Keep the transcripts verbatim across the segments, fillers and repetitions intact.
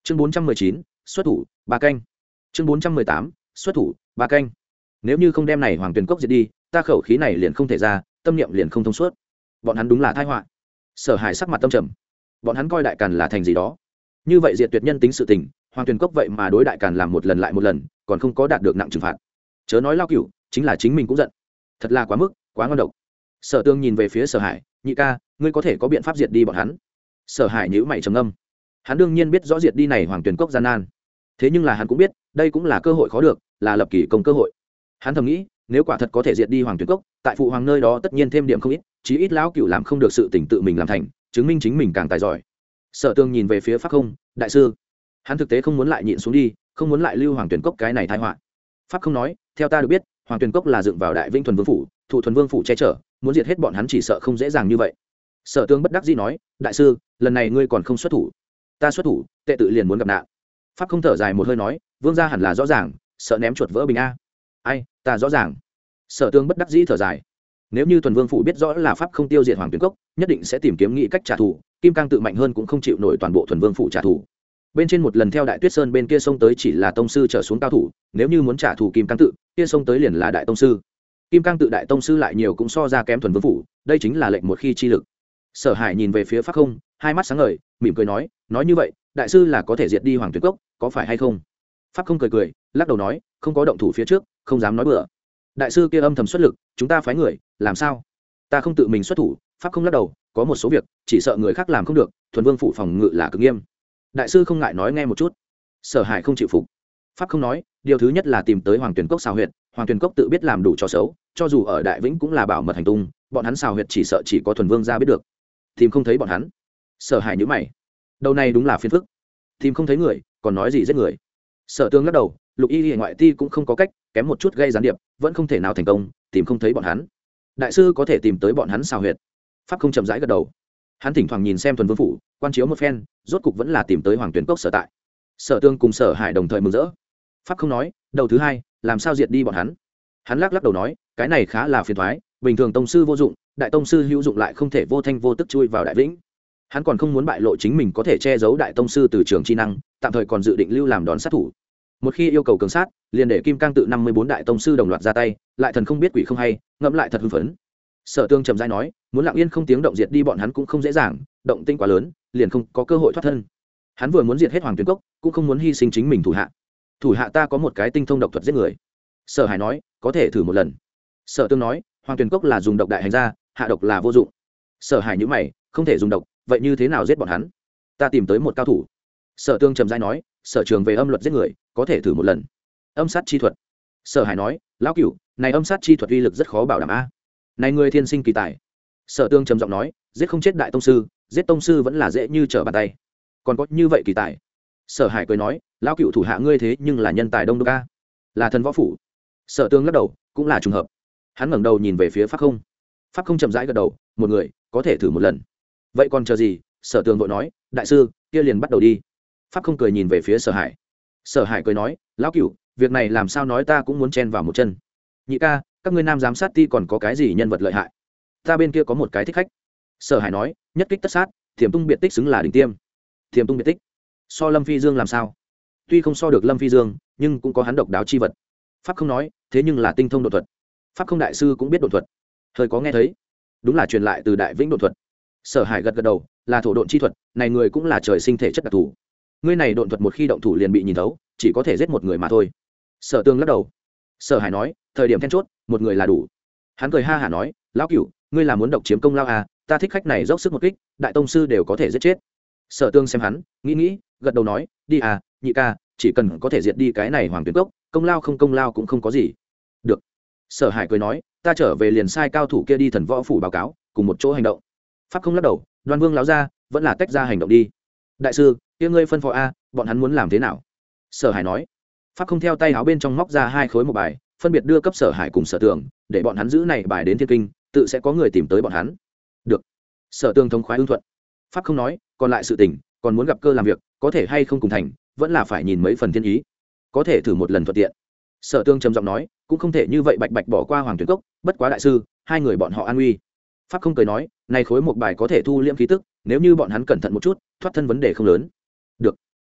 chương bốn trăm mười chín xuất thủ ba canh. chương bốn trăm mười tám xuất thủ ba canh. Nếu như không đem này hoàng tuyền cốc diệt đi, ta khẩu khí này liền không thể ra, tâm niệm liền không thông suốt. Bọn hắn đúng là tai họa. Sở Hải sắc mặt tâm trầm. Bọn hắn coi đại càn là thành gì đó, như vậy diệt tuyệt nhân tính sự tình, hoàng tuyền cốc vậy mà đối đại càn làm một lần lại một lần, còn không có đạt được nặng trừng phạt. Chớ nói lao cửu, chính là chính mình cũng giận. Thật là quá mức, quá ngon độc. Sở Tương nhìn về phía Sở Hải, nhị ca, ngươi có thể có biện pháp diệt đi bọn hắn? Sở Hải nhíu mày trầm ngâm. Hắn đương nhiên biết rõ diệt đi này hoàng tuyền cốc gian nan, thế nhưng là hắn cũng biết đây cũng là cơ hội khó được, là lập kỳ công cơ hội. Hắn thầm nghĩ, nếu quả thật có thể diệt đi hoàng tuyền cốc, tại phụ hoàng nơi đó tất nhiên thêm điểm không ít, chí ít lão cửu làm không được sự tình tự mình làm thành, chứng minh chính mình càng tài giỏi. Sở Tương nhìn về phía Pháp Không, đại sư, hắn thực tế không muốn lại nhịn xuống đi, không muốn lại lưu hoàng tuyền cốc cái này tai họa. Pháp Không nói, theo ta được biết, hoàng tuyền cốc là dựng vào đại vĩnh thuần vương phủ, thụ thuần vương phủ che chở, muốn diệt hết bọn hắn chỉ sợ không dễ dàng như vậy. Sở Tương bất đắc dĩ nói, đại sư, lần này ngươi còn không xuất thủ, ta xuất thủ, tệ tự liền muốn gặp nạn. Pháp Không thở dài một hơi nói, vương gia hẳn là rõ ràng, sợ ném chuột vỡ bình a. Ai, ta rõ ràng. Sở Tương bất đắc dĩ thở dài. Nếu như thuần vương phủ biết rõ là Pháp Không tiêu diệt hoàng tuyền cốc, nhất định sẽ tìm kiếm nghị cách trả thù, kim cang tự mạnh hơn cũng không chịu nổi toàn bộ thuần vương phủ trả thù. Bên trên một lần theo đại tuyết sơn bên kia sông tới chỉ là tông sư trở xuống cao thủ, nếu như muốn trả thù kim cang tự, kia sông tới liền là đại tông sư. Kim cang tự đại tông sư lại nhiều cũng so ra kém thuần vương phủ, đây chính là lệnh một khi chi lực. Sở Hải nhìn về phía Pháp Không, hai mắt sáng ngời, mỉm cười nói, nói như vậy, đại sư là có thể diệt đi hoàng tuyền cốc, có phải hay không? Pháp Không cười cười, lắc đầu nói, không có động thủ phía trước, không dám nói bừa. Đại sư kia âm thầm xuất lực, chúng ta phái người, làm sao? Ta không tự mình xuất thủ. Pháp Không lắc đầu, có một số việc, chỉ sợ người khác làm không được, thuần vương phủ phòng ngự là cực nghiêm. Đại sư không ngại nói nghe một chút. Sở Hải không chịu phục. Pháp Không nói, điều thứ nhất là tìm tới hoàng tuyền cốc xào huyệt, hoàng tuyền cốc tự biết làm đủ trò xấu, cho dù ở đại vĩnh cũng là bảo mật hành tung, bọn hắn xào huyệt chỉ sợ chỉ có thuần vương gia biết được. Tìm không thấy bọn hắn. Sở Hải nhíu mày, đầu này đúng là phiền phức, tìm không thấy người còn nói gì giết người. Sở Tương lắc đầu, lục y hiện ngoại ti cũng không có cách, kém một chút gây gián điệp vẫn không thể nào thành công, tìm không thấy bọn hắn. Đại sư có thể tìm tới bọn hắn xào huyệt. Pháp Không chậm rãi gật đầu. Hắn thỉnh thoảng nhìn xem thuần vương phủ, quan chiếu một phen, rốt cục vẫn là tìm tới hoàng tuyền cốc sở tại. Sở Tương cùng Sở Hải đồng thời mừng rỡ. Pháp Không nói, đầu thứ hai, làm sao diệt đi bọn hắn? Hắn lắc lắc đầu nói, cái này khá là phiền toái, bình thường tông sư vô dụng, đại tông sư hữu dụng lại không thể vô thanh vô tức chui vào đại vĩnh. Hắn còn không muốn bại lộ chính mình có thể che giấu đại tông sư từ trường chi năng, tạm thời còn dự định lưu làm đòn sát thủ. Một khi yêu cầu cường sát, liền để kim cang tự năm mươi bốn đại tông sư đồng loạt ra tay, lại thần không biết quỷ không hay, ngẫm lại thật hưng phấn. Sở Tương trầm rãi nói, muốn lặng yên không tiếng động diệt đi bọn hắn cũng không dễ dàng, động tinh quá lớn, liền không có cơ hội thoát thân. Hắn vừa muốn diệt hết hoàng tuyền cốc, cũng không muốn hy sinh chính mình thủ hạ. Thủ hạ ta có một cái tinh thông độc thuật giết người. Sở Hải nói, có thể thử một lần. Sở Tương nói, hoàng tuyền cốc là dùng độc đại hành ra, hạ độc là vô dụng. Sở Hải nhíu mày, không thể dùng độc, vậy như thế nào giết bọn hắn? Ta tìm tới một cao thủ. Sở Tương trầm rãi nói, sở trường về âm luật giết người, có thể thử một lần. Âm sát chi thuật. Sở Hải nói, lão cửu, này âm sát chi thuật uy lực rất khó bảo đảm a. Này người thiên sinh kỳ tài. Sở Tương trầm giọng nói, giết không chết đại tông sư, giết tông sư vẫn là dễ như trở bàn tay. Còn có như vậy kỳ tài. Sở Hải cười nói, lão cửu thủ hạ ngươi thế nhưng là nhân tài đông đúc a, là thần võ phủ. Sở Tương lắc đầu, cũng là trùng hợp. Hắn ngẩng đầu nhìn về phía Pháp Không. Pháp Không chậm rãi gật đầu, một người có thể thử một lần. Vậy còn chờ gì? Sở Tương vội nói, đại sư, kia liền bắt đầu đi. Pháp Không cười nhìn về phía Sở Hải. Sở Hải cười nói, lão cửu, việc này làm sao nói ta cũng muốn chen vào một chân. Nhị ca, các ngươi nam giám sát ti còn có cái gì nhân vật lợi hại? Ta bên kia có một cái thích khách. Sở Hải nói, nhất kích tất sát, Thiểm Tung biệt tích xứng là đỉnh tiêm. Thiểm Tung biệt tích so Lâm Phi Dương làm sao? Tuy không so được Lâm Phi Dương, nhưng cũng có hắn độc đáo chi vật. Pháp Không nói, thế nhưng là tinh thông độ thuật. Pháp Không đại sư cũng biết độ thuật. Hơi có nghe thấy, đúng là truyền lại từ đại vĩnh độ thuật. Sở Hải gật gật đầu, là thổ độn chi thuật, này người cũng là trời sinh thể chất đặc thù. Ngươi này độn thuật một khi động thủ liền bị nhìn thấu, chỉ có thể giết một người mà thôi. Sở Tương lắc đầu. Sở Hải nói, thời điểm then chốt, một người là đủ. Hắn cười ha hả nói, lão cửu, ngươi là muốn độc chiếm công lao à? Ta thích khách này dốc sức một kích, đại tông sư đều có thể giết chết. Sở Tương xem hắn, nghĩ nghĩ, gật đầu nói, đi à, nhị ca, chỉ cần có thể diệt đi cái này hoàng tuyền cốc, công lao không công lao cũng không có gì. Được. Sở Hải cười nói, ta trở về liền sai cao thủ kia đi thần võ phủ báo cáo, cùng một chỗ hành động. Pháp Không lắc đầu, Đoan Vương láo ra, vẫn là tách ra hành động đi. Đại sư, kia ngươi phân phó a, bọn hắn muốn làm thế nào? Sở Hải nói. Pháp Không theo tay áo bên trong móc ra hai khối một bài, phân biệt đưa cấp Sở Hải cùng Sở Tường, để bọn hắn giữ này bài đến thiên kinh, tự sẽ có người tìm tới bọn hắn. Được. Sở Tường thống khoái ưng thuận. Pháp Không nói, còn lại sự tình, còn muốn gặp cơ làm việc, có thể hay không cùng thành, vẫn là phải nhìn mấy phần thiên ý. Có thể thử một lần thuận tiện. Sở Tương trầm giọng nói, cũng không thể như vậy bạch bạch bỏ qua hoàng tuyển cốc, bất quá đại sư, hai người bọn họ an nguy. Pháp Không cười nói, này khối một bài có thể thu liễm khí tức, nếu như bọn hắn cẩn thận một chút, thoát thân vấn đề không lớn. Được.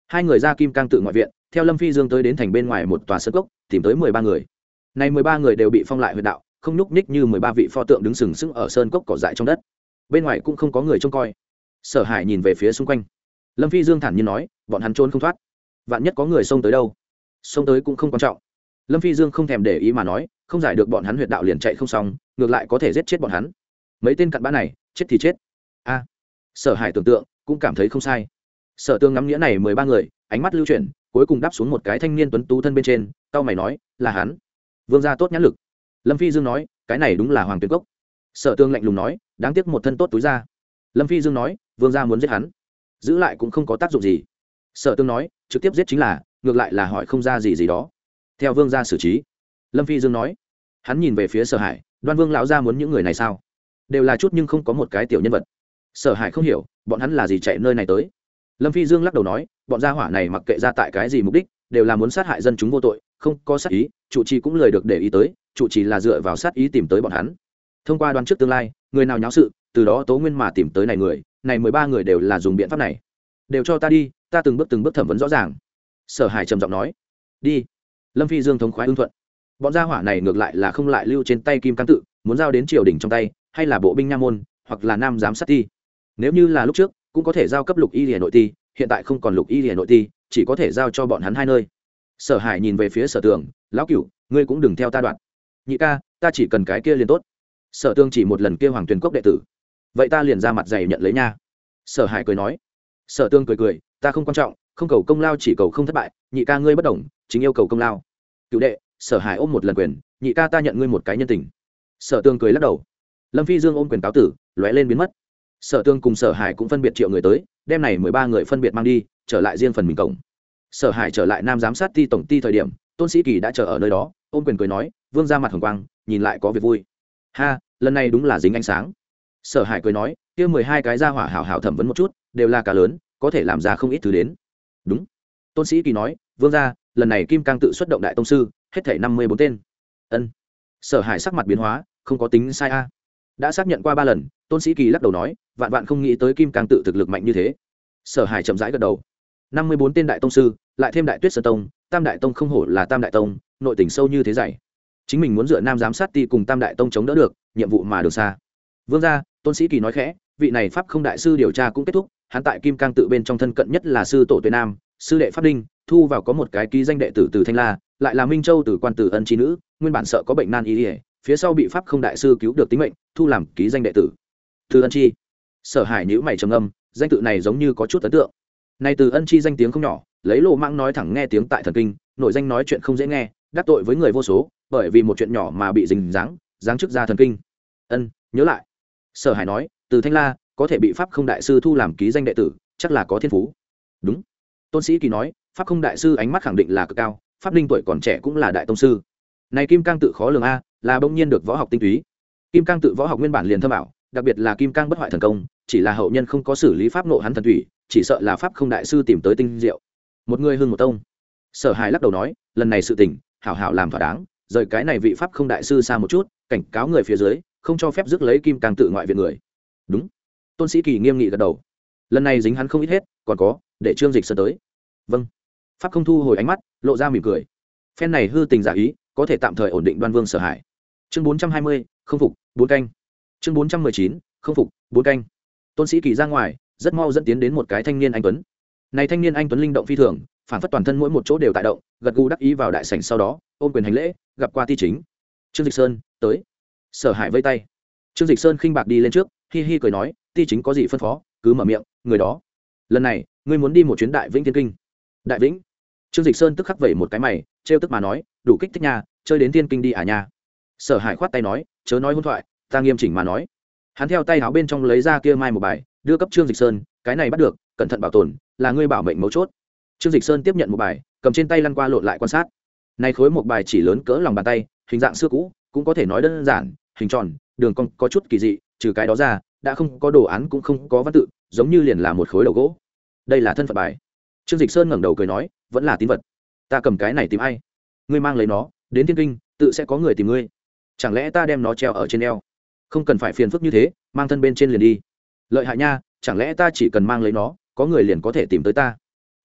hai người ra kim cang tự ngoại viện, theo Lâm Phi Dương tới đến thành bên ngoài một tòa sơn cốc, tìm tới mười ba người. Này mười ba người đều bị phong lại huyệt đạo, không nhúc nhích như mười ba vị pho tượng đứng sừng sững ở sơn cốc cỏ dại trong đất. Bên ngoài cũng không có người trông coi. Sở Hải nhìn về phía xung quanh. Lâm Phi Dương thản nhiên nói, bọn hắn trốn không thoát. Vạn nhất có người xông tới đâu? Xông tới cũng không quan trọng. Lâm Phi Dương không thèm để ý mà nói, không giải được bọn hắn huyệt đạo liền chạy không xong, ngược lại có thể giết chết bọn hắn. Mấy tên cặn bã này, chết thì chết. A. Sở Hải tưởng tượng, cũng cảm thấy không sai. Sở Tương ngắm nghĩa này mười ba người, ánh mắt lưu chuyển, cuối cùng đáp xuống một cái thanh niên tuấn tú thân bên trên, cau mày nói, là hắn. Vương gia tốt nhãn lực. Lâm Phi Dương nói, cái này đúng là Hoàng Tuyệt Cốc. Sở Tương lạnh lùng nói, đáng tiếc một thân tốt túi ra. Lâm Phi Dương nói, vương gia muốn giết hắn, giữ lại cũng không có tác dụng gì. Sở Tương nói, trực tiếp giết chính là, ngược lại là hỏi không ra gì gì đó, theo vương gia xử trí. Lâm Phi Dương nói. Hắn nhìn về phía Sở Hải, Đoan Vương lão gia muốn những người này sao? Đều là chút nhưng không có một cái tiểu nhân vật. Sở Hải không hiểu, bọn hắn là gì chạy nơi này tới. Lâm Phi Dương lắc đầu nói, bọn gia hỏa này mặc kệ ra tại cái gì mục đích, đều là muốn sát hại dân chúng vô tội, không có sát ý, trụ trì cũng lời được để ý tới, trụ trì là dựa vào sát ý tìm tới bọn hắn. Thông qua đoán trước tương lai, người nào nháo sự, từ đó tố nguyên mà tìm tới này người, này mười ba người đều là dùng biện pháp này. Đều cho ta đi, ta từng bước từng bước thẩm vấn rõ ràng. Sở Hải trầm giọng nói. Đi. Lâm Phi Dương thống khoái ưng thuận. Bọn gia hỏa này ngược lại là không lại lưu trên tay kim cang tự, muốn giao đến triều đình trong tay, hay là bộ binh nha môn, hoặc là nam giám sát ti. Nếu như là lúc trước, cũng có thể giao cấp lục y liề nội ti, hiện tại không còn lục y liề nội ti, chỉ có thể giao cho bọn hắn hai nơi. Sở Hải nhìn về phía Sở Tường, lão cửu, ngươi cũng đừng theo ta đoạn. Nhị ca, ta chỉ cần cái kia liền tốt. Sở Tương chỉ một lần kia Hoàng Tuyền Cốc đệ tử, vậy ta liền ra mặt dày nhận lấy nha. Sở Hải cười nói. Sở Tương cười cười, ta không quan trọng, không cầu công lao chỉ cầu không thất bại, nhị ca ngươi bất đồng, chính yêu cầu công lao. Cựu đệ, Sở Hải ôm một lần quyền, nhị ca ta nhận ngươi một cái nhân tình. Sở Tương cười lắc đầu. Lâm Phi Dương ôm quyền cáo tử, lóe lên biến mất. Sở Tương cùng Sở Hải cũng phân biệt triệu người tới, đem này mười ba người phân biệt mang đi, trở lại riêng phần mình cổng. Sở Hải trở lại nam giám sát ti tổng ty thời điểm, Tôn Sĩ Kỳ đã chờ ở nơi đó, ôm quyền cười nói, vương ra mặt hồng quang, nhìn lại có việc vui. Ha, lần này đúng là dính ánh sáng. Sở Hải cười nói, kia mười hai cái ra hỏa hảo hảo thẩm vấn một chút, đều là cả lớn, có thể làm ra không ít thứ đến. Đúng. Tôn Sĩ Kỳ nói, vương ra, lần này kim cang tự xuất động đại tông sư, hết thảy năm mươi bốn tên. Ân. Sở Hải sắc mặt biến hóa, không có tính sai a. Đã xác nhận qua ba lần, Tôn Sĩ Kỳ lắc đầu nói, vạn vạn không nghĩ tới kim cang tự thực lực mạnh như thế. Sở Hải chậm rãi gật đầu. năm mươi bốn tên đại tông sư, lại thêm đại tuyết sơn tông, tam đại tông không hổ là tam đại tông, nội tình sâu như thế dày. Chính mình muốn dựa nam giám sát ti cùng tam đại tông chống đỡ được, nhiệm vụ mà đường xa. Vương gia, Tôn Sĩ Kỳ nói khẽ, vị này pháp không đại sư điều tra cũng kết thúc, hắn tại kim cang tự bên trong thân cận nhất là sư tổ Tuệ Nam, sư đệ pháp đinh, thu vào có một cái ký danh đệ tử từ Thanh La, lại là Minh Châu từ quan tử ân chi nữ, nguyên bản sợ có bệnh nan y, phía sau bị pháp không đại sư cứu được tính mệnh, thu làm ký danh đệ tử. Từ ân chi. Sở Hải nhíu mày trầm ngâm, danh tự này giống như có chút ấn tượng. Này từ ân chi danh tiếng không nhỏ, lấy lộ mạng nói thẳng nghe tiếng tại thần kinh, nội danh nói chuyện không dễ nghe, đắc tội với người vô số, bởi vì một chuyện nhỏ mà bị dính dáng, dáng chức ra thần kinh. Ân, nhớ lại. Sở Hải nói, từ Thanh La có thể bị pháp không đại sư thu làm ký danh đệ tử, chắc là có thiên phú. Đúng. Tôn Sĩ Kỳ nói, pháp không đại sư ánh mắt khẳng định là cực cao, pháp linh tuổi còn trẻ cũng là đại tông sư. Này kim cang tự khó lường a, là bỗng nhiên được võ học tinh túy. Kim cang tự võ học nguyên bản liền thâm ảo, đặc biệt là kim cang bất hoại thần công, chỉ là hậu nhân không có xử lý pháp nộ hắn thần thủy, chỉ sợ là pháp không đại sư tìm tới tinh diệu. Một người hơn một tông. Sở Hải lắc đầu nói, lần này sự tình, hảo hảo làm thỏa đáng, rời cái này vị pháp không đại sư xa một chút, cảnh cáo người phía dưới, không cho phép rước lấy kim cang tự ngoại viện người. Đúng. Tôn Sĩ Kỳ nghiêm nghị gật đầu. Lần này dính hắn không ít hết, còn có, để Trương Dịch Sơn tới. Vâng. Pháp không thu hồi ánh mắt, lộ ra mỉm cười. Phen này hư tình giả ý, có thể tạm thời ổn định Đoan Vương Sở Hải. Chương bốn trăm hai mươi, không phục, bốn canh. Chương bốn trăm mười chín, không phục, bốn canh. Tôn Sĩ Kỳ ra ngoài, rất mau dẫn tiến đến một cái thanh niên anh tuấn. Này thanh niên anh tuấn linh động phi thường, phản phất toàn thân mỗi một chỗ đều tại động, gật gù đắc ý vào đại sảnh sau đó, ôm quyền hành lễ, gặp qua ti chính. Trương Dịch Sơn, tới. Sở Hải vây tay. Trương Dịch Sơn khinh bạc đi lên trước, hi hi cười nói, ti chính có gì phân phó, cứ mở miệng, người đó. Lần này, ngươi muốn đi một chuyến Đại Vĩnh Thiên Kinh. Đại Vĩnh? Trương Dịch Sơn tức khắc vẩy một cái mày, trêu tức mà nói, đủ kích thích nha, chơi đến Thiên Kinh đi à nha. Sở Hải khoát tay nói, chớ nói hôn thoại, ta nghiêm chỉnh mà nói. Hắn theo tay áo bên trong lấy ra kia mai một bài, đưa cấp Trương Dịch Sơn, cái này bắt được, cẩn thận bảo tồn, là ngươi bảo mệnh mấu chốt. Trương Dịch Sơn tiếp nhận một bài, cầm trên tay lăn qua lộn lại quan sát. Này khối một bài chỉ lớn cỡ lòng bàn tay, hình dạng xưa cũ, cũng có thể nói đơn giản, hình tròn, đường cong có chút kỳ dị, trừ cái đó ra, đã không có đồ án cũng không có văn tự, giống như liền là một khối đầu gỗ. Đây là thân phận bài. Trương Dịch Sơn ngẩng đầu cười nói, vẫn là tín vật. Ta cầm cái này tìm ai? Ngươi mang lấy nó, đến Thiên Kinh, tự sẽ có người tìm ngươi. Chẳng lẽ ta đem nó treo ở trên eo? Không cần phải phiền phức như thế, mang thân bên trên liền đi. Lợi hại nha, chẳng lẽ ta chỉ cần mang lấy nó, có người liền có thể tìm tới ta?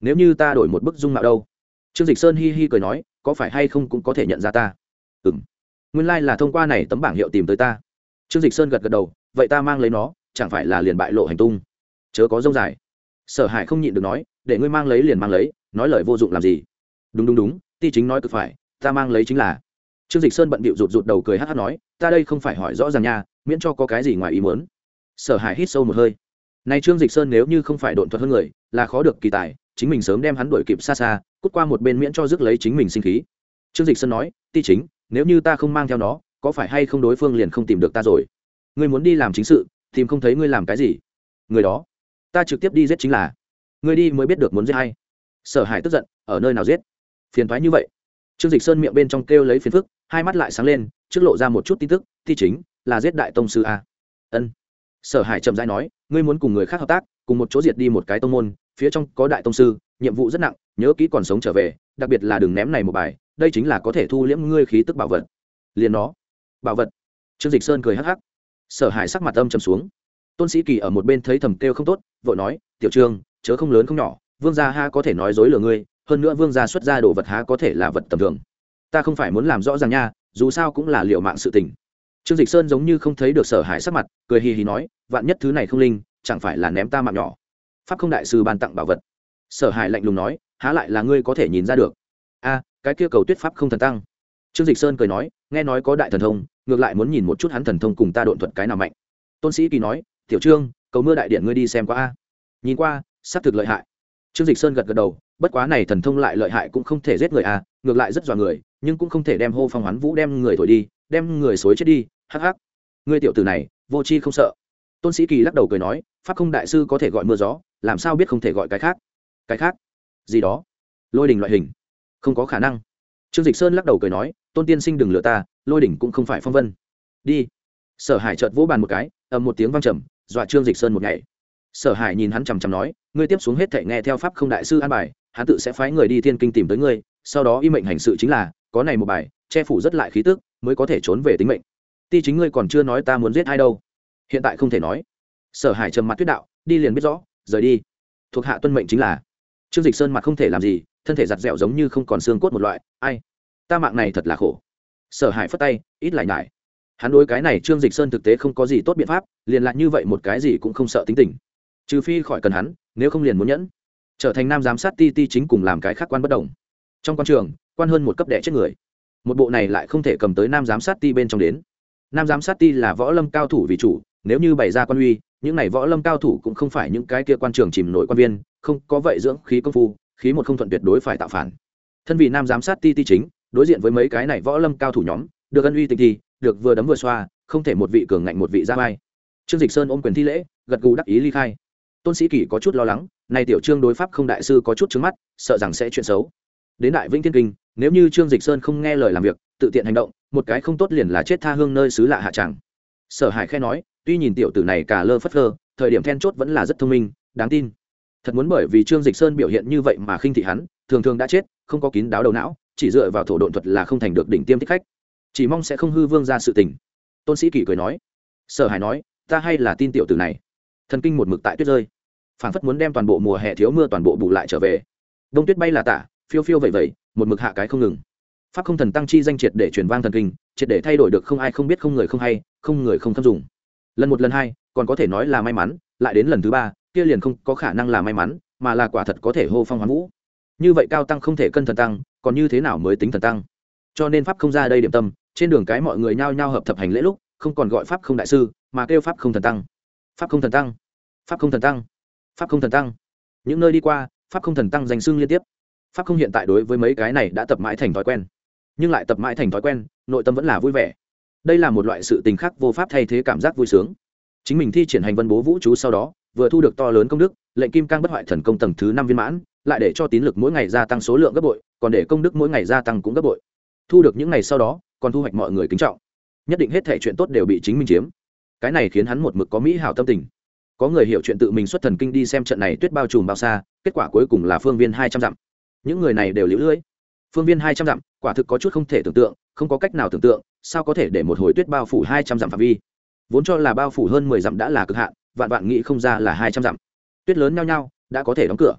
nếu như ta đổi một bức dung mạo đâu? Trương Dịch Sơn hi hi cười nói, có phải hay không cũng có thể nhận ra ta. Ừm, nguyên lai là thông qua này tấm bảng hiệu tìm tới ta. Trương Dịch Sơn gật gật đầu, vậy ta mang lấy nó chẳng phải là liền bại lộ hành tung? Chớ có rông dài. Sở Hải không nhịn được nói, để ngươi mang lấy liền mang lấy, nói lời vô dụng làm gì? Đúng đúng đúng, Ti chính nói cực phải, ta mang lấy chính là. Trương Dịch Sơn bận bịu rụt rụt đầu cười hắc hắc nói, ta đây không phải hỏi rõ ràng nha, miễn cho có cái gì ngoài ý muốn. Sở Hải hít sâu một hơi. Này Trương Dịch Sơn nếu như không phải độn thuật hơn người, là khó được kỳ tài, chính mình sớm đem hắn đuổi kịp xa xa, cút qua một bên miễn cho rước lấy chính mình sinh khí. Trương Dịch Sơn nói, Ti chính, nếu như ta không mang theo nó, có phải hay không đối phương liền không tìm được ta rồi? Ngươi muốn đi làm chính sự, tìm không thấy ngươi làm cái gì? Người đó, ta trực tiếp đi giết chính là. Ngươi đi mới biết được muốn giết hay. Sở Hải tức giận, ở nơi nào giết? Phiền toái như vậy. Trương Dịch Sơn miệng bên trong kêu lấy phiền phức, hai mắt lại sáng lên, trước lộ ra một chút tin tức, Ti chính là giết đại tông sư a. Ân. Sở Hải chậm rãi nói, ngươi muốn cùng người khác hợp tác, cùng một chỗ diệt đi một cái tông môn, phía trong có đại tông sư, nhiệm vụ rất nặng, nhớ kỹ còn sống trở về, đặc biệt là đừng ném này một bài, đây chính là có thể thu liễm ngươi khí tức bảo vật. Liền nó. Bảo vật. Trương Dịch Sơn cười hắc hắc. Sở Hải sắc mặt âm trầm xuống. Tôn Sĩ Kỳ ở một bên thấy thầm kêu không tốt, vội nói, tiểu Trương, chớ không lớn không nhỏ, vương gia ha có thể nói dối lừa ngươi, hơn nữa vương gia xuất ra đồ vật há có thể là vật tầm thường. Ta không phải muốn làm rõ ràng nha, dù sao cũng là liệu mạng sự tình. Trương Dịch Sơn giống như không thấy được Sở Hải sắc mặt, cười hì hì nói, vạn nhất thứ này không linh, chẳng phải là ném ta mạng nhỏ. Pháp không đại sư ban tặng bảo vật. Sở Hải lạnh lùng nói, há lại là ngươi có thể nhìn ra được. A, cái kia cầu tuyết pháp không thần tăng. Trương Dịch Sơn cười nói, nghe nói có đại thần thông, ngược lại muốn nhìn một chút hắn thần thông cùng ta độn thuật cái nào mạnh. Tôn Sĩ Kỳ nói, tiểu Trương, cầu mưa đại điện ngươi đi xem qua a. Nhìn qua, xác thực lợi hại. Trương Dịch Sơn gật gật đầu, bất quá này thần thông lại lợi hại cũng không thể giết người a, ngược lại rất dọa người, nhưng cũng không thể đem hô phong hoán vũ đem người thổi đi, đem người xối chết đi. Hắc hắc, ngươi tiểu tử này vô tri không sợ. Tôn Sĩ Kỳ lắc đầu cười nói, pháp không đại sư có thể gọi mưa gió, làm sao biết không thể gọi cái khác? Cái khác? Gì đó? Lôi đỉnh loại hình? Không có khả năng. Trương Dịch Sơn lắc đầu cười nói, Tôn tiên sinh đừng lừa ta, lôi đỉnh cũng không phải phong vân. Đi. Sở Hải chợt vỗ bàn một cái, ầm một tiếng vang trầm, dọa Trương Dịch Sơn một ngày. Sở Hải nhìn hắn chằm chằm nói, ngươi tiếp xuống hết thảy nghe theo pháp không đại sư an bài, hắn tự sẽ phái người đi thiên kinh tìm tới ngươi, sau đó y mệnh hành sự chính là, có này một bài, che phủ rất lại khí tức, mới có thể trốn về tính mệnh. Ti chính ngươi còn chưa nói ta muốn giết ai đâu, hiện tại không thể nói. Sở Hải trầm mặt tuyết đạo, đi liền biết rõ, rời đi. Thuộc hạ tuân mệnh chính là. Trương Dịch Sơn mặt không thể làm gì, thân thể giặt dẹo giống như không còn xương cốt một loại, ai, ta mạng này thật là khổ. Sở Hải phất tay, ít lại nhải. Hắn đối cái này Trương Dịch Sơn thực tế không có gì tốt biện pháp, liền lại như vậy một cái gì cũng không sợ tính tình. Trừ phi khỏi cần hắn, nếu không liền muốn nhẫn. Trở thành nam giám sát ti ti chính cùng làm cái khác quan bất đồng. Trong quan trường, quan hơn một cấp đẻ chết người. Một bộ này lại không thể cầm tới nam giám sát ti bên trong đến. Nam giám sát ti là võ lâm cao thủ vì chủ, nếu như bày ra quan uy, những này võ lâm cao thủ cũng không phải những cái kia quan trường chìm nổi quan viên, không có vậy dưỡng khí công phu, khí một không thuận tuyệt đối phải tạo phản. Thân vị nam giám sát ti ti chính, đối diện với mấy cái này võ lâm cao thủ nhóm, được ân uy tình thì, được vừa đấm vừa xoa, không thể một vị cường ngạnh một vị ra vai. Trương Dịch Sơn ôm quyền thi lễ, gật gù đắc ý ly khai. Tôn Sĩ Kỳ có chút lo lắng, này tiểu Trương đối pháp không đại sư có chút trướng mắt, sợ rằng sẽ chuyện xấu. Đến Đại Vĩnh Thiên Kinh, nếu như Trương Dịch Sơn không nghe lời làm việc, tự tiện hành động, một cái không tốt liền là chết tha hương nơi xứ lạ hạ chẳng. Sở Hải khẽ nói, tuy nhìn tiểu tử này cả lơ phất lơ, thời điểm then chốt vẫn là rất thông minh, đáng tin. Thật muốn bởi vì Trương Dịch Sơn biểu hiện như vậy mà khinh thị hắn, thường thường đã chết, không có kín đáo đầu não, chỉ dựa vào thổ độn thuật là không thành được đỉnh tiêm thích khách. Chỉ mong sẽ không hư vương ra sự tình. Tôn Sĩ Kỳ cười nói. Sở Hải nói, ta hay là tin tiểu tử này. Thần kinh một mực tại tuyết rơi, phảng phất muốn đem toàn bộ mùa hè thiếu mưa toàn bộ bù lại trở về. Đông tuyết bay là tả, phiêu phiêu vậy vậy, một mực hạ cái không ngừng. Pháp không thần tăng chi danh triệt để truyền vang thần kinh, triệt để thay đổi được không ai không biết không người không hay, không người không thâm dùng. Lần một lần hai, còn có thể nói là may mắn, lại đến lần thứ ba, kia liền không có khả năng là may mắn, mà là quả thật có thể hô phong hoán vũ. Như vậy cao tăng không thể cân thần tăng, còn như thế nào mới tính thần tăng? Cho nên pháp không ra đây điểm tâm, trên đường cái mọi người nhao nhao hợp thập hành lễ lúc, không còn gọi pháp không đại sư, mà kêu pháp không thần tăng. Pháp không thần tăng, pháp không thần tăng, pháp không thần tăng. Những nơi đi qua, pháp không thần tăng danh xưng liên tiếp. Pháp không hiện tại đối với mấy cái này đã tập mãi thành thói quen, nhưng lại tập mãi thành thói quen, nội tâm vẫn là vui vẻ. Đây là một loại sự tình khác vô pháp thay thế cảm giác vui sướng. Chính mình thi triển hành vân bố vũ chú sau đó, vừa thu được to lớn công đức, lệnh kim cang bất hoại thần công tầng thứ năm viên mãn, lại để cho tín lực mỗi ngày gia tăng số lượng gấp bội, còn để công đức mỗi ngày gia tăng cũng gấp bội. Thu được những ngày sau đó, còn thu hoạch mọi người kính trọng. Nhất định hết thảy chuyện tốt đều bị chính mình chiếm. Cái này khiến hắn một mực có mỹ hảo tâm tình. Có người hiểu chuyện tự mình xuất thần kinh đi xem trận này tuyết bao trùm bao xa, kết quả cuối cùng là phương viên hai trăm dặm. Những người này đều liễu lưỡi. Phương viên hai trăm dặm, quả thực có chút không thể tưởng tượng, không có cách nào tưởng tượng, sao có thể để một hồi tuyết bao phủ hai trăm dặm phạm vi. Vốn cho là bao phủ hơn mười dặm đã là cực hạn, vạn vạn nghĩ không ra là hai trăm dặm. Tuyết lớn nhao nhao, đã có thể đóng cửa.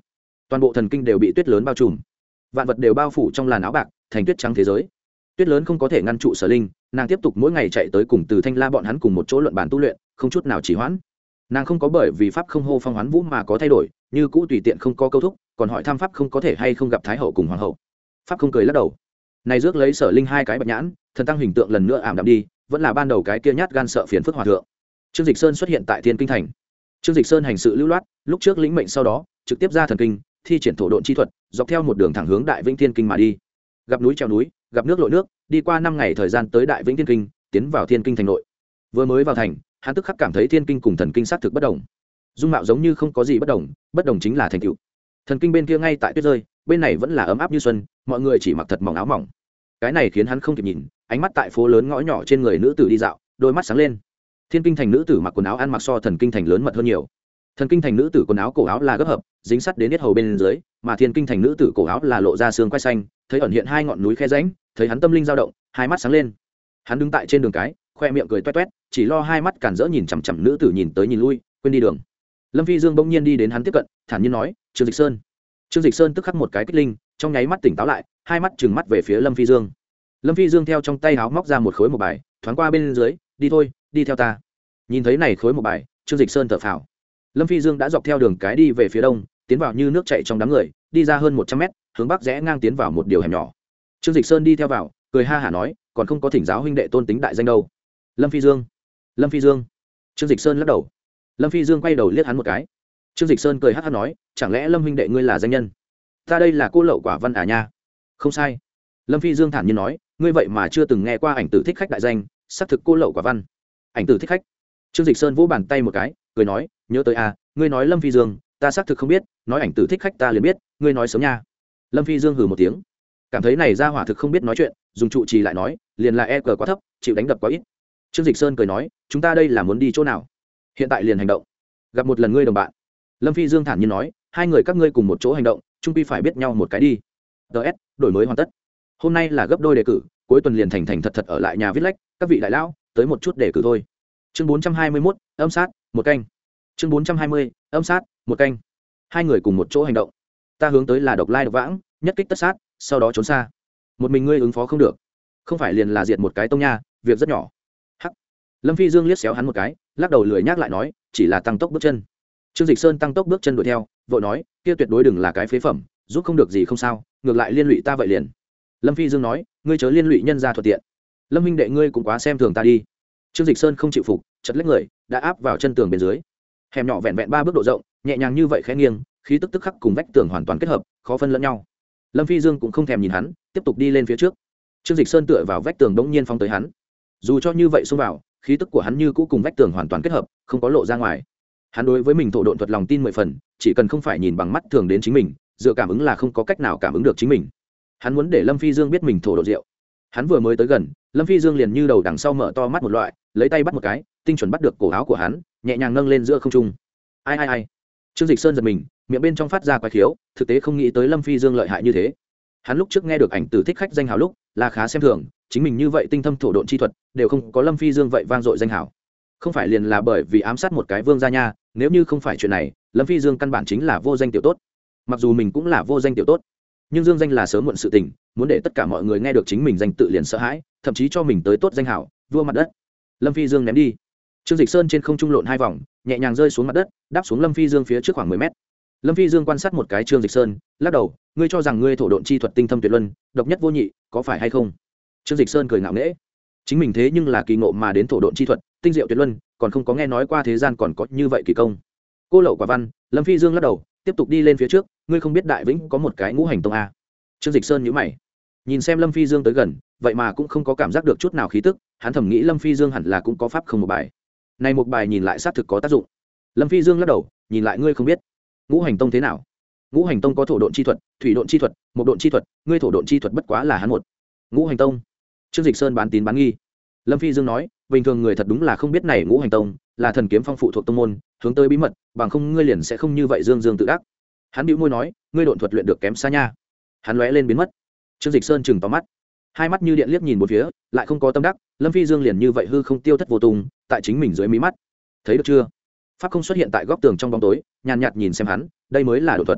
toàn bộ thần kinh đều bị tuyết lớn bao trùm, vạn vật đều bao phủ trong làn áo bạc, thành tuyết trắng thế giới. Tuyết lớn không có thể ngăn trụ Sở Linh, nàng tiếp tục mỗi ngày chạy tới cùng Từ Thanh La bọn hắn cùng một chỗ luận bàn tu luyện, không chút nào trì hoãn. Nàng không có bởi vì pháp không hô phong hoán vũ mà có thay đổi, như cũ tùy tiện không có câu thúc, còn hỏi thăm pháp không có thể hay không gặp thái hậu cùng hoàng hậu. Pháp không cười lắc đầu. Này rước lấy Sở Linh hai cái bạch nhãn, thần tăng hình tượng lần nữa ảm đạm đi, vẫn là ban đầu cái kia nhát gan sợ phiền phức hòa thượng. Trương Dịch Sơn xuất hiện tại Thiên Kinh thành. Trương Dịch Sơn hành sự lưu loát, lúc trước lĩnh mệnh sau đó, trực tiếp ra thần kinh, thi triển thổ độn chi thuật, dọc theo một đường thẳng hướng Đại Vĩnh Thiên Kinh mà đi. Gặp núi trèo núi, gặp nước lội nước, đi qua năm ngày thời gian tới Đại Vĩnh Thiên Kinh, tiến vào Thiên Kinh thành nội. Vừa mới vào thành, hắn tức khắc cảm thấy Thiên Kinh cùng thần kinh xác thực bất đồng. Dung mạo giống như không có gì bất đồng, bất đồng chính là thành tựu. Thần kinh bên kia ngay tại tuyết rơi, bên này vẫn là ấm áp như xuân, mọi người chỉ mặc thật mỏng áo mỏng. Cái này khiến hắn không kịp nhìn, ánh mắt tại phố lớn ngõ nhỏ trên người nữ tử đi dạo, đôi mắt sáng lên. Thiên Kinh thành nữ tử mặc quần áo ăn mặc so thần kinh thành lớn mật hơn nhiều. Thần kinh thành nữ tử quần áo cổ áo là gấp hợp, dính sắt đến yết hầu bên dưới, mà Thiên Kinh thành nữ tử cổ áo là lộ ra xương quai xanh, thấy ẩn hiện hai ngọn núi khe rãnh, thấy hắn tâm linh dao động, hai mắt sáng lên. Hắn đứng tại trên đường cái, khoe miệng cười toét toét, chỉ lo hai mắt cản rỡ nhìn chằm chằm nữ tử nhìn tới nhìn lui, quên đi đường. Lâm Phi Dương bỗng nhiên đi đến hắn tiếp cận, thản nhiên nói, "Trương Dịch Sơn." Trương Dịch Sơn tức khắc một cái kích linh, trong nháy mắt tỉnh táo lại, hai mắt trừng mắt về phía Lâm Phi Dương. Lâm Phi Dương theo trong tay áo móc ra một khối một bài, thoáng qua bên dưới, "Đi thôi, đi theo ta." Nhìn thấy này khối một bài, Trương Dịch Sơn thở phào. Lâm Phi Dương đã dọc theo đường cái đi về phía đông, tiến vào như nước chảy trong đám người, đi ra hơn một trăm mét, hướng bắc rẽ ngang tiến vào một điều hẻm nhỏ. Trương Dịch Sơn đi theo vào, cười ha hả nói, "Còn không có thỉnh giáo huynh đệ tôn tính đại danh đâu." Lâm Phi Dương, Lâm Phi Dương. Trương Dịch Sơn lắc đầu. Lâm Phi Dương quay đầu liếc hắn một cái. Trương Dịch Sơn cười hắc hắc nói, "Chẳng lẽ Lâm huynh đệ ngươi là danh nhân? Ta đây là cô lậu quả văn à nha." "Không sai." Lâm Phi Dương thản nhiên nói, "Ngươi vậy mà chưa từng nghe qua ảnh tử thích khách đại danh, xác thực cô lậu quả văn." "Ảnh tử thích khách?" Trương Dịch Sơn vỗ bàn tay một cái, cười nói, "Nhớ tới à, ngươi nói Lâm Phi Dương, ta xác thực không biết, nói ảnh tử thích khách ta liền biết, ngươi nói sớm nha." Lâm Phi Dương hừ một tiếng, cảm thấy này ra hỏa thực không biết nói chuyện, dùng trụ trì lại nói, liền là e cờ quá thấp, chịu đánh đập quá ít. Trương Dịch Sơn cười nói, "Chúng ta đây là muốn đi chỗ nào? Hiện tại liền hành động." "Gặp một lần ngươi đồng bạn." Lâm Phi Dương thản nhiên nói, "Hai người các ngươi cùng một chỗ hành động, chung quy phải biết nhau một cái đi." ts đổi mới hoàn tất. Hôm nay là gấp đôi đề cử, cuối tuần liền thành thành thật thật ở lại nhà viết lách, các vị đại lão, tới một chút đề cử thôi. Chương bốn trăm hai mươi mốt, âm sát, một canh. Chương bốn trăm hai mươi, âm sát, một canh. Hai người cùng một chỗ hành động. Ta hướng tới là độc lai độc vãng, nhất kích tất sát, sau đó trốn xa. Một mình ngươi ứng phó không được, không phải liền là diệt một cái tông nha, việc rất nhỏ. Hắc. Lâm Phi Dương liếc xéo hắn một cái, lắc đầu lười nhác lại nói, chỉ là tăng tốc bước chân. Trương Dịch Sơn tăng tốc bước chân đuổi theo, vội nói, kia tuyệt đối đừng là cái phế phẩm, giúp không được gì không sao, ngược lại liên lụy ta vậy liền. Lâm Phi Dương nói, ngươi chớ liên lụy nhân ra thuận tiện. Lâm huynh đệ ngươi cũng quá xem thường ta đi. Trương Dịch Sơn không chịu phục, chật lách người, đã áp vào chân tường bên dưới. Hẻm nhỏ vẹn vẹn ba bước độ rộng, nhẹ nhàng như vậy khẽ nghiêng, khí tức tức khắc cùng vách tường hoàn toàn kết hợp, khó phân lẫn nhau. Lâm Phi Dương cũng không thèm nhìn hắn, tiếp tục đi lên phía trước. Trương Dịch Sơn tựa vào vách tường bỗng nhiên phóng tới hắn. Dù cho như vậy xông vào, khí tức của hắn như cũ cùng vách tường hoàn toàn kết hợp, không có lộ ra ngoài. Hắn đối với mình thổ độn thuật lòng tin mười phần, chỉ cần không phải nhìn bằng mắt thường đến chính mình, dựa cảm ứng là không có cách nào cảm ứng được chính mình. Hắn muốn để Lâm Phi Dương biết mình thổ độn diệu. Hắn vừa mới tới gần, Lâm Phi Dương liền như đầu đằng sau mở to mắt một loại, lấy tay bắt một cái, tinh chuẩn bắt được cổ áo của hắn, nhẹ nhàng nâng lên giữa không trung. Ai ai ai. Trương Dịch Sơn giật mình, miệng bên trong phát ra quái khiếu, thực tế không nghĩ tới Lâm Phi Dương lợi hại như thế. Hắn lúc trước nghe được ảnh tử thích khách danh hào lúc, là khá xem thường, chính mình như vậy tinh thâm thổ độn chi thuật, đều không có Lâm Phi Dương vậy vang dội danh hào. Không phải liền là bởi vì ám sát một cái vương gia nha, nếu như không phải chuyện này, Lâm Phi Dương căn bản chính là vô danh tiểu tốt. Mặc dù mình cũng là vô danh tiểu tốt, nhưng dương danh là sớm muộn sự tình, muốn để tất cả mọi người nghe được chính mình danh tự liền sợ hãi, thậm chí cho mình tới tốt danh hào, vua mặt đất. Lâm Phi Dương ném đi. Trương Dịch Sơn trên không trung lộn hai vòng, nhẹ nhàng rơi xuống mặt đất, đáp xuống Lâm Phi Dương phía trước khoảng mười mét. Lâm Phi Dương quan sát một cái Trương Dịch Sơn, lắc đầu, ngươi cho rằng ngươi thổ độn chi thuật tinh thâm tuyệt luân, độc nhất vô nhị, có phải hay không? Trương Dịch Sơn cười ngạo nghễ, chính mình thế nhưng là kỳ ngộ mà đến thổ độn chi thuật, tinh diệu tuyệt luân, còn không có nghe nói qua thế gian còn có như vậy kỳ công. Cô lậu quả văn. Lâm Phi Dương lắc đầu, tiếp tục đi lên phía trước, ngươi không biết Đại Vĩnh có một cái ngũ hành tông a? Trương Dịch Sơn nhíu mày, nhìn xem Lâm Phi Dương tới gần, vậy mà cũng không có cảm giác được chút nào khí tức, hắn thầm nghĩ Lâm Phi Dương hẳn là cũng có pháp không một bài. Này một bài nhìn lại xác thực có tác dụng. Lâm Phi Dương lắc đầu, nhìn lại ngươi không biết. Ngũ hành tông thế nào? Ngũ hành tông có thổ độn chi thuật, thủy độn chi thuật, mộc độn chi thuật, ngươi thổ độn chi thuật bất quá là hắn một. Ngũ hành tông. Trương Dịch Sơn bán tín bán nghi. Lâm Phi Dương nói, bình thường người thật đúng là không biết này ngũ hành tông là thần kiếm phong phụ thuộc tông môn, hướng tới bí mật, bằng không ngươi liền sẽ không như vậy dương dương tự đắc. Hắn bĩu môi nói, ngươi độn thuật luyện được kém xa nha. Hắn lóe lên biến mất. Trương Dịch Sơn chừng to mắt, hai mắt như điện liếc nhìn một phía, lại không có tâm đắc. Lâm Phi Dương liền như vậy hư không tiêu thất vô tung, tại chính mình dưới mí mắt. Thấy được chưa? Pháp không xuất hiện tại góc tường trong bóng tối, nhàn nhạt nhìn xem hắn, đây mới là độn thuật.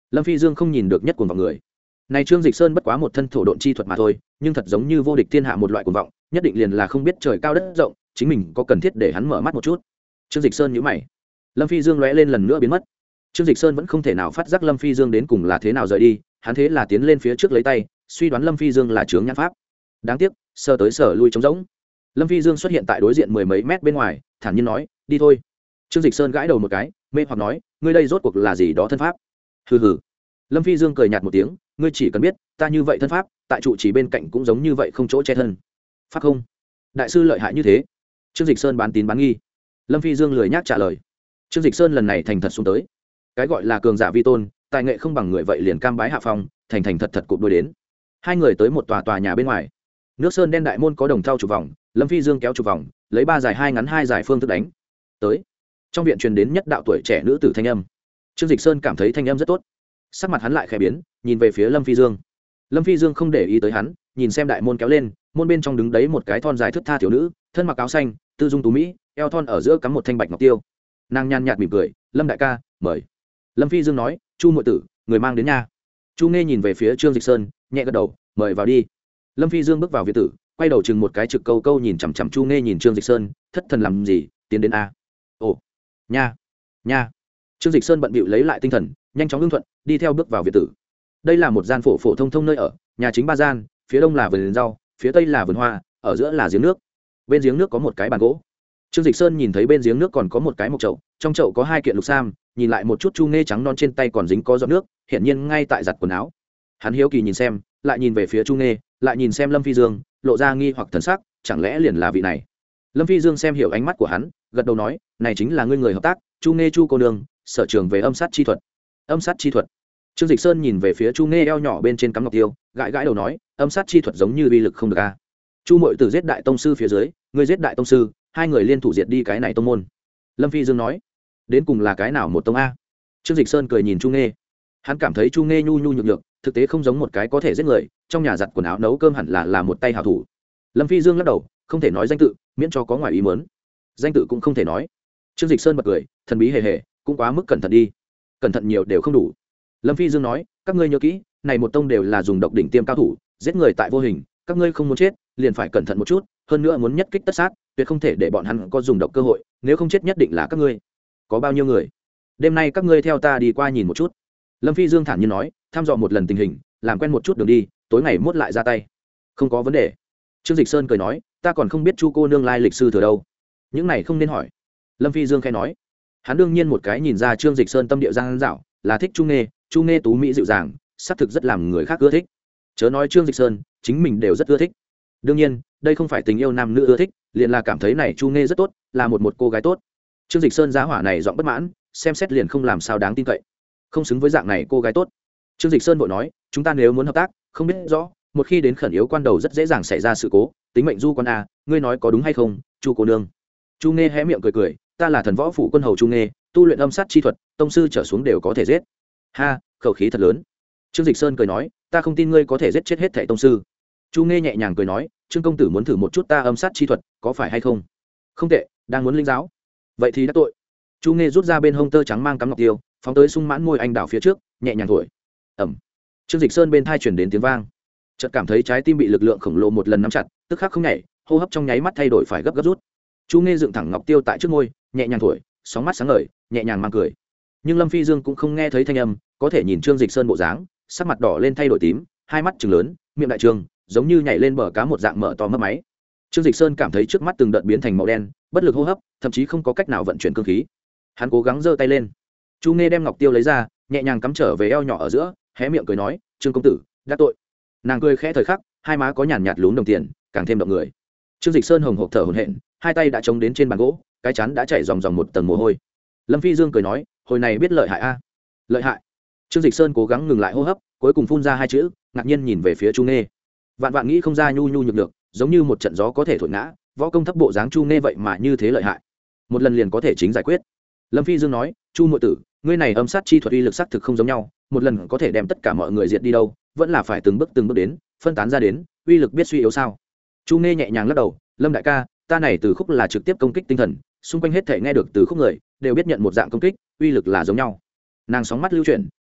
Lâm Phi Dương không nhìn được nhất cuồng vọng người này. Trương Dịch Sơn bất quá một thân thổ độn chi thuật mà thôi, nhưng thật giống như vô địch thiên hạ một loại cuồng vọng, nhất định liền là không biết trời cao đất rộng, chính mình có cần thiết để hắn mở mắt một chút. Trương Dịch Sơn nhíu mày. Lâm Phi Dương lóe lên lần nữa biến mất. Trương Dịch Sơn vẫn không thể nào phát giác Lâm Phi Dương đến cùng là thế nào rời đi, hắn thế là tiến lên phía trước lấy tay, suy đoán Lâm Phi Dương là chướng nhãn pháp. Đáng tiếc, sơ tới sở lui trống rỗng. Lâm Phi Dương xuất hiện tại đối diện mười mấy mét bên ngoài, thản nhiên nói, đi thôi. Trương Dịch Sơn gãi đầu một cái, mê hoặc nói, ngươi đây rốt cuộc là gì đó thân pháp? Hừ hừ. Lâm Phi Dương cười nhạt một tiếng, ngươi chỉ cần biết, ta như vậy thân pháp, tại trụ chỉ bên cạnh cũng giống như vậy không chỗ che thân. Pháp không? Đại sư lợi hại như thế? Trương Dịch Sơn bán tín bán nghi. Lâm Phi Dương lười nhác trả lời. Trương Dịch Sơn lần này thành thật xuống tới. Cái gọi là cường giả vi tôn, tài nghệ không bằng người vậy liền cam bái hạ phong, thành thành thật thật cụp đuôi đến. Hai người tới một tòa tòa nhà bên ngoài. Nước sơn đen đại môn có đồng thau chụp vòng, Lâm Phi Dương kéo chụp vòng, lấy ba dài hai ngắn hai dài phương thức đánh. Tới. Trong viện truyền đến nhất đạo tuổi trẻ nữ tử thanh âm. Trương Dịch Sơn cảm thấy thanh âm rất tốt. Sắc mặt hắn lại khẽ biến, nhìn về phía Lâm Phi Dương. Lâm Phi Dương không để ý tới hắn, nhìn xem đại môn kéo lên, môn bên trong đứng đấy một cái thon dài thướt tha thiếu nữ, thân mặc áo xanh, tư dung tú mỹ, eo thon ở giữa cắm một thanh bạch ngọc tiêu. Nàng nhàn nhạt mỉm cười, Lâm đại ca, mời. Lâm Phi Dương nói, Chu muội tử, người mang đến nha. Chu Nghe nhìn về phía Trương Dịch Sơn, nhẹ gật đầu, mời vào đi. Lâm Phi Dương bước vào viện tử, quay đầu chừng một cái trực câu câu nhìn chằm chằm Chu Nghe nhìn Trương Dịch Sơn, thất thần làm gì, tiến đến a. Ồ, nha, nha. Trương Dịch Sơn bận bịu lấy lại tinh thần, nhanh chóng ưng thuận, đi theo bước vào viện tử. Đây là một gian phổ phổ thông thông nơi ở, nhà chính ba gian, phía đông là vườn rau, phía tây là vườn hoa, ở giữa là giếng nước. Bên giếng nước có một cái bàn gỗ. Trương Dịch Sơn nhìn thấy bên giếng nước còn có một cái mộc chậu, trong chậu có hai kiện lục sam, nhìn lại một chút Chu Nghe trắng non trên tay còn dính có giọt nước, hiển nhiên ngay tại giặt quần áo. Hắn hiếu kỳ nhìn xem, lại nhìn về phía Chu Nghe, lại nhìn xem Lâm Phi Dương, lộ ra nghi hoặc thần sắc, chẳng lẽ liền là vị này? Lâm Phi Dương xem hiểu ánh mắt của hắn, gật đầu nói, này chính là ngươi người hợp tác, Chu Nghe Chu cô nương, sở trường về âm sát chi thuật. Âm sát chi thuật? Trương Dịch Sơn nhìn về phía Chu Nghe eo nhỏ bên trên cắm ngọc tiêu, gãi gãi đầu nói, âm sát chi thuật giống như uy lực không được a. Chu muội tử giết đại tông sư phía dưới, ngươi giết đại tông sư, hai người liên thủ diệt đi cái này tông môn. Lâm Phi Dương nói, đến cùng là cái nào một tông a? Trương Dịch Sơn cười nhìn Chu Nghe, hắn cảm thấy Chu Nghe nhu nhu nhược nhược, thực tế không giống một cái có thể giết người, trong nhà giặt quần áo nấu cơm hẳn là là một tay hảo thủ. Lâm Phi Dương lắc đầu, không thể nói danh tự, miễn cho có ngoài ý muốn. Danh tự cũng không thể nói. Trương Dịch Sơn bật cười, thần bí hề hề, cũng quá mức cẩn thận đi. Cẩn thận nhiều đều không đủ. Lâm Phi Dương nói, các ngươi nhớ kỹ, này một tông đều là dùng độc đỉnh tiêm cao thủ, giết người tại vô hình, các ngươi không muốn chết, liền phải cẩn thận một chút, hơn nữa muốn nhất kích tất sát, tuyệt không thể để bọn hắn có dùng độc cơ hội, nếu không chết nhất định là các ngươi. Có bao nhiêu người? Đêm nay các ngươi theo ta đi qua nhìn một chút. Lâm Phi Dương thản nhiên nói, thăm dò một lần tình hình, làm quen một chút đường đi, tối ngày mốt lại ra tay. Không có vấn đề. Trương Dịch Sơn cười nói, ta còn không biết Chu cô nương lai lịch sư thừa đâu, những này không nên hỏi. Lâm Phi Dương khẽ nói, hắn đương nhiên một cái nhìn ra Trương Dịch Sơn tâm địa giang dảo, là thích Chu Nghe, Chu Nghe tú mỹ dịu dàng, xác thực rất làm người khác ưa thích. Chớ nói Trương Dịch Sơn, chính mình đều rất ưa thích. Đương nhiên, đây không phải tình yêu nam nữ ưa thích, liền là cảm thấy này Chu Nghe rất tốt, là một một cô gái tốt. Trương Dịch Sơn giá hỏa này giọng bất mãn, xem xét liền không làm sao đáng tin cậy, không xứng với dạng này cô gái tốt. Trương Dịch Sơn vội nói, chúng ta nếu muốn hợp tác, không biết rõ, một khi đến khẩn yếu quan đầu rất dễ dàng xảy ra sự cố, tính mệnh du con a, ngươi nói có đúng hay không, Chu cô nương? Chu Nghe hé miệng cười cười, ta là thần võ phủ quân hầu Chu Nghe, tu luyện âm sát chi thuật, tông sư trở xuống đều có thể giết. Ha, khẩu khí thật lớn. Trương Dịch Sơn cười nói, ta không tin ngươi có thể giết chết hết thảy tông sư. Chu Nghe nhẹ nhàng cười nói, Trương công tử muốn thử một chút ta âm sát chi thuật, có phải hay không? Không tệ, đang muốn linh giáo. Vậy thì đã tội. Chu Nghe rút ra bên hông tơ trắng mang cắm ngọc tiêu, phóng tới sung mãn môi anh đào phía trước, nhẹ nhàng thổi. Ẩm. Trương Dịch Sơn bên thai chuyển đến tiếng vang, chợt cảm thấy trái tim bị lực lượng khổng lồ một lần nắm chặt, tức khắc không nhảy, hô hấp trong nháy mắt thay đổi phải gấp gấp rút. Chu Nghe dựng thẳng ngọc tiêu tại trước môi, nhẹ nhàng thổi, sóng mắt sáng ngời, nhẹ nhàng mang cười. Nhưng Lâm Phi Dương cũng không nghe thấy thanh âm, có thể nhìn Trương Dịch Sơn bộ dáng, sắc mặt đỏ lên thay đổi tím, hai mắt trừng lớn, miệng đại trương, giống như nhảy lên bờ cá một dạng mở to mấp máy. Trương Dịch Sơn cảm thấy trước mắt từng đợt biến thành màu đen, bất lực hô hấp, thậm chí không có cách nào vận chuyển cương khí. Hắn cố gắng giơ tay lên. Chu Nghe đem ngọc tiêu lấy ra, nhẹ nhàng cắm trở về eo nhỏ ở giữa, hé miệng cười nói, Trương công tử, đã tội. Nàng cười khẽ thời khắc, hai má có nhàn nhạt lún đồng tiền, càng thêm động người. Trương Dịch Sơn hồng hộc thở hổn hển, hai tay đã chống đến trên bàn gỗ, cái chán đã chảy ròng ròng một tầng mồ hôi. Lâm Phi Dương cười nói, hồi này biết lợi hại a. Lợi hại. Trương Dịch Sơn cố gắng ngừng lại hô hấp, cuối cùng phun ra hai chữ, ngạc nhiên nhìn về phía Chu Nghe. Vạn vạn nghĩ không ra nhu nhu nhược được, giống như một trận gió có thể thổi ngã, võ công thấp bộ dáng Chu Nghe vậy mà như thế lợi hại, một lần liền có thể chính giải quyết. Lâm Phi Dương nói, Chu muội tử, ngươi này âm sát chi thuật uy lực sắc thực không giống nhau, một lần có thể đem tất cả mọi người diệt đi đâu, vẫn là phải từng bước từng bước đến, phân tán ra đến, uy lực biết suy yếu sao? Chu Nghe nhẹ nhàng lắc đầu, Lâm đại ca, ta này từ khúc là trực tiếp công kích tinh thần, xung quanh hết thể nghe được từ khúc người đều biết nhận một dạng công kích, uy lực là giống nhau. Nàng sóng mắt lưu chuyển,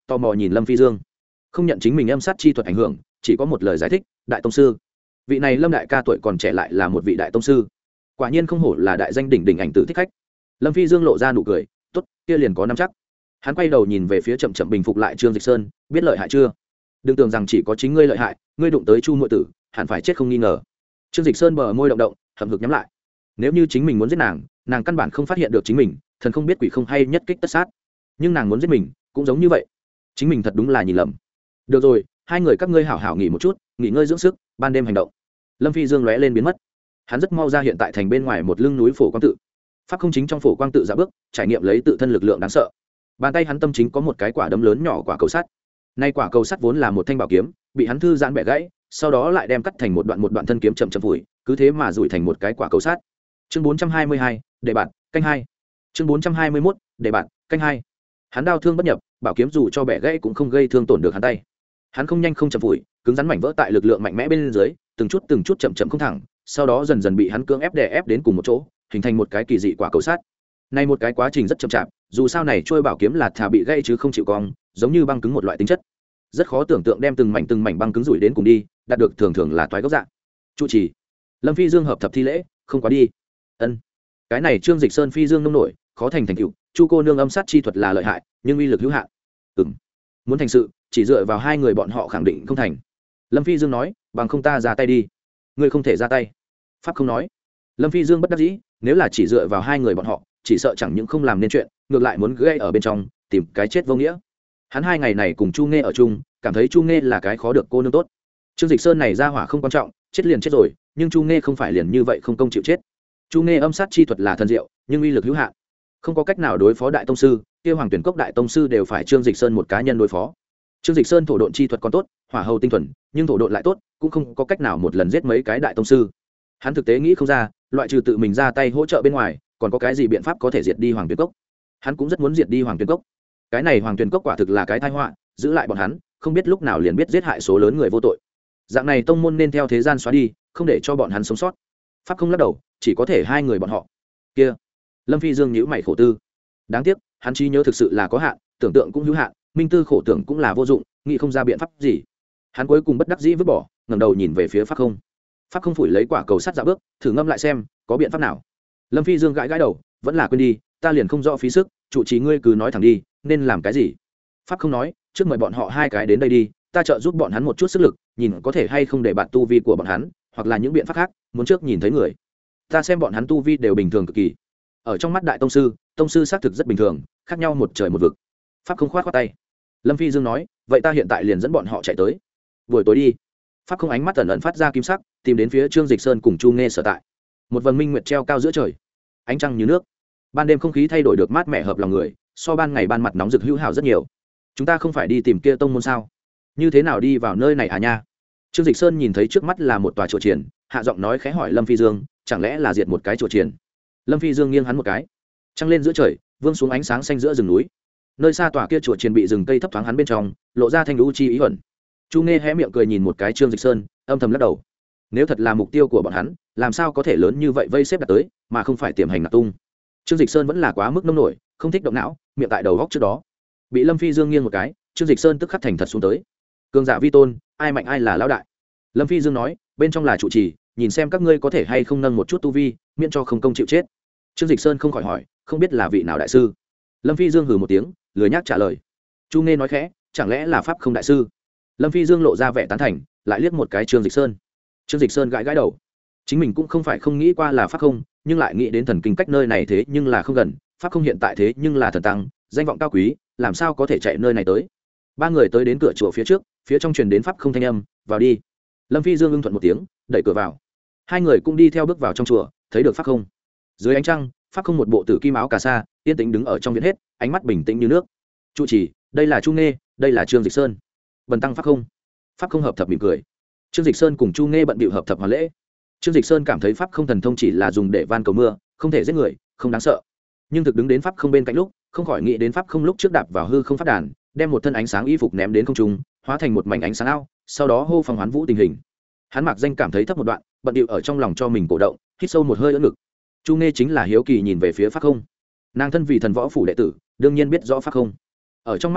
tò mò nhìn Lâm Phi Dương. Không nhận chính mình âm sát chi thuật ảnh hưởng, chỉ có một lời giải thích, đại tông sư. Vị này Lâm đại ca tuổi còn trẻ lại là một vị đại tông sư, quả nhiên không hổ là đại danh đỉnh đỉnh ảnh tử thích khách. Lâm Phi Dương lộ ra nụ cười, tốt, kia liền có nắm chắc. Hắn quay đầu nhìn về phía chậm chậm bình phục lại Trương Dịch Sơn, biết lợi hại chưa? Đừng tưởng rằng chỉ có chính ngươi lợi hại, ngươi đụng tới Chu muội tử, hẳn phải chết không nghi ngờ. Trương Dịch Sơn bờ môi động động, hậm hực nhắm lại. Nếu như chính mình muốn giết nàng, nàng căn bản không phát hiện được chính mình, thần không biết quỷ không hay nhất kích tất sát. Nhưng nàng muốn giết mình, cũng giống như vậy. Chính mình thật đúng là nhìn lầm. Được rồi, hai người các ngươi hảo hảo nghỉ một chút, nghỉ ngơi dưỡng sức, ban đêm hành động. Lâm Phi Dương lóe lên biến mất. Hắn rất mau ra hiện tại thành bên ngoài một lưng núi phổ quang tự. Pháp không chính trong phổ quang tự dạo bước, trải nghiệm lấy tự thân lực lượng đáng sợ. Bàn tay hắn tâm chính có một cái quả đấm lớn nhỏ quả cầu sắt. Nay quả cầu sắt vốn là một thanh bảo kiếm, bị hắn thư giãn bẻ gãy, sau đó lại đem cắt thành một đoạn một đoạn thân kiếm chậm chậm vùi, cứ thế mà rủi thành một cái quả cầu sắt. Chương bốn trăm hai mươi hai, đề bạn, canh hai. Chương bốn trăm hai mươi mốt, đề bạn, canh hai. Hắn đao thương bất nhập, bảo kiếm dù cho bẻ gãy cũng không gây thương tổn được hắn tay. Hắn không nhanh không chậm vùi, cứng rắn mảnh vỡ tại lực lượng mạnh mẽ bên dưới, từng chút từng chút chậm chậm không thẳng, sau đó dần dần bị hắn cưỡng ép đè ép đến cùng một chỗ, hình thành một cái kỳ dị quả cầu sắt. Này một cái quá trình rất chậm chạp, dù sao này trôi bảo kiếm là thà bị gãy chứ không chịu cong, giống như băng cứng một loại tính chất. Rất khó tưởng tượng đem từng mảnh từng mảnh băng cứng rủi đến cùng đi, đạt được thường thường là toái gốc dạng. Trụ trì. Lâm Phi Dương hợp thập thi lễ, không quá đi. Ân. Cái này Trương Dịch Sơn Phi Dương nông nổi, khó thành thành tựu, Chu cô nương âm sát chi thuật là lợi hại, nhưng uy lực hữu hạn. Ừm. Muốn thành sự, chỉ dựa vào hai người bọn họ khẳng định không thành. Lâm Phi Dương nói, bằng không ta ra tay đi. Ngươi không thể ra tay. Pháp không nói. Lâm Phi Dương bất đắc dĩ, nếu là chỉ dựa vào hai người bọn họ, chỉ sợ chẳng những không làm nên chuyện, ngược lại muốn gây ở bên trong, tìm cái chết vô nghĩa. Hắn hai ngày này cùng Chu Nghe ở chung, cảm thấy Chu Nghe là cái khó được cô nương tốt. Trương Dịch Sơn này ra hỏa không quan trọng, chết liền chết rồi, nhưng Chu Nghe không phải liền như vậy không công chịu chết. Chu Nghe âm sát chi thuật là thần diệu, nhưng uy lực hữu hạn, không có cách nào đối phó đại tông sư, kia Hoàng Tuyển Cốc đại tông sư đều phải Trương Dịch Sơn một cá nhân đối phó. Trương Dịch Sơn thổ độn chi thuật còn tốt, hỏa hầu tinh thuần, nhưng thổ độn lại tốt, cũng không có cách nào một lần giết mấy cái đại tông sư. Hắn thực tế nghĩ không ra, loại trừ tự mình ra tay hỗ trợ bên ngoài, còn có cái gì biện pháp có thể diệt đi Hoàng Tuyển Cốc. Hắn cũng rất muốn diệt đi Hoàng Tuyển Cốc. Cái này Hoàng Tuyển Cốc quả thực là cái tai họa, giữ lại bọn hắn, không biết lúc nào liền biết giết hại số lớn người vô tội. Dạng này tông môn nên theo thế gian xóa đi, không để cho bọn hắn sống sót. Pháp không lắc đầu, chỉ có thể hai người bọn họ. Kia. Lâm Phi Dương nhíu mày khổ tư. Đáng tiếc, hắn trí nhớ thực sự là có hạn, tưởng tượng cũng hữu hạn, minh tư khổ tưởng cũng là vô dụng, nghĩ không ra biện pháp gì. Hắn cuối cùng bất đắc dĩ vứt bỏ, ngẩng đầu nhìn về phía Pháp không. Pháp không phủi lấy quả cầu sắt dạo bước, thử ngâm lại xem, có biện pháp nào. Lâm Phi Dương gãi gãi đầu, vẫn là quên đi, ta liền không rõ phí sức, trụ trì ngươi cứ nói thẳng đi, nên làm cái gì. Pháp không nói, trước mời bọn họ hai cái đến đây đi, ta trợ giúp bọn hắn một chút sức lực, nhìn có thể hay không để bạn tu vi của bọn hắn, hoặc là những biện pháp khác, muốn trước nhìn thấy người. Ta xem bọn hắn tu vi đều bình thường cực kỳ. Ở trong mắt đại tông sư, tông sư xác thực rất bình thường, khác nhau một trời một vực. Pháp không khoát khoát tay. Lâm Phi Dương nói, vậy ta hiện tại liền dẫn bọn họ chạy tới. Buổi tối đi. Pháp không ánh mắt ẩn ẩn phát ra kim sắc, tìm đến phía Trương Dịch Sơn cùng Chu Nghe sở tại. Một vầng minh nguyệt treo cao giữa trời, ánh trăng như nước. Ban đêm không khí thay đổi được mát mẻ hợp lòng người, so ban ngày ban mặt nóng rực hữu hảo rất nhiều. Chúng ta không phải đi tìm kia tông môn sao? Như thế nào đi vào nơi này à nha? Trương Dịch Sơn nhìn thấy trước mắt là một tòa chùa triển, hạ giọng nói khẽ hỏi Lâm Phi Dương, chẳng lẽ là diệt một cái chùa triển? Lâm Phi Dương nghiêng hắn một cái, trăng lên giữa trời, vương xuống ánh sáng xanh giữa rừng núi. Nơi xa tòa kia chùa triển bị rừng cây thấp thoáng hắn bên trong, lộ ra thanh lũ chi ý ẩn. Chu Nghe hé miệng cười nhìn một cái Trương Dịch Sơn, âm thầm lắc đầu. Nếu thật là mục tiêu của bọn hắn, làm sao có thể lớn như vậy vây xếp đặt tới, mà không phải tiềm hành nạp tung. Trương Dịch Sơn vẫn là quá mức nông nổi, không thích động não, miệng tại đầu góc trước đó. Bị Lâm Phi Dương nghiêng một cái, Trương Dịch Sơn tức khắc thành thật xuống tới. Cường giả vi tôn, ai mạnh ai là lão đại. Lâm Phi Dương nói, bên trong là trụ trì, nhìn xem các ngươi có thể hay không nâng một chút tu vi, miễn cho không công chịu chết. Trương Dịch Sơn không khỏi hỏi, không biết là vị nào đại sư. Lâm Phi Dương hừ một tiếng, lười nhác trả lời. Chu Nghe nói khẽ, chẳng lẽ là pháp không đại sư. Lâm Phi Dương lộ ra vẻ tán thành, lại liếc một cái Trương Dịch Sơn. Trương Dịch Sơn gãi gãi đầu, chính mình cũng không phải không nghĩ qua là pháp không, nhưng lại nghĩ đến thần kinh cách nơi này thế nhưng là không gần, pháp không hiện tại thế nhưng là thần tăng, danh vọng cao quý, làm sao có thể chạy nơi này tới. Ba người tới đến cửa chùa phía trước, phía trong truyền đến pháp không thanh âm, vào đi. Lâm Phi Dương ưng thuận một tiếng, đẩy cửa vào. Hai người cũng đi theo bước vào trong chùa, thấy được pháp không. Dưới ánh trăng, pháp không một bộ tử kim áo cà sa, yên tĩnh đứng ở trong viện hết, ánh mắt bình tĩnh như nước. Trụ trì, đây là Chu Nghe, đây là Trương Dịch Sơn. Bần tăng pháp không. Pháp không hợp thập mỉm cười. Trương Dịch Sơn cùng Chu Nghe bận bịu hợp thập hoàn lễ. Trương Dịch Sơn cảm thấy pháp không thần thông chỉ là dùng để van cầu mưa, không thể giết người, không đáng sợ. Nhưng thực đứng đến pháp không bên cạnh lúc, không khỏi nghĩ đến pháp không lúc trước đạp vào hư không phát đàn, đem một thân ánh sáng y phục ném đến không trung, hóa thành một mảnh ánh sáng ao, sau đó hô phong hoán vũ tình hình. Hắn mặc danh cảm thấy thấp một đoạn, bận điệu ở trong lòng cho mình cổ động, hít sâu một hơi ưỡn ngực. Chu Nghe chính là hiếu kỳ nhìn về phía pháp không. Nàng thân vì thần võ phủ đệ tử, đương nhiên biết rõ pháp không. Ở trong mắt nàng,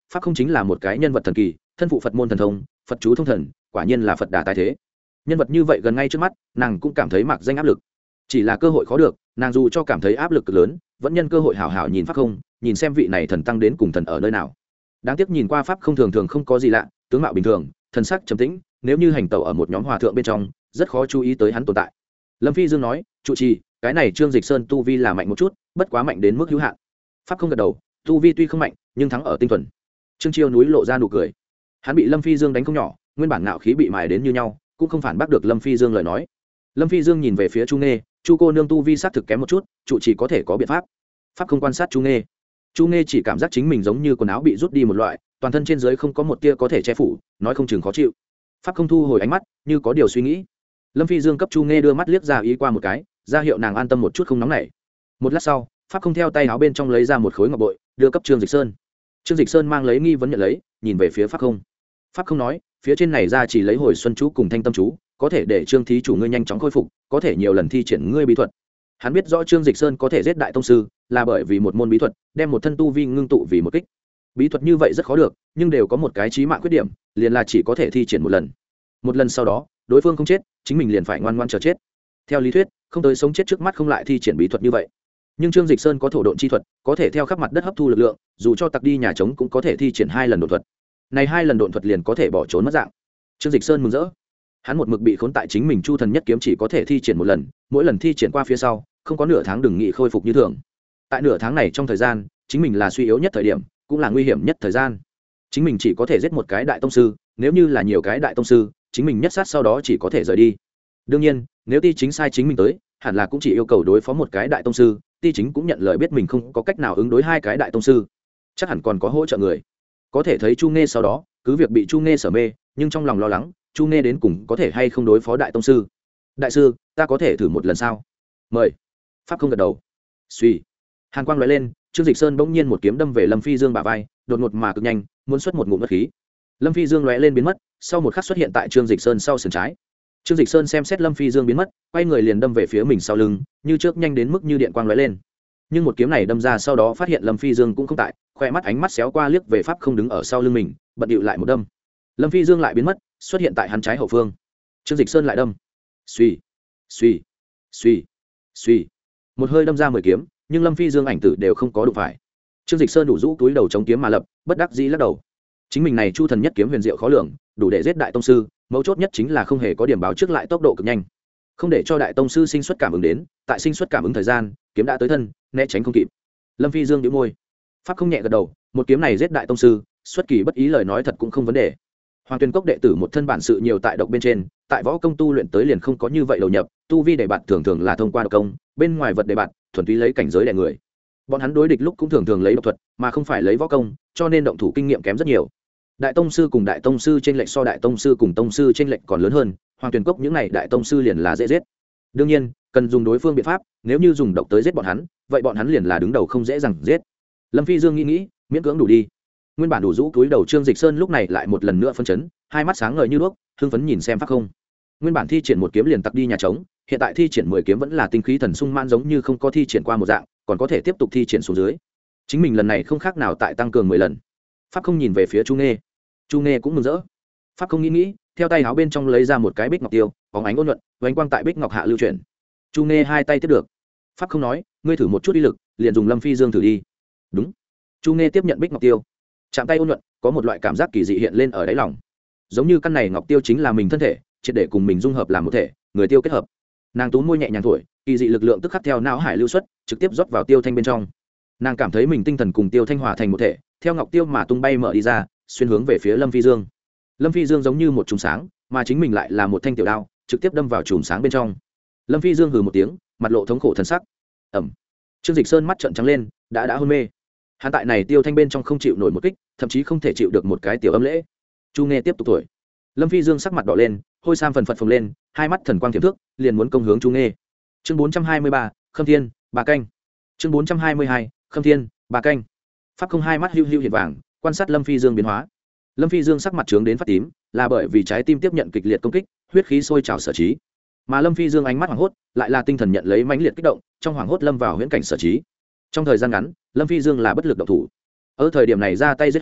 pháp không chính là một cái nhân vật thần kỳ, thân phụ Phật môn thần thông, Phật chú thông thần, quả nhiên là Phật đà tái thế. Nhân vật như vậy gần ngay trước mắt, nàng cũng cảm thấy mặc danh áp lực. Chỉ là cơ hội khó được, nàng dù cho cảm thấy áp lực cực lớn, vẫn nhân cơ hội hảo hảo nhìn pháp không, nhìn xem vị này thần tăng đến cùng thần ở nơi nào. Đáng tiếc nhìn qua pháp không thường thường không có gì lạ, tướng mạo bình thường, thần sắc trầm tĩnh, nếu như hành tẩu ở một nhóm hòa thượng bên trong, rất khó chú ý tới hắn tồn tại. Lâm Phi Dương nói, trụ trì, cái này Trương Dịch Sơn tu vi là mạnh một chút, bất quá mạnh đến mức hữu hạn. Pháp không gật đầu, tu vi tuy không mạnh, nhưng thắng ở tinh thuần. Trương Chiêu núi lộ ra nụ cười. Hắn bị Lâm Phi Dương đánh không nhỏ, nguyên bản ngạo khí bị mài đến như nhau, cũng không phản bác được Lâm Phi Dương lời nói. Lâm Phi Dương nhìn về phía Chu Nghê, Chu cô nương tu vi xác thực kém một chút, trụ trì có thể có biện pháp. Pháp không quan sát Chu Nghê. Chu Nghê chỉ cảm giác chính mình giống như quần áo bị rút đi một loại, toàn thân trên dưới không có một tia có thể che phủ, nói không chừng khó chịu. Pháp không thu hồi ánh mắt, như có điều suy nghĩ. Lâm Phi Dương cấp Chu Nghê đưa mắt liếc ra ý qua một cái, ra hiệu nàng an tâm một chút không nóng nảy. Một lát sau, Pháp không theo tay áo bên trong lấy ra một khối ngọc bội, đưa cấp Trương Dịch Sơn. Trương Dịch Sơn mang lấy nghi vấn nhận lấy, nhìn về phía Pháp không. Pháp không nói, phía trên này ra chỉ lấy hồi xuân chú cùng thanh tâm chú, có thể để Trương thí chủ ngươi nhanh chóng khôi phục, có thể nhiều lần thi triển ngươi bí thuật. Hắn biết rõ Trương Dịch Sơn có thể giết đại tông sư, là bởi vì một môn bí thuật, đem một thân tu vi ngưng tụ vì một kích. Bí thuật như vậy rất khó được, nhưng đều có một cái chí mạng khuyết điểm, liền là chỉ có thể thi triển một lần. Một lần sau đó, đối phương không chết, chính mình liền phải ngoan ngoãn chờ chết. Theo lý thuyết, không tới sống chết trước mắt không lại thi triển bí thuật như vậy. Nhưng Trương Dịch Sơn có thổ độn chi thuật, có thể theo khắp mặt đất hấp thu lực lượng, dù cho tặc đi nhà trống cũng có thể thi triển hai lần độn thuật. Này hai lần độn thuật liền có thể bỏ trốn mất dạng. Trương Dịch Sơn mừng rỡ. Hắn một mực bị khốn tại chính mình Chu Thần Nhất Kiếm chỉ có thể thi triển một lần, mỗi lần thi triển qua phía sau, không có nửa tháng đừng nghị khôi phục như thường. Tại nửa tháng này trong thời gian, chính mình là suy yếu nhất thời điểm, cũng là nguy hiểm nhất thời gian. Chính mình chỉ có thể giết một cái đại tông sư, nếu như là nhiều cái đại tông sư, chính mình nhất sát sau đó chỉ có thể rời đi. Đương nhiên, nếu ti chính sai chính mình tới, hẳn là cũng chỉ yêu cầu đối phó một cái đại tông sư, ti chính cũng nhận lời biết mình không có cách nào ứng đối hai cái đại tông sư, chắc hẳn còn có hỗ trợ người. Có thể thấy Chu Nghê sau đó, cứ việc bị Chu Nghê sở mê, nhưng trong lòng lo lắng, Chu Nghê đến cùng có thể hay không đối phó đại tông sư. Đại sư, ta có thể thử một lần sao? Mời. Pháp không gật đầu. Suy. Hàn quang lóe lên, Trương Dịch Sơn bỗng nhiên một kiếm đâm về Lâm Phi Dương bả vai, đột ngột mà cực nhanh, muốn xuất một ngụm bất khí. Lâm Phi Dương lóe lên biến mất, sau một khắc xuất hiện tại Trương Dịch Sơn sau sườn trái. Trương Dịch Sơn xem xét Lâm Phi Dương biến mất, quay người liền đâm về phía mình sau lưng, như trước nhanh đến mức như điện quang lóe lên. Nhưng một kiếm này đâm ra sau đó phát hiện Lâm Phi Dương cũng không tại, khoe mắt ánh mắt xéo qua liếc về Pháp không đứng ở sau lưng mình, bận điệu lại một đâm. Lâm Phi Dương lại biến mất, xuất hiện tại hắn trái hậu phương. Trương Dịch Sơn lại đâm. Suy, suy, suy, suy. Một hơi đâm ra mười kiếm, nhưng Lâm Phi Dương ảnh tử đều không có đụng phải. Trương Dịch Sơn đủ rũ túi đầu chống kiếm mà lập, bất đắc dĩ lắc đầu. Chính mình này Chu Thần Nhất Kiếm huyền diệu khó lường, đủ để giết đại tông sư, mấu chốt nhất chính là không hề có điểm báo trước lại tốc độ cực nhanh, không để cho đại tông sư sinh xuất cảm ứng đến, tại sinh xuất cảm ứng thời gian, kiếm đã tới thân, né tránh không kịp. Lâm Phi Dương nhíu môi, Pháp không nhẹ gật đầu, một kiếm này giết đại tông sư, xuất kỳ bất ý lời nói thật cũng không vấn đề. Hoàng Tuyền Cốc đệ tử một thân bản sự nhiều tại độc bên trên, tại võ công tu luyện tới liền không có như vậy đầu nhập, tu vi đề bạt thường thường là thông qua độc công, bên ngoài vật đề bạt, thuần túy lấy cảnh giới đè người. Bọn hắn đối địch lúc cũng thường thường lấy độc thuật, mà không phải lấy võ công, cho nên động thủ kinh nghiệm kém rất nhiều. Đại tông sư cùng đại tông sư trên lệnh so đại tông sư cùng tông sư trên lệnh còn lớn hơn, Hoàng Tuyền Cốc những này đại tông sư liền là dễ giết. Đương nhiên, cần dùng đối phương biện pháp, nếu như dùng độc tới giết bọn hắn, vậy bọn hắn liền là đứng đầu không dễ dàng giết. Lâm Phi Dương nghĩ nghĩ, miễn cưỡng đủ đi. Nguyên bản đủ rũ túi đầu Trương Dịch Sơn lúc này lại một lần nữa phân chấn, hai mắt sáng ngời như đuốc, hưng phấn nhìn xem Pháp không. Nguyên bản thi triển một kiếm liền tặc đi nhà trống, hiện tại thi triển mười kiếm vẫn là tinh khí thần sung mãn giống như không có thi triển qua một dạng, còn có thể tiếp tục thi triển xuống dưới. Chính mình lần này không khác nào tại tăng cường mười lần. Pháp không nhìn về phía Chu Nghê. Chu Nghê cũng mừng rỡ. Pháp không nghĩ nghĩ, theo tay áo bên trong lấy ra một cái bích ngọc tiêu, bóng ánh ôn nhuận, ánh quang tại bích ngọc hạ lưu chuyển. Chu Nghê hai tay tiếp được. Pháp không nói, ngươi thử một chút uy lực, liền dùng Lâm Phi Dương thử đi. Đúng. Chu Nghê tiếp nhận bích ngọc tiêu, chạm tay ôn nhuận, có một loại cảm giác kỳ dị hiện lên ở đáy lòng, giống như căn này ngọc tiêu chính là mình thân thể, triệt để cùng mình dung hợp làm một thể, người tiêu kết hợp. Nàng tú môi nhẹ nhàng thổi, kỳ dị lực lượng tức khắc theo não hải lưu xuất, trực tiếp rót vào tiêu thanh bên trong. Nàng cảm thấy mình tinh thần cùng tiêu thanh hòa thành một thể, theo ngọc tiêu mà tung bay mở đi ra, xuyên hướng về phía Lâm Phi Dương. Lâm Phi Dương giống như một chùm sáng, mà chính mình lại là một thanh tiểu đao, trực tiếp đâm vào chùm sáng bên trong. Lâm Phi Dương hừ một tiếng, mặt lộ thống khổ thần sắc. Ẩm. Trương Dịch Sơn mắt trợn trắng lên, đã đã hôn mê. Hắn tại này tiêu thanh bên trong không chịu nổi một kích, thậm chí không thể chịu được một cái tiểu âm lễ. Chu Nghê tiếp tục thổi. Lâm Phi Dương sắc mặt đỏ lên, hôi sam phần phật phồng lên, hai mắt thần quang tiềm thước, liền muốn công hướng Chu Nghê. Chương bốn trăm hai mươi ba, Khâm Thiên, ba canh. Chương bốn trăm hai mươi hai, Khâm Thiên, ba canh. Pháp không hai mắt hưu hưu hiện vàng, quan sát Lâm Phi Dương biến hóa. Lâm Phi Dương sắc mặt trướng đến phát tím, là bởi vì trái tim tiếp nhận kịch liệt công kích, huyết khí sôi trào sở trí. Mà Lâm Phi Dương ánh mắt hoảng hốt, lại là tinh thần nhận lấy mãnh liệt kích động, trong hoảng hốt lâm vào huyễn cảnh sở trí. Trong thời gian ngắn, Lâm Phi Dương là bất lực động thủ. Ở thời điểm này ra tay giết hắn,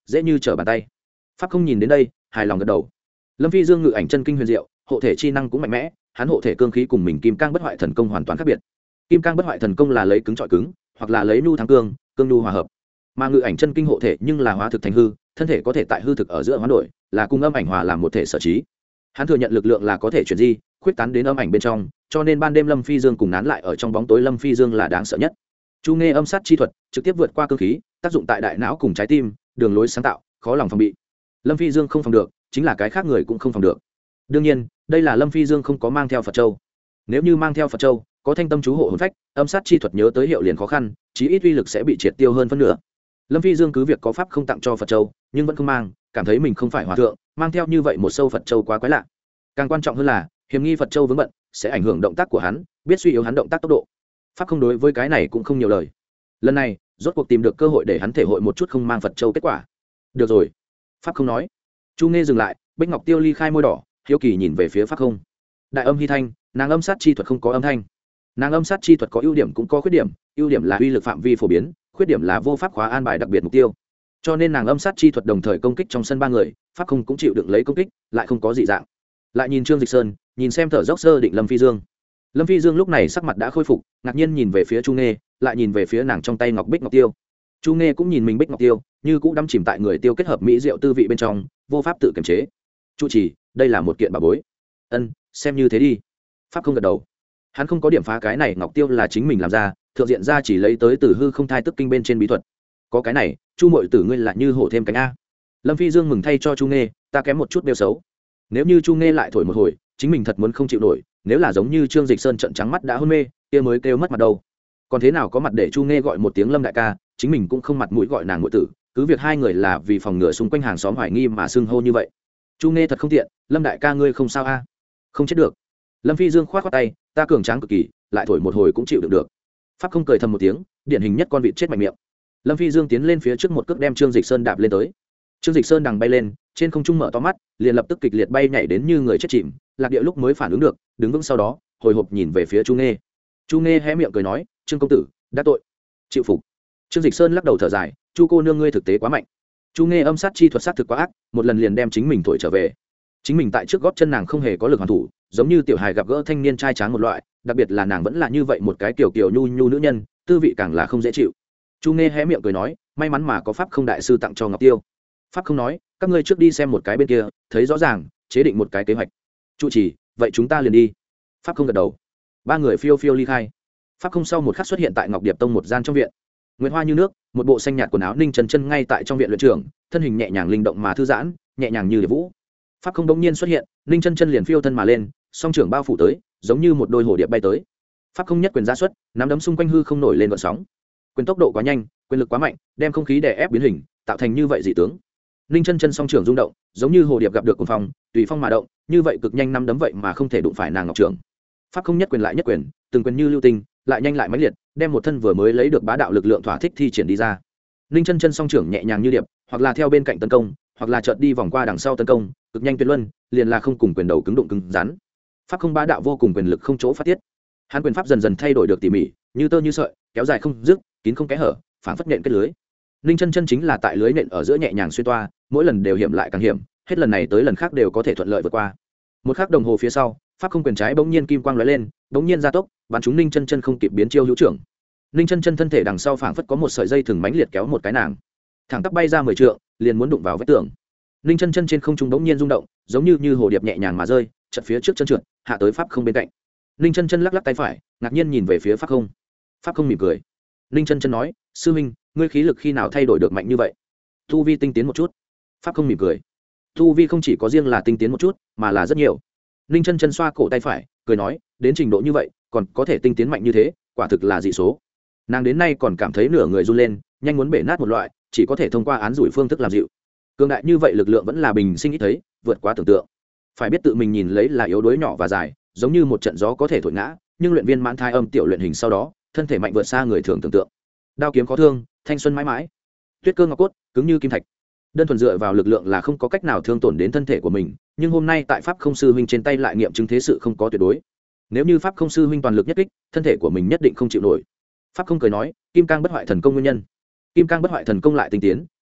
dễ như trở bàn tay. Pháp không nhìn đến đây hài lòng gật đầu. Lâm Phi Dương ngự ảnh chân kinh huyền diệu, hộ thể chi năng cũng mạnh mẽ, hắn hộ thể cương khí cùng mình kim cang bất hoại thần công hoàn toàn khác biệt. Kim cang bất hoại thần công là lấy cứng trọi cứng, hoặc là lấy nhu thắng cương, cương nhu hòa hợp, mà ngự ảnh chân kinh hộ thể nhưng là hóa thực thành hư, thân thể có thể tại hư thực ở giữa hoán đổi, là cùng âm ảnh hòa làm một thể sở trí. Hắn thừa nhận lực lượng là có thể chuyển di, khuyết tán đến âm ảnh bên trong, cho nên ban đêm Lâm Phi Dương cùng nán lại ở trong bóng tối Lâm Phi Dương là đáng sợ nhất. Chu nghe âm sát chi thuật trực tiếp vượt qua cương khí, tác dụng tại đại não cùng trái tim, đường lối sáng tạo, khó lòng phòng bị. Lâm Phi Dương không phòng được, chính là cái khác người cũng không phòng được. Đương nhiên, đây là Lâm Phi Dương không có mang theo Phật Châu. Nếu như mang theo Phật Châu, có thanh tâm chú hộ hồn phách, âm sát chi thuật nhớ tới hiệu liền khó khăn, chí ít uy lực sẽ bị triệt tiêu hơn phân nửa. Lâm Phi Dương cứ việc có pháp không tặng cho Phật Châu, nhưng vẫn không mang, cảm thấy mình không phải hòa thượng, mang theo như vậy một sâu Phật Châu quá quái lạ. Càng quan trọng hơn là, hiểm nghi Phật Châu vướng bận, sẽ ảnh hưởng động tác của hắn, biết suy yếu hắn động tác tốc độ. Pháp không đối với cái này cũng không nhiều lời. Lần này, rốt cuộc tìm được cơ hội để hắn thể hội một chút không mang Phật Châu kết quả. Được rồi, Pháp không nói. Chu nghe dừng lại, Bích Ngọc Tiêu ly khai môi đỏ, hiếu kỳ nhìn về phía Pháp không. Đại âm hy thanh, nàng âm sát chi thuật không có âm thanh. Nàng âm sát chi thuật có ưu điểm cũng có khuyết điểm, ưu điểm là uy lực phạm vi phổ biến, khuyết điểm là vô pháp khóa an bài đặc biệt mục tiêu. Cho nên nàng âm sát chi thuật đồng thời công kích trong sân ba người, Pháp không cũng chịu đựng lấy công kích, lại không có dị dạng. Lại nhìn Trương Dịch Sơn, nhìn xem thở dốc sơ định Lâm Phi Dương. Lâm Phi Dương lúc này sắc mặt đã khôi phục, ngạc nhiên nhìn về phía Chu Nghê, lại nhìn về phía nàng trong tay ngọc Bích Ngọc Tiêu. Chu Nghê cũng nhìn mình Bích Ngọc Tiêu, như cũng đắm chìm tại người tiêu kết hợp mỹ diệu tư vị bên trong, vô pháp tự kiềm chế. Chu chỉ, đây là một kiện bảo bối. Ân, xem như thế đi. Pháp không gật đầu. Hắn không có điểm phá cái này ngọc tiêu là chính mình làm ra, thượng diện ra chỉ lấy tới từ hư không thai tức kinh bên trên bí thuật. Có cái này, Chu muội tử ngươi lại như hổ thêm cánh a. Lâm Phi Dương mừng thay cho Chu Nghê, ta kém một chút đeo xấu. Nếu như Chu Nghê lại thổi một hồi, chính mình thật muốn không chịu nổi, nếu là giống như Trương Dịch Sơn trợn trắng mắt đã hôn mê, kia mới kêu mất mặt đâu. Còn thế nào có mặt để Chu Nghê gọi một tiếng Lâm đại ca, chính mình cũng không mặt mũi gọi nàng muội tử, cứ việc hai người là vì phòng ngừa xung quanh hàng xóm hoài nghi mà xưng hô như vậy. Chu Nghê thật không tiện, Lâm đại ca ngươi không sao a? Không chết được. Lâm Phi Dương khoát khoát tay, ta cường tráng cực kỳ, lại thổi một hồi cũng chịu đựng được. Pháp không cười thầm một tiếng, điển hình nhất con vịt chết mạnh miệng. Lâm Phi Dương tiến lên phía trước một cước đem Trương Dịch Sơn đạp lên tới. Trương Dịch Sơn đằng bay lên, trên không trung mở to mắt, liền lập tức kịch liệt bay nhảy đến như người chết chìm, lạc địa lúc mới phản ứng được, đứng vững sau đó, hồi hộp nhìn về phía Chu Nghê. Chu Nghê hé miệng cười nói, Trương công tử, đã tội. Chịu phục. Trương Dịch Sơn lắc đầu thở dài, Chu cô nương ngươi thực tế quá mạnh. Chu Nghê âm sát chi thuật sát thực quá ác, một lần liền đem chính mình thổi trở về. Chính mình tại trước gót chân nàng không hề có lực hoàn thủ, giống như tiểu hài gặp gỡ thanh niên trai tráng một loại, đặc biệt là nàng vẫn là như vậy một cái kiểu kiểu nhu nhu nữ nhân, tư vị càng là không dễ chịu. Chu Nghê hé miệng cười nói, may mắn mà có pháp không đại sư tặng cho Ngọc Tiêu. Pháp không nói, các ngươi trước đi xem một cái bên kia, thấy rõ ràng, chế định một cái kế hoạch. Chu chỉ, vậy chúng ta liền đi. Pháp không gật đầu. Ba người phiêu phiêu ly khai. Pháp không sau một khắc xuất hiện tại Ngọc Điệp Tông một gian trong viện. Nguyệt hoa như nước, một bộ xanh nhạt quần áo Ninh Chân Chân ngay tại trong viện luyện trưởng, thân hình nhẹ nhàng linh động mà thư giãn, nhẹ nhàng như điệp vũ. Pháp không đống nhiên xuất hiện, Ninh Chân Chân liền phiêu thân mà lên, song trưởng bao phủ tới, giống như một đôi hổ điệp bay tới. Pháp không nhất quyền ra xuất, nắm đấm xung quanh hư không nổi lên gợn sóng. Quyền tốc độ quá nhanh, quyền lực quá mạnh, đem không khí đè ép biến hình, tạo thành như vậy dị tướng. Ninh Chân Chân song trưởng rung động, giống như hồ điệp gặp được cuồng phong, tùy phong mà động, như vậy cực nhanh năm đấm vậy mà không thể đụng phải nàng ngọc trưởng. Pháp không nhất quyền lại nhất quyền, từng quyền như lưu tinh, lại nhanh lại mãnh liệt, đem một thân vừa mới lấy được bá đạo lực lượng thỏa thích thi triển đi ra. Ninh Chân Chân song trưởng nhẹ nhàng như điệp, hoặc là theo bên cạnh tấn công, hoặc là chợt đi vòng qua đằng sau tấn công, cực nhanh tuyệt luân, liền là không cùng quyền đầu cứng đụng cứng rắn. Pháp không bá đạo vô cùng, quyền lực không chỗ phát tiết. Hắn quyền pháp dần dần thay đổi được tỉ mỉ, như tơ như sợi, kéo dài không dứt, kín không kẽ hở, phảng phất nện kết lưới. Ninh Chân Chân chính là tại lưới nện ở giữa nhẹ nhàng xuyên toa, mỗi lần đều hiểm lại càng hiểm, hết lần này tới lần khác đều có thể thuận lợi vượt qua. Một khắc đồng hồ phía sau, pháp không quyền trái bỗng nhiên kim quang lóe lên, bỗng nhiên gia tốc, bắn trúng Ninh Chân Chân không kịp biến chiêu hữu trưởng. Ninh Chân Chân thân thể đằng sau phảng phất có một sợi dây thừng mãnh liệt kéo một cái nàng, thẳng tắp bay ra mười trượng, liền muốn đụng vào vách tường. Ninh Chân Chân trên không trung bỗng nhiên rung động, giống như như hồ điệp nhẹ nhàng mà rơi, chật phía trước chân trượt, hạ tới pháp không bên cạnh. Ninh Chân Chân lắc lắc tay phải, ngạc nhiên nhìn về phía pháp không. Pháp không mỉm cười. Ninh Chân Chân nói, sư minh, ngươi khí lực khi nào thay đổi được mạnh như vậy? Tu vi tinh tiến một chút. Pháp không mỉm cười. Tu vi không chỉ có riêng là tinh tiến một chút, mà là rất nhiều. Ninh Chân Chân xoa cổ tay phải, cười nói, đến trình độ như vậy, còn có thể tinh tiến mạnh như thế, quả thực là dị số. Nàng đến nay còn cảm thấy nửa người run lên, nhanh muốn bể nát một loại, chỉ có thể thông qua án rủi phương thức làm dịu. Cường đại như vậy lực lượng vẫn là bình sinh ít thấy, vượt quá tưởng tượng. Phải biết tự mình nhìn lấy là yếu đuối nhỏ và dài, giống như một trận gió có thể thổi ngã, nhưng luyện viên mãn thai âm tiểu luyện hình sau đó, thân thể mạnh vượt xa người thường tưởng tượng. Đao kiếm có thương, thanh xuân mãi mãi. Tuyết cơ ngọc cốt, cứng như kim thạch. Đơn thuần dựa vào lực lượng là không có cách nào thương tổn đến thân thể của mình, nhưng hôm nay tại pháp không sư huynh trên tay lại nghiệm chứng thế sự không có tuyệt đối. Nếu như pháp không sư huynh toàn lực nhất kích, thân thể của mình nhất định không chịu nổi. Pháp không cười nói, kim cang bất hoại thần công nguyên nhân. Kim cang bất hoại thần công lại tinh tiến,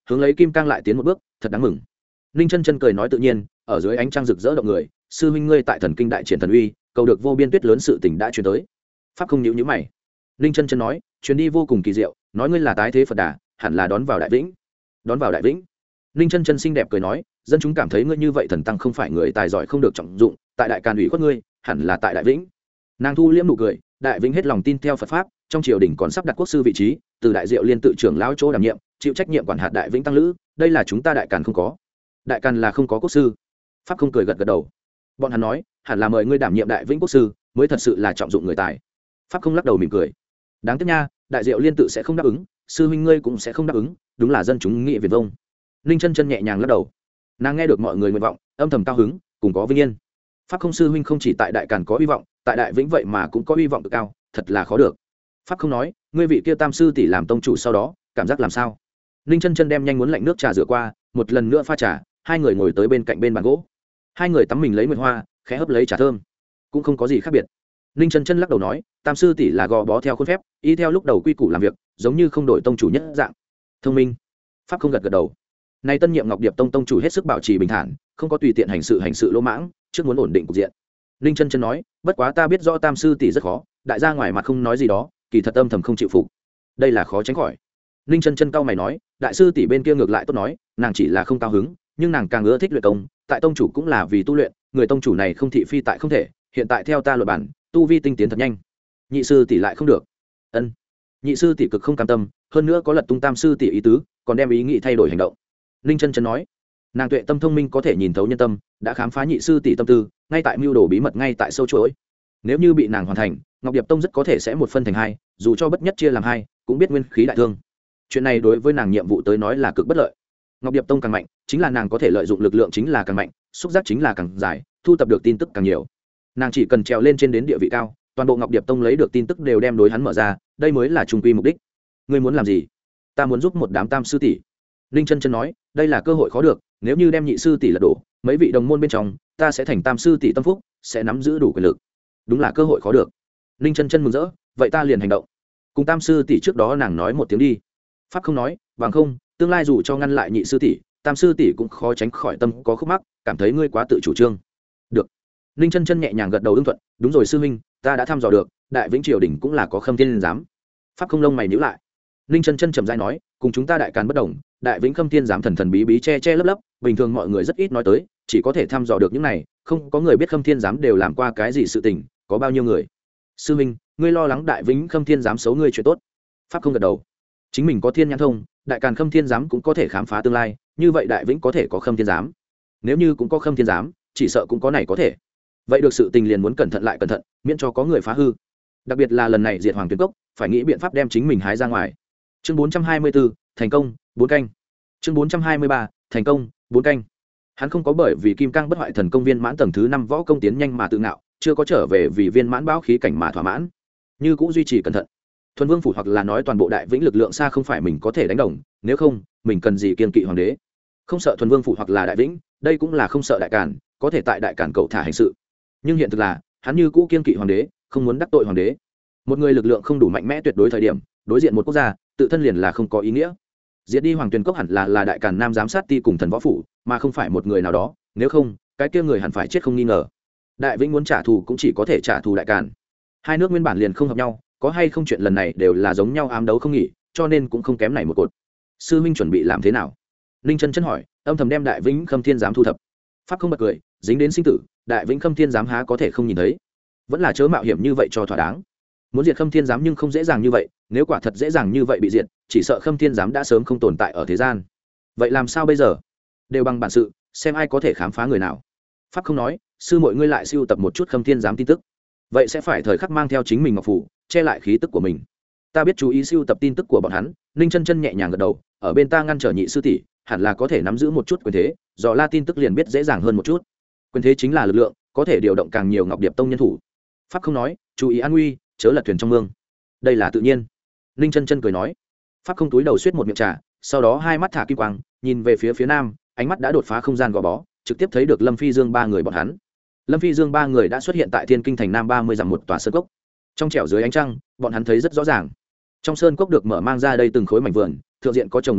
hướng lấy kim cang lại tiến một bước, thật đáng mừng. Ninh chân chân cười nói tự nhiên, ở dưới ánh trăng rực rỡ động người, sư huynh ngươi tại thần kinh đại triển thần uy, cầu được vô biên tuyết lớn sự tình đã truyền tới. Pháp không nhíu nhíu mày. Ninh chân chân nói, truyền đi vô cùng kỳ diệu, nói ngươi là tái thế Phật Đà, hẳn là đón vào đại vĩnh. Đón vào đại vĩnh. Ninh chân chân xinh đẹp cười nói, dân chúng cảm thấy ngươi như vậy thần tăng không phải người tài giỏi không được trọng dụng, tại đại càn ủy khuất ngươi, hẳn là tại đại vĩnh. Nàng thu liễm nụ cười, đại vĩnh hết lòng tin theo Phật pháp, trong triều đình còn sắp đặt quốc sư vị trí, từ đại diệu liên tự trưởng lão chỗ đảm nhiệm, chịu trách nhiệm quản hạt đại vĩnh tăng lữ, đây là chúng ta đại càn không có. Đại càn là không có quốc sư. Pháp không cười gật gật đầu. Bọn hắn nói, hẳn là mời ngươi đảm nhiệm đại vĩnh quốc sư, mới thật sự là trọng dụng người tài. Pháp không lắc đầu mỉm cười. Đáng tiếc nha, đại diệu liên tự sẽ không đáp ứng, sư huynh ngươi cũng sẽ không đáp ứng, đúng là dân chúng nghị Việt vông. Ninh chân chân nhẹ nhàng lắc đầu. Nàng nghe được mọi người nguyện vọng, âm thầm cao hứng, cùng có vinh yên. Pháp không sư huynh không chỉ tại đại càn có hy vọng, tại đại vĩnh vậy mà cũng có hy vọng cực cao, thật là khó được. Pháp không nói, ngươi vị kia tam sư tỷ làm tông chủ sau đó, cảm giác làm sao? Ninh chân chân đem nhanh muốn lạnh nước trà rửa qua, một lần nữa pha trà, hai người ngồi tới bên cạnh bên bàn gỗ. Hai người tắm mình lấy nguyệt hoa, khẽ hấp lấy trà thơm, cũng không có gì khác biệt. Ninh chân chân lắc đầu nói, tam sư tỷ là gò bó theo khuôn phép, y theo lúc đầu quy củ làm việc, giống như không đổi tông chủ nhất dạng. Thông minh. Pháp không gật gật đầu. Nay tân nhiệm Ngọc Điệp tông tông chủ hết sức bảo trì bình thản, không có tùy tiện hành sự hành sự lỗ mãng, trước muốn ổn định cục diện. Ninh chân chân nói, bất quá ta biết rõ tam sư tỷ rất khó, đại gia ngoài mặt không nói gì đó, kỳ thật âm thầm không chịu phục, đây là khó tránh khỏi. Ninh chân chân cao mày nói, đại sư tỷ bên kia ngược lại tốt nói, nàng chỉ là không cao hứng, nhưng nàng càng ưa thích luyện công, tại tông chủ cũng là vì tu luyện, người tông chủ này không thị phi tại không thể, hiện tại theo ta luật bản, tu vi tinh tiến thật nhanh. Nhị sư tỷ lại không được. Ân. Nhị sư tỷ cực không cam tâm, hơn nữa có lật tung tam sư tỷ ý tứ, còn đem ý nghĩ thay đổi hành động. Ninh chân chân nói, nàng tuệ tâm thông minh có thể nhìn thấu nhân tâm, đã khám phá nhị sư tỷ tâm tư, ngay tại mưu đồ bí mật ngay tại sâu chuỗi. Nếu như bị nàng hoàn thành, Ngọc Điệp tông rất có thể sẽ một phân thành hai, dù cho bất nhất chia làm hai, cũng biết nguyên khí đại thương. Chuyện này đối với nàng nhiệm vụ tới nói là cực bất lợi. Ngọc Điệp tông càng mạnh, chính là nàng có thể lợi dụng lực lượng chính là càng mạnh, xúc giác chính là càng dài, thu thập được tin tức càng nhiều. Nàng chỉ cần trèo lên trên đến địa vị cao, toàn bộ Ngọc Điệp tông lấy được tin tức đều đem đối hắn mở ra, đây mới là trung quy mục đích. Ngươi muốn làm gì? Ta muốn giúp một đám tam sư tỷ. Ninh chân chân nói, đây là cơ hội khó được, nếu như đem nhị sư tỷ lật đổ, mấy vị đồng môn bên trong, ta sẽ thành tam sư tỷ tâm phúc, sẽ nắm giữ đủ quyền lực. Đúng là cơ hội khó được. Ninh chân chân mừng rỡ, vậy ta liền hành động. Cùng tam sư tỷ trước đó nàng nói một tiếng đi. Pháp không nói, bằng không, tương lai dù cho ngăn lại nhị sư tỷ, tam sư tỷ cũng khó tránh khỏi tâm có khúc mắc, cảm thấy ngươi quá tự chủ trương. Được. Ninh chân chân nhẹ nhàng gật đầu ứng thuận, đúng rồi sư huynh, ta đã thăm dò được, đại vĩnh triều đình cũng là có khâm thiên giám. Pháp không lông mày nhíu lại. Ninh chân chân trầm rãi nói, cùng chúng ta đại càn bất đồng, đại vĩnh khâm thiên giám thần thần bí bí che che lấp lấp, bình thường mọi người rất ít nói tới, chỉ có thể thăm dò được những này, không có người biết khâm thiên giám đều làm qua cái gì sự tình, có bao nhiêu người. Sư huynh, ngươi lo lắng đại vĩnh khâm thiên giám xấu ngươi chuyện tốt. Pháp không gật đầu. Chính mình có thiên nhãn thông, đại càn khâm thiên giám cũng có thể khám phá tương lai, như vậy đại vĩnh có thể có khâm thiên giám. Nếu như cũng có khâm thiên giám, chỉ sợ cũng có này có thể. Vậy được sự tình liền muốn cẩn thận lại cẩn thận, miễn cho có người phá hư. Đặc biệt là lần này diệt Hoàng Tuyền Cốc, phải nghĩ biện pháp đem chính mình hái ra ngoài. Chương bốn trăm hai mươi bốn, thành công, bốn canh. Chương bốn trăm hai mươi ba, thành công, bốn canh. Hắn không có bởi vì kim cang bất hoại thần công viên mãn tầng thứ năm võ công tiến nhanh mà tự ngạo, chưa có trở về vì viên mãn báo khí cảnh mà thỏa mãn, như cũng duy trì cẩn thận. Thuần Vương phủ hoặc là nói toàn bộ đại vĩnh lực lượng xa không phải mình có thể đánh đồng, nếu không, mình cần gì kiên kỵ hoàng đế. Không sợ Thuần Vương phủ hoặc là đại vĩnh, đây cũng là không sợ đại càn, có thể tại đại càn cậu thả hành sự. Nhưng hiện thực là, hắn như cũ kiên kỵ hoàng đế, không muốn đắc tội hoàng đế. Một người lực lượng không đủ mạnh mẽ tuyệt đối thời điểm, đối diện một quốc gia, tự thân liền là không có ý nghĩa. Diệt đi Hoàng Tuyền Cốc hẳn là là đại càn nam giám sát ti cùng thần võ phủ, mà không phải một người nào đó, nếu không, cái kia người hẳn phải chết không nghi ngờ. Đại vĩnh muốn trả thù cũng chỉ có thể trả thù đại càn. Hai nước nguyên bản liền không hợp nhau, có hay không chuyện lần này đều là giống nhau ám đấu không nghỉ, cho nên cũng không kém này một cột. Sư minh chuẩn bị làm thế nào? Ninh chân chân hỏi, âm thầm đem đại vĩnh khâm thiên giám thu thập. Pháp không bật cười, dính đến sinh tử, đại vĩnh khâm thiên giám há có thể không nhìn thấy, vẫn là chớ mạo hiểm như vậy cho thỏa đáng. Muốn diệt khâm thiên giám nhưng không dễ dàng như vậy, nếu quả thật dễ dàng như vậy bị diệt, chỉ sợ khâm thiên giám đã sớm không tồn tại ở thế gian. Vậy làm sao bây giờ? Đều bằng bản sự, xem ai có thể khám phá người nào. Pháp không nói, sư muội ngươi lại siêu tập một chút khâm thiên giám tin tức, vậy sẽ phải thời khắc mang theo chính mình ngọc phủ, che lại khí tức của mình. Ta biết chú ý siêu tập tin tức của bọn hắn. Ninh chân chân nhẹ nhàng gật đầu, ở bên ta ngăn trở nhị sư tỷ, hẳn là có thể nắm giữ một chút quyền thế, dò la tin tức liền biết dễ dàng hơn một chút. Quyền thế chính là lực lượng, có thể điều động càng nhiều Ngọc Điệp tông nhân thủ. Pháp không nói, chú ý an nguy, chớ lật thuyền trong mương, đây là tự nhiên. Ninh chân chân cười nói. Pháp không túi đầu suýt một miệng trà, sau đó hai mắt thả kim quang, nhìn về phía phía nam, ánh mắt đã đột phá không gian gò bó, trực tiếp thấy được Lâm Phi Dương ba người bọn hắn. Lâm Phi Dương ba người đã xuất hiện tại Thiên Kinh thành nam ba mươi dặm một tòa sơn cốc. Trong trẻo dưới ánh trăng, bọn hắn thấy rất rõ ràng. Trong sơn cốc được mở mang ra đây từng khối mảnh vườn, thượng diện có trồng lương thực,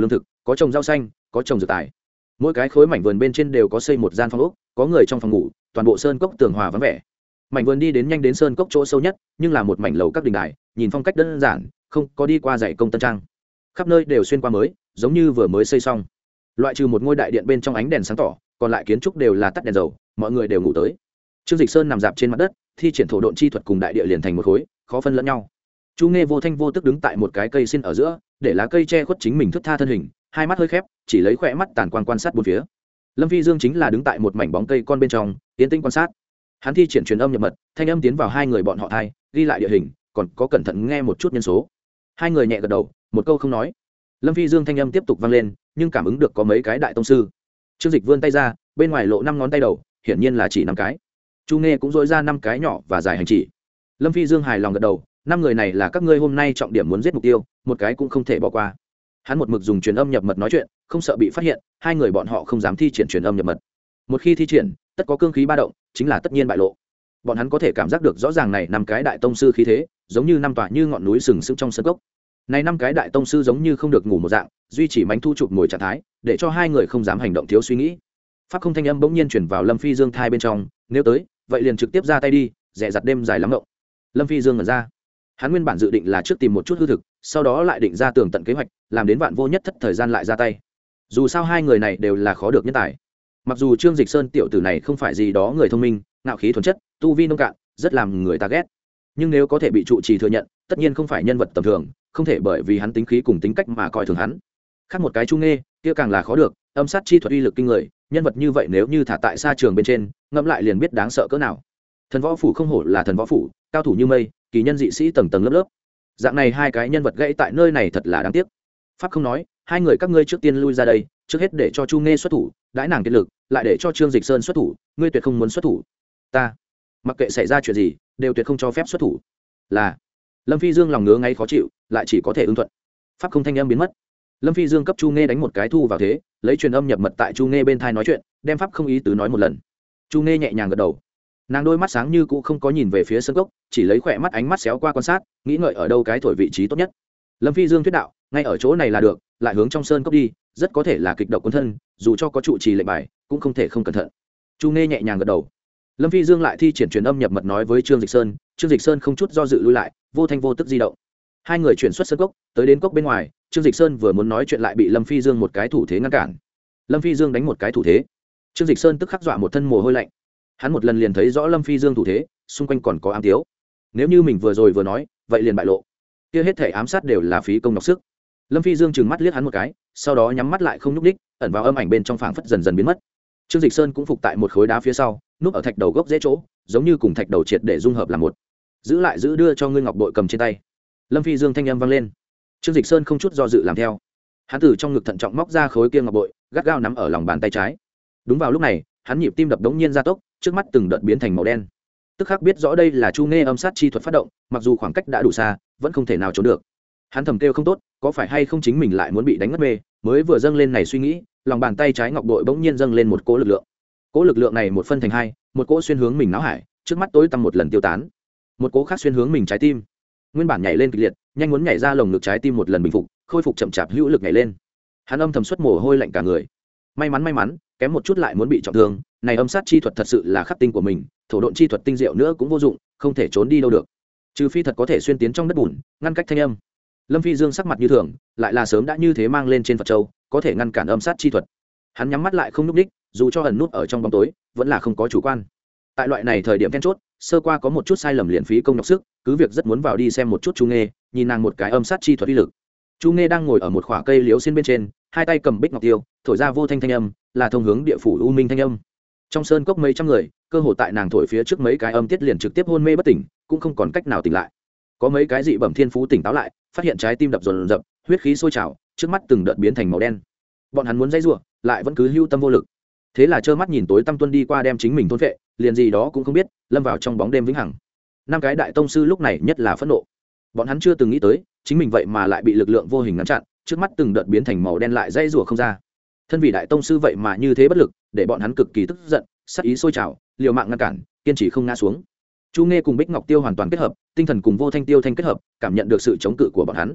có trồng rau xanh, có trồng dược tài. Mỗi cái khối mảnh vườn bên trên đều có xây một gian phòng ốc, có người trong phòng ngủ, toàn bộ sơn cốc tường hòa vắng vẻ. Mảnh vườn đi đến nhanh đến sơn cốc chỗ sâu nhất, nhưng là một mảnh lầu các đình đài, nhìn phong cách đơn giản, không có đi qua dạy công tân trang. Khắp nơi đều xuyên qua mới, giống như vừa mới xây xong. Loại trừ một ngôi đại điện bên trong ánh đèn sáng tỏ, còn lại kiến trúc đều là tắt đèn dầu, mọi người đều ngủ tới. Trương Dịch Sơn nằm dạp trên mặt đất, thi triển thổ độn chi thuật cùng đại địa liền thành một khối, khó phân lẫn nhau. Chu Nghe vô thanh vô tức đứng tại một cái cây xin ở giữa, để lá cây che khuất chính mình thướt tha thân hình, hai mắt hơi khép, chỉ lấy khỏe mắt tàn quan quan sát bốn phía. Lâm Phi Dương chính là đứng tại một mảnh bóng cây con bên trong, tiến tĩnh quan sát. Hắn thi triển truyền âm nhập mật, thanh âm tiến vào hai người bọn họ thai, ghi lại địa hình, còn có cẩn thận nghe một chút nhân số. Hai người nhẹ gật đầu, một câu không nói. Lâm Phi Dương thanh âm tiếp tục vang lên, nhưng cảm ứng được có mấy cái đại tông sư. Trương Dịch vươn tay ra, bên ngoài lộ năm ngón tay đầu, hiển nhiên là chỉ năm cái. Chu Nghe cũng dội ra năm cái nhỏ và dài hành chỉ. Lâm Phi Dương hài lòng gật đầu, năm người này là các ngươi hôm nay trọng điểm muốn giết mục tiêu, một cái cũng không thể bỏ qua. Hắn một mực dùng truyền âm nhập mật nói chuyện, không sợ bị phát hiện, hai người bọn họ không dám thi triển truyền âm nhập mật. Một khi thi triển, tất có cương khí ba động, chính là tất nhiên bại lộ. Bọn hắn có thể cảm giác được rõ ràng này năm cái đại tông sư khí thế, giống như năm tòa như ngọn núi sừng sững trong sân cốc. Này năm cái đại tông sư giống như không được ngủ một dạng, duy trì mánh thu chụp ngồi trạng thái, để cho hai người không dám hành động thiếu suy nghĩ. Pháp không thanh âm bỗng nhiên chuyển vào Lâm Phi Dương thai bên trong, nếu tới, vậy liền trực tiếp ra tay đi, rẻ giặt đêm dài lắm động. Lâm Phi Dương ngẩn ra. Hắn nguyên bản dự định là trước tìm một chút hư thực, sau đó lại định ra tường tận kế hoạch, làm đến vạn vô nhất thất thời gian lại ra tay. Dù sao hai người này đều là khó được nhân tài. Mặc dù Trương Dịch Sơn tiểu tử này không phải gì đó người thông minh, ngạo khí thuần chất, tu vi nông cạn, rất làm người ta ghét. Nhưng nếu có thể bị trụ trì thừa nhận, tất nhiên không phải nhân vật tầm thường, không thể bởi vì hắn tính khí cùng tính cách mà coi thường hắn. Khác một cái Chu Nghe, kia càng là khó được, âm sát chi thuật uy lực kinh người, nhân vật như vậy nếu như thả tại xa trường bên trên, ngẫm lại liền biết đáng sợ cỡ nào. Thần võ phủ không hổ là thần võ phủ, cao thủ như mây, kỳ nhân dị sĩ tầng tầng lớp lớp. Dạng này hai cái nhân vật gãy tại nơi này thật là đáng tiếc. Pháp không nói, hai người các ngươi trước tiên lui ra đây, trước hết để cho Chu Nghe xuất thủ, đãi nàng kiệt lực, lại để cho Trương Dịch Sơn xuất thủ, ngươi tuyệt không muốn xuất thủ. Ta, mặc kệ xảy ra chuyện gì, đều tuyệt không cho phép xuất thủ. Là. Lâm Phi Dương lòng ngứa ngáy khó chịu, lại chỉ có thể ứng thuận. Pháp không thanh âm biến mất. Lâm Phi Dương cấp Chu Nghe đánh một cái thu vào thế, lấy truyền âm nhập mật tại Chu Nghe bên thai nói chuyện, đem pháp không ý tứ nói một lần. Chu Nghe nhẹ nhàng gật đầu. Nàng đôi mắt sáng như cũ không có nhìn về phía sân gốc, chỉ lấy khỏe mắt ánh mắt xéo qua quan sát, nghĩ ngợi ở đâu cái thổi vị trí tốt nhất. Lâm Phi Dương thuyết đạo, ngay ở chỗ này là được, lại hướng trong sơn cốc đi, rất có thể là kịch độc cuốn thân, dù cho có trụ trì lệnh bài, cũng không thể không cẩn thận. Chu Nghe nhẹ nhàng gật đầu. Lâm Phi Dương lại thi triển truyền âm nhập mật nói với Trương Dịch Sơn, Trương Dịch Sơn không chút do dự lui lại, vô thanh vô tức di động. Hai người chuyển xuất sân cốc, tới đến cốc bên ngoài, Trương Dịch Sơn vừa muốn nói chuyện lại bị Lâm Phi Dương một cái thủ thế ngăn cản. Lâm Phi Dương đánh một cái thủ thế, Trương Dịch Sơn tức khắc dọa một thân mồ hôi lạnh. Hắn một lần liền thấy rõ Lâm Phi Dương thủ thế, xung quanh còn có ám tiếu. Nếu như mình vừa rồi vừa nói, vậy liền bại lộ. Kia hết thể ám sát đều là phí công nhọc sức. Lâm Phi Dương trừng mắt liếc hắn một cái, sau đó nhắm mắt lại không nhúc nhích, ẩn vào âm ảnh bên trong phảng phất dần dần biến mất. Trương Dịch Sơn cũng phục tại một khối đá phía sau, núp ở thạch đầu gốc dễ chỗ, giống như cùng thạch đầu triệt để dung hợp làm một. Giữ lại giữ đưa cho ngươi ngọc bội cầm trên tay. Lâm Phi Dương thanh âm vang lên. Trương Dịch Sơn không chút do dự làm theo. Hắn từ trong ngực thận trọng móc ra khối kia ngọc bội, gắt gao nắm ở lòng bàn tay trái. Đúng vào lúc này, hắn nhịp tim đập đống nhiên gia tốc, trước mắt từng đợt biến thành màu đen. Tức khắc biết rõ đây là Chu Nghe âm sát chi thuật phát động, mặc dù khoảng cách đã đủ xa, vẫn không thể nào trốn được. Hắn thầm kêu không tốt, có phải hay không chính mình lại muốn bị đánh ngất mê, mới vừa dâng lên này suy nghĩ, lòng bàn tay trái ngọc bội bỗng nhiên dâng lên một cỗ lực lượng. Cỗ lực lượng này một phân thành hai, một cỗ xuyên hướng mình não hải, trước mắt tối tăm một lần tiêu tán. Một cỗ khác xuyên hướng mình trái tim. Nguyên bản nhảy lên kịch liệt, nhanh muốn nhảy ra lồng ngực trái tim một lần bình phục, khôi phục chậm chạp hữu lực nhảy lên. Hắn âm thầm xuất mồ hôi lạnh cả người. May mắn may mắn, kém một chút lại muốn bị trọng thương, này âm sát chi thuật thật sự là khắc tinh của mình, thổ độn chi thuật tinh diệu nữa cũng vô dụng, không thể trốn đi đâu được. Trừ phi thật có thể xuyên tiến trong đất bùn, ngăn cách thanh âm. Lâm Phi Dương sắc mặt như thường, lại là sớm đã như thế mang lên trên Phật châu, có thể ngăn cản âm sát chi thuật. Hắn nhắm mắt lại không nhúc nhích, dù cho ẩn nút ở trong bóng tối, vẫn là không có chủ quan. Tại loại này thời điểm then chốt, sơ qua có một chút sai lầm liền phí công nhọc sức, cứ việc rất muốn vào đi xem một chút Chu Nghe, nhìn nàng một cái âm sát chi thuật uy lực. Chu Nghe đang ngồi ở một khỏa cây liễu xiên bên trên, hai tay cầm bích ngọc tiêu, thổi ra vô thanh thanh âm, là thông hướng địa phủ u minh thanh âm. Trong sơn cốc mấy trăm người, cơ hồ tại nàng thổi phía trước mấy cái âm tiết liền trực tiếp hôn mê bất tỉnh, cũng không còn cách nào tỉnh lại. Có mấy cái dị bẩm thiên phú tỉnh táo lại, phát hiện trái tim đập dồn dập, huyết khí sôi trào, trước mắt từng đợt biến thành màu đen. Bọn hắn muốn dãy rủa, lại vẫn cứ hưu tâm vô lực. Thế là trơ mắt nhìn tối tăm tuân đi qua đem chính mình thôn phệ, liền gì đó cũng không biết, lâm vào trong bóng đêm vĩnh hằng. Năm cái đại tông sư lúc này nhất là phẫn nộ. Bọn hắn chưa từng nghĩ tới, chính mình vậy mà lại bị lực lượng vô hình ngăn chặn, trước mắt từng đợt biến thành màu đen lại dãy rủa không ra. Thân vị đại tông sư vậy mà như thế bất lực, để bọn hắn cực kỳ tức giận, sát ý sôi trào, liều mạng ngăn cản, kiên trì không ngã xuống. Chu Nghe cùng Bích Ngọc Tiêu hoàn toàn kết hợp, tinh thần cùng Vô Thanh Tiêu Thanh kết hợp, cảm nhận được sự chống cự của bọn hắn.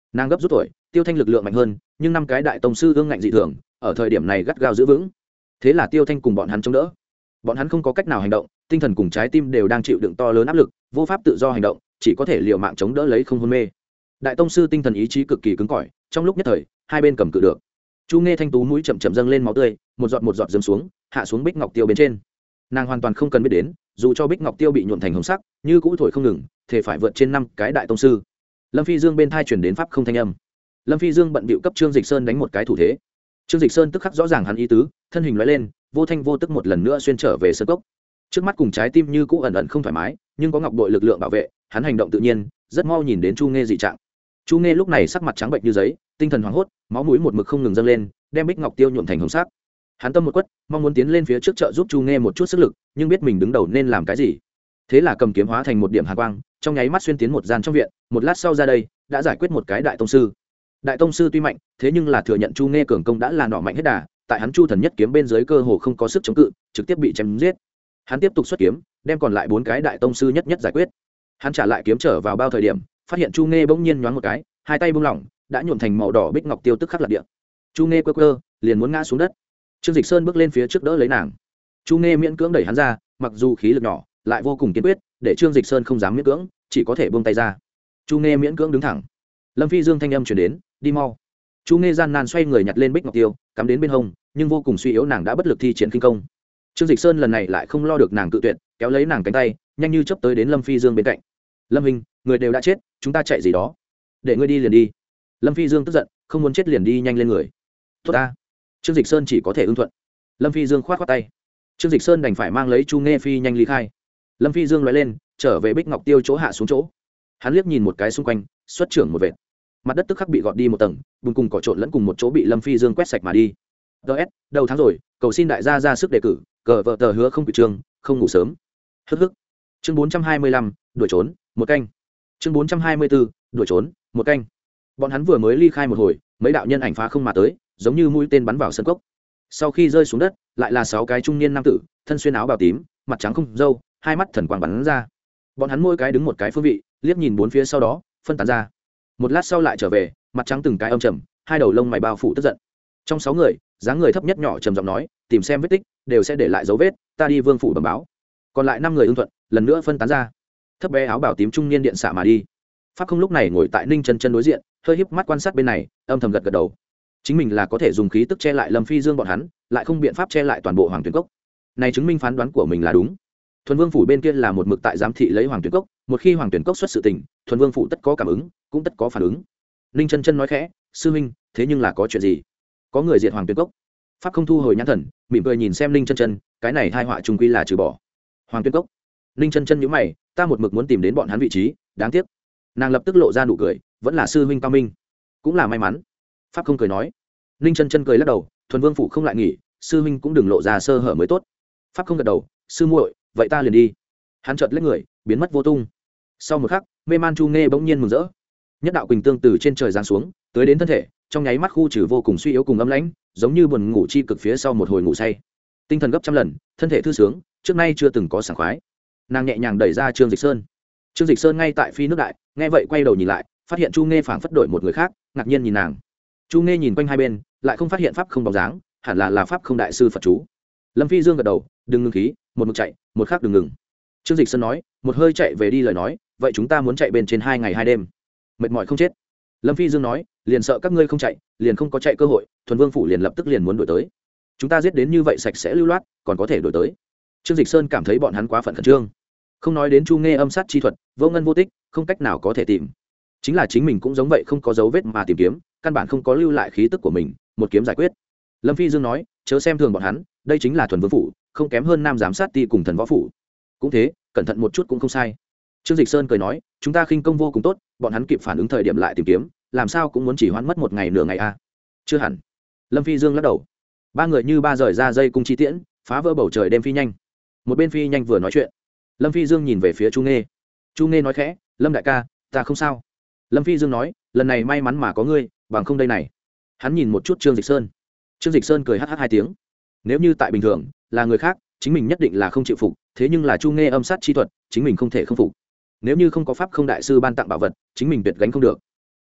nàng gấp rút tuổi, Tiêu Thanh lực lượng mạnh hơn, nhưng năm cái đại tông sư ương ngạnh dị thường, ở thời điểm này gắt gao giữ vững. Thế là Tiêu Thanh cùng bọn hắn chống đỡ. Bọn hắn không có cách nào hành động, tinh thần cùng trái tim đều đang chịu đựng to lớn áp lực, vô pháp tự do hành động, chỉ có thể liều mạng chống đỡ lấy không hôn mê. Đại tông sư tinh thần ý chí cực kỳ cứng cỏi, trong lúc nhất thời, hai bên cầm cự được. Chu Nghe thanh tú mũi chậm chậm dâng lên máu tươi, một giọt một giọt dâng xuống, hạ xuống Bích Ngọc Tiêu bên trên. Nàng hoàn toàn không cần biết đến, dù cho Bích Ngọc Tiêu bị nhuộn thành hồng sắc, như cũ thổi không ngừng, thể phải vượt trên năm cái đại tông sư. Lâm Phi Dương bên thai chuyển đến pháp không thanh âm. Lâm Phi Dương bận bịu cấp Trương Dịch Sơn đánh một cái thủ thế. Trương Dịch Sơn tức khắc rõ ràng hắn ý tứ, thân hình lóe lên, vô thanh vô tức một lần nữa xuyên trở về sơn cốc. Trước mắt cùng trái tim như cũ ẩn ẩn không thoải mái, nhưng có ngọc bội lực lượng bảo vệ, hắn hành động tự nhiên, rất mau nhìn đến Chu Nghe dị trạng. Chu Nghe lúc này sắc mặt trắng bệch như giấy, tinh thần hoảng hốt, máu mũi một mực không ngừng dâng lên, đem Bích Ngọc Tiêu nhuộm thành hồng sắc. Hắn tâm một quất, mong muốn tiến lên phía trước trợ giúp Chu Nghe một chút sức lực, nhưng biết mình đứng đầu nên làm cái gì. Thế là cầm kiếm hóa thành một điểm hàn quang, trong nháy mắt xuyên tiến một gian trong viện, một lát sau ra đây, đã giải quyết một cái đại tông sư. Đại tông sư tuy mạnh, thế nhưng là thừa nhận Chu Nghe cường công đã là nọ mạnh hết đà, tại hắn Chu Thần Nhất kiếm bên dưới cơ hồ không có sức chống cự, trực tiếp bị chém giết. Hắn tiếp tục xuất kiếm, đem còn lại bốn cái đại tông sư nhất nhất giải quyết. Hắn trả lại kiếm trở vào bao thời điểm, phát hiện Chu Nghe bỗng nhiên nhoáng một cái, hai tay buông lỏng, đã nhuộm thành màu đỏ Bích Ngọc Tiêu tức khắc lạc địa. Chu Nghe quơ quơ, liền muốn ngã xuống đất. Trương Dịch Sơn bước lên phía trước đỡ lấy nàng. Chu Nghe miễn cưỡng đẩy hắn ra, mặc dù khí lực nhỏ, lại vô cùng kiên quyết, để Trương Dịch Sơn không dám miễn cưỡng, chỉ có thể buông tay ra. Chu Nghe miễn cưỡng đứng thẳng. Lâm Phi Dương thanh âm truyền đến, đi mau. Chu Nghe gian nan xoay người nhặt lên Bích Ngọc Tiêu, cắm đến bên hông, nhưng vô cùng suy yếu, nàng đã bất lực thi triển kinh công. Trương Dịch Sơn lần này lại không lo được nàng cự tuyệt, kéo lấy nàng cánh tay, nhanh như chớp tới đến Lâm Phi Dương bên cạnh. Lâm Hình, người đều đã chết, chúng ta chạy gì đó? Để ngươi đi liền đi. Lâm Phi Dương tức giận, không muốn chết liền đi nhanh lên người. Tốt ta. Trương Dịch Sơn chỉ có thể ưng thuận. Lâm Phi Dương khoát khoát tay. Trương Dịch Sơn đành phải mang lấy Chu Nghe phi nhanh ly khai. Lâm Phi Dương lóe lên, trở về Bích Ngọc Tiêu chỗ hạ xuống chỗ. Hắn liếc nhìn một cái xung quanh, xuất trưởng một vệt. Mặt đất tức khắc bị gọt đi một tầng, bùn cùng cỏ trộn lẫn cùng một chỗ bị Lâm Phi Dương quét sạch mà đi. ds đầu tháng rồi, cầu xin đại gia ra sức đề cử, cờ vợ tờ hứa không bị trường, không ngủ sớm. Hức hức. Chương bốn trăm hai mươi lăm, đuổi trốn, một canh. Chương bốn trăm hai mươi bốn, đuổi trốn, một canh. Bọn hắn vừa mới ly khai một hồi, mấy đạo nhân ảnh phá không mà tới, giống như mũi tên bắn vào sân cốc. Sau khi rơi xuống đất, lại là sáu cái trung niên nam tử, thân xuyên áo bào tím, mặt trắng không râu, hai mắt thần quang bắn ra. Bọn hắn mỗi cái đứng một cái phương vị, liếc nhìn bốn phía sau đó, phân tán ra. Một lát sau lại trở về, mặt trắng từng cái âm trầm, hai đầu lông mày bao phủ tức giận. Trong sáu người, dáng người thấp nhất nhỏ trầm giọng nói, tìm xem vết tích, đều sẽ để lại dấu vết, ta đi vương phủ bẩm báo. Còn lại năm người ưng thuận, lần nữa phân tán ra. Thấp bé áo bào tím trung niên điện xạ mà đi. Pháp Không lúc này ngồi tại Ninh Chân Chân đối diện, hơi híp mắt quan sát bên này, âm thầm gật gật đầu. Chính mình là có thể dùng khí tức che lại Lâm Phi Dương bọn hắn, lại không biện pháp che lại toàn bộ Hoàng Tuyển Cốc. Này chứng minh phán đoán của mình là đúng. Thuần Vương phủ bên kia là một mực tại giám thị lấy Hoàng Tuyển Cốc, một khi Hoàng Tuyển Cốc xuất sự tình, Thuần Vương phủ tất có cảm ứng, cũng tất có phản ứng. Ninh Chân Chân nói khẽ, sư huynh, thế nhưng là có chuyện gì? Có người diệt Hoàng Tuyển Cốc. Pháp Không thu hồi nhãn thần, mỉm cười nhìn xem Ninh Chân Chân, cái này tai họa trùng quy là trừ bỏ. Hoàng Tuyển Cốc. Ninh Chân Chân nhíu mày, ta một mực muốn tìm đến bọn hắn vị trí, đáng tiếc. Nàng lập tức lộ ra nụ cười, vẫn là sư huynh cao minh, cũng là may mắn. Pháp Không cười nói. Ninh Chân Chân cười lắc đầu, Thuần Vương phủ không lại nghỉ, sư huynh cũng đừng lộ ra sơ hở mới tốt. Pháp Không gật đầu, sư muội, vậy ta liền đi. Hắn chợt lấy người, biến mất vô tung. Sau một khắc, mê man Chu Nghe bỗng nhiên mừng rỡ. Nhất đạo quỳnh tương từ trên trời giáng xuống, tới đến thân thể, trong nháy mắt khu trừ vô cùng suy yếu cùng ấm lãnh, giống như buồn ngủ chi cực phía sau một hồi ngủ say. Tinh thần gấp trăm lần, thân thể thư sướng, trước nay chưa từng có sảng khoái. Nàng nhẹ nhàng đẩy ra Trương Dịch Sơn. Trương Dịch Sơn ngay tại phi nước đại, nghe vậy quay đầu nhìn lại, phát hiện Chu Nghe phảng phất đổi một người khác, ngạc nhiên nhìn nàng. Chu Nghe nhìn quanh hai bên, lại không phát hiện pháp không bóng dáng, hẳn là là pháp không đại sư Phật chú. Lâm Phi Dương gật đầu, đừng ngừng khí, một mực chạy, một khác đừng ngừng. Trương Dịch Sơn nói, một hơi chạy về đi lời nói, vậy chúng ta muốn chạy bên trên hai ngày hai đêm, mệt mỏi không chết. Lâm Phi Dương nói, liền sợ các ngươi không chạy, liền không có chạy cơ hội, Thuần Vương phủ liền lập tức liền muốn đuổi tới. Chúng ta giết đến như vậy sạch sẽ lưu loát, còn có thể đuổi tới. Trương Dịch Sơn cảm thấy bọn hắn quá phận khẩn trương. Không nói đến Chu Nghe âm sát chi thuật, vô ngân vô tích, không cách nào có thể tìm. Chính là chính mình cũng giống vậy, không có dấu vết mà tìm kiếm, căn bản không có lưu lại khí tức của mình, một kiếm giải quyết. Lâm Phi Dương nói, chớ xem thường bọn hắn, đây chính là Thuần Vương phủ, không kém hơn Nam giám sát ti cùng Thần Võ phủ. Cũng thế, cẩn thận một chút cũng không sai. Trương Dịch Sơn cười nói, chúng ta khinh công vô cùng tốt, bọn hắn kịp phản ứng thời điểm lại tìm kiếm, làm sao cũng muốn chỉ hoãn mất một ngày nửa ngày a. À? Chưa hẳn. Lâm Phi Dương lắc đầu. Ba người như ba rời ra dây cung chi tiễn, phá vỡ bầu trời đêm phi nhanh. Một bên phi nhanh vừa nói chuyện. Lâm Phi Dương nhìn về phía Chu Nghe. Chu Nghe nói khẽ, Lâm đại ca, ta không sao. Lâm Phi Dương nói, lần này may mắn mà có ngươi, bằng không đây này. Hắn nhìn một chút Trương Dịch Sơn. Trương Dịch Sơn cười hắc hắc hai tiếng. Nếu như tại bình thường, là người khác, chính mình nhất định là không chịu phục, thế nhưng là Chu Nghe âm sát chi thuật, chính mình không thể không phục. Nếu như không có pháp không đại sư ban tặng bảo vật, chính mình tuyệt gánh không được.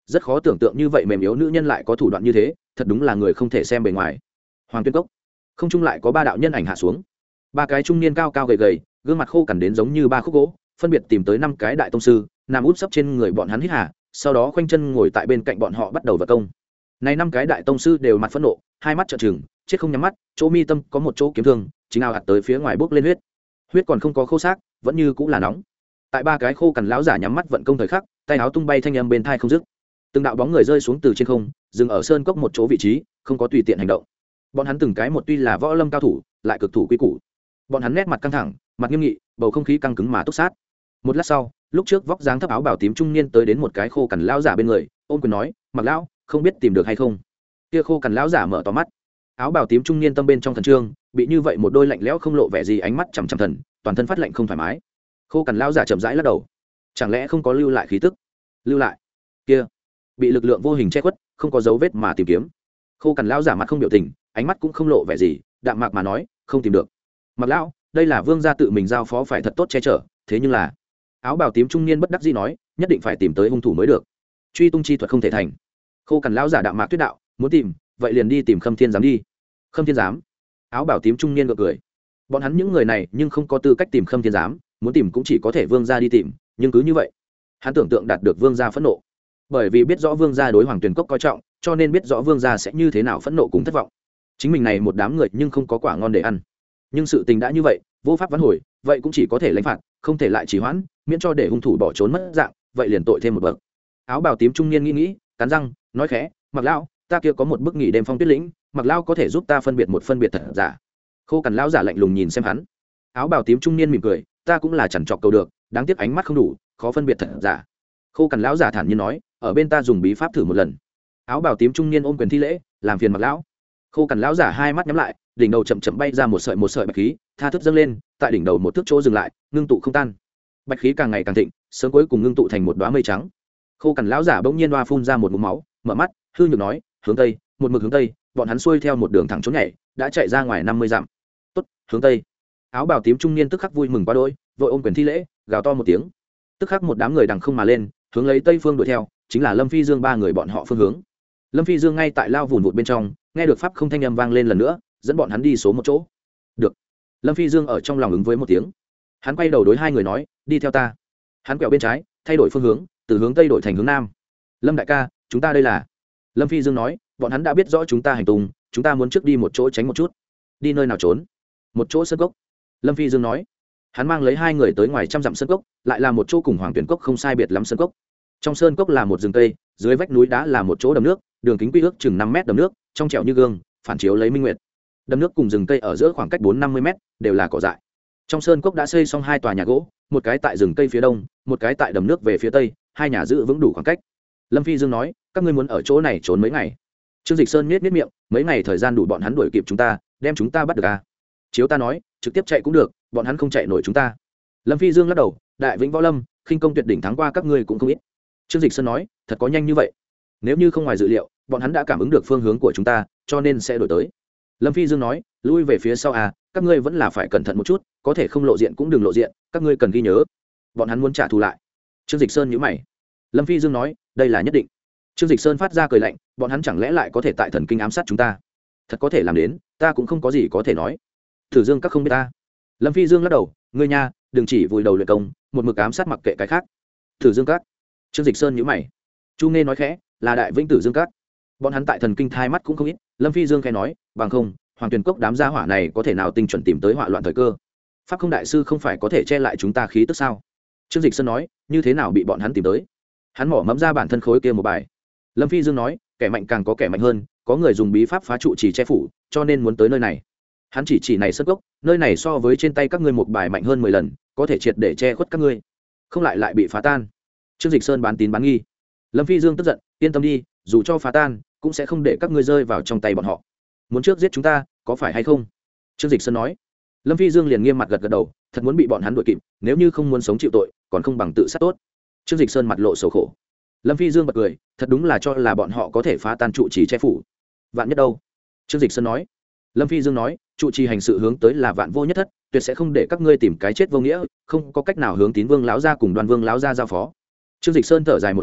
rất khó tưởng tượng như vậy mềm yếu nữ nhân lại có thủ đoạn như thế, thật đúng là người không thể xem bề ngoài. Hoàng Tuyên Cốc, không trung lại có ba đạo nhân ảnh hạ xuống. Ba cái trung niên cao cao gầy gầy, gương mặt khô cằn đến giống như ba khúc gỗ, phân biệt tìm tới năm cái đại tông sư, nằm úp sấp trên người bọn hắn hít hà, sau đó khoanh chân ngồi tại bên cạnh bọn họ bắt đầu vật công. Này năm cái đại tông sư đều mặt phẫn nộ, hai mắt trợn trừng, chết không nhắm mắt, chỗ mi tâm có một chỗ kiếm thương, chính ao hạt tới phía ngoài bốc lên huyết. Huyết còn không có khô xác, vẫn như cũng là nóng. Tại ba cái khô cằn lão giả nhắm mắt vận công thời khắc, tay áo tung bay thanh âm bên thai không dứt. Từng đạo bóng người rơi xuống từ trên không, dừng ở sơn cốc một chỗ vị trí, không có tùy tiện hành động. Bọn hắn từng cái một tuy là võ lâm cao thủ, lại cực thủ quy củ. Bọn hắn nét mặt căng thẳng, mặt nghiêm nghị, bầu không khí căng cứng mà túc sát. Một lát sau, lúc trước vóc dáng thấp áo bào tím trung niên tới đến một cái khô cằn lão giả bên người, ôm quyền nói: "Mặc lão, không biết tìm được hay không?" Kia khô cằn lão giả mở to mắt, áo bào tím trung niên tâm bên trong thần trương, bị như vậy một đôi lạnh lẽo không lộ vẻ gì ánh mắt chằm chằm thần, toàn thân phát lạnh không thoải mái. Khô cằn lão giả chậm rãi lắc đầu, chẳng lẽ không có lưu lại khí tức? Lưu lại? Kia, bị lực lượng vô hình che khuất, không có dấu vết mà tìm kiếm. Khô cằn lão giả mặt không biểu tình, ánh mắt cũng không lộ vẻ gì, đạm mạc mà nói: "Không tìm được." Mặc lão, đây là vương gia tự mình giao phó phải thật tốt che chở, thế nhưng là áo bào tím trung niên bất đắc dĩ nói: "Nhất định phải tìm tới hung thủ mới được, truy tung chi thuật không thể thành." Khô cằn lão giả đạm mạc tuyết đạo: "Muốn tìm, vậy liền đi tìm Khâm Thiên giám đi." Khâm Thiên giám? Áo bào tím trung niên gượng cười. Bọn hắn những người này nhưng không có tư cách tìm Khâm Thiên giám, muốn tìm cũng chỉ có thể vương gia đi tìm, nhưng cứ như vậy, hắn tưởng tượng đạt được vương gia phẫn nộ. Bởi vì biết rõ vương gia đối Hoàng Tuyền Cốc coi trọng, cho nên biết rõ vương gia sẽ như thế nào phẫn nộ cùng thất vọng. Chính mình này một đám người nhưng không có quả ngon để ăn. Nhưng sự tình đã như vậy, vô pháp vãn hồi, vậy cũng chỉ có thể lãnh phạt, không thể lại trì hoãn, miễn cho để hung thủ bỏ trốn mất dạng, vậy liền tội thêm một bậc. Áo bào tím trung niên nghĩ nghĩ, cắn răng, nói khẽ: "Mặc lão, ta kia có một bức nghỉ đêm phong tuyết lĩnh, Mặc lão có thể giúp ta phân biệt một phân biệt thật giả?" Khô cằn lão giả lạnh lùng nhìn xem hắn. Áo bào tím trung niên mỉm cười: "Ta cũng là chằn trọc cầu được, đáng tiếc ánh mắt không đủ, khó phân biệt thật giả." Khô cằn lão giả thản nhiên nói: "Ở bên ta dùng bí pháp thử một lần." Áo bào tím trung niên ôm quyền thi lễ, làm phiền Mặc lão. Khô cằn lão giả hai mắt nhắm lại, đỉnh đầu chậm chậm bay ra một sợi một sợi bạch khí, tha thức dâng lên, tại đỉnh đầu một thước chỗ dừng lại, ngưng tụ không tan. Bạch khí càng ngày càng thịnh, sớm cuối cùng ngưng tụ thành một đóa mây trắng. Khô cằn lão giả bỗng nhiên hoa phun ra một ngụm máu, mở mắt, hư nhược nói: "Hướng tây." Một mực hướng tây, bọn hắn xuôi theo một đường thẳng trốn nhảy, đã chạy ra ngoài năm mươi dặm. "Tốt, hướng tây." Áo bào tím trung niên tức khắc vui mừng quá đỗi, vội ôm quyền thi lễ, gào to một tiếng. Tức khắc một đám người đằng không mà lên, hướng lấy tây phương đuổi theo, chính là Lâm Phi Dương ba người bọn họ phương hướng. Lâm Phi Dương ngay tại lao vùn vụt bên trong, nghe được pháp không thanh âm vang lên lần nữa, dẫn bọn hắn đi số một chỗ. Được. Lâm Phi Dương ở trong lòng ứng với một tiếng. Hắn quay đầu đối hai người nói: "Đi theo ta." Hắn quẹo bên trái, thay đổi phương hướng, từ hướng tây đổi thành hướng nam. "Lâm đại ca, chúng ta đây là?" Lâm Phi Dương nói: "Bọn hắn đã biết rõ chúng ta hành tung, chúng ta muốn trước đi một chỗ tránh một chút." "Đi nơi nào trốn?" "Một chỗ sơn cốc." Lâm Phi Dương nói. Hắn mang lấy hai người tới ngoài trăm dặm sơn cốc, lại là một chỗ cùng Hoàng Tuyển Cốc không sai biệt lắm sơn cốc. Trong sơn cốc là một rừng cây, dưới vách núi đá là một chỗ đầm nước, đường kính quy ước chừng năm mét đầm nước, trong trẻo như gương, phản chiếu lấy minh nguyệt. Đầm nước cùng rừng cây ở giữa khoảng cách bốn năm mươi mét, đều là cỏ dại. Trong sơn cốc đã xây xong hai tòa nhà gỗ, một cái tại rừng cây phía đông, một cái tại đầm nước về phía tây, hai nhà giữ vững đủ khoảng cách. Lâm Phi Dương nói: "Các ngươi muốn ở chỗ này trốn mấy ngày?" Trương Dịch Sơn nhếch nhếch miệng: "Mấy ngày thời gian đủ bọn hắn đuổi kịp chúng ta, đem chúng ta bắt được à?" Chiếu ta nói, trực tiếp chạy cũng được, bọn hắn không chạy nổi chúng ta. Lâm Phi Dương lắc đầu: "Đại Vĩnh Võ Lâm, khinh công tuyệt đỉnh thắng qua các ngươi cũng không ít." Trương Dịch Sơn nói: "Thật có nhanh như vậy?" "Nếu như không ngoài dự liệu, bọn hắn đã cảm ứng được phương hướng của chúng ta, cho nên sẽ đổi tới." Lâm Phi Dương nói: "Lui về phía sau à, các ngươi vẫn là phải cẩn thận một chút, có thể không lộ diện cũng đừng lộ diện, các ngươi cần ghi nhớ, bọn hắn muốn trả thù lại." Trương Dịch Sơn nhíu mày. Lâm Phi Dương nói: "Đây là nhất định." Trương Dịch Sơn phát ra cười lạnh: "Bọn hắn chẳng lẽ lại có thể tại thần kinh ám sát chúng ta?" "Thật có thể làm đến, ta cũng không có gì có thể nói." Thử Dương các không biết ta. Lâm Phi Dương lắc đầu: "Ngươi nha, đừng chỉ vùi đầu luyện công, một mực ám sát mặc kệ cái khác." Thử Dương các. Trương Dịch Sơn nhíu mày. Chu Nghe nói khẽ: "Là Đại Vĩnh Tử Dương các." Bọn hắn tại thần kinh thai mắt cũng không ít. Lâm Phi Dương khẽ nói: "Bằng không, Hoàng Tuyền Cốc đám gia hỏa này có thể nào tinh chuẩn tìm tới họa loạn thời cơ? Pháp không đại sư không phải có thể che lại chúng ta khí tức sao?" Trương Dịch Sơn nói: "Như thế nào bị bọn hắn tìm tới?" Hắn mỏ mẫm ra bản thân khối kia một bài. Lâm Phi Dương nói: "Kẻ mạnh càng có kẻ mạnh hơn, có người dùng bí pháp phá trụ trì che phủ, cho nên muốn tới nơi này." Hắn chỉ chỉ này sân gốc, nơi này so với trên tay các ngươi một bài mạnh hơn mười lần, có thể triệt để che khuất các ngươi, không lại lại bị phá tan. Trương Dịch Sơn bán tín bán nghi. Lâm Phi Dương tức giận: "Yên tâm đi, dù cho phá tan, cũng sẽ không để các ngươi rơi vào trong tay bọn họ. Muốn trước giết chúng ta, có phải hay không?" Trương Dịch Sơn nói. Lâm Phi Dương liền nghiêm mặt gật gật đầu: "Thật muốn bị bọn hắn đuổi kịp, nếu như không muốn sống chịu tội, còn không bằng tự sát tốt." Trương Dịch Sơn mặt lộ sầu khổ. Lâm Phi Dương bật cười: "Thật đúng là cho là bọn họ có thể phá tan trụ trì che phủ. Vạn nhất đâu?" Trương Dịch Sơn nói. Lâm Phi Dương nói: "Trụ trì hành sự hướng tới là vạn vô nhất thất, tuyệt sẽ không để các ngươi tìm cái chết vô nghĩa, không có cách nào hướng Tín Vương lão gia cùng Đoan Vương lão gia giao phó." Trương Dịch Sơn thở dài một hơi: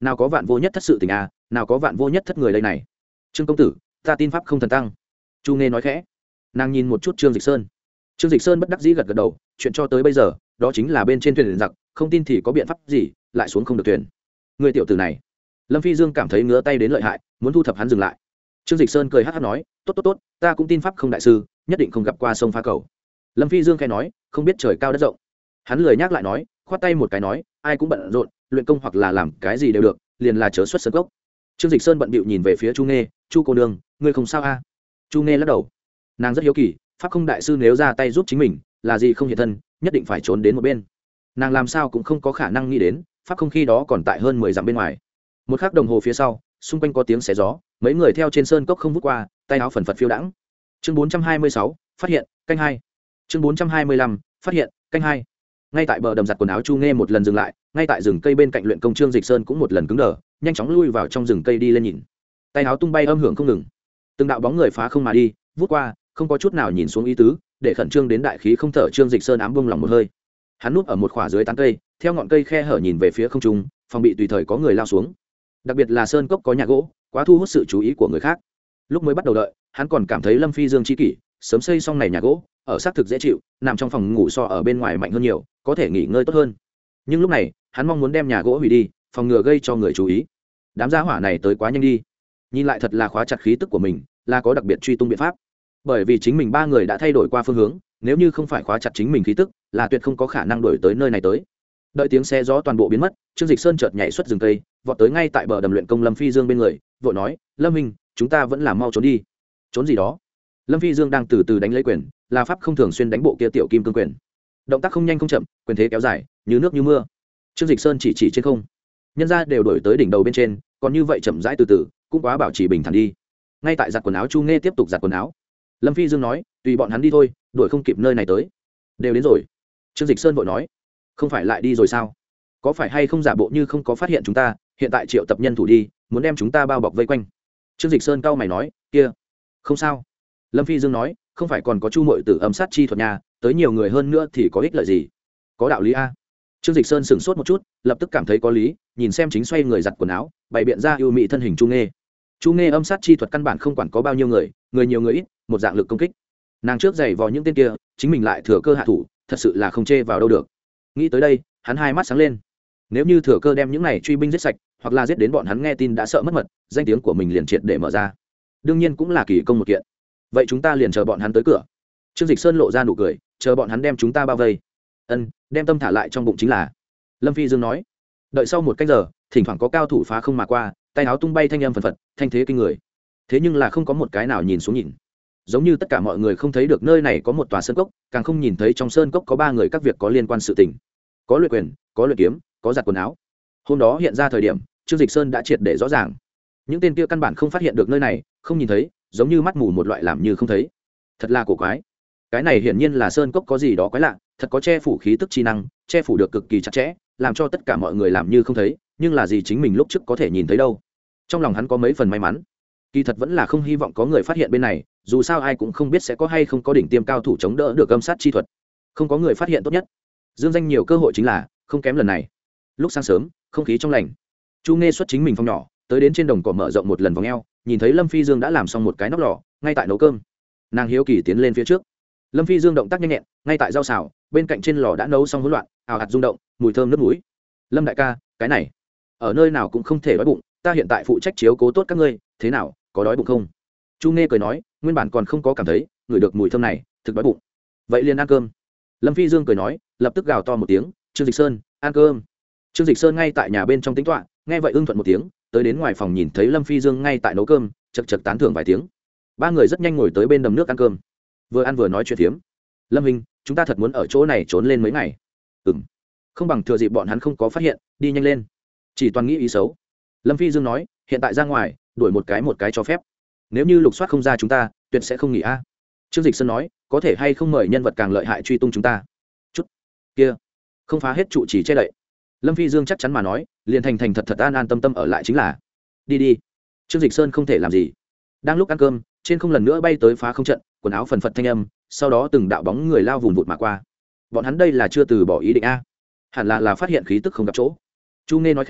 nào có vạn vô nhất thất sự tình à, nào có vạn vô nhất thất người đây này. Trương công tử, ta tin pháp không thần tăng. Chu nghe nói khẽ. Nàng nhìn một chút Trương Dịch Sơn. Trương Dịch Sơn bất đắc dĩ gật gật đầu, chuyện cho tới bây giờ đó chính là bên trên thuyền giặc, không tin thì có biện pháp gì, lại xuống không được thuyền. Người tiểu tử này. Lâm Phi Dương cảm thấy ngứa tay đến lợi hại, muốn thu thập hắn dừng lại. Trương Dịch Sơn cười hắc hắc nói, tốt tốt tốt, ta cũng tin pháp không đại sư, nhất định không gặp qua sông Phá Cầu. Lâm Phi Dương khẽ nói, không biết trời cao đất rộng. Hắn lười nhắc lại nói, khoát tay một cái nói, ai cũng bận rộn, luyện công hoặc là làm cái gì đều được, liền là chớ xuất sân gốc. Trương Dịch Sơn bận bịu nhìn về phía Chu Nghê, Chu cô nương, ngươi không sao a? À? Chu Nghê lắc đầu. Nàng rất hiếu kỳ, pháp không đại sư nếu ra tay giúp chính mình, là gì không hiện thân, nhất định phải trốn đến một bên. Nàng làm sao cũng không có khả năng nghĩ đến, pháp không khi đó còn tại hơn mười dặm bên ngoài. Một khắc đồng hồ phía sau, xung quanh có tiếng xé gió, mấy người theo trên sơn cốc không vút qua, tay áo phần phật phiêu đãng. Chương bốn trăm hai mươi sáu, phát hiện, canh hai. Chương bốn trăm hai mươi lăm, phát hiện, canh hai. Ngay tại bờ đầm giặt quần áo Chu Nghê một lần dừng lại, ngay tại rừng cây bên cạnh luyện công Trương Dịch Sơn cũng một lần cứng đờ, nhanh chóng lui vào trong rừng cây đi lên nhìn. Tay áo tung bay âm hưởng không ngừng. Từng đạo bóng người phá không mà đi, vút qua, không có chút nào nhìn xuống ý tứ, để khẩn trương đến đại khí không thở Trương Dịch Sơn ám bông lòng một hơi. Hắn núp ở một khỏa dưới tán cây, theo ngọn cây khe hở nhìn về phía không trung, phòng bị tùy thời có người lao xuống. Đặc biệt là sơn cốc có nhà gỗ, quá thu hút sự chú ý của người khác. Lúc mới bắt đầu đợi, hắn còn cảm thấy Lâm Phi Dương chi kỷ, sớm xây xong này nhà gỗ, ở xác thực dễ chịu, nằm trong phòng ngủ so ở bên ngoài mạnh hơn nhiều, có thể nghỉ ngơi tốt hơn. Nhưng lúc này, hắn mong muốn đem nhà gỗ hủy đi, phòng ngừa gây cho người chú ý. Đám gia hỏa này tới quá nhanh đi. Nhìn lại thật là khóa chặt khí tức của mình, là có đặc biệt truy tung biện pháp. Bởi vì chính mình ba người đã thay đổi qua phương hướng, nếu như không phải khóa chặt chính mình khí tức, là tuyệt không có khả năng đuổi tới nơi này tới. Đợi tiếng xe gió toàn bộ biến mất, Trương Dịch Sơn chợt nhảy xuất rừng cây, vọt tới ngay tại bờ đầm luyện công Lâm Phi Dương bên người, vội nói, Lâm Minh, chúng ta vẫn là mau trốn đi. Trốn gì đó? Lâm Phi Dương đang từ từ đánh lấy quyền, là pháp không thường xuyên đánh bộ kia tiểu kim cương quyền. Động tác không nhanh không chậm, quyền thế kéo dài, như nước như mưa. Trương Dịch Sơn chỉ chỉ trên không, nhân ra đều đổi tới đỉnh đầu bên trên, còn như vậy chậm rãi từ từ, cũng quá bảo trì bình thản đi. Ngay tại giặt quần áo Chu Nghê tiếp tục giặt quần áo. Lâm Phi Dương nói, tùy bọn hắn đi thôi, đuổi không kịp nơi này tới. Đều đến rồi. Trương Dịch Sơn vội nói, không phải lại đi rồi sao? Có phải hay không giả bộ như không có phát hiện chúng ta, hiện tại triệu tập nhân thủ đi, muốn đem chúng ta bao bọc vây quanh. Trương Dịch Sơn cau mày nói, kia, không sao. Lâm Phi Dương nói, không phải còn có Chu Mội Tử âm sát chi thuật nhà, tới nhiều người hơn nữa thì có ích lợi gì? Có đạo lý a. Trương Dịch Sơn sững sốt một chút, lập tức cảm thấy có lý, nhìn xem chính xoay người giặt quần áo, bày biện ra ưu mị thân hình Chu Nghê. Chu Nghê âm sát chi thuật căn bản không quản có bao nhiêu người, người nhiều người ít, một dạng lực công kích. Nàng trước giày vò những tên kia, chính mình lại thừa cơ hạ thủ, thật sự là không chê vào đâu được. Nghĩ tới đây, hắn hai mắt sáng lên. Nếu như thừa cơ đem những này truy binh giết sạch, hoặc là giết đến bọn hắn nghe tin đã sợ mất mật, danh tiếng của mình liền triệt để mở ra. Đương nhiên cũng là kỳ công một kiện. Vậy chúng ta liền chờ bọn hắn tới cửa. Trương Dịch Sơn lộ ra nụ cười, chờ bọn hắn đem chúng ta bao vây. Ân, đem tâm thả lại trong bụng chính là. Lâm Phi Dương nói. Đợi sau một canh giờ, thỉnh thoảng có cao thủ phá không mà qua, tay áo tung bay thanh âm phần phật, thanh thế kinh người. Thế nhưng là không có một cái nào nhìn xuống nhìn. Giống như tất cả mọi người không thấy được nơi này có một tòa sơn cốc, càng không nhìn thấy trong sơn cốc có ba người các việc có liên quan sự tình. Có luyện quyền, có luyện kiếm, có giặt quần áo. Hôm đó hiện ra thời điểm, Trương Dịch Sơn đã triệt để rõ ràng. Những tên kia căn bản không phát hiện được nơi này, không nhìn thấy, giống như mắt mù một loại làm như không thấy. Thật là cổ quái. Cái này hiển nhiên là sơn cốc có gì đó quái lạ, thật có che phủ khí tức chi năng, che phủ được cực kỳ chặt chẽ, làm cho tất cả mọi người làm như không thấy, nhưng là gì chính mình lúc trước có thể nhìn thấy đâu. Trong lòng hắn có mấy phần may mắn. Kỳ thật vẫn là không hy vọng có người phát hiện bên này, dù sao ai cũng không biết sẽ có hay không có đỉnh tiêm cao thủ chống đỡ được âm sát chi thuật. Không có người phát hiện tốt nhất. Dương danh nhiều cơ hội chính là không kém lần này. Lúc sáng sớm, không khí trong lành. Chu Nghê xuất chính mình phòng nhỏ, tới đến trên đồng cỏ mở rộng một lần vòng eo, nhìn thấy Lâm Phi Dương đã làm xong một cái nắp lò, ngay tại nấu cơm. Nàng hiếu kỳ tiến lên phía trước. Lâm Phi Dương động tác nhanh nhẹn, ngay tại rau xào, bên cạnh trên lò đã nấu xong hỗn loạn, ào ạt rung động, mùi thơm nước mũi. Lâm đại ca, cái này, ở nơi nào cũng không thể đói bụng, ta hiện tại phụ trách chiếu cố tốt các ngươi, thế nào, có đói bụng không? Chu Nghê cười nói, nguyên bản còn không có cảm thấy, ngửi được mùi thơm này, thực đói bụng. Vậy liền ăn cơm. Lâm Phi Dương cười nói, lập tức gào to một tiếng, Trương Dịch Sơn, ăn cơm. Trương Dịch Sơn ngay tại nhà bên trong tính toán, nghe vậy ưng thuận một tiếng, tới đến ngoài phòng nhìn thấy Lâm Phi Dương ngay tại nấu cơm, chật chật tán thưởng vài tiếng. Ba người rất nhanh ngồi tới bên đầm nước ăn cơm, vừa ăn vừa nói chuyện phiếm. Lâm Hình, chúng ta thật muốn ở chỗ này trốn lên mấy ngày. Ừm, không bằng thừa dịp bọn hắn không có phát hiện, đi nhanh lên. Chỉ toàn nghĩ ý xấu. Lâm Phi Dương nói, hiện tại ra ngoài, đuổi một cái một cái cho phép. Nếu như lục soát không ra chúng ta, tuyệt sẽ không nghỉ a. Trương Dịch Sơn nói, có thể hay không mời nhân vật càng lợi hại truy tung chúng ta. Chút kia, không phá hết trụ chỉ che đậy. Lâm Phi Dương chắc chắn mà nói, liền thành thành thật thật an an tâm tâm ở lại chính là. Đi đi. Trương Dịch Sơn không thể làm gì. Đang lúc ăn cơm, trên không lần nữa bay tới phá không trận, quần áo phần phật thanh âm, sau đó từng đạo bóng người lao vùn vụt mà qua. Bọn hắn đây là chưa từ bỏ ý định a, hẳn là là phát hiện khí tức không gặp chỗ. Chu Nghê nói khẽ,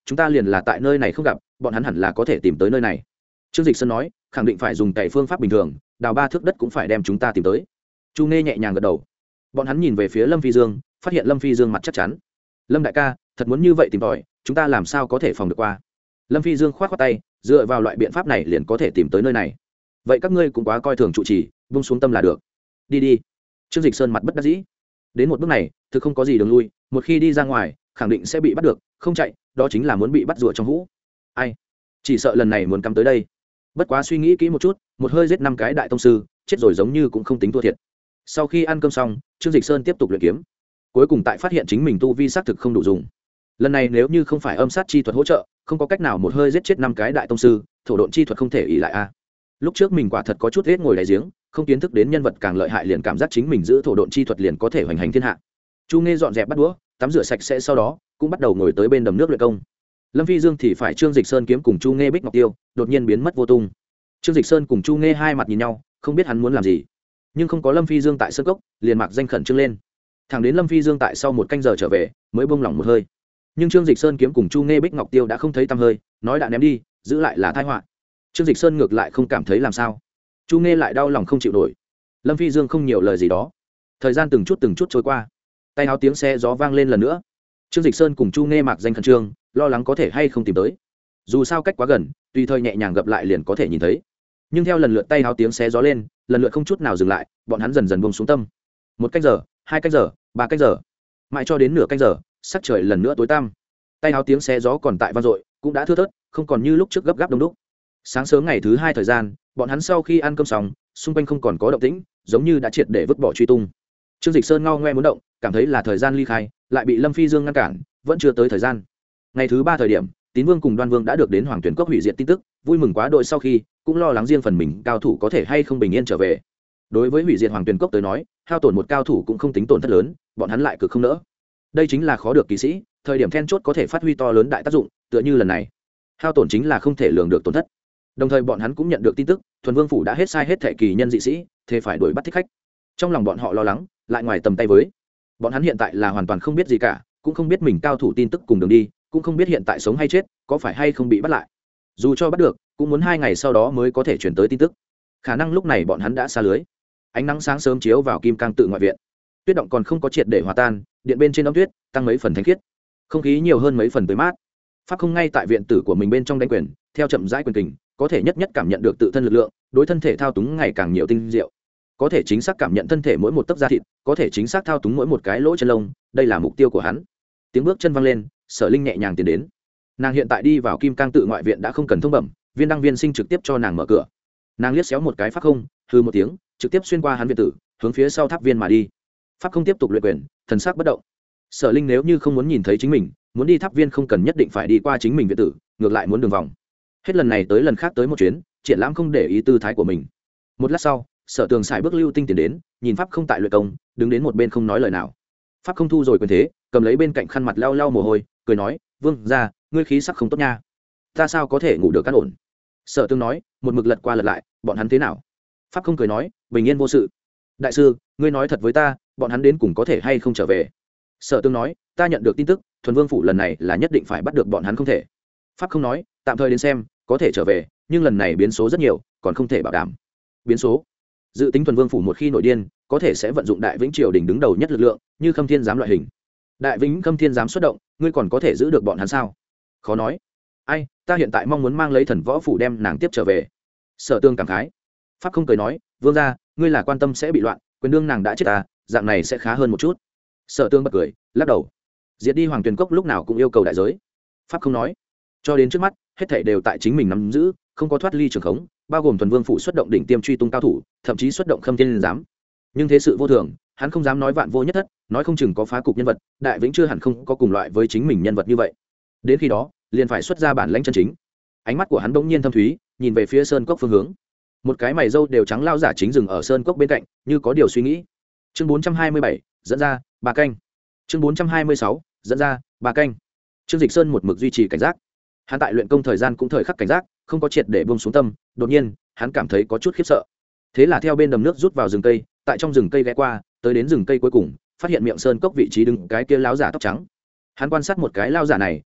chúng ta liền là tại nơi này không gặp, bọn hắn hẳn là có thể tìm tới nơi này. Trương Dịch Sơn nói, khẳng định phải dùng cày phương pháp bình thường, đào ba thước đất cũng phải đem chúng ta tìm tới. Chu Nghe nhẹ nhàng gật đầu. Bọn hắn nhìn về phía Lâm Phi Dương, phát hiện Lâm Phi Dương mặt chắc chắn. Lâm đại ca, thật muốn như vậy tìm tòi, chúng ta làm sao có thể phòng được qua? Lâm Phi Dương khoát khoát tay, dựa vào loại biện pháp này liền có thể tìm tới nơi này. Vậy các ngươi cũng quá coi thường trụ trì, buông xuống tâm là được. Đi đi. Trương Dịch Sơn mặt bất đắc dĩ. Đến một bước này, thực không có gì đường lui, một khi đi ra ngoài, khẳng định sẽ bị bắt được, không chạy, đó chính là muốn bị bắt rùa trong hũ. Ai? Chỉ sợ lần này muốn cắm tới đây. Bất quá suy nghĩ kỹ một chút, một hơi giết năm cái đại tông sư, chết rồi giống như cũng không tính thua thiệt. Sau khi ăn cơm xong, Trương Dịch Sơn tiếp tục luyện kiếm. Cuối cùng tại phát hiện chính mình tu vi xác thực không đủ dùng. Lần này nếu như không phải âm sát chi thuật hỗ trợ, không có cách nào một hơi giết chết năm cái đại tông sư, thổ độn chi thuật không thể ỷ lại a. Lúc trước mình quả thật có chút hết ngồi đáy giếng, không kiến thức đến nhân vật càng lợi hại liền cảm giác chính mình giữ thổ độn chi thuật liền có thể hoành hành thiên hạ. Chu Nghe dọn dẹp bắt đũa, tắm rửa sạch sẽ sau đó, cũng bắt đầu ngồi tới bên đầm nước luyện công. Lâm Phi Dương thì phải Trương Dịch Sơn kiếm cùng Chu Nghe Bích Ngọc Tiêu, đột nhiên biến mất vô tung. Trương Dịch Sơn cùng Chu Nghe hai mặt nhìn nhau, không biết hắn muốn làm gì, nhưng không có Lâm Phi Dương tại sơn cốc, liền mặc danh khẩn trương lên. Thẳng đến Lâm Phi Dương tại sau một canh giờ trở về, mới buông lỏng một hơi. Nhưng Trương Dịch Sơn kiếm cùng Chu Nghe Bích Ngọc Tiêu đã không thấy tăm hơi, nói đã ném đi, giữ lại là tai họa. Trương Dịch Sơn ngược lại không cảm thấy làm sao, Chu Nghe lại đau lòng không chịu nổi. Lâm Phi Dương không nhiều lời gì đó. Thời gian từng chút từng chút trôi qua, tay áo tiếng xe gió vang lên lần nữa. Trương Dịch Sơn cùng Chu Nghe mặc danh khẩn trương, lo lắng có thể hay không tìm tới. Dù sao cách quá gần, tùy thời nhẹ nhàng gặp lại liền có thể nhìn thấy. Nhưng theo lần lượt tay áo tiếng xé gió lên, lần lượt không chút nào dừng lại, bọn hắn dần dần buông xuống tâm. Một canh giờ, hai canh giờ, ba canh giờ, mãi cho đến nửa canh giờ, sắc trời lần nữa tối tăm. Tay áo tiếng xé gió còn tại vang dội, cũng đã thưa thớt, không còn như lúc trước gấp gáp đông đúc. Sáng sớm ngày thứ hai thời gian, bọn hắn sau khi ăn cơm xong, xung quanh không còn có động tĩnh, giống như đã triệt để vứt bỏ truy tung. Trương Dịch Sơn ngao ngoe muốn động, cảm thấy là thời gian ly khai, lại bị Lâm Phi Dương ngăn cản, vẫn chưa tới thời gian. Ngày thứ ba thời điểm, Tín Vương cùng Đoan Vương đã được đến Hoàng Tuyển Cốc hủy diệt tin tức, vui mừng quá đội sau khi, cũng lo lắng riêng phần mình cao thủ có thể hay không bình yên trở về. Đối với hủy diệt Hoàng Tuyển Cốc tới nói, hao tổn một cao thủ cũng không tính tổn thất lớn, bọn hắn lại cực không nỡ. Đây chính là khó được kỳ sĩ, thời điểm then chốt có thể phát huy to lớn đại tác dụng, tựa như lần này. Hao tổn chính là không thể lường được tổn thất. Đồng thời bọn hắn cũng nhận được tin tức, Thuần Vương phủ đã hết sai hết thệ kỳ nhân dị sĩ, thế phải đuổi bắt thích khách. Trong lòng bọn họ lo lắng, lại ngoài tầm tay với. Bọn hắn hiện tại là hoàn toàn không biết gì cả, cũng không biết mình cao thủ tin tức cùng đường đi, cũng không biết hiện tại sống hay chết, có phải hay không bị bắt lại. Dù cho bắt được, cũng muốn hai ngày sau đó mới có thể chuyển tới tin tức. Khả năng lúc này bọn hắn đã xa lưới. Ánh nắng sáng sớm chiếu vào Kim Cang tự ngoại viện. Tuyết động còn không có triệt để hòa tan, điện bên trên đóng tuyết tăng mấy phần thánh khiết, không khí nhiều hơn mấy phần tươi mát. Pháp không ngay tại viện tử của mình bên trong đánh quyền, theo chậm rãi quyền kình, có thể nhất nhất cảm nhận được tự thân lực lượng, đối thân thể thao túng ngày càng nhiều tinh diệu. Có thể chính xác cảm nhận thân thể mỗi một tấc da thịt, có thể chính xác thao túng mỗi một cái lỗ chân lông, đây là mục tiêu của hắn. Tiếng bước chân vang lên, Sở Linh nhẹ nhàng tiến đến. Nàng hiện tại đi vào Kim Cang tự ngoại viện đã không cần thông bẩm, viên đăng viên sinh trực tiếp cho nàng mở cửa. Nàng liếc xéo một cái pháp không, hừ một tiếng, trực tiếp xuyên qua hắn viện tử, hướng phía sau tháp viên mà đi. Pháp không tiếp tục luyện quyền, thần sắc bất động. Sở Linh nếu như không muốn nhìn thấy chính mình, muốn đi tháp viên không cần nhất định phải đi qua chính mình viện tử, ngược lại muốn đường vòng. Hết lần này tới lần khác tới một chuyến, Triển Lãm không để ý tư thái của mình. Một lát sau, Sở Tường xài bước lưu tinh tiến đến, nhìn pháp không tại luyện công, đứng đến một bên không nói lời nào. Pháp không thu rồi quyền thế, cầm lấy bên cạnh khăn mặt lau lau mồ hôi, cười nói, "Vương gia, ngươi khí sắc không tốt nha. Ta sao có thể ngủ được căn ổn?" Sở Tường nói, một mực lật qua lật lại, "Bọn hắn thế nào?" Pháp không cười nói, "Bình yên vô sự." "Đại sư, ngươi nói thật với ta, bọn hắn đến cùng có thể hay không trở về?" Sở Tường nói, "Ta nhận được tin tức, Thuần Vương phủ lần này là nhất định phải bắt được bọn hắn không thể." Pháp không nói, "Tạm thời đến xem, có thể trở về, nhưng lần này biến số rất nhiều, còn không thể bảo đảm." Biến số? Dự tính Thuần Vương phủ một khi nổi điên, có thể sẽ vận dụng Đại Vĩnh triều đình đứng đầu nhất lực lượng, như Khâm Thiên giám loại hình. Đại Vĩnh Khâm Thiên giám xuất động, ngươi còn có thể giữ được bọn hắn sao? Khó nói. Ai, ta hiện tại mong muốn mang lấy Thần Võ phủ đem nàng tiếp trở về. Sở Tương cảm khái. Pháp không cười nói, "Vương gia, ngươi là quan tâm sẽ bị loạn, quyền đương nàng đã chết à, dạng này sẽ khá hơn một chút." Sở Tương bật cười, lắc đầu. Diệt đi Hoàng Tuyền Cốc lúc nào cũng yêu cầu đại giới. Pháp không nói. Cho đến trước mắt, hết thảy đều tại chính mình nắm giữ, không có thoát ly trường khống, bao gồm Thuần Vương phủ xuất động đỉnh tiêm truy tung cao thủ, thậm chí xuất động Khâm Thiên giám. Nhưng thế sự vô thường, hắn không dám nói vạn vô nhất thất, nói không chừng có phá cục nhân vật, Đại Vĩnh chưa hẳn không có cùng loại với chính mình nhân vật như vậy. Đến khi đó, liền phải xuất ra bản lãnh chân chính. Ánh mắt của hắn bỗng nhiên thâm thúy, nhìn về phía sơn cốc phương hướng. Một cái mày râu đều trắng lao giả chính dừng ở sơn cốc bên cạnh, như có điều suy nghĩ. Chương bốn trăm hai mươi bảy, dẫn ra ba canh. Chương bốn trăm hai mươi sáu, dẫn ra ba canh. Trương Dịch Sơn một mực duy trì cảnh giác. Hắn tại luyện công thời gian cũng thời khắc cảnh giác, không có triệt để buông xuống tâm, đột nhiên, hắn cảm thấy có chút khiếp sợ. Thế là theo bên đầm nước rút vào rừng cây, tại trong rừng cây ghé qua, tới đến rừng cây cuối cùng, phát hiện miệng sơn cốc vị trí đứng cái kia lão giả tóc trắng. Hắn quan sát một cái lão giả này,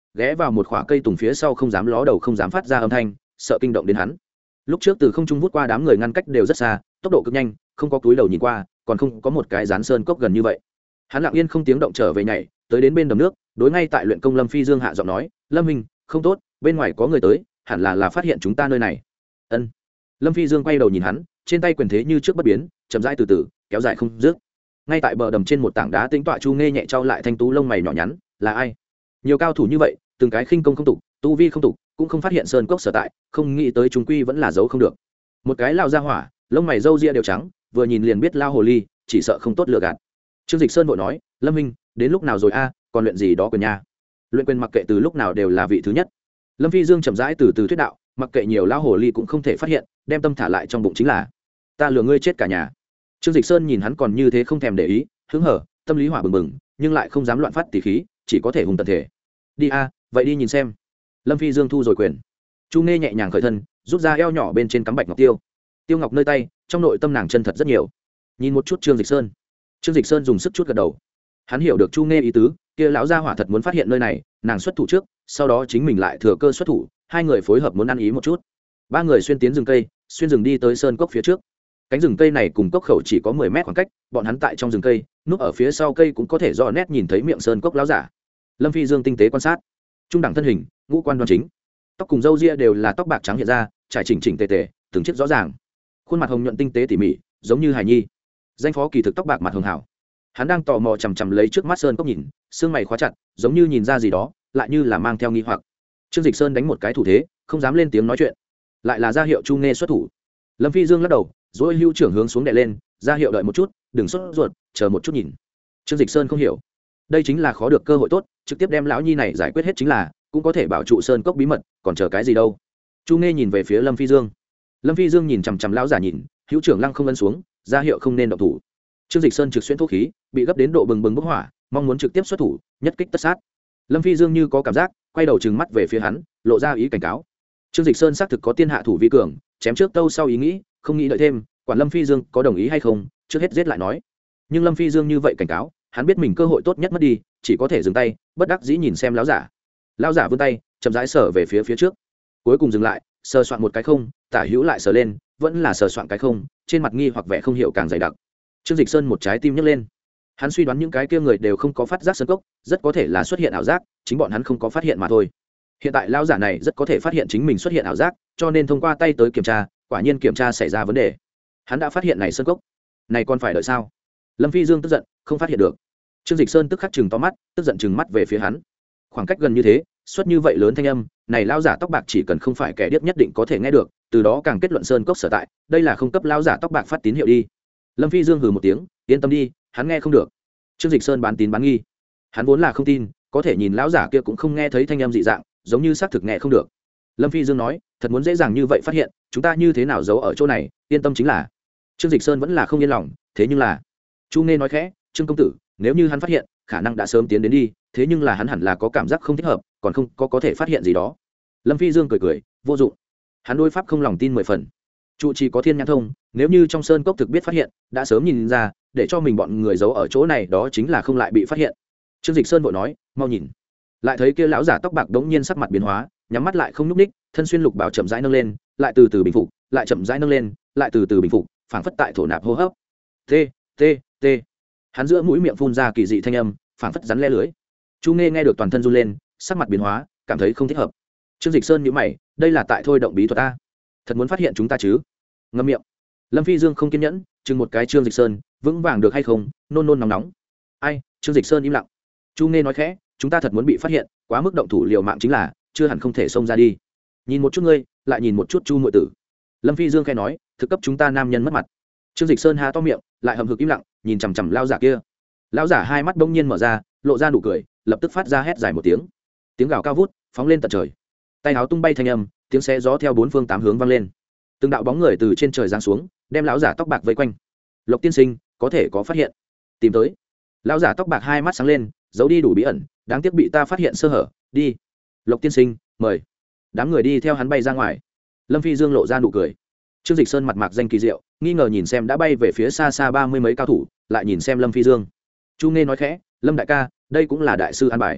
ghé vào một khoả cây tùng phía sau không dám ló đầu không dám phát ra âm thanh, sợ kinh động đến hắn. Lúc trước từ không trung vút qua đám người ngăn cách đều rất xa, tốc độ cực nhanh, không có túi đầu nhìn qua, còn không có một cái dán sơn cốc gần như vậy. Hắn lặng yên không tiếng động trở về nhảy tới đến bên đầm nước, đối ngay tại luyện công Lâm Phi Dương hạ giọng nói, Lâm Minh, không tốt, bên ngoài có người tới, hẳn là là phát hiện chúng ta nơi này. Ân. Lâm Phi Dương quay đầu nhìn hắn, trên tay quyền thế như trước bất biến, chậm rãi từ từ kéo dài không dứt. Ngay tại bờ đầm trên một tảng đá tĩnh tọa Chu Nghe nhẹ trao lại thanh tú lông mày nhỏ nhắn, là ai? Nhiều cao thủ như vậy, từng cái khinh công không tục, tu vi không tục, cũng không phát hiện sơn cốc sở tại, không nghĩ tới chúng quy vẫn là giấu không được. Một cái lao ra hỏa, lông mày râu ria đều trắng, vừa nhìn liền biết lao hồ ly, chỉ sợ không tốt lựa gạt. Trương Dịch Sơn vội nói, Lâm Minh, đến lúc nào rồi a, còn luyện gì đó quyền nha. Luyện quyền mặc kệ từ lúc nào đều là vị thứ nhất. Lâm Phi Dương chậm rãi từ từ thuyết đạo, mặc kệ nhiều lao hồ ly cũng không thể phát hiện, đem tâm thả lại trong bụng chính là ta lừa ngươi chết cả nhà. Trương Dịch Sơn nhìn hắn còn như thế không thèm để ý, hứng hở, tâm lý hỏa bừng bừng, nhưng lại không dám loạn phát tỉ khí, chỉ có thể hùng tận thể. Đi a, vậy đi nhìn xem. Lâm Phi Dương thu rồi quyền. Chu Nghe nhẹ nhàng khởi thân, rút ra eo nhỏ bên trên cắm bạch ngọc tiêu. Tiêu ngọc nơi tay, trong nội tâm nàng chân thật rất nhiều. Nhìn một chút Trương Dịch Sơn. Trương Dịch Sơn dùng sức chút gật đầu. Hắn hiểu được Chu Nghe ý tứ, kia lão gia hỏa thật muốn phát hiện nơi này, nàng xuất thủ trước, sau đó chính mình lại thừa cơ xuất thủ, hai người phối hợp muốn ăn ý một chút. Ba người xuyên tiến rừng cây, xuyên rừng đi tới sơn cốc phía trước. Cánh rừng cây này cùng cốc khẩu chỉ có mười mét khoảng cách, bọn hắn tại trong rừng cây, núp ở phía sau cây cũng có thể rõ nét nhìn thấy miệng sơn cốc lão giả. Lâm Phi Dương tinh tế quan sát, trung đẳng thân hình, ngũ quan đoan chính, tóc cùng râu ria đều là tóc bạc trắng hiện ra, trải chỉnh chỉnh tề tề, từng chiếc rõ ràng. Khuôn mặt hồng nhuận tinh tế tỉ mỉ, giống như hài nhi. Danh phó kỳ thực tóc bạc mặt hường hảo. Hắn đang tò mò chằm chằm lấy trước mắt sơn cốc nhìn, xương mày khóa chặt, giống như nhìn ra gì đó, lại như là mang theo nghi hoặc. Trương Dịch Sơn đánh một cái thủ thế, không dám lên tiếng nói chuyện, lại là ra hiệu Chu Nghe xuất thủ. Lâm Phi Dương lắc đầu, rồi hưu trưởng hướng xuống đè lên, ra hiệu đợi một chút, đừng sốt ruột, chờ một chút nhìn. Trương Dịch Sơn không hiểu, đây chính là khó được cơ hội tốt, trực tiếp đem lão nhi này giải quyết hết chính là, cũng có thể bảo trụ sơn cốc bí mật, còn chờ cái gì đâu. Chu Nghe nhìn về phía Lâm Phi Dương. Lâm Phi Dương nhìn chằm chằm lão giả nhìn, hữu trưởng lăng không ấn xuống, ra hiệu không nên động thủ. Trương Dịch Sơn trực xuyên thuốc khí, bị gấp đến độ bừng bừng bốc hỏa, mong muốn trực tiếp xuất thủ, nhất kích tất sát. Lâm Phi Dương như có cảm giác, quay đầu trừng mắt về phía hắn, lộ ra ý cảnh cáo. Trương Dịch Sơn xác thực có tiên hạ thủ vi cường, chém trước tâu sau ý nghĩ, không nghĩ đợi thêm, quản Lâm Phi Dương có đồng ý hay không, trước hết giết lại nói. Nhưng Lâm Phi Dương như vậy cảnh cáo, hắn biết mình cơ hội tốt nhất mất đi, chỉ có thể dừng tay, bất đắc dĩ nhìn xem lão giả. Lão giả vươn tay, chậm rãi sờ về phía phía trước, cuối cùng dừng lại, sờ soạn một cái không, tả hữu lại sờ lên, vẫn là sờ soạn cái không, trên mặt nghi hoặc vẻ không hiểu càng dày đặc. Trương Dịch Sơn một trái tim nhấc lên, hắn suy đoán những cái kia người đều không có phát giác sơn cốc, rất có thể là xuất hiện ảo giác, chính bọn hắn không có phát hiện mà thôi. Hiện tại lão giả này rất có thể phát hiện chính mình xuất hiện ảo giác, cho nên thông qua tay tới kiểm tra, quả nhiên kiểm tra xảy ra vấn đề. Hắn đã phát hiện này sơn cốc, này còn phải đợi sao? Lâm Phi Dương tức giận, không phát hiện được. Trương Dịch Sơn tức khắc chừng to mắt, tức giận chừng mắt về phía hắn. Khoảng cách gần như thế, xuất như vậy lớn thanh âm, này lão giả tóc bạc chỉ cần không phải kẻ điếc nhất định có thể nghe được, từ đó càng kết luận sơn cốc sở tại, đây là không cấp lão giả tóc bạc phát tín hiệu đi. Lâm Phi Dương hừ một tiếng, yên tâm đi, hắn nghe không được. Trương Dịch Sơn bán tín bán nghi, hắn vốn là không tin, có thể nhìn lão giả kia cũng không nghe thấy thanh âm dị dạng, giống như xác thực nghe không được. Lâm Phi Dương nói, thật muốn dễ dàng như vậy phát hiện, chúng ta như thế nào giấu ở chỗ này, yên tâm chính là. Trương Dịch Sơn vẫn là không yên lòng, thế nhưng là, Chu Nghe nói khẽ, Trương công tử, nếu như hắn phát hiện, khả năng đã sớm tiến đến đi, thế nhưng là hắn hẳn là có cảm giác không thích hợp, còn không có có thể phát hiện gì đó. Lâm Phi Dương cười cười, vô dụng. Hắn đối pháp không lòng tin mười phần. Trụ trì có thiên nhãn thông, nếu như trong sơn cốc thực biết phát hiện, đã sớm nhìn ra, để cho mình bọn người giấu ở chỗ này, đó chính là không lại bị phát hiện. Trương Dịch Sơn vội nói, mau nhìn. Lại thấy kia lão giả tóc bạc đống nhiên sắc mặt biến hóa, nhắm mắt lại không nhúc ních, thân xuyên lục bảo chậm rãi nâng lên, lại từ từ bình phục, lại chậm rãi nâng lên, lại từ từ bình phục, phảng phất tại thổ nạp hô hấp. T t t. Hắn giữa mũi miệng phun ra kỳ dị thanh âm, phảng phất rắn le lưới. Chu Nghe nghe được toàn thân run lên, sắc mặt biến hóa, cảm thấy không thích hợp. Trương Dịch Sơn nhíu mày, đây là tại thôi động bí thuật ta, thật muốn phát hiện chúng ta chứ? Ngậm miệng. Lâm Phi Dương không kiên nhẫn, chừng một cái Trương Dịch Sơn, vững vàng được hay không, nôn nôn nóng nóng. Ai? Trương Dịch Sơn im lặng. Chu Nghe nói khẽ, chúng ta thật muốn bị phát hiện, quá mức động thủ liều mạng chính là, chưa hẳn không thể xông ra đi. Nhìn một chút ngươi, lại nhìn một chút Chu muội tử. Lâm Phi Dương khẽ nói, thực cấp chúng ta nam nhân mất mặt. Trương Dịch Sơn há to miệng, lại hầm hực im lặng, nhìn chằm chằm lão giả kia. Lão giả hai mắt bỗng nhiên mở ra, lộ ra nụ cười, lập tức phát ra hét dài một tiếng. Tiếng gào cao vút, phóng lên tận trời. Tay áo tung bay thanh âm, tiếng xé gió theo bốn phương tám hướng vang lên. Từng đạo bóng người từ trên trời giáng xuống, đem lão giả tóc bạc vây quanh. Lộc tiên sinh, có thể có phát hiện. Tìm tới. Lão giả tóc bạc hai mắt sáng lên, giấu đi đủ bí ẩn, đáng tiếc bị ta phát hiện sơ hở, đi. Lộc tiên sinh, mời. Đám người đi theo hắn bay ra ngoài. Lâm Phi Dương lộ ra nụ cười. Trương Dịch Sơn mặt mạc danh kỳ diệu, nghi ngờ nhìn xem đã bay về phía xa xa ba mươi mấy cao thủ, lại nhìn xem Lâm Phi Dương. Chu Nghe nói khẽ, Lâm đại ca, đây cũng là đại sư an bài.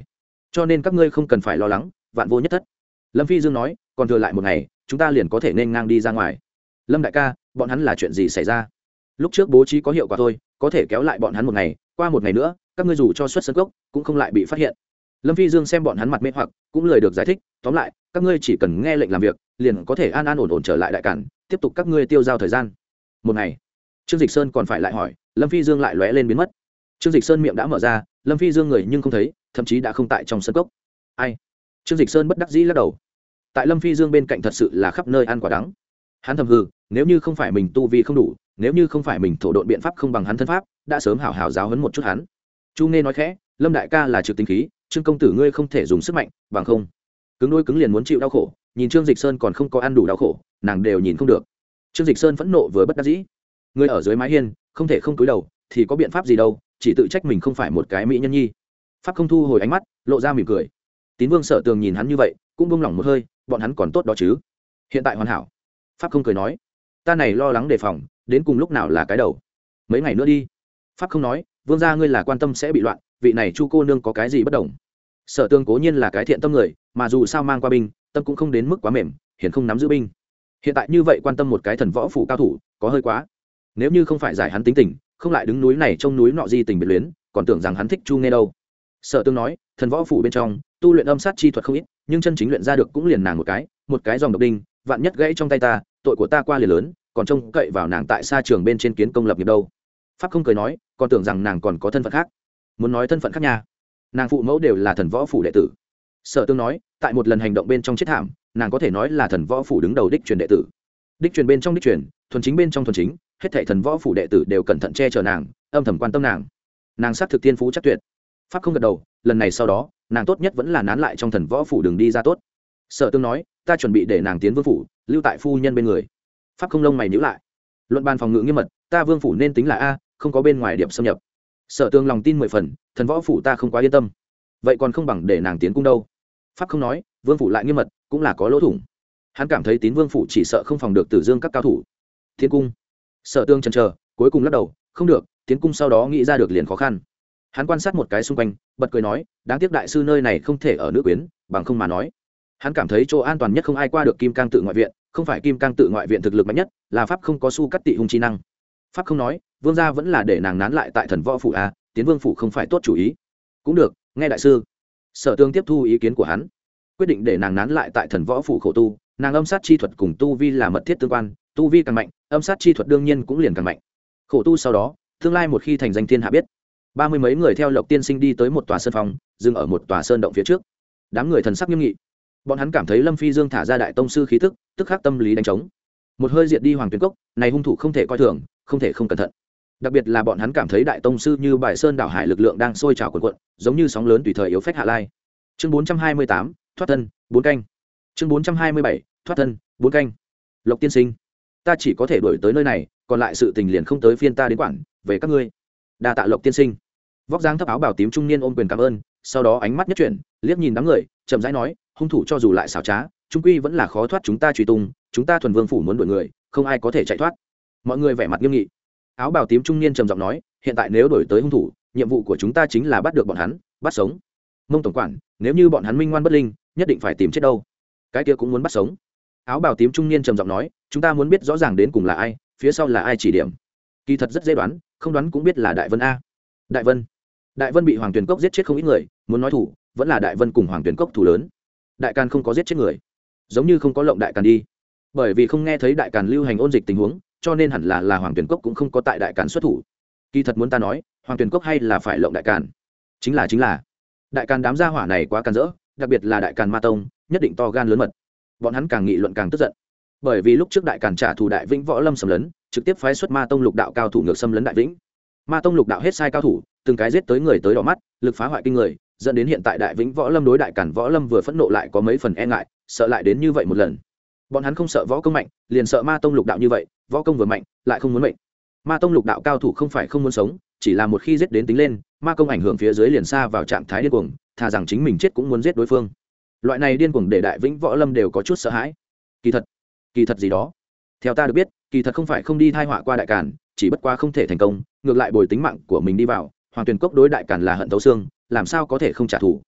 cho nên các ngươi không cần phải lo lắng, vạn vô nhất thất. Lâm Phi Dương nói, còn thừa lại một ngày chúng ta liền có thể nên ngang đi ra ngoài. Lâm đại ca, bọn hắn là chuyện gì xảy ra? Lúc trước bố trí có hiệu quả thôi, có thể kéo lại bọn hắn một ngày, qua một ngày nữa các ngươi dù cho xuất sân cốc cũng không lại bị phát hiện. Lâm Phi Dương xem bọn hắn mặt mê hoặc cũng lời được giải thích, tóm lại các ngươi chỉ cần nghe lệnh làm việc liền có thể an an ổn ổn trở lại đại cản, tiếp tục các ngươi tiêu giao thời gian. Một ngày, Trương Dịch Sơn còn phải lại hỏi, Lâm Phi Dương lại lóe lên biến mất. Trương Dịch Sơn miệng đã mở ra, Lâm Phi Dương người nhưng không thấy, thậm chí đã không tại trong sân cốc. Ai? Trương Dịch Sơn bất đắc dĩ lắc đầu. Tại Lâm Phi Dương bên cạnh thật sự là khắp nơi ăn quả đắng. Hắn thầm hừ, nếu như không phải mình tu vi không đủ, nếu như không phải mình thổ độn biện pháp không bằng hắn thân pháp, đã sớm hảo hảo giáo huấn một chút hắn. Chu Nghe nói khẽ, Lâm đại ca là trực tính khí, Trương công tử ngươi không thể dùng sức mạnh, bằng không cứng đôi cứng liền muốn chịu đau khổ. Nhìn Trương Dịch Sơn còn không có ăn đủ đau khổ, nàng đều nhìn không được. Trương Dịch Sơn phẫn nộ vừa bất đắc dĩ. Ngươi ở dưới mái hiên, không thể không cúi đầu, thì có biện pháp gì đâu, chỉ tự trách mình không phải một cái mỹ nhân nhi. Pháp không thu hồi ánh mắt, lộ ra mỉm cười. Tín Vương Sở Tường nhìn hắn như vậy, cũng buông lỏng một hơi, bọn hắn còn tốt đó chứ? Hiện tại hoàn hảo. Pháp không cười nói, ta này lo lắng đề phòng, đến cùng lúc nào là cái đầu? Mấy ngày nữa đi. Pháp không nói, Vương gia ngươi là quan tâm sẽ bị loạn, vị này Chu cô nương có cái gì bất đồng? Sở Tường cố nhiên là cái thiện tâm người, mà dù sao mang qua binh, tâm cũng không đến mức quá mềm, hiển không nắm giữ binh. Hiện tại như vậy quan tâm một cái thần võ phủ cao thủ, có hơi quá. Nếu như không phải giải hắn tính tình, không lại đứng núi này trông núi nọ di tình biệt luyến, còn tưởng rằng hắn thích Chu Nghe đâu. Sở Tương nói, thần võ phủ bên trong tu luyện âm sát chi thuật không ít, nhưng chân chính luyện ra được cũng liền nàng một cái, một cái dòng độc đinh, vạn nhất gãy trong tay ta, tội của ta qua liền lớn, còn trông cậy vào nàng tại xa trường bên trên kiến công lập nghiệp đâu. Pháp không cười nói, còn tưởng rằng nàng còn có thân phận khác. Muốn nói thân phận khác nha, nàng phụ mẫu đều là thần võ phủ đệ tử. Sở Tương nói, tại một lần hành động bên trong chết thảm, nàng có thể nói là thần võ phủ đứng đầu đích truyền đệ tử. Đích truyền bên trong đích truyền, thuần chính bên trong thuần chính, hết thảy thần võ phủ đệ tử đều cẩn thận che chở nàng, âm thầm quan tâm nàng. Nàng sắc thực tiên phú chắc tuyệt. Pháp không gật đầu, lần này sau đó nàng tốt nhất vẫn là nán lại trong thần võ phủ đường đi ra tốt. Sở Tương nói, ta chuẩn bị để nàng tiến vương phủ, lưu tại phu nhân bên người. Pháp không lông mày nhíu lại. Luận ban phòng ngự nghiêm mật, ta vương phủ nên tính là a, không có bên ngoài điểm xâm nhập. Sở Tương lòng tin mười phần, thần võ phủ ta không quá yên tâm, vậy còn không bằng để nàng tiến cung đâu. Pháp không nói, vương phủ lại nghiêm mật, cũng là có lỗ thủng. Hắn cảm thấy Tín Vương phủ chỉ sợ không phòng được Tử Dương các cao thủ. Tiến cung. Sở Tương chần chờ, cuối cùng lắc đầu, không được, tiến cung sau đó nghĩ ra được liền khó khăn. Hắn quan sát một cái xung quanh, bật cười nói, đáng tiếc đại sư nơi này không thể ở nữ quyến, bằng không mà nói hắn cảm thấy chỗ an toàn nhất không ai qua được Kim Cang tự ngoại viện, không phải Kim Cang tự ngoại viện thực lực mạnh nhất, là pháp không có su cắt tị hung chi năng. Pháp không nói, vương gia vẫn là để nàng nán lại tại thần võ phủ a, tiến vương phủ không phải tốt chủ ý. Cũng được, nghe đại sư. Sở Tương tiếp thu ý kiến của hắn, quyết định để nàng nán lại tại thần võ phủ khổ tu. Nàng âm sát chi thuật cùng tu vi là mật thiết tương quan, tu vi càng mạnh, âm sát chi thuật đương nhiên cũng liền càng mạnh. Khổ tu sau đó, tương lai một khi thành danh thiên hạ biết. Ba mươi mấy người theo Lộc Tiên Sinh đi tới một tòa sơn phòng, dừng ở một tòa sơn động phía trước. Đám người thần sắc nghiêm nghị. Bọn hắn cảm thấy Lâm Phi Dương thả ra đại tông sư khí tức, tức khắc tâm lý đánh trống. Một hơi diệt đi Hoàng Tuyến Cốc, này hung thủ không thể coi thường, không thể không cẩn thận. Đặc biệt là bọn hắn cảm thấy đại tông sư như bài sơn đảo hải lực lượng đang sôi trào cuồn cuộn, giống như sóng lớn tùy thời yếu phách hạ lai. Chương bốn trăm hai mươi tám, thoát thân, bốn canh. Chương bốn trăm hai mươi bảy, thoát thân, bốn canh. Lộc Tiên Sinh, ta chỉ có thể đuổi tới nơi này, còn lại sự tình liền không tới phiên ta đến quản, về các ngươi. Đa tạ Lộc Tiên Sinh. Vóc dáng thấp áo bào tím trung niên ôm quyền cảm ơn, sau đó ánh mắt nhất chuyển, liếc nhìn đám người, chậm rãi nói, hung thủ cho dù lại xảo trá, trung quy vẫn là khó thoát chúng ta truy tung, chúng ta thuần vương phủ muốn đuổi người, không ai có thể chạy thoát. Mọi người vẻ mặt nghiêm nghị. Áo bào tím trung niên trầm giọng nói, hiện tại nếu đuổi tới hung thủ, nhiệm vụ của chúng ta chính là bắt được bọn hắn, bắt sống. Mông tổng quản, nếu như bọn hắn minh ngoan bất linh, nhất định phải tìm chết đâu. Cái kia cũng muốn bắt sống. Áo bào tím trung niên trầm giọng nói, chúng ta muốn biết rõ ràng đến cùng là ai, phía sau là ai chỉ điểm. Kỳ thật rất dễ đoán, không đoán cũng biết là Đại Vân a. Đại Vân. Đại Vân bị Hoàng Tuyền Cốc giết chết không ít người, muốn nói thủ, vẫn là Đại Vân cùng Hoàng Tuyền Cốc thủ lớn. Đại Càn không có giết chết người, giống như không có lộng Đại Càn đi. Bởi vì không nghe thấy Đại Càn lưu hành ôn dịch tình huống, cho nên hẳn là là Hoàng Tuyền Cốc cũng không có tại Đại Càn xuất thủ. Kỳ thật muốn ta nói, Hoàng Tuyền Cốc hay là phải lộng Đại Càn. Chính là chính là. Đại Càn đám gia hỏa này quá càn rỡ, đặc biệt là Đại Càn Ma Tông, nhất định to gan lớn mật. Bọn hắn càng nghị luận càng tức giận. Bởi vì lúc trước Đại Càn trả thù Đại Vĩnh Võ Lâm xâm lấn, trực tiếp phái xuất Ma Tông lục đạo cao thủ ngược xâm lấn Đại Vĩnh. Ma Tông lục đạo hết sai cao thủ, từng cái giết tới người tới đỏ mắt, lực phá hoại kinh người, dẫn đến hiện tại Đại Vĩnh Võ Lâm đối Đại Càn Võ Lâm vừa phẫn nộ lại có mấy phần e ngại, sợ lại đến như vậy một lần. Bọn hắn không sợ võ công mạnh, liền sợ Ma Tông lục đạo như vậy, võ công vừa mạnh, lại không muốn mệnh. Ma Tông lục đạo cao thủ không phải không muốn sống, chỉ là một khi giết đến tính lên, ma công ảnh hưởng phía dưới liền xa vào trạng thái điên cuồng, thà rằng chính mình chết cũng muốn giết đối phương. Loại này điên cuồng để Đại Vĩnh Võ Lâm đều có chút sợ hãi. Kỳ thật, kỳ thật gì đó. Theo ta được biết, kỳ thật không phải không đi thai họa qua Đại Càn, chỉ bất quá không thể thành công, ngược lại bồi tính mạng của mình đi vào. Hoàng Tuyền Cốc đối Đại Càn là hận thấu xương, làm sao có thể không trả thù.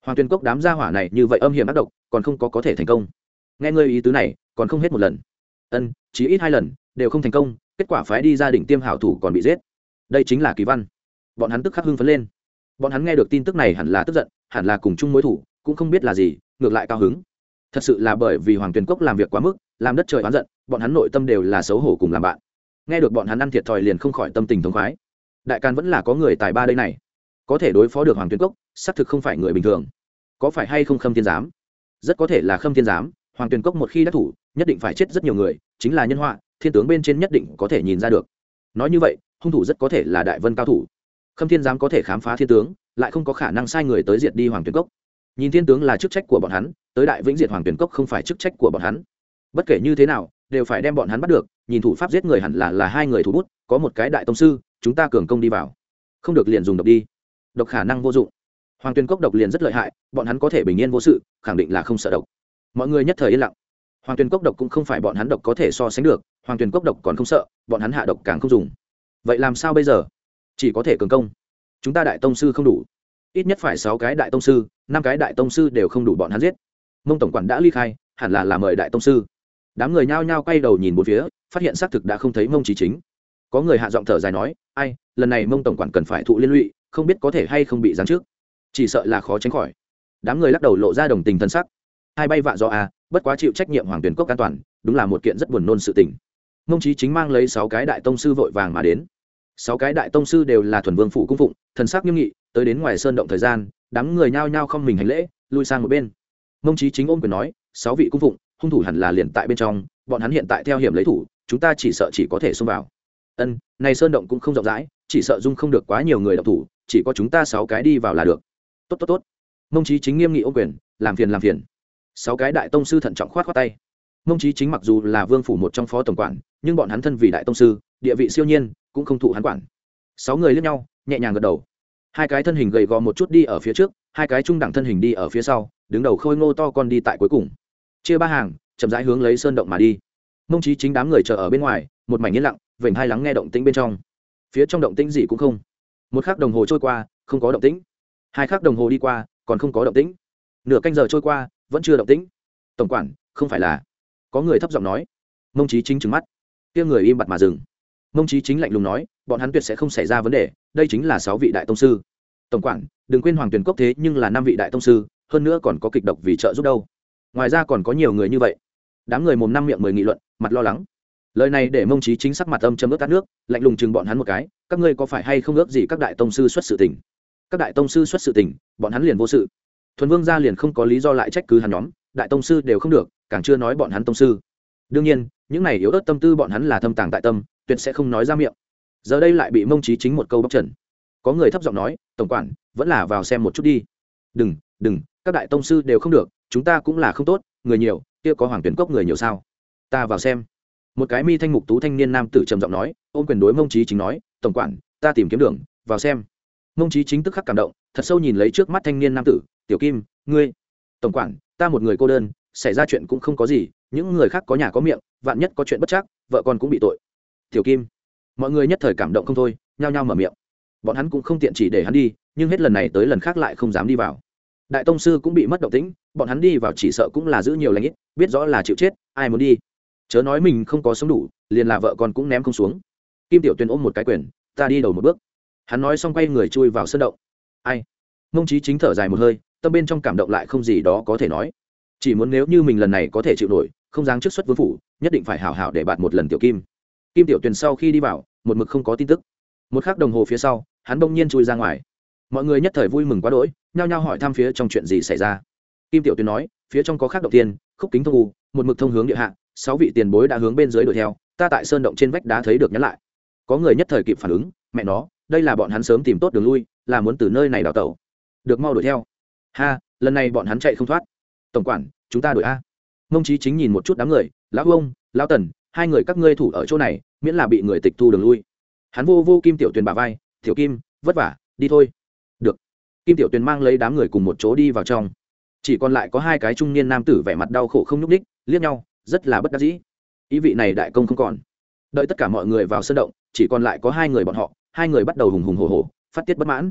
Hoàng Tuyền Cốc đám gia hỏa này như vậy âm hiểm ác độc, còn không có có thể thành công. Nghe ngươi ý tứ này, còn không hết một lần. Ân, chỉ ít hai lần đều không thành công, kết quả phái đi gia đình tiêm hảo thủ còn bị giết. Đây chính là kỳ văn. Bọn hắn tức khắc hưng phấn lên. Bọn hắn nghe được tin tức này hẳn là tức giận, hẳn là cùng chung mối thủ, cũng không biết là gì, ngược lại cao hứng. Thật sự là bởi vì Hoàng Tuyền Cốc làm việc quá mức, làm đất trời oán giận, bọn hắn nội tâm đều là xấu hổ cùng làm bạn. Nghe được bọn hắn ăn thiệt thòi liền không khỏi tâm tình thống khoái. Đại Càn vẫn là có người tài ba đây này, có thể đối phó được Hoàng Tuyền Cốc, xác thực không phải người bình thường. Có phải hay không Khâm Thiên Giám? Rất có thể là Khâm Thiên Giám. Hoàng Tuyền Cốc một khi đắc thủ, nhất định phải chết rất nhiều người, chính là nhân họa, thiên tướng bên trên nhất định có thể nhìn ra được. Nói như vậy, hung thủ rất có thể là Đại Vân cao thủ. Khâm Thiên Giám có thể khám phá thiên tướng, lại không có khả năng sai người tới diệt đi Hoàng Tuyền Cốc. Nhìn thiên tướng là chức trách của bọn hắn, tới Đại Vĩnh diệt Hoàng Tuyền Cốc không phải chức trách của bọn hắn. Bất kể như thế nào, đều phải đem bọn hắn bắt được. Nhìn thủ pháp giết người hẳn là là hai người thủ bút, có một cái đại tông sư, chúng ta cường công đi vào. Không được liền dùng độc đi. Độc khả năng vô dụng. Hoàng Tuyền Cốc độc liền rất lợi hại, bọn hắn có thể bình yên vô sự, khẳng định là không sợ độc. Mọi người nhất thời yên lặng. Hoàng Tuyền Cốc độc cũng không phải bọn hắn độc có thể so sánh được, Hoàng Tuyền Cốc độc còn không sợ, bọn hắn hạ độc càng không dùng. Vậy làm sao bây giờ? Chỉ có thể cường công. Chúng ta đại tông sư không đủ, ít nhất phải sáu cái đại tông sư, năm cái đại tông sư đều không đủ bọn hắn giết. Mông tổng quản đã ly khai, hẳn là là mời đại tông sư. Đám người nhao nhao quay đầu nhìn bốn phía, phát hiện xác thực đã không thấy Mông Chí Chính. Có người hạ giọng thở dài nói, ai, lần này Mông tổng quản cần phải thụ liên lụy, không biết có thể hay không bị giáng trước, chỉ sợ là khó tránh khỏi. Đám người lắc đầu lộ ra đồng tình thân sắc. Hai bay vạ do à, bất quá chịu trách nhiệm Hoàng Tuyền Cốc an toàn, đúng là một kiện rất buồn nôn sự tình. Mông Chí Chính mang lấy sáu cái đại tông sư vội vàng mà đến. Sáu cái đại tông sư đều là thuần vương phủ cung phụng, thần sắc nghiêm nghị, tới đến ngoài sơn động thời gian, đám người nhao nhao không mình hành lễ, lui sang một bên. Mông Chí Chính ôm quyền nói, sáu vị cung phụng, hung thủ hẳn là liền tại bên trong, bọn hắn hiện tại theo hiểm lấy thủ, chúng ta chỉ sợ chỉ có thể xông vào. Ân, này sơn động cũng không rộng rãi, chỉ sợ dung không được quá nhiều người động thủ, chỉ có chúng ta sáu cái đi vào là được. Tốt tốt tốt. Mông Chí Chính nghiêm nghị ôm quyền, làm phiền làm phiền. Sáu cái đại tông sư thận trọng khoát khoát tay. Mông Chí Chính mặc dù là vương phủ một trong phó tổng quản, nhưng bọn hắn thân vì đại tông sư, địa vị siêu nhiên, cũng không thụ hắn quản. Sáu người liếc nhau, nhẹ nhàng gật đầu. Hai cái thân hình gầy gò một chút đi ở phía trước, hai cái trung đẳng thân hình đi ở phía sau, đứng đầu khôi ngô to con đi tại cuối cùng. Chia ba hàng, chậm rãi hướng lấy sơn động mà đi. Mông Chí Chính đám người chờ ở bên ngoài, một mảnh yên lặng, vểnh hai lắng nghe động tĩnh bên trong. Phía trong động tĩnh gì cũng không. Một khắc đồng hồ trôi qua, không có động tĩnh. Hai khắc đồng hồ đi qua, còn không có động tĩnh. Nửa canh giờ trôi qua, vẫn chưa động tĩnh. Tổng quản, không phải là? Có người thấp giọng nói. Mông Chí Chính trừng mắt. Kia người im bặt mà dừng. Mông Chí Chính lạnh lùng nói, bọn hắn tuyệt sẽ không xảy ra vấn đề, đây chính là sáu vị đại tông sư. Tổng quản, đừng quên Hoàng Tuyền Cốc thế nhưng là năm vị đại tông sư, hơn nữa còn có kịch độc vì trợ giúp đâu. Ngoài ra còn có nhiều người như vậy. Đám người mồm năm miệng mười nghị luận, mặt lo lắng. Lời này để Mông Chí Chính sắc mặt âm trầm ướt tát nước, lạnh lùng chừng bọn hắn một cái, các ngươi có phải hay không ước gì các đại tông sư xuất sự tình? Các đại tông sư xuất sự tình, bọn hắn liền vô sự. Thuần Vương gia liền không có lý do lại trách cứ hắn nhóm, đại tông sư đều không được, càng chưa nói bọn hắn tông sư. Đương nhiên, những này yếu ớt tâm tư bọn hắn là thâm tàng tại tâm, tuyệt sẽ không nói ra miệng. Giờ đây lại bị Mông Chí Chính một câu bóc trần. Có người thấp giọng nói, tổng quản, vẫn là vào xem một chút đi. Đừng, đừng, các đại tông sư đều không được, chúng ta cũng là không tốt, người nhiều, kia có Hoàng Tuyền Cốc người nhiều sao? Ta vào xem. Một cái mi thanh mục tú thanh niên nam tử trầm giọng nói, ôm quyền đối Mông Chí Chính nói, tổng quản, ta tìm kiếm đường, vào xem. Mông Chí Chính tức khắc cảm động, thật sâu nhìn lấy trước mắt thanh niên nam tử, tiểu kim, ngươi, tổng quản, ta một người cô đơn, xảy ra chuyện cũng không có gì, những người khác có nhà có miệng, vạn nhất có chuyện bất trắc, vợ con cũng bị tội. Tiểu kim, mọi người nhất thời cảm động không thôi, nhao nhao mở miệng. Bọn hắn cũng không tiện chỉ để hắn đi, nhưng hết lần này tới lần khác lại không dám đi vào. Đại tông sư cũng bị mất động tĩnh, bọn hắn đi vào chỉ sợ cũng là giữ nhiều lãnh ít, biết rõ là chịu chết, ai muốn đi? Chớ nói mình không có sống đủ, liền là vợ con cũng ném không xuống. Kim Tiểu Tuyền ôm một cái quyền, ta đi đầu một bước. Hắn nói xong quay người chui vào sơn động. Ai? Mông Chí Chính thở dài một hơi, tâm bên trong cảm động lại không gì đó có thể nói. Chỉ muốn nếu như mình lần này có thể chịu nổi, không dáng trước xuất vương phủ, nhất định phải hảo hảo để bạt một lần Tiểu Kim. Kim Tiểu Tuyền sau khi đi vào, một mực không có tin tức. Một khắc đồng hồ phía sau, hắn bỗng nhiên chui ra ngoài. Mọi người nhất thời vui mừng quá đỗi, nhao nhao hỏi thăm phía trong chuyện gì xảy ra. Kim Tiểu Tuyền nói, phía trong có khắc động tiền, khúc kính thông u, một mực thông hướng địa hạ, sáu vị tiền bối đã hướng bên dưới đuổi theo, ta tại sơn động trên vách đá thấy được nhắn lại. Có người nhất thời kịp phản ứng, mẹ nó, đây là bọn hắn sớm tìm tốt đường lui, là muốn từ nơi này đào tẩu. Được mau đuổi theo. Ha, lần này bọn hắn chạy không thoát. Tổng quản, chúng ta đuổi a. Mông Chí Chính nhìn một chút đám người, lão ông, lão tần, hai người các ngươi thủ ở chỗ này, miễn là bị người tịch thu đường lui. Hắn vô vô Kim Tiểu Tuyền bả vai, Tiểu Kim, vất vả, đi thôi. Được. Kim Tiểu Tuyền mang lấy đám người cùng một chỗ đi vào trong. Chỉ còn lại có hai cái trung niên nam tử vẻ mặt đau khổ không nhúc nhích, liếc nhau, rất là bất đắc dĩ. Ý vị này đại công không còn. Đợi tất cả mọi người vào sân động, chỉ còn lại có hai người bọn họ, hai người bắt đầu hùng hùng hổ hổ, phát tiết bất mãn.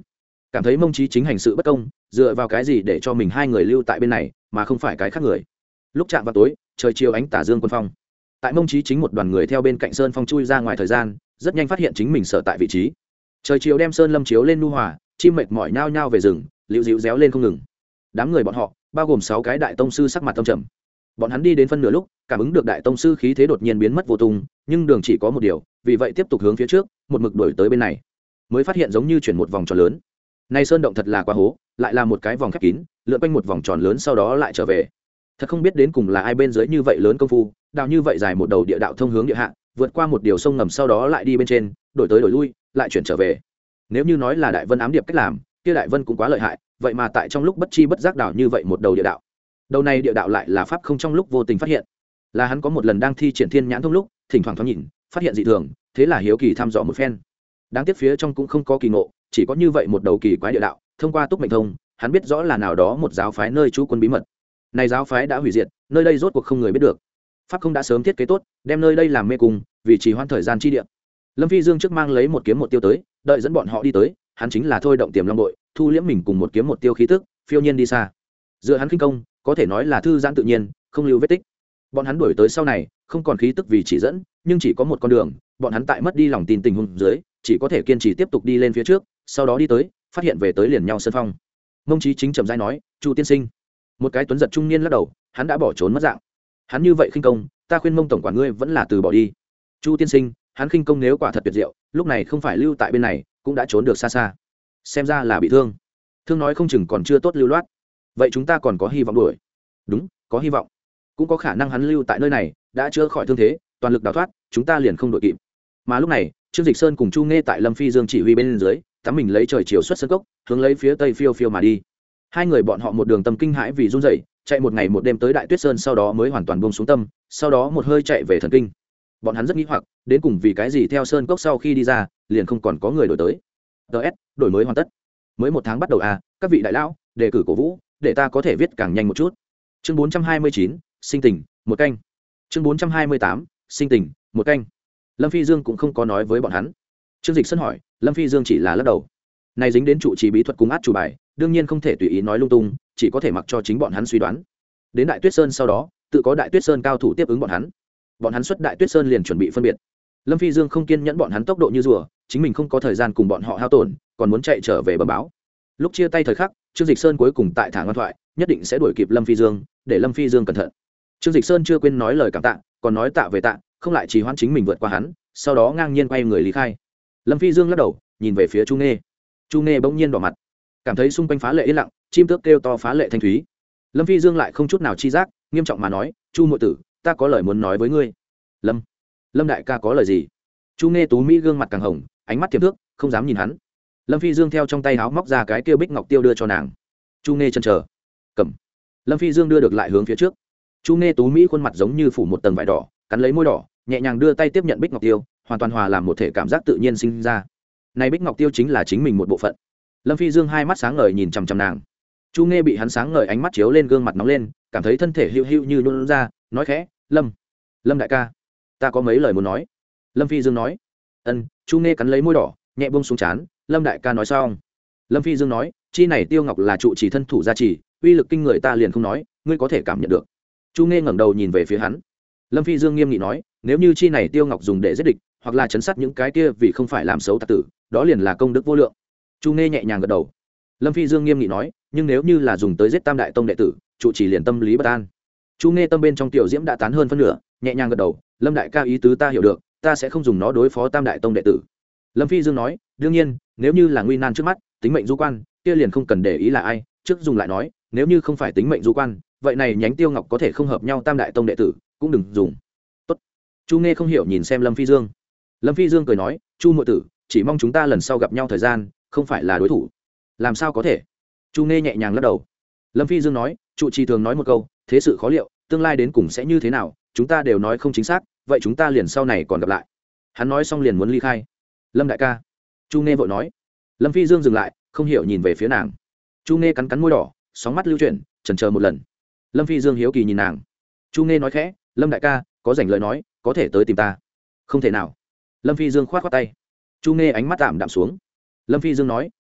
cảm thấy Mông Chí Chính hành sự bất công, dựa vào cái gì để cho mình hai người lưu tại bên này mà không phải cái khác người. Lúc chạm vào tối, trời chiều ánh tà dương quân phong, tại Mông Chí Chính một đoàn người theo bên cạnh sơn phong chui ra ngoài thời gian, rất nhanh phát hiện chính mình sở tại vị trí. Trời chiều đem sơn lâm chiếu lên nu hòa, chim mệt mỏi nhao nhao về rừng, liễu dịu réo lên không ngừng. Đám người bọn họ bao gồm sáu cái đại tông sư sắc mặt tâm trầm. Bọn hắn đi đến phân nửa lúc, cảm ứng được đại tông sư khí thế đột nhiên biến mất vô tung, nhưng đường chỉ có một điều, vì vậy tiếp tục hướng phía trước, một mực đuổi tới bên này. Mới phát hiện giống như chuyển một vòng tròn lớn. Này sơn động thật là quá hố, lại là một cái vòng khép kín, lượn quanh một vòng tròn lớn sau đó lại trở về. Thật không biết đến cùng là ai bên dưới như vậy lớn công phu, đào như vậy dài một đầu địa đạo thông hướng địa hạ, vượt qua một điều sông ngầm sau đó lại đi bên trên, đổi tới đổi lui, lại chuyển trở về. Nếu như nói là Đại Vân ám điệp cách làm, kia Đại Vân cũng quá lợi hại, vậy mà tại trong lúc bất chi bất giác đào như vậy một đầu địa đạo. Đầu này địa đạo lại là pháp không trong lúc vô tình phát hiện, là hắn có một lần đang thi triển thiên nhãn thông lúc, thỉnh thoảng thoáng nhìn, phát hiện dị thường, thế là hiếu kỳ thăm dò một phen. Đáng tiếc phía trong cũng không có kỳ ngộ, chỉ có như vậy một đầu kỳ quái địa đạo, thông qua túc mệnh thông, hắn biết rõ là nào đó một giáo phái nơi trú quân bí mật. Này giáo phái đã hủy diệt, nơi đây rốt cuộc không người biết được. Pháp không đã sớm thiết kế tốt, đem nơi đây làm mê cung, vì trì hoãn thời gian chi địa. Lâm Phi Dương trước mang lấy một kiếm một tiêu tới, đợi dẫn bọn họ đi tới, hắn chính là thôi động tiềm long đội, thu liễm mình cùng một kiếm một tiêu khí tức, phiêu nhiên đi xa. Dựa hắn khinh công, có thể nói là thư giãn tự nhiên, không lưu vết tích. Bọn hắn đuổi tới sau này, không còn khí tức vì chỉ dẫn, nhưng chỉ có một con đường, bọn hắn tại mất đi lòng tin tình huống dưới, chỉ có thể kiên trì tiếp tục đi lên phía trước, sau đó đi tới, phát hiện về tới liền nhau sân phong. Mông Chí Chính chậm rãi nói, "Chu tiên sinh." Một cái tuấn giật trung niên lắc đầu, hắn đã bỏ trốn mất dạng. Hắn như vậy khinh công, ta khuyên Mông tổng quản ngươi vẫn là từ bỏ đi. Chu tiên sinh, hắn khinh công nếu quả thật tuyệt diệu, lúc này không phải lưu tại bên này, cũng đã trốn được xa xa. Xem ra là bị thương. Thương nói không chừng còn chưa tốt lưu loát. Vậy chúng ta còn có hy vọng đuổi. Đúng, có hy vọng. Cũng có khả năng hắn lưu tại nơi này, đã chữa khỏi thương thế, toàn lực đào thoát, chúng ta liền không đuổi kịp. Mà lúc này, Trương Dịch Sơn cùng Chu Nghe tại Lâm Phi Dương chỉ huy bên dưới, tắm mình lấy trời chiều xuất sân cốc, hướng lấy phía tây phiêu phiêu mà đi. Hai người bọn họ một đường tâm kinh hãi vì run rẩy, chạy một ngày một đêm tới Đại Tuyết Sơn, sau đó mới hoàn toàn buông xuống tâm, sau đó một hơi chạy về thần kinh. Bọn hắn rất nghi hoặc, đến cùng vì cái gì theo sơn cốc sau khi đi ra, liền không còn có người đổi tới. ê ét, đổi mới hoàn tất. Mới một tháng bắt đầu à, các vị đại lão, đề cử cổ vũ, để ta có thể viết càng nhanh một chút. Chương bốn trăm hai mươi chín, sinh tình, một canh. Chương bốn trăm hai mươi tám, sinh tình, một canh. Lâm Phi Dương cũng không có nói với bọn hắn. Trương Dịch Sơn hỏi, Lâm Phi Dương chỉ là lắc đầu. Này dính đến trụ trì bí thuật cùng át chủ bài, đương nhiên không thể tùy ý nói lung tung, chỉ có thể mặc cho chính bọn hắn suy đoán. Đến Đại Tuyết Sơn sau đó, tự có Đại Tuyết Sơn cao thủ tiếp ứng bọn hắn. Bọn hắn xuất Đại Tuyết Sơn liền chuẩn bị phân biệt. Lâm Phi Dương không kiên nhẫn bọn hắn tốc độ như rùa, chính mình không có thời gian cùng bọn họ hao tổn, còn muốn chạy trở về bẩm báo. Lúc chia tay thời khắc, Trương Dịch Sơn cuối cùng tại thả ngoan thoại, nhất định sẽ đuổi kịp Lâm Phi Dương, để Lâm Phi Dương cẩn thận. Trương Dịch Sơn chưa quên nói lời cảm tạ, còn nói tạ về tạ, không lại trì hoãn chính mình vượt qua hắn, sau đó ngang nhiên quay người lý khai. Lâm Phi Dương lắc đầu, nhìn về phía Chu Nghê. Chu Nghê bỗng nhiên đỏ mặt, cảm thấy xung quanh phá lệ yên lặng, chim tước kêu to phá lệ thanh thúy. Lâm Phi Dương lại không chút nào chi giác, nghiêm trọng mà nói, "Chu muội tử, ta có lời muốn nói với ngươi." "Lâm, Lâm đại ca có lời gì?" Chu Nghê tú mỹ gương mặt càng hồng, ánh mắt tiềm thước, không dám nhìn hắn. Lâm Phi Dương theo trong tay áo móc ra cái kia bích ngọc tiêu đưa cho nàng. Chu Nghê chần chờ, cầm. Lâm Phi Dương đưa được lại hướng phía trước. Chu Nghê tú mỹ khuôn mặt giống như phủ một tầng vải đỏ, cắn lấy môi đỏ, nhẹ nhàng đưa tay tiếp nhận bích ngọc tiêu, hoàn toàn hòa làm một thể, cảm giác tự nhiên sinh ra. Này bích ngọc tiêu chính là chính mình một bộ phận. Lâm Phi Dương hai mắt sáng ngời nhìn chằm chằm nàng. Chu Nghê bị hắn sáng ngời ánh mắt chiếu lên gương mặt nóng lên, cảm thấy thân thể hữu hữu như nôn ra, nói khẽ, "Lâm, Lâm đại ca, ta có mấy lời muốn nói." Lâm Phi Dương nói. "Ân." Chu Nghê cắn lấy môi đỏ, nhẹ buông xuống trán. "Lâm đại ca nói xong." Lâm Phi Dương nói, "Chi này tiêu ngọc là trụ trì thân thủ gia trì, uy lực kinh người ta liền không nói, ngươi có thể cảm nhận được." Chu Nghê ngẩng đầu nhìn về phía hắn. Lâm Phi Dương nghiêm nghị nói, "Nếu như chi này tiêu ngọc dùng để giết địch, hoặc là chấn sát những cái kia vì không phải làm xấu tặc tử, đó liền là công đức vô lượng." Chu Nghê nhẹ nhàng gật đầu. Lâm Phi Dương nghiêm nghị nói, "Nhưng nếu như là dùng tới giết Tam đại tông đệ tử, trụ trì liền tâm lý bất an." Chu Nghê tâm bên trong tiểu diễm đã tán hơn phân nửa, nhẹ nhàng gật đầu, "Lâm đại ca ý tứ ta hiểu được, ta sẽ không dùng nó đối phó Tam đại tông đệ tử." Lâm Phi Dương nói, "Đương nhiên, nếu như là nguy nan trước mắt, tính mệnh du quan, kia liền không cần để ý là ai, trước dùng lại nói, nếu như không phải tính mệnh du quan, vậy này nhánh tiêu ngọc có thể không hợp nhau Tam đại tông đệ tử, cũng đừng dùng." Tốt. Chu Nghê không hiểu nhìn xem Lâm Phi Dương. Lâm Phi Dương cười nói, "Chu muội tử, chỉ mong chúng ta lần sau gặp nhau thời gian, không phải là đối thủ." "Làm sao có thể?" Chu Nghê nhẹ nhàng lắc đầu. Lâm Phi Dương nói, "Trụ trì thường nói một câu, thế sự khó liệu, tương lai đến cùng sẽ như thế nào, chúng ta đều nói không chính xác, vậy chúng ta liền sau này còn gặp lại." Hắn nói xong liền muốn ly khai. "Lâm đại ca." Chu Nghê vội nói. Lâm Phi Dương dừng lại, không hiểu nhìn về phía nàng. Chu Nghê cắn cắn môi đỏ, sóng mắt lưu chuyển, chần chờ một lần. Lâm Phi Dương hiếu kỳ nhìn nàng. Chu Nghê nói khẽ, "Lâm đại ca, có rảnh lời nói, có thể tới tìm ta." "Không thể nào." Lâm Phi Dương khoát khoát tay. Chu Nghê ánh mắt tạm đạm xuống. Lâm Phi Dương nói,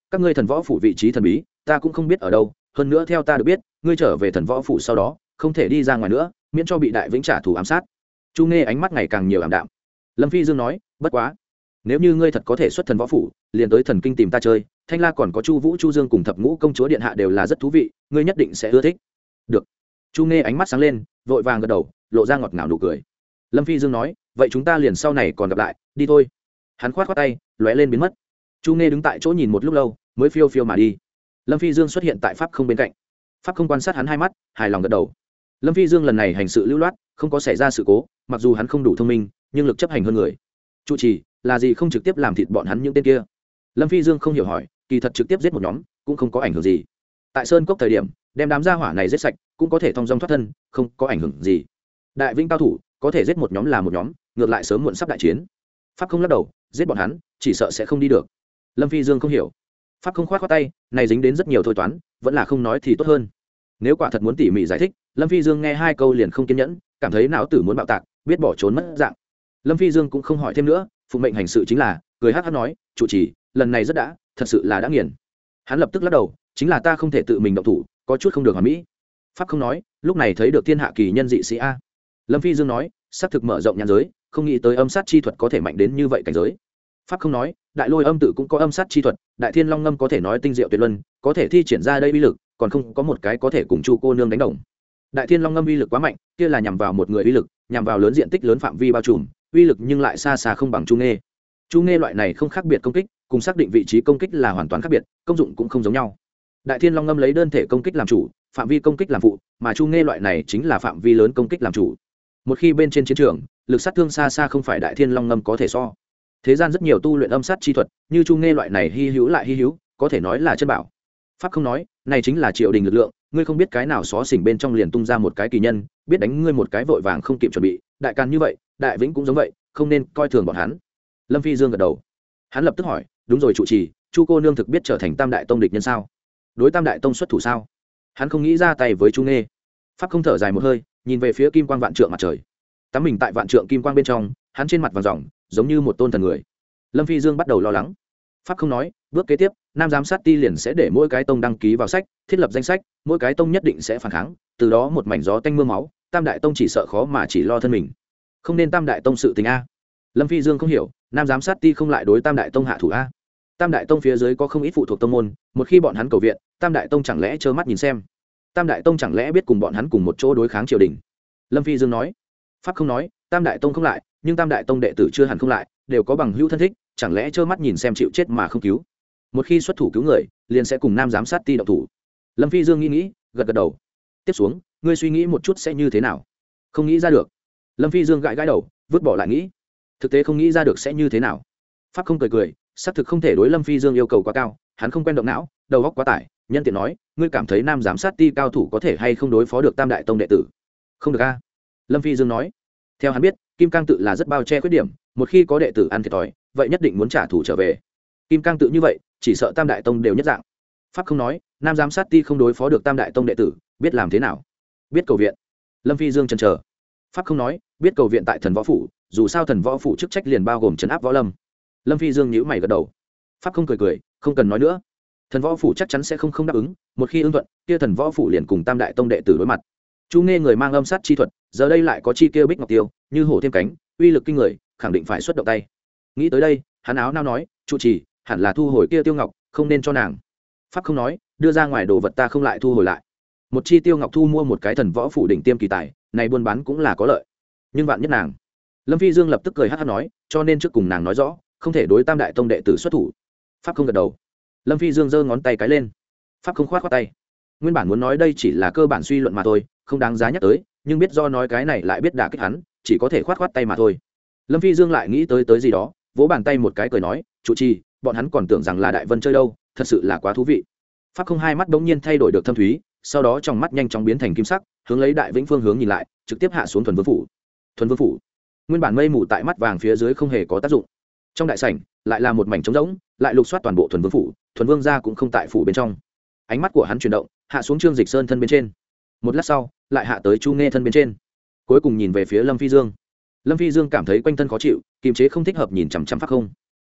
các ngươi thần võ phủ vị trí thần bí ta cũng không biết ở đâu, hơn nữa theo ta được biết ngươi trở về thần võ phủ sau đó không thể đi ra ngoài nữa, miễn cho bị đại vĩnh trả thù ám sát. Chu nghe ánh mắt ngày càng nhiều ảm đạm. Lâm Phi Dương nói, bất quá nếu như ngươi thật có thể xuất thần võ phủ liền tới thần kinh tìm ta chơi, Thanh La còn có Chu Vũ, Chu Dương cùng thập ngũ công chúa điện hạ đều là rất thú vị, ngươi nhất định sẽ ưa thích. Được. Chu nghe ánh mắt sáng lên, vội vàng gật đầu, lộ ra ngọt ngào nụ cười. Lâm Phi Dương nói, vậy chúng ta liền sau này còn gặp lại, đi thôi. Hắn khoát khoát tay, lóe lên biến mất. Chu nghe đứng tại chỗ nhìn một lúc lâu mới phiêu phiêu mà đi. Lâm Phi Dương xuất hiện tại pháp không bên cạnh. Pháp không quan sát hắn hai mắt, hài lòng gật đầu. Lâm Phi Dương lần này hành sự lưu loát, không có xảy ra sự cố, mặc dù hắn không đủ thông minh nhưng lực chấp hành hơn người. Chủ trì là gì không trực tiếp làm thịt bọn hắn những tên kia? Lâm Phi Dương không hiểu hỏi, kỳ thật trực tiếp giết một nhóm cũng không có ảnh hưởng gì. Tại sơn cốc thời điểm đem đám gia hỏa này giết sạch cũng có thể thong dong thoát thân, không có ảnh hưởng gì. Đại vĩnh cao thủ có thể giết một nhóm là một nhóm, ngược lại sớm muộn sắp đại chiến. Pháp không lắc đầu, giết bọn hắn chỉ sợ sẽ không đi được. Lâm Phi Dương không hiểu. Pháp không khoát khoát tay, này dính đến rất nhiều thôi toán, vẫn là không nói thì tốt hơn. Nếu quả thật muốn tỉ mỉ giải thích, Lâm Phi Dương nghe hai câu liền không kiên nhẫn, cảm thấy não tử muốn bạo tạc, biết bỏ trốn mất dạng. Lâm Phi Dương cũng không hỏi thêm nữa, phụ mệnh hành sự chính là cười hát hát nói, chủ trì lần này rất đã, thật sự là đã nghiền. Hắn lập tức lắc đầu, chính là ta không thể tự mình động thủ, có chút không được hoàn mỹ. Pháp không nói, lúc này thấy được thiên hạ kỳ nhân dị sĩ a. Lâm Phi Dương nói, xác thực mở rộng nhãn giới, không nghĩ tới âm sát chi thuật có thể mạnh đến như vậy cảnh giới. Pháp không nói, đại lôi âm tự cũng có âm sát chi thuật, đại thiên long ngâm có thể nói tinh diệu tuyệt luân, có thể thi triển ra đây uy lực, còn không có một cái có thể cùng Chu cô nương đánh đồng. Đại thiên long ngâm uy lực quá mạnh, kia là nhằm vào một người uy lực, nhằm vào lớn diện tích lớn phạm vi bao trùm, uy lực nhưng lại xa xa không bằng Chu nghe. Chu nghe loại này không khác biệt công kích, cùng xác định vị trí công kích là hoàn toàn khác biệt, công dụng cũng không giống nhau. Đại thiên long ngâm lấy đơn thể công kích làm chủ, phạm vi công kích làm phụ, mà Chu nghe loại này chính là phạm vi lớn công kích làm chủ. Một khi bên trên chiến trường, lực sát thương xa xa không phải đại thiên long ngâm có thể so. Thế gian rất nhiều tu luyện âm sát chi thuật, như Chu nghe loại này hi hữu lại hi hữu, có thể nói là chân bảo. Pháp không nói, này chính là triều đình lực lượng, ngươi không biết cái nào xó xỉnh bên trong liền tung ra một cái kỳ nhân, biết đánh ngươi một cái vội vàng không kịp chuẩn bị, đại càn như vậy, đại vĩnh cũng giống vậy, không nên coi thường bọn hắn. Lâm Phi Dương gật đầu. Hắn lập tức hỏi, đúng rồi chủ trì, Chu cô nương thực biết trở thành Tam đại tông địch nhân sao? Đối Tam đại tông xuất thủ sao? Hắn không nghĩ ra tay với Chu nghe. Pháp không thở dài một hơi, nhìn về phía kim quang vạn trượng mặt trời. Tắm mình tại vạn trượng kim quang bên trong, hắn trên mặt vàng ròng, giống như một tôn thần người. Lâm Phi Dương bắt đầu lo lắng. Pháp không nói, bước kế tiếp nam giám sát ti liền sẽ để mỗi cái tông đăng ký vào sách, thiết lập danh sách, mỗi cái tông nhất định sẽ phản kháng, từ đó một mảnh gió tanh mưa máu, Tam đại tông chỉ sợ khó mà chỉ lo thân mình. Không nên Tam đại tông sự tình a. Lâm Phi Dương không hiểu, nam giám sát ti không lại đối Tam đại tông hạ thủ a? Tam đại tông phía dưới có không ít phụ thuộc tông môn, một khi bọn hắn cầu viện, Tam đại tông chẳng lẽ trơ mắt nhìn xem? Tam đại tông chẳng lẽ biết cùng bọn hắn cùng một chỗ đối kháng triều đình? Lâm Phi Dương nói. Pháp không nói, Tam đại tông không lại, nhưng Tam đại tông đệ tử chưa hẳn không lại, đều có bằng hữu thân thích, chẳng lẽ trơ mắt nhìn xem chịu chết mà không cứu? Một khi xuất thủ cứu người, liền sẽ cùng nam giám sát ti động thủ. Lâm Phi Dương nghĩ nghĩ, gật gật đầu. Tiếp xuống, ngươi suy nghĩ một chút sẽ như thế nào? Không nghĩ ra được. Lâm Phi Dương gãi gãi đầu, vứt bỏ lại nghĩ. Thực tế không nghĩ ra được sẽ như thế nào. Pháp không cười cười, xác thực không thể đối Lâm Phi Dương yêu cầu quá cao, hắn không quen động não, đầu óc quá tải, nhân tiện nói, ngươi cảm thấy nam giám sát ti cao thủ có thể hay không đối phó được Tam đại tông đệ tử? Không được a. Lâm Phi Dương nói. Theo hắn biết, Kim Cang tự là rất bao che khuyết điểm, một khi có đệ tử ăn thiệt thòi, vậy nhất định muốn trả thù trở về. Kim Cang tự như vậy, chỉ sợ Tam đại tông đều nhất dạng. Pháp không nói, nam giám sát ti không đối phó được Tam đại tông đệ tử, biết làm thế nào? Biết cầu viện. Lâm Phi Dương chần chờ. Pháp không nói, biết cầu viện tại thần võ phủ, dù sao thần võ phủ chức trách liền bao gồm trấn áp võ lâm. Lâm Phi Dương nhíu mày gật đầu. Pháp không cười cười, không cần nói nữa. Thần võ phủ chắc chắn sẽ không không đáp ứng, một khi ưng thuận, kia thần võ phủ liền cùng Tam đại tông đệ tử đối mặt. Chu nghe người mang âm sát chi thuật, giờ đây lại có chi kia bích ngọc tiêu, như hổ thêm cánh, uy lực kinh người, khẳng định phải xuất động tay. Nghĩ tới đây, hắn áo nao nói, chủ trì, hẳn là thu hồi kia tiêu ngọc, không nên cho nàng. Pháp không nói, đưa ra ngoài đồ vật ta không lại thu hồi lại. Một chi tiêu ngọc thu mua một cái thần võ phủ đỉnh tiêm kỳ tài, này buôn bán cũng là có lợi. Nhưng vạn nhất nàng. Lâm Phi Dương lập tức cười hát hát nói, cho nên trước cùng nàng nói rõ, không thể đối Tam đại tông đệ tử xuất thủ. Pháp không gật đầu. Lâm Phi Dương giơ ngón tay cái lên. Pháp không khoát khoát tay. Nguyên bản muốn nói đây chỉ là cơ bản suy luận mà thôi, không đáng giá nhắc tới, nhưng biết do nói cái này lại biết đả kích hắn, chỉ có thể khoát khoát tay mà thôi. Lâm Phi Dương lại nghĩ tới tới gì đó, vỗ bàn tay một cái cười nói, chủ trì, bọn hắn còn tưởng rằng là đại vân chơi đâu, thật sự là quá thú vị. Pháp không hai mắt đống nhiên thay đổi được thâm thúy, sau đó trong mắt nhanh chóng biến thành kim sắc, hướng lấy đại vĩnh phương hướng nhìn lại, trực tiếp hạ xuống thuần vương phủ. Thuần vương phủ. Nguyên bản mây mù tại mắt vàng phía dưới không hề có tác dụng. Trong đại sảnh lại là một mảnh trống rỗng, lại lục soát toàn bộ thuần vương phủ, thuần vương gia cũng không tại phủ bên trong. Ánh mắt của hắn chuyển động, hạ xuống Trương Dịch Sơn thân bên trên. Một lát sau, lại hạ tới Chu nghe thân bên trên. Cuối cùng nhìn về phía Lâm Phi Dương. Lâm Phi Dương cảm thấy quanh thân khó chịu, kiềm chế không thích hợp nhìn chằm chằm Pháp không.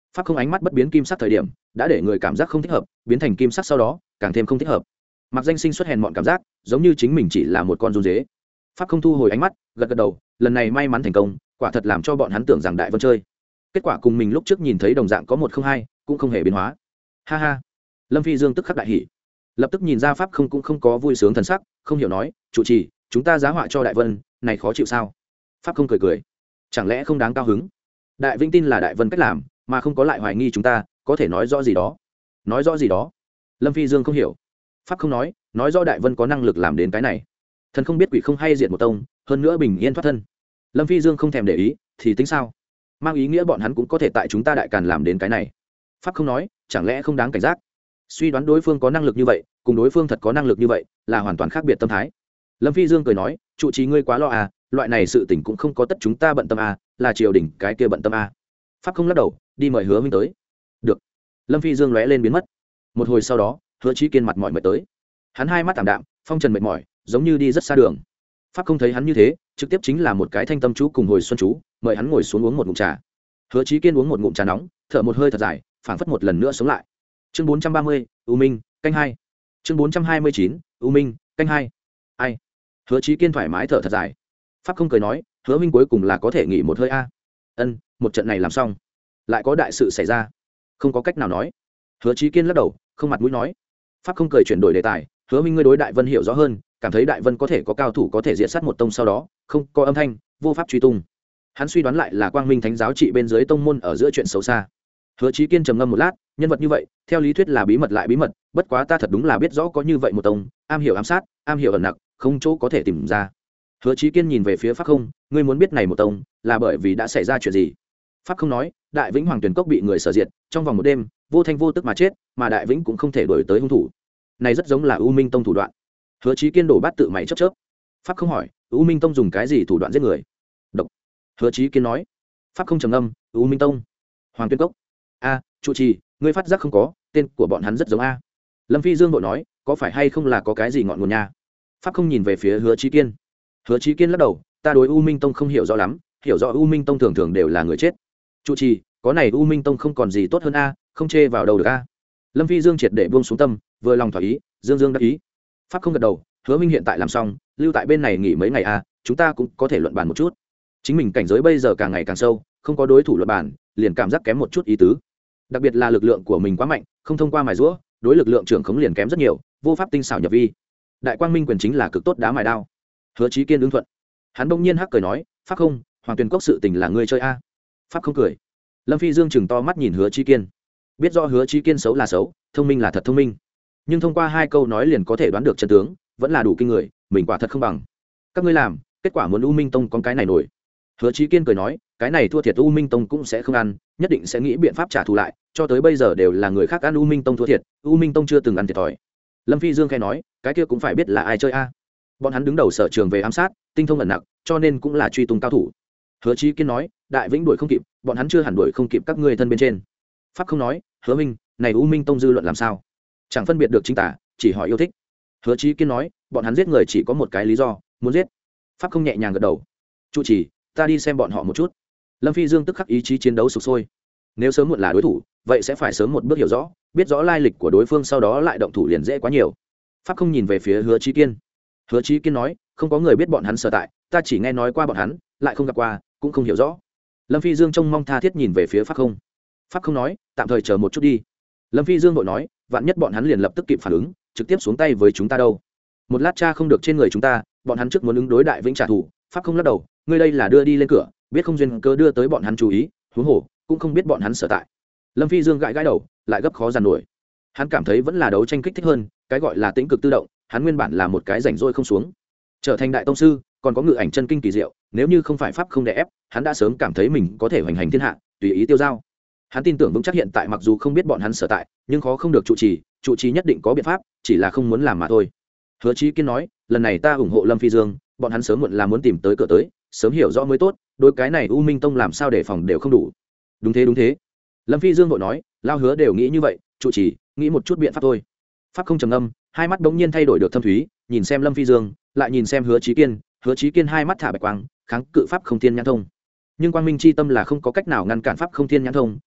pháp không ánh mắt bất biến kim sắc thời điểm đã để người cảm giác không thích hợp, biến thành kim sắc sau đó càng thêm không thích hợp. Mặc danh sinh xuất hèn mọn cảm giác, giống như chính mình chỉ là một con run dế. Pháp không thu hồi ánh mắt, gật gật đầu, lần này may mắn thành công, quả thật làm cho bọn hắn tưởng rằng đại vân chơi. Kết quả cùng mình lúc trước nhìn thấy đồng dạng có một không hai, cũng không hề biến hóa. Ha ha. Lâm Phi Dương tức khắc đại hỉ, lập tức nhìn ra pháp không cũng không có vui sướng thần sắc, không hiểu nói, chủ trì, chúng ta giá họa cho đại vân, này khó chịu sao? Pháp không cười cười, chẳng lẽ không đáng cao hứng? Đại Vĩnh tin là đại vân cách làm, mà không có lại hoài nghi chúng ta, có thể nói rõ gì đó? Nói rõ gì đó? Lâm Phi Dương không hiểu. Pháp không nói, nói rõ đại vân có năng lực làm đến cái này. Thần không biết quỷ không hay diệt một tông, hơn nữa bình yên thoát thân. Lâm Phi Dương không thèm để ý, thì tính sao? Mang ý nghĩa bọn hắn cũng có thể tại chúng ta đại càn làm đến cái này. Pháp không nói, chẳng lẽ không đáng cảnh giác? Suy đoán đối phương có năng lực như vậy, cùng đối phương thật có năng lực như vậy, là hoàn toàn khác biệt tâm thái. Lâm Phi Dương cười nói, trụ trì ngươi quá lo à, loại này sự tình cũng không có tất chúng ta bận tâm à, là triều đình cái kia bận tâm à. Pháp không lắc đầu, đi mời Hứa Minh tới. Được. Lâm Phi Dương lóe lên biến mất. Một hồi sau đó, Hứa Chí Kiên mặt mỏi mệt tới. Hắn hai mắt tạm đạm, phong trần mệt mỏi, giống như đi rất xa đường. Pháp không thấy hắn như thế, trực tiếp chính là một cái thanh tâm chú cùng hồi xuân chú, mời hắn ngồi xuống uống một ngụm trà. Hứa Chí Kiên uống một ngụm trà nóng, thở một hơi thật dài, phảng phất một lần nữa sống lại. Chương bốn trăm ba mươi, U Minh, canh hai. Chương bốn trăm hai mươi chín, U Minh, canh hai. Ai? Hứa Chí Kiên thoải mái thở thật dài. Pháp không cười nói, Hứa Minh cuối cùng là có thể nghỉ một hơi a. Ân, một trận này làm xong, lại có đại sự xảy ra, không có cách nào nói. Hứa Chí Kiên lắc đầu, không mặt mũi nói. Pháp không cười chuyển đổi đề tài, Hứa Minh ngươi đối đại vân hiểu rõ hơn, cảm thấy đại vân có thể có cao thủ có thể diệt sát một tông sau đó không có âm thanh, vô pháp truy tung. Hắn suy đoán lại là quang minh thánh giáo trị bên dưới tông môn ở giữa chuyện xấu xa. Hứa Chí Kiên trầm ngâm một lát, nhân vật như vậy theo lý thuyết là bí mật lại bí mật, bất quá ta thật đúng là biết rõ có như vậy một tông, am hiểu ám sát, am hiểu ẩn nặc, không chỗ có thể tìm ra. Hứa Chí Kiên nhìn về phía Pháp không, ngươi muốn biết này một tông là bởi vì đã xảy ra chuyện gì? Pháp không nói, đại vĩnh hoàng tuyển cốc bị người sở diệt, trong vòng một đêm vô thanh vô tức mà chết, mà đại vĩnh cũng không thể đuổi tới hung thủ. Này rất giống là U Minh tông thủ đoạn. Hứa Chí Kiên đổ bát tự mày chớp chớp. Pháp không hỏi, U Minh tông dùng cái gì thủ đoạn giết người? Độc. Hứa Chí Kiên nói. Pháp không trầm ngâm, U Minh tông, hoàng tuyên cốc. A, chủ trì, ngươi phát giác không có, tên của bọn hắn rất giống a. Lâm Phi Dương vội nói, có phải hay không là có cái gì ngọn nguồn nha? Pháp không nhìn về phía Hứa Chí Kiên. Hứa Chí Kiên lắc đầu, ta đối U Minh tông không hiểu rõ lắm, hiểu rõ U Minh tông thường thường đều là người chết. Chủ trì, có này U Minh tông không còn gì tốt hơn a, không chê vào đầu được a. Lâm Phi Dương triệt để buông xuống tâm, vừa lòng thỏa ý, Dương Dương đắc ý. Pháp không gật đầu, Hứa Minh hiện tại làm xong, lưu tại bên này nghỉ mấy ngày a, chúng ta cũng có thể luận bàn một chút. Chính mình cảnh giới bây giờ càng ngày càng sâu, không có đối thủ luận bàn, liền cảm giác kém một chút ý tứ. Đặc biệt là lực lượng của mình quá mạnh, không thông qua mài giũa, đối lực lượng trưởng khống liền kém rất nhiều, vô pháp tinh xảo nhập vi. Đại quang minh quyền chính là cực tốt đá mài đao. Hứa Chí Kiên ứng thuận. Hắn bỗng nhiên hắc cười nói, Pháp không, hoàng tuyền cốc sự tình là ngươi chơi a. Pháp không cười. Lâm Phi Dương chừng to mắt nhìn Hứa Chí Kiên, biết rõ Hứa Chí Kiên xấu là xấu, thông minh là thật thông minh, nhưng thông qua hai câu nói liền có thể đoán được chân tướng, vẫn là đủ kinh người, mình quả thật không bằng các ngươi làm. Kết quả muốn U Minh tông con cái này nổi. Hứa Chí Kiên cười nói, cái này thua thiệt U Minh tông cũng sẽ không ăn, nhất định sẽ nghĩ biện pháp trả thù lại, cho tới bây giờ đều là người khác ăn U Minh tông thua thiệt, U Minh tông chưa từng ăn thiệt thòi. Lâm Phi Dương khai nói, cái kia cũng phải biết là ai chơi a. Bọn hắn đứng đầu sở trường về ám sát, tinh thông ẩn nặc, cho nên cũng là truy tung cao thủ. Hứa Chí Kiên nói, đại vĩnh đuổi không kịp, bọn hắn chưa hẳn đuổi không kịp các ngươi thân bên trên. Pháp không nói, Hứa Minh, này U Minh tông dư luận làm sao? Chẳng phân biệt được chính tả, chỉ hỏi yêu thích. Hứa Chí Kiên nói, bọn hắn giết người chỉ có một cái lý do, muốn giết. Pháp không nhẹ nhàng gật đầu. Chủ trì, ta đi xem bọn họ một chút. Lâm Phi Dương tức khắc ý chí chiến đấu sục sôi. Nếu sớm muộn là đối thủ, vậy sẽ phải sớm một bước hiểu rõ, biết rõ lai lịch của đối phương sau đó lại động thủ liền dễ quá nhiều. Pháp không nhìn về phía Hứa Chí Kiên. Hứa Chí Kiên nói, không có người biết bọn hắn sở tại, ta chỉ nghe nói qua bọn hắn, lại không gặp qua, cũng không hiểu rõ. Lâm Phi Dương trông mong tha thiết nhìn về phía Pháp không. Pháp không nói, tạm thời chờ một chút đi. Lâm Phi Dương vội nói, vạn nhất bọn hắn liền lập tức kịp phản ứng, trực tiếp xuống tay với chúng ta đâu. Một lát cha không được trên người chúng ta, bọn hắn trước muốn ứng đối đại vĩnh trả thù. Pháp không lắc đầu, ngươi đây là đưa đi lên cửa, biết không duyên cơ đưa tới bọn hắn chú ý, huống hồ cũng không biết bọn hắn sở tại. Lâm Phi Dương gãi gãi đầu, lại gấp khó dằn nổi. Hắn cảm thấy vẫn là đấu tranh kích thích hơn, cái gọi là tĩnh cực tự động, hắn nguyên bản là một cái rảnh rỗi không xuống, trở thành đại tông sư, còn có ngự ảnh chân kinh kỳ diệu, nếu như không phải pháp không đè ép, hắn đã sớm cảm thấy mình có thể hoành hành thiên hạ, tùy ý tiêu dao. Hắn tin tưởng vững chắc hiện tại mặc dù không biết bọn hắn sở tại, nhưng khó không được trụ trì, trụ trì nhất định có biện pháp, chỉ là không muốn làm mà thôi. Hứa Chí Kiên nói, lần này ta ủng hộ Lâm Phi Dương, bọn hắn sớm muộn là muốn tìm tới cửa tới, sớm hiểu rõ mới tốt, đối cái này U Minh tông làm sao để phòng đều không đủ. Đúng thế đúng thế. Lâm Phi Dương vội nói, lao Hứa đều nghĩ như vậy, trụ trì, nghĩ một chút biện pháp thôi. Pháp không trầm ngâm, hai mắt bỗng nhiên thay đổi được thâm thúy, nhìn xem Lâm Phi Dương, lại nhìn xem Hứa Chí Kiên, Hứa Chí Kiên hai mắt thả bạch quang, kháng cự pháp không thiên nhãn thông. Nhưng quang minh chi tâm là không có cách nào ngăn cản pháp không thiên nhãn thông,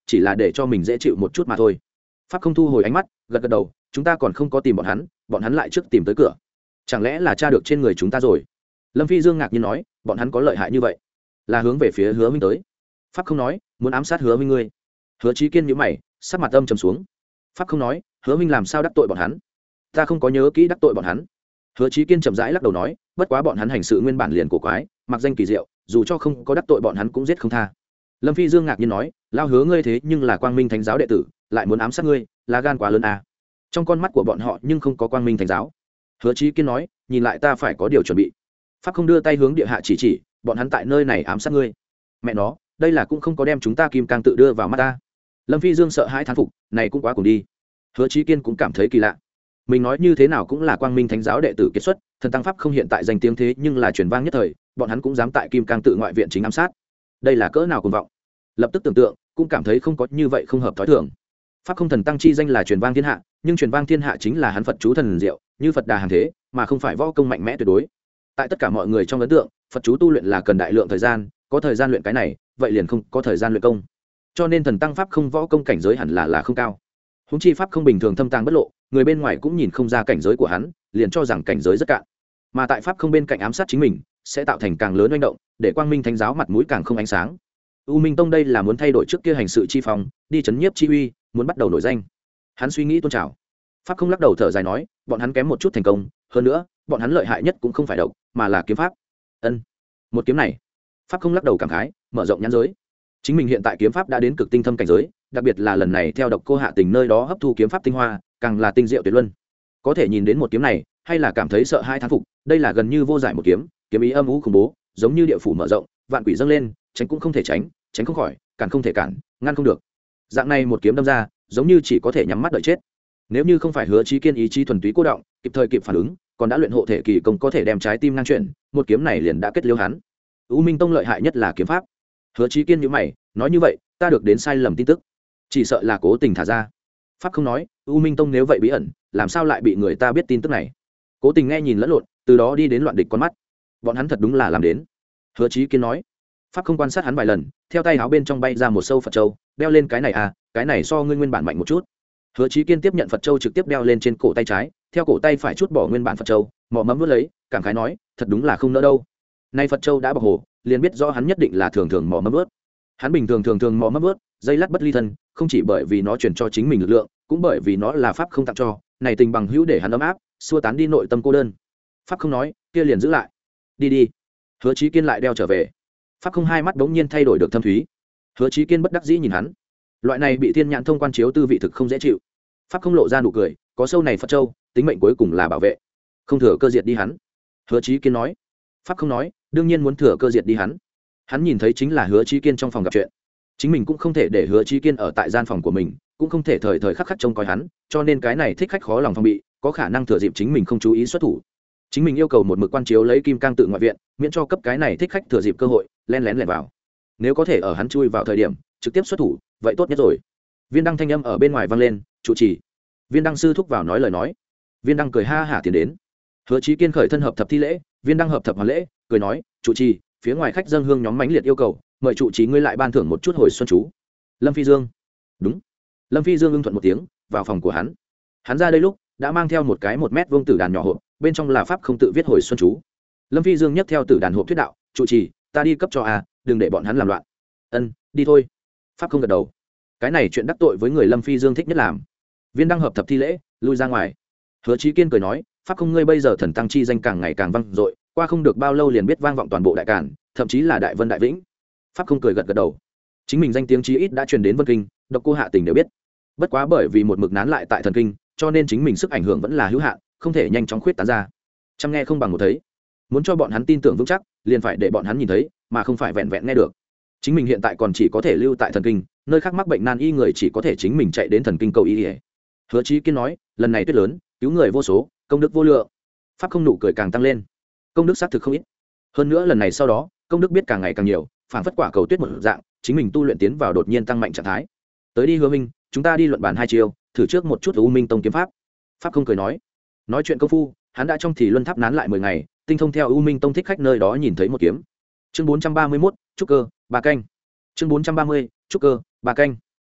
chỉ là để cho mình dễ chịu một chút mà thôi. Pháp không thu hồi ánh mắt, gật gật đầu, chúng ta còn không có tìm bọn hắn, bọn hắn lại trước tìm tới cửa, chẳng lẽ là tra được trên người chúng ta rồi? Lâm Phi Dương ngạc nhiên nói, bọn hắn có lợi hại như vậy? Là hướng về phía Hứa Minh tới. Pháp không nói, muốn ám sát Hứa Minh ngươi. Hứa Chí Kiên nhíu mày, sắc mặt âm trầm xuống. Pháp không nói, Hứa Minh làm sao đắc tội bọn hắn? Ta không có nhớ kỹ đắc tội bọn hắn. Hứa Chí Kiên chậm rãi lắc đầu nói, bất quá bọn hắn hành sự nguyên bản liền cổ quái, mặc danh kỳ diệu, dù cho không có đắc tội bọn hắn cũng giết không tha. Lâm Phi Dương ngạc nhiên nói, lao Hứa ngươi thế nhưng là Quang Minh Thánh giáo đệ tử, lại muốn ám sát ngươi, là gan quá lớn à? Trong con mắt của bọn họ nhưng không có Quang Minh Thánh giáo. Hứa Chí Kiên nói, nhìn lại ta phải có điều chuẩn bị. Pháp không đưa tay hướng địa hạ chỉ chỉ, bọn hắn tại nơi này ám sát ngươi. Mẹ nó, đây là cũng không có đem chúng ta kim cang tự đưa vào mắt ta. Lâm Phi Dương sợ hãi thán phục, này cũng quá cùng đi. Hứa Chí Kiên cũng cảm thấy kỳ lạ. Mình nói như thế nào cũng là Quang Minh Thánh giáo đệ tử kết xuất, thần tăng pháp không hiện tại danh tiếng thế nhưng là truyền vang nhất thời, bọn hắn cũng dám tại kim cang tự ngoại viện chính ám sát. Đây là cỡ nào cuồng vọng. Lập tức tưởng tượng, cũng cảm thấy không có như vậy không hợp thói thường. Pháp không thần tăng chi danh là truyền vang thiên hạ, nhưng truyền vang thiên hạ chính là hắn Phật chú thần diệu, như Phật đà hàng thế, mà không phải võ công mạnh mẽ tuyệt đối. Tại tất cả mọi người trong ấn tượng, Phật chú tu luyện là cần đại lượng thời gian, có thời gian luyện cái này, vậy liền không có thời gian luyện công. Cho nên thần tăng pháp không võ công cảnh giới hẳn là là không cao. Huống chi pháp không bình thường thâm tàng bất lộ, người bên ngoài cũng nhìn không ra cảnh giới của hắn, liền cho rằng cảnh giới rất cạn. Mà tại pháp không bên cạnh ám sát chính mình, sẽ tạo thành càng lớn manh động, để Quang Minh Thánh giáo mặt mũi càng không ánh sáng. U Minh Tông đây là muốn thay đổi trước kia hành sự chi phong, đi chấn nhiếp chi uy, muốn bắt đầu nổi danh. Hắn suy nghĩ tôn trào. Pháp không lắc đầu thở dài nói, bọn hắn kém một chút thành công, hơn nữa, bọn hắn lợi hại nhất cũng không phải độc, mà là kiếm pháp. Ân, một kiếm này. Pháp không lắc đầu cảm khái, mở rộng nhãn giới. Chính mình hiện tại kiếm pháp đã đến cực tinh thâm cảnh giới, đặc biệt là lần này theo độc cô Hạ Tình nơi đó hấp thu kiếm pháp tinh hoa, càng là tinh diệu tuyệt luân. Có thể nhìn đến một kiếm này, hay là cảm thấy sợ hai thán phục, đây là gần như vô giải một kiếm, kiếm ý âm u khủng bố, giống như địa phủ mở rộng, vạn quỷ dâng lên, tránh cũng không thể tránh, tránh không khỏi, cản không thể cản, ngăn không được. Dạng này một kiếm đâm ra, giống như chỉ có thể nhắm mắt đợi chết. Nếu như không phải Hứa Chí Kiên ý chí thuần túy cô động, kịp thời kịp phản ứng, còn đã luyện hộ thể kỳ công có thể đem trái tim ngang chuyển, một kiếm này liền đã kết liễu hắn. U Minh Tông lợi hại nhất là kiếm pháp. Hứa Chí Kiên nhíu mày, nói như vậy, ta được đến sai lầm tin tức, chỉ sợ là cố tình thả ra. Pháp không nói, U Minh Tông nếu vậy bí ẩn, làm sao lại bị người ta biết tin tức này? Cố tình nghe nhìn lẫn lộn, từ đó đi đến loạn địch con mắt. Bọn hắn thật đúng là làm đến. Hứa Chí Kiên nói. Pháp không quan sát hắn vài lần, theo tay áo bên trong bay ra một sâu Phật châu, đeo lên cái này à, cái này so ngươi nguyên bản mạnh một chút. Hứa Chí Kiên tiếp nhận Phật châu trực tiếp đeo lên trên cổ tay trái, theo cổ tay phải chút bỏ nguyên bản Phật châu, mỏ mẫm nuốt lấy, cảm khái nói, thật đúng là không nỡ đâu. Nay Phật châu đã bọc hồ, liền biết rõ hắn nhất định là thường thường mỏ mẫm nuốt. Hắn bình thường thường thường mỏ mẫm nuốt, dây lát bất ly thân, không chỉ bởi vì nó truyền cho chính mình lực lượng, cũng bởi vì nó là pháp không tặng cho, này tình bằng hữu để hắn ấm áp, xua tán đi nội tâm cô đơn. Pháp không nói, kia liền giữ lại. Đi đi. Hứa Chí Kiên lại đeo trở về. Pháp không hai mắt bỗng nhiên thay đổi được thâm thúy. Hứa Chí Kiên bất đắc dĩ nhìn hắn. Loại này bị thiên nhãn thông quan chiếu tư vị thực không dễ chịu. Pháp không lộ ra nụ cười, có sâu này Phật châu, tính mệnh cuối cùng là bảo vệ, không thừa cơ diệt đi hắn. Hứa Chí Kiên nói. Pháp không nói, đương nhiên muốn thừa cơ diệt đi hắn. Hắn nhìn thấy chính là Hứa Chí Kiên trong phòng gặp chuyện, chính mình cũng không thể để Hứa Chí Kiên ở tại gian phòng của mình, cũng không thể thời thời khắc khắc trông coi hắn, cho nên cái này thích khách khó lòng phòng bị, có khả năng thừa dịp chính mình không chú ý xuất thủ. Chính mình yêu cầu một mực quan chiếu lấy kim cang tự ngoại viện, miễn cho cấp cái này thích khách thừa dịp cơ hội len lén lẻn vào. Nếu có thể ở hắn chui vào thời điểm trực tiếp xuất thủ, vậy tốt nhất rồi. Viên Đăng thanh âm ở bên ngoài vang lên, trụ trì. Viên Đăng sư thúc vào nói lời nói. Viên Đăng cười ha hả tiến đến. Hứa Chí Kiên khởi thân hợp thập thi lễ, Viên Đăng hợp thập hoàn lễ, cười nói, trụ trì, phía ngoài khách dâng hương nhóm mãnh liệt yêu cầu, mời trụ trì ngươi lại ban thưởng một chút hồi xuân chú. Lâm Phi Dương. Đúng. Lâm Phi Dương ưng thuận một tiếng, vào phòng của hắn. Hắn ra đây lúc đã mang theo một cái một mét vuông tử đàn nhỏ hộp, bên trong là pháp không tự viết hồi xuân chú. Lâm Phi Dương nhấc theo tử đàn hộp thuyết đạo, trụ trì, ta đi cấp cho a, đừng để bọn hắn làm loạn. Ân, đi thôi. Pháp không gật đầu. Cái này chuyện đắc tội với người Lâm Phi Dương thích nhất làm. Viên Đăng hợp thập thi lễ, lui ra ngoài. Hứa Chí Kiên cười nói, pháp không ngươi bây giờ thần tăng chi danh càng ngày càng vang dội, qua không được bao lâu liền biết vang vọng toàn bộ đại cản, thậm chí là đại vân đại vĩnh. Pháp không cười gật gật đầu. Chính mình danh tiếng chí ít đã truyền đến Vân Kinh, độc cô Hạ Tình đều biết. Bất quá bởi vì một mực nán lại tại thần kinh, cho nên chính mình sức ảnh hưởng vẫn là hữu hạn, không thể nhanh chóng khuyết tán ra. Chăm nghe không bằng một thấy. Muốn cho bọn hắn tin tưởng vững chắc, liền phải để bọn hắn nhìn thấy, mà không phải vẹn vẹn nghe được. Chính mình hiện tại còn chỉ có thể lưu tại thần kinh, nơi khác mắc bệnh nan y người chỉ có thể chính mình chạy đến thần kinh cầu y. Hứa Chí Kiên nói, lần này tuyết lớn, cứu người vô số, công đức vô lượng. Pháp không nụ cười càng tăng lên. Công đức xác thực không ít. Hơn nữa lần này sau đó, công đức biết càng ngày càng nhiều, phản phất quả cầu tuyết một dạng, chính mình tu luyện tiến vào đột nhiên tăng mạnh trạng thái. Tới đi Hứa Minh, chúng ta đi luận bàn hai chiều, thử trước một chút U Minh Tông kiếm pháp. Pháp không cười nói. Nói chuyện công phu, hắn đã trong thì luân tháp nán lại mười ngày, tinh thông theo U Minh Tông thích khách nơi đó nhìn thấy một kiếm. Chương bốn trăm ba mươi mốt, trúc cơ, ba canh. Chương bốn trăm ba mươi, trúc cơ, ba canh.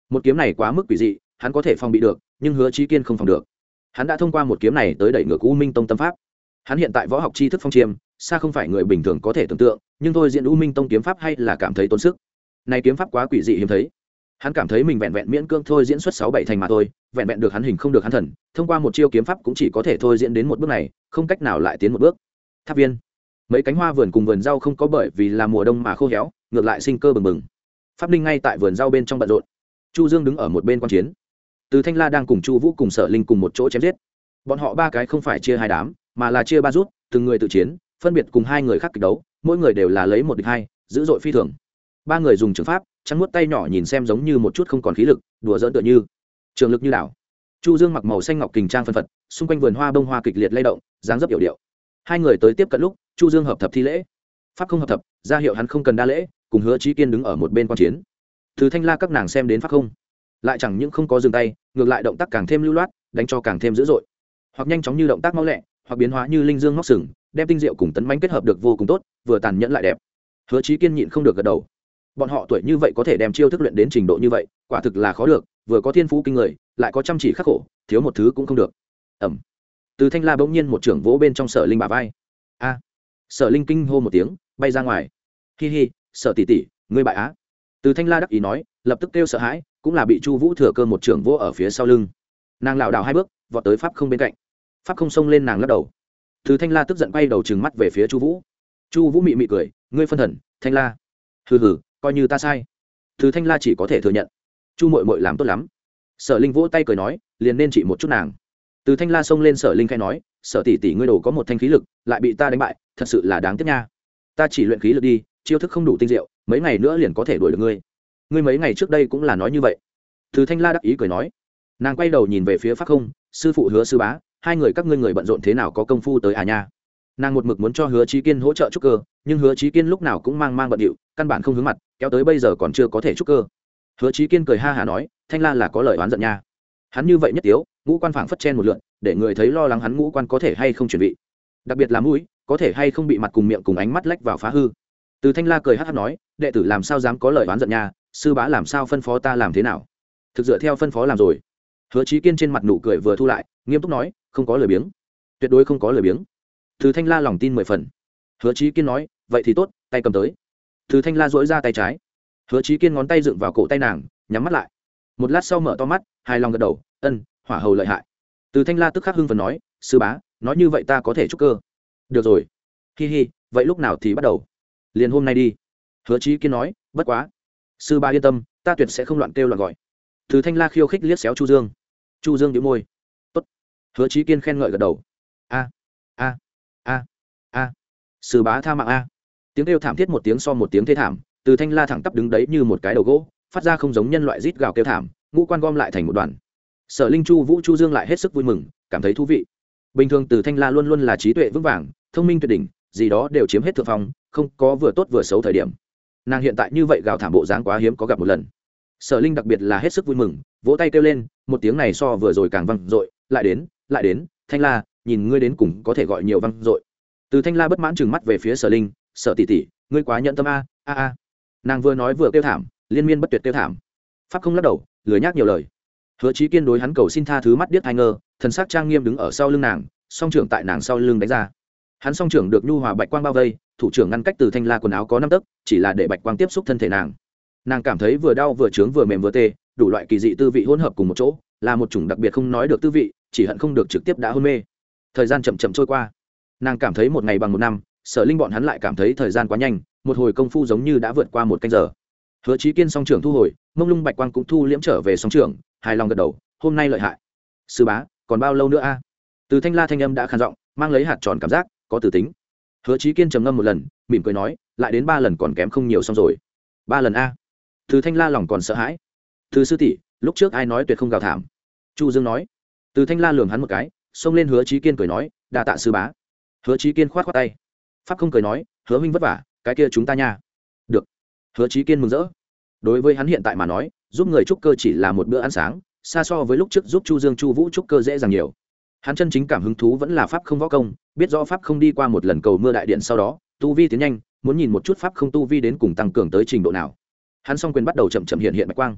một kiếm này quá mức quỷ dị, hắn có thể phòng bị được nhưng Hứa Chí Kiên không phòng được. Hắn đã thông qua một kiếm này tới đẩy ngược U Minh Tông tâm pháp. Hắn hiện tại võ học tri thức phong chiêm xa không phải người bình thường có thể tưởng tượng, nhưng thôi diễn U Minh Tông kiếm pháp hay là cảm thấy tốn sức. Này kiếm pháp quá quỷ dị hiếm thấy. Hắn cảm thấy mình vẹn vẹn miễn cưỡng thôi diễn xuất sáu bảy thành mà thôi, vẹn vẹn được hắn hình không được hắn thần, thông qua một chiêu kiếm pháp cũng chỉ có thể thôi diễn đến một bước này, không cách nào lại tiến một bước. Tháp viên, mấy cánh hoa vườn cùng vườn rau không có bởi vì là mùa đông mà khô héo, ngược lại sinh cơ bừng bừng. Pháp Ninh ngay tại vườn rau bên trong bận rộn, Chu Dương đứng ở một bên quan chiến. Từ Thanh La đang cùng Chu Vũ cùng Sở Linh cùng một chỗ chém giết. Bọn họ ba cái không phải chia hai đám, mà là chia ba rút, từng người tự chiến, phân biệt cùng hai người khác kịch đấu, mỗi người đều là lấy một địch hai, dữ dội phi thường. Ba người dùng trường pháp, trắng nuốt tay nhỏ nhìn xem giống như một chút không còn khí lực, đùa giỡn tựa như trường lực như đảo. Chu Dương mặc màu xanh ngọc kình trang phân phật, xung quanh vườn hoa bông hoa kịch liệt lay động, dáng dấp yểu điệu. Hai người tới tiếp cận lúc, Chu Dương hợp thập thi lễ, pháp không hợp thập, ra hiệu hắn không cần đa lễ, cùng Hứa Chí Kiên đứng ở một bên quan chiến. Từ Thanh La các nàng xem đến pháp không, lại chẳng những không có dừng tay, ngược lại động tác càng thêm lưu loát, đánh cho càng thêm dữ dội, hoặc nhanh chóng như động tác mau lẹ, hoặc biến hóa như linh dương móc sừng, đem tinh diệu cùng tấn mãnh kết hợp được vô cùng tốt, vừa tàn nhẫn lại đẹp. Hứa Chí Kiên nhịn không được gật đầu. Bọn họ tuổi như vậy có thể đem chiêu thức luyện đến trình độ như vậy, quả thực là khó được, vừa có thiên phú kinh người, lại có chăm chỉ khắc khổ, thiếu một thứ cũng không được. Ầm. Từ Thanh La bỗng nhiên một trưởng vỗ bên trong Sở Linh bả vai. A. Sở Linh kinh hô một tiếng, bay ra ngoài. Hi hi, Sở tỷ tỷ, ngươi bại á. Từ Thanh La đắc ý nói, lập tức kêu sợ hãi, cũng là bị Chu Vũ thừa cơ một trưởng vỗ ở phía sau lưng. Nàng lảo đảo hai bước, vọt tới pháp không bên cạnh. Pháp không xông lên nàng lắc đầu. Từ Thanh La tức giận quay đầu trừng mắt về phía Chu Vũ. Chu Vũ mị mị cười, ngươi phân thần, Thanh La. Hừ hừ, coi như ta sai. Từ Thanh La chỉ có thể thừa nhận. Chu muội muội làm tốt lắm. Sở Linh vỗ tay cười nói, liền nên chỉ một chút nàng. Từ Thanh La xông lên Sở Linh khai nói, Sở tỷ tỷ ngươi đồ có một thanh khí lực, lại bị ta đánh bại, thật sự là đáng tiếc nha. Ta chỉ luyện khí lực đi, chiêu thức không đủ tinh diệu, mấy ngày nữa liền có thể đuổi được ngươi. Ngươi mấy ngày trước đây cũng là nói như vậy. Từ Thanh La đắc ý cười nói. Nàng quay đầu nhìn về phía Pháp Không, sư phụ Hứa sư bá, hai người các ngươi người bận rộn thế nào có công phu tới à nha. Nàng một mực muốn cho Hứa Chí Kiên hỗ trợ trúc cơ, nhưng Hứa Chí Kiên lúc nào cũng mang mang bận điệu, căn bản không hướng mặt, kéo tới bây giờ còn chưa có thể trúc cơ. Hứa Chí Kiên cười ha hả nói, Thanh La là có lời oán giận nha. Hắn như vậy nhất tiếu, ngũ quan phảng phất chen một lượn, để người thấy lo lắng hắn ngũ quan có thể hay không chuẩn bị, đặc biệt là mũi, có thể hay không bị mặt cùng miệng cùng ánh mắt lách vào phá hư. Từ Thanh La cười hắc hắc nói, đệ tử làm sao dám có lời oán giận nha, sư bá làm sao phân phó ta làm thế nào, thực dựa theo phân phó làm rồi. Hứa Chí Kiên trên mặt nụ cười vừa thu lại, nghiêm túc nói, không có lời biếng, tuyệt đối không có lời biếng. Từ Thanh La lòng tin mười phần. Hứa Chí Kiên nói, vậy thì tốt, tay cầm tới. Từ Thanh La duỗi ra tay trái. Hứa Chí Kiên ngón tay dựng vào cổ tay nàng, nhắm mắt lại. Một lát sau mở to mắt, hài lòng gật đầu, ân, hỏa hầu lợi hại. Từ Thanh La tức khắc hưng phấn nói, sư bá, nói như vậy ta có thể trúc cơ. Được rồi. Hi hi, vậy lúc nào thì bắt đầu? Liền hôm nay đi. Hứa Chí Kiên nói, bất quá. Sư bá yên tâm, ta tuyệt sẽ không loạn kêu loạn gọi. Từ Thanh La khiêu khích liếc xéo Chu Dương. Chu Dương nhíu môi. Tốt. Hứa Chí Kiên khen ngợi gật đầu. A a a a. Sư bá tha mạng a. Tiếng kêu thảm thiết một tiếng so một tiếng thê thảm, Từ Thanh La thẳng tắp đứng đấy như một cái đầu gỗ, phát ra không giống nhân loại rít gào kêu thảm, ngũ quan gom lại thành một đoàn. Sở Linh, Chu Vũ, Chu Dương lại hết sức vui mừng, cảm thấy thú vị. Bình thường Từ Thanh La luôn luôn là trí tuệ vững vàng, thông minh tuyệt đỉnh, gì đó đều chiếm hết thượng phong, không có vừa tốt vừa xấu thời điểm. Nàng hiện tại như vậy gào thảm bộ dáng quá hiếm có gặp một lần. Sở Linh đặc biệt là hết sức vui mừng, vỗ tay kêu lên, một tiếng này so vừa rồi càng vang dội, lại đến, lại đến, Thanh La, nhìn ngươi đến cùng có thể gọi nhiều vang dội. Từ Thanh La bất mãn trừng mắt về phía Sở Linh, Sở tỷ tỷ, ngươi quá nhận tâm a, a a. Nàng vừa nói vừa kêu thảm, liên miên bất tuyệt kêu thảm. Pháp không lắc đầu, lười nhác nhiều lời. Hứa Chí Kiên đối hắn cầu xin tha thứ mắt điếc hai ngơ, thần sắc trang nghiêm đứng ở sau lưng nàng, song trưởng tại nàng sau lưng đánh ra. Hắn song trưởng được nhu hòa bạch quang bao vây, thủ trưởng ngăn cách Từ Thanh La quần áo có năm tấc, chỉ là để bạch quang tiếp xúc thân thể nàng. Nàng cảm thấy vừa đau vừa trướng vừa mềm vừa tê, đủ loại kỳ dị tư vị hỗn hợp cùng một chỗ, là một chủng đặc biệt không nói được tư vị, chỉ hận không được trực tiếp đã hôn mê. Thời gian chậm chậm trôi qua, nàng cảm thấy một ngày bằng một năm, Sở Linh bọn hắn lại cảm thấy thời gian quá nhanh, một hồi công phu giống như đã vượt qua một canh giờ. Hứa Chí Kiên song trưởng thu hồi, mông lung bạch quang cũng thu liễm trở về song trưởng, hài lòng gật đầu, hôm nay lợi hại. Sư bá, còn bao lâu nữa a? Từ Thanh La thanh âm đã khàn giọng, mang lấy hạt tròn cảm giác, có từ tính. Hứa Chí Kiên trầm ngâm một lần, mỉm cười nói, lại đến ba lần còn kém không nhiều xong rồi. Ba lần a? Từ Thanh La lòng còn sợ hãi. Từ sư tỷ, lúc trước ai nói tuyệt không gào thảm? Chu Dương nói. Từ Thanh La lườm hắn một cái, xông lên Hứa Chí Kiên cười nói, đa tạ sư bá. Hứa Chí Kiên khoát khoát tay. Pháp không cười nói, Hứa huynh vất vả, cái kia chúng ta nha. Được. Hứa Chí Kiên mừng rỡ. Đối với hắn hiện tại mà nói, giúp người trúc cơ chỉ là một bữa ăn sáng, xa so với lúc trước giúp Chu Dương, Chu Vũ trúc cơ dễ dàng nhiều. Hắn chân chính cảm hứng thú vẫn là pháp không võ công, biết rõ pháp không đi qua một lần cầu mưa đại điện sau đó, tu vi tiến nhanh, muốn nhìn một chút pháp không tu vi đến cùng tăng cường tới trình độ nào. Hắn song quyền bắt đầu chậm chậm hiện hiện bạch quang.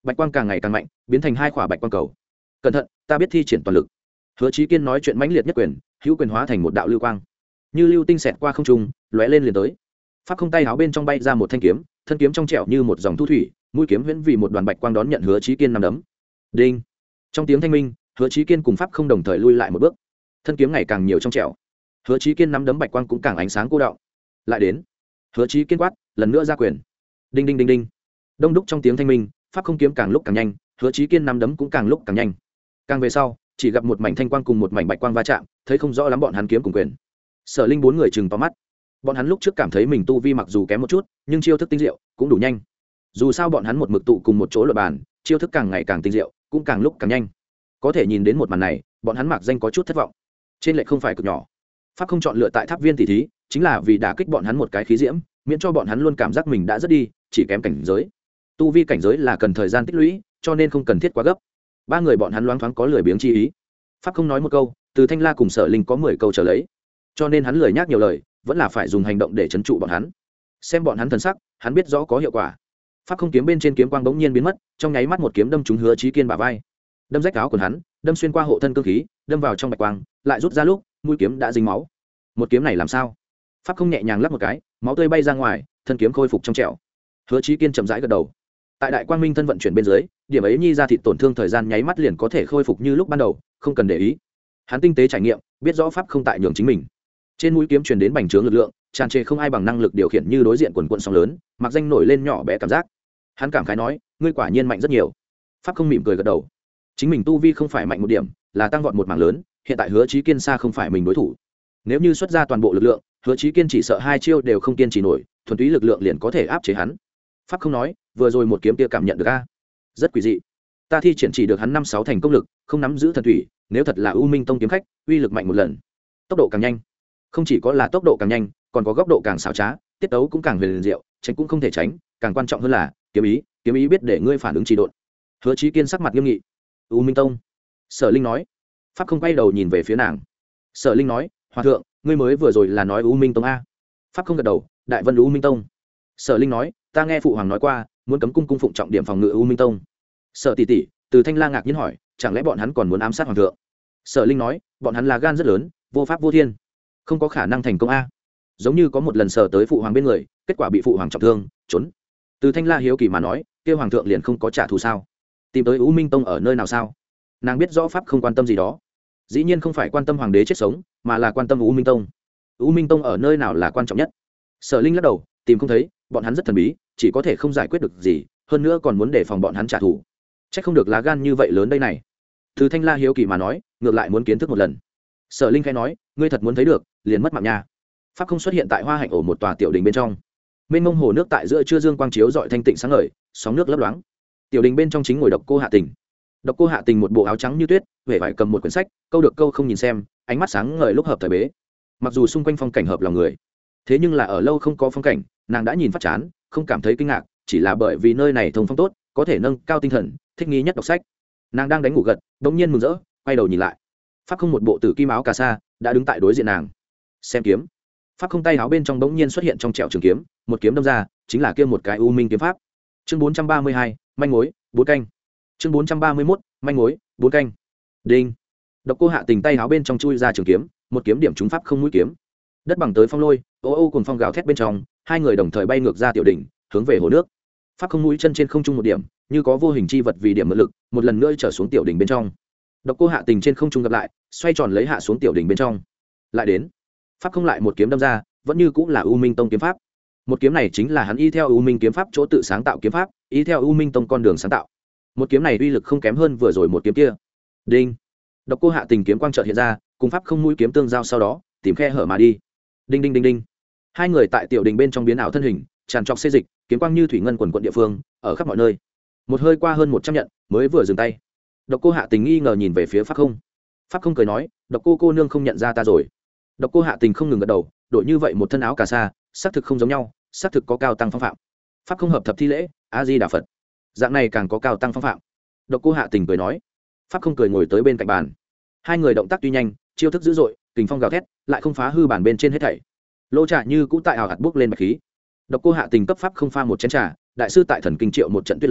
bạch quang càng ngày càng mạnh, biến thành hai quả bạch quang cầu. Cẩn thận, ta biết thi triển toàn lực. Hứa Chí Kiên nói chuyện mãnh liệt nhất quyền, hữu quyền hóa thành một đạo lưu quang, như lưu tinh xẹt qua không trung, lóe lên liền tới. Pháp không tay áo bên trong bay ra một thanh kiếm, thân kiếm trong trẻo như một dòng thu thủy, mũi kiếm huyễn vì một đoàn bạch quang đón nhận Hứa Chí Kiên năm đấm. Đinh! Trong tiếng thanh minh, Hứa Chí Kiên cùng Pháp không đồng thời lui lại một bước. Thân kiếm ngày càng nhiều trong trẻo. Hứa Chí Kiên nắm đấm bạch quang cũng càng ánh sáng cô đọng. Lại đến. Hứa Chí Kiên quát, lần nữa ra quyền. Đinh đinh đinh đinh. Đông đúc trong tiếng thanh minh, Pháp không kiếm càng lúc càng nhanh, Hứa Chí Kiên nắm đấm cũng càng lúc càng nhanh. Càng về sau, chỉ gặp một mảnh thanh quang cùng một mảnh bạch quang va chạm, thấy không rõ lắm bọn hắn kiếm cùng quyền. Sở Linh bốn người chừng to mắt. Bọn hắn lúc trước cảm thấy mình tu vi mặc dù kém một chút, nhưng chiêu thức tinh diệu, cũng đủ nhanh. Dù sao bọn hắn một mực tụ cùng một chỗ luận bàn, chiêu thức càng ngày càng tinh diệu, cũng càng lúc càng nhanh. Có thể nhìn đến một màn này, bọn hắn mặc danh có chút thất vọng. Trên lệch không phải cực nhỏ. Pháp không chọn lựa tại Tháp Viên tỷ thí, chính là vì đả kích bọn hắn một cái khí diễm, miễn cho bọn hắn luôn cảm giác mình đã rất đi, chỉ kém cảnh giới. Tu vi cảnh giới là cần thời gian tích lũy, cho nên không cần thiết quá gấp. Ba người bọn hắn loáng thoáng có lười biếng chi ý. Pháp không nói một câu, từ Thanh La cùng Sở Linh có mười câu trở lấy, cho nên hắn lười nhác nhiều lời, vẫn là phải dùng hành động để trấn trụ bọn hắn. Xem bọn hắn thần sắc, hắn biết rõ có hiệu quả. Pháp không kiếm bên trên kiếm quang bỗng nhiên biến mất, trong nháy mắt một kiếm đâm trúng Hứa Chí Kiên bả vai, đâm rách áo quần hắn, đâm xuyên qua hộ thân cương khí, đâm vào trong bạch quang, lại rút ra lúc, mũi kiếm đã dính máu. Một kiếm này làm sao? Pháp không nhẹ nhàng lắc một cái, máu tươi bay ra ngoài, thân kiếm khôi phục trong trẻo. Hứa Chí Kiên chậm rãi gật đầu. Tại đại quang minh thân vận chuyển bên dưới, điểm ấy nhi ra thịt tổn thương thời gian nháy mắt liền có thể khôi phục như lúc ban đầu, không cần để ý. Hắn tinh tế trải nghiệm, biết rõ pháp không tại nhường chính mình. Trên mũi kiếm truyền đến bành trướng lực lượng, tràn trề không ai bằng năng lực điều khiển như đối diện quần quần sóng lớn, mặc danh nổi lên nhỏ bé cảm giác. Hắn cảm khái nói, ngươi quả nhiên mạnh rất nhiều. Pháp không mỉm cười gật đầu. Chính mình tu vi không phải mạnh một điểm, là tăng vọt một mảng lớn, hiện tại Hứa Chí Kiên xa không phải mình đối thủ. Nếu như xuất ra toàn bộ lực lượng, Hứa Chí Kiên chỉ sợ hai chiêu đều không kiên trì nổi, thuần túy lực lượng liền có thể áp chế hắn. Pháp không nói, vừa rồi một kiếm kia cảm nhận được a, rất quỷ dị. Ta thi triển chỉ được hắn năm sáu thành công lực, không nắm giữ thần thủy, nếu thật là U Minh Tông kiếm khách, uy lực mạnh một lần. Tốc độ càng nhanh, không chỉ có là tốc độ càng nhanh, còn có góc độ càng xảo trá, tiết tấu cũng càng huyền diệu, tránh cũng không thể tránh, càng quan trọng hơn là kiếm ý, kiếm ý biết để ngươi phản ứng trì độn. Hứa Chí Kiên sắc mặt nghiêm nghị. U Minh Tông. Sở Linh nói. Pháp không quay đầu nhìn về phía nàng. Sở Linh nói, hòa thượng, ngươi mới vừa rồi là nói U Minh Tông a? Pháp không gật đầu, Đại Vân U Minh Tông. Sở Linh nói, ta nghe phụ hoàng nói qua, muốn cấm cung cung phụng trọng điểm phòng ngự U Minh Tông. Sở tỷ tỷ, từ Thanh La ngạc nhiên hỏi, chẳng lẽ bọn hắn còn muốn ám sát hoàng thượng? Sở Linh nói, bọn hắn là gan rất lớn, vô pháp vô thiên, không có khả năng thành công a. Giống như có một lần sở tới phụ hoàng bên người, kết quả bị phụ hoàng trọng thương, trốn. Từ Thanh La hiếu kỳ mà nói, kêu hoàng thượng liền không có trả thù sao? Tìm tới U Minh Tông ở nơi nào sao? Nàng biết rõ pháp không quan tâm gì đó, dĩ nhiên không phải quan tâm hoàng đế chết sống, mà là quan tâm U Minh Tông. U Minh Tông ở nơi nào là quan trọng nhất? Sở Linh lắc đầu, tìm không thấy, bọn hắn rất thần bí, chỉ có thể không giải quyết được gì, hơn nữa còn muốn đề phòng bọn hắn trả thù. Chắc không được lá gan như vậy lớn đây này. Từ Thanh La hiếu kỳ mà nói, ngược lại muốn kiến thức một lần. Sở Linh khẽ nói, ngươi thật muốn thấy được, liền mất mạng nha. Pháp không xuất hiện tại Hoa Hạnh ổ một tòa tiểu đình bên trong. Mênh mông hồ nước tại giữa trưa dương quang chiếu rọi thanh tịnh sáng ngời, sóng nước lấp loáng. Tiểu đình bên trong chính ngồi Độc Cô Hạ Tình. Độc Cô Hạ Tình một bộ áo trắng như tuyết, vẻ vải cầm một quyển sách, câu được câu không nhìn xem, ánh mắt sáng ngời lúc hợp thời bế. Mặc dù xung quanh phong cảnh hợp lòng người, thế nhưng là ở lâu không có phong cảnh, nàng đã nhìn phát chán, không cảm thấy kinh ngạc, chỉ là bởi vì nơi này thông phong tốt, có thể nâng cao tinh thần, thích nghi nhất đọc sách. Nàng đang đánh ngủ gật, bỗng nhiên mừng rỡ, quay đầu nhìn lại. Pháp không một bộ tử kim áo cà sa, đã đứng tại đối diện nàng. Xem kiếm. Pháp không tay áo bên trong bỗng nhiên xuất hiện trong trẻo trường kiếm, một kiếm đâm ra, chính là kia một cái U Minh kiếm pháp. Chương bốn trăm ba mươi hai, manh mối, bốn canh. Chương bốn trăm ba mươi mốt, manh mối, bốn canh. Đinh. Độc Cô Hạ Tình tay áo bên trong chui ra trường kiếm, một kiếm điểm trúng pháp không mũi kiếm. Đất bằng tới phong lôi, ô ô cùng phong gào thét bên trong, hai người đồng thời bay ngược ra tiểu đỉnh, hướng về hồ nước. Pháp không mũi chân trên không trung một điểm, như có vô hình chi vật vì điểm mượn lực, một lần nữa trở xuống tiểu đỉnh bên trong. Độc Cô Hạ Tình trên không trung gặp lại, xoay tròn lấy hạ xuống tiểu đỉnh bên trong. Lại đến, pháp không lại một kiếm đâm ra, vẫn như cũng là U Minh Tông kiếm pháp. Một kiếm này chính là hắn y theo U Minh kiếm pháp chỗ tự sáng tạo kiếm pháp, y theo U Minh Tông con đường sáng tạo. Một kiếm này uy lực không kém hơn vừa rồi một kiếm kia. Đinh. Độc Cô Hạ Tình kiếm quang chợt hiện ra, cùng pháp không mũi kiếm tương giao sau đó, tìm khe hở mà đi. Đinh đinh đinh đinh. Hai người tại tiểu đình bên trong biến ảo thân hình, tràn trọc xê dịch, kiếm quang như thủy ngân quần quận địa phương, ở khắp mọi nơi. Một hơi qua hơn một trăm nhận, mới vừa dừng tay. Độc Cô Hạ Tình nghi ngờ nhìn về phía pháp không. Pháp không cười nói, Độc Cô cô nương không nhận ra ta rồi. Độc Cô Hạ Tình không ngừng gật đầu, đội như vậy một thân áo cà sa, xác thực không giống nhau, xác thực có cao tăng phong phạm. Pháp không hợp thập thi lễ, A Di Đà Phật. Dạng này càng có cao tăng phong phạm. Độc Cô Hạ Tình cười nói. Pháp không cười ngồi tới bên cạnh bàn. Hai người động tác tuy nhanh, chiêu thức dữ dội, kình phong gào thét, lại không phá hư bàn bên trên hết thảy. Lô trà như cũ tại ảo hạt bước lên bạch khí. Độc Cô Hạ Tình cấp pháp không pha một chén trà, đại sư tại thần kinh triệu một trận tuyết lớn,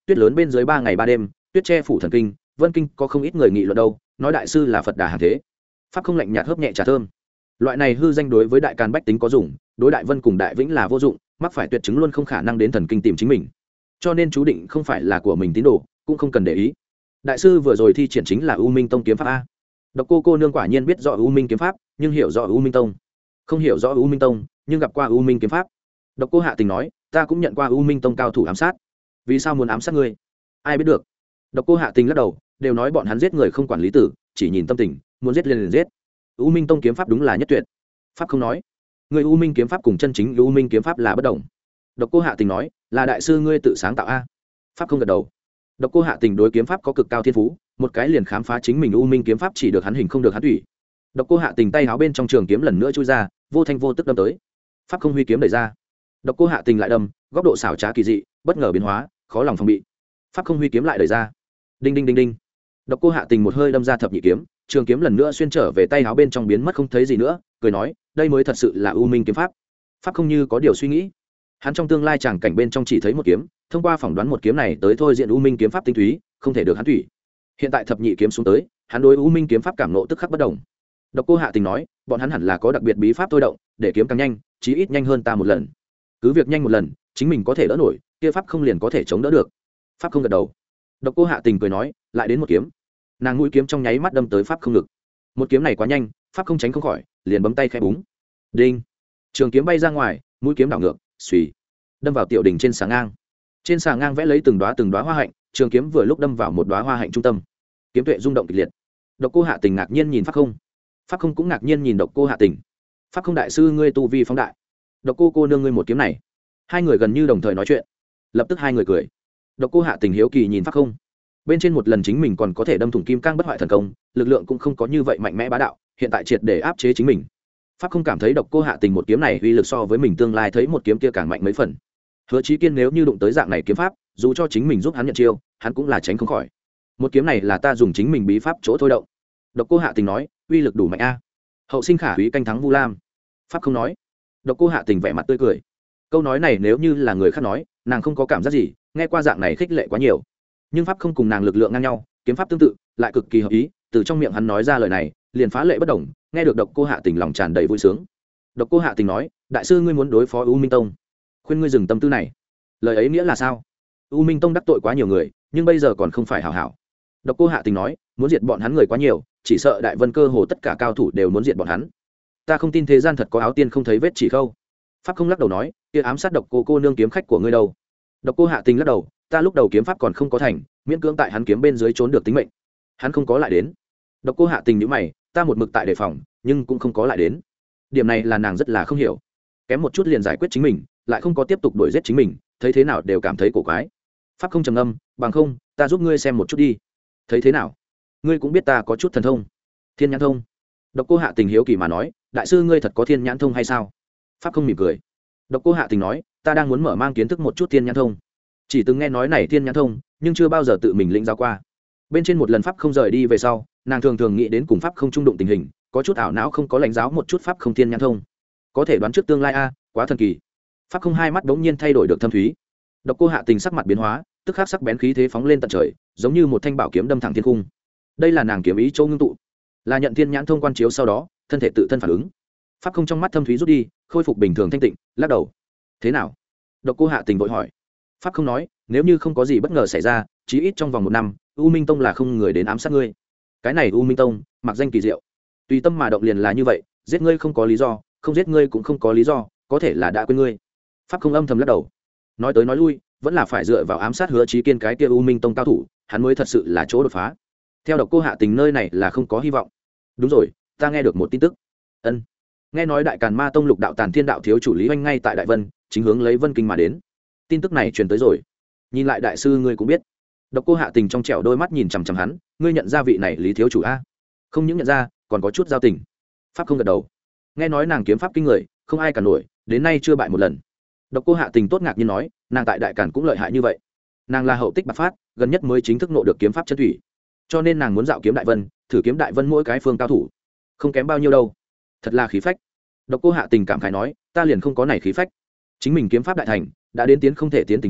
tuyết lớn bên dưới ba ngày ba đêm, tuyết che phủ thần kinh, vân kinh có không ít người nghị luận đâu, nói đại sư là phật đà hàng thế. Pháp không lạnh nhạt hớp nhẹ trà thơm. Loại này hư danh đối với đại càn bách tính có dùng, đối đại vân cùng đại vĩnh là vô dụng, mắc phải tuyệt chứng luôn không khả năng đến thần kinh tìm chính mình, cho nên chú định không phải là của mình tín đồ, cũng không cần để ý. Đại sư vừa rồi thi triển chính là U Minh Tông kiếm pháp a. Độc Cô cô nương quả nhiên biết rõ U Minh kiếm pháp, nhưng hiểu rõ U Minh Tông, không hiểu rõ U Minh Tông, nhưng gặp qua U Minh kiếm pháp. Độc Cô Hạ Tình nói, ta cũng nhận qua U Minh Tông cao thủ ám sát. Vì sao muốn ám sát ngươi? Ai biết được. Độc Cô Hạ Tình lắc đầu, đều nói bọn hắn giết người không quản lý tử, chỉ nhìn tâm tình, muốn giết liền liền giết. U Minh Tông kiếm pháp đúng là nhất tuyệt. Pháp không nói, người U Minh kiếm pháp cùng chân chính U Minh kiếm pháp là bất đồng. Độc Cô Hạ Tình nói, là đại sư ngươi tự sáng tạo a. Pháp không gật đầu. Độc Cô Hạ Tình đối kiếm pháp có cực cao thiên phú, một cái liền khám phá chính mình U Minh kiếm pháp chỉ được hắn hình không được hắn thủy. Độc Cô Hạ Tình tay áo bên trong trường kiếm lần nữa chui ra, vô thanh vô tức đâm tới. Pháp không huy kiếm đẩy ra. Độc Cô Hạ Tình lại đâm, góc độ xảo trá kỳ dị, bất ngờ biến hóa, khó lòng phòng bị. Pháp không huy kiếm lại đẩy ra. Đinh đinh đinh đinh. Độc Cô Hạ Tình một hơi đâm ra thập nhị kiếm, trường kiếm lần nữa xuyên trở về tay áo bên trong biến mất không thấy gì nữa, cười nói, đây mới thật sự là U Minh kiếm pháp. Pháp không như có điều suy nghĩ. Hắn trong tương lai tràng cảnh bên trong chỉ thấy một kiếm, thông qua phỏng đoán một kiếm này tới thôi diện U Minh kiếm pháp tinh túy, không thể được hắn thủy. Hiện tại thập nhị kiếm xuống tới, hắn đối U Minh kiếm pháp cảm nộ tức khắc bất động. Độc Cô Hạ Tình nói, bọn hắn hẳn là có đặc biệt bí pháp thôi động, để kiếm càng nhanh, chí ít nhanh hơn ta một lần. Cứ việc nhanh một lần, chính mình có thể đỡ nổi, kia pháp không liền có thể chống đỡ được. Pháp không gật đầu. Độc Cô Hạ Tình cười nói, lại đến một kiếm. Nàng mũi kiếm trong nháy mắt đâm tới pháp không ngực. Một kiếm này quá nhanh, pháp không tránh không khỏi, liền bấm tay khẽ búng. Đinh. Trường kiếm bay ra ngoài, mũi kiếm đảo ngược, xuy, đâm vào tiểu đỉnh trên xà ngang. Trên xà ngang vẽ lấy từng đóa từng đóa hoa hạnh, trường kiếm vừa lúc đâm vào một đóa hoa hạnh trung tâm. Kiếm tuệ rung động kịch liệt. Độc Cô Hạ Tình ngạc nhiên nhìn pháp không, pháp không cũng ngạc nhiên nhìn Độc Cô Hạ Tình. Pháp không đại sư ngươi tu vi phóng đại, Độc Cô cô nương ngươi một kiếm này. Hai người gần như đồng thời nói chuyện, lập tức hai người cười. Độc Cô Hạ Tình hiếu kỳ nhìn pháp không, bên trên một lần chính mình còn có thể đâm thủng kim cang bất hoại thần công, lực lượng cũng không có như vậy mạnh mẽ bá đạo, hiện tại triệt để áp chế chính mình. Pháp không cảm thấy Độc Cô Hạ Tình một kiếm này uy lực so với mình tương lai thấy một kiếm kia càng mạnh mấy phần. Hứa Chí Kiên nếu như đụng tới dạng này kiếm pháp, dù cho chính mình giúp hắn nhận chiêu, hắn cũng là tránh không khỏi. Một kiếm này là ta dùng chính mình bí pháp chỗ thôi động. Độc Cô Hạ Tình nói, uy lực đủ mạnh a. Hậu sinh khả úy canh thắng Vu Lam. Pháp không nói. Độc Cô Hạ Tình vẻ mặt tươi cười. Câu nói này nếu như là người khác nói, nàng không có cảm giác gì, nghe qua dạng này khích lệ quá nhiều. Nhưng pháp không cùng nàng lực lượng ngang nhau, kiếm pháp tương tự, lại cực kỳ hợp ý, từ trong miệng hắn nói ra lời này, liền phá lệ bất đồng, nghe được Độc Cô Hạ Tình lòng tràn đầy vui sướng. Độc Cô Hạ Tình nói, đại sư ngươi muốn đối phó U Minh Tông, khuyên ngươi dừng tâm tư này. Lời ấy nghĩa là sao? U Minh Tông đắc tội quá nhiều người, nhưng bây giờ còn không phải hảo hảo. Độc Cô Hạ Tình nói, muốn diệt bọn hắn người quá nhiều, chỉ sợ đại vân cơ hồ tất cả cao thủ đều muốn diệt bọn hắn. Ta không tin thế gian thật có áo tiên không thấy vết chỉ khâu. Pháp không lắc đầu nói, kia ám sát Độc Cô cô nương kiếm khách của ngươi đâu? Độc Cô Hạ Tình lắc đầu, ta lúc đầu kiếm pháp còn không có thành, miễn cưỡng tại hắn kiếm bên dưới trốn được tính mệnh. Hắn không có lại đến. Độc Cô Hạ Tình nhíu mày, ta một mực tại đề phòng, nhưng cũng không có lại đến. Điểm này là nàng rất là không hiểu. Kém một chút liền giải quyết chính mình, lại không có tiếp tục đuổi giết chính mình, thấy thế nào đều cảm thấy cổ quái. Pháp không trầm ngâm, bằng không, ta giúp ngươi xem một chút đi. Thấy thế nào? Ngươi cũng biết ta có chút thần thông. Thiên nhãn thông. Độc Cô Hạ Tình hiếu kỳ mà nói, đại sư ngươi thật có thiên nhãn thông hay sao? Pháp không mỉm cười. Độc Cô Hạ Tình nói, ta đang muốn mở mang kiến thức một chút thiên nhãn thông. Chỉ từng nghe nói này thiên nhãn thông, nhưng chưa bao giờ tự mình lĩnh giáo qua. Bên trên một lần pháp không rời đi về sau, nàng thường thường nghĩ đến cùng pháp không trung đụng tình hình, có chút ảo não không có lãnh giáo một chút pháp không thiên nhãn thông. Có thể đoán trước tương lai a, quá thần kỳ. Pháp không hai mắt bỗng nhiên thay đổi được thâm thúy. Độc Cô Hạ Tình sắc mặt biến hóa, tức khắc sắc bén khí thế phóng lên tận trời, giống như một thanh bảo kiếm đâm thẳng thiên cung. Đây là nàng kiếm ý châu ngưng tụ, là nhận thiên nhãn thông quan chiếu sau đó, thân thể tự thân phản ứng. Pháp không trong mắt thâm thúy rút đi, khôi phục bình thường thanh tịnh, lắc đầu. Thế nào? Độc Cô Hạ Tình vội hỏi. Pháp không nói, nếu như không có gì bất ngờ xảy ra, chí ít trong vòng một năm, U Minh Tông là không người đến ám sát ngươi. Cái này U Minh Tông, mặc danh kỳ diệu, tùy tâm mà động liền là như vậy, giết ngươi không có lý do, không giết ngươi cũng không có lý do, có thể là đã quên ngươi. Pháp không âm thầm lắc đầu. Nói tới nói lui, vẫn là phải dựa vào ám sát Hứa Chí Kiên cái kia U Minh Tông cao thủ, hắn mới thật sự là chỗ đột phá. Theo Độc Cô Hạ Tình nơi này là không có hy vọng. Đúng rồi, ta nghe được một tin tức. Ân. Nghe nói Đại Càn Ma Tông Lục Đạo Tàn Thiên Đạo thiếu chủ Lý Hoành ngay tại Đại Vân, chính hướng lấy Vân Kinh mà đến. Tin tức này truyền tới rồi. Nhìn lại đại sư ngươi cũng biết. Độc Cô Hạ Tình trong trẻo đôi mắt nhìn chằm chằm hắn, ngươi nhận ra vị này Lý thiếu chủ a? Không những nhận ra, còn có chút giao tình. Pháp không gật đầu. Nghe nói nàng kiếm pháp kinh người, không ai cả nổi, đến nay chưa bại một lần. Độc Cô Hạ Tình tốt ngạc nhiên nói, nàng tại Đại Càn cũng lợi hại như vậy. Nàng là hậu tích bạc phát, gần nhất mới chính thức nộ được kiếm pháp chân thủy, cho nên nàng muốn dạo kiếm Đại Vân, thử kiếm Đại Vân mỗi cái phương cao thủ, không kém bao nhiêu đâu. Thật là khí phách. Độc Cô Hạ Tình cảm khái nói, ta liền không có này khí phách. Chính mình kiếm pháp đại thành, đã đến tiến không thể tiến tình trạng,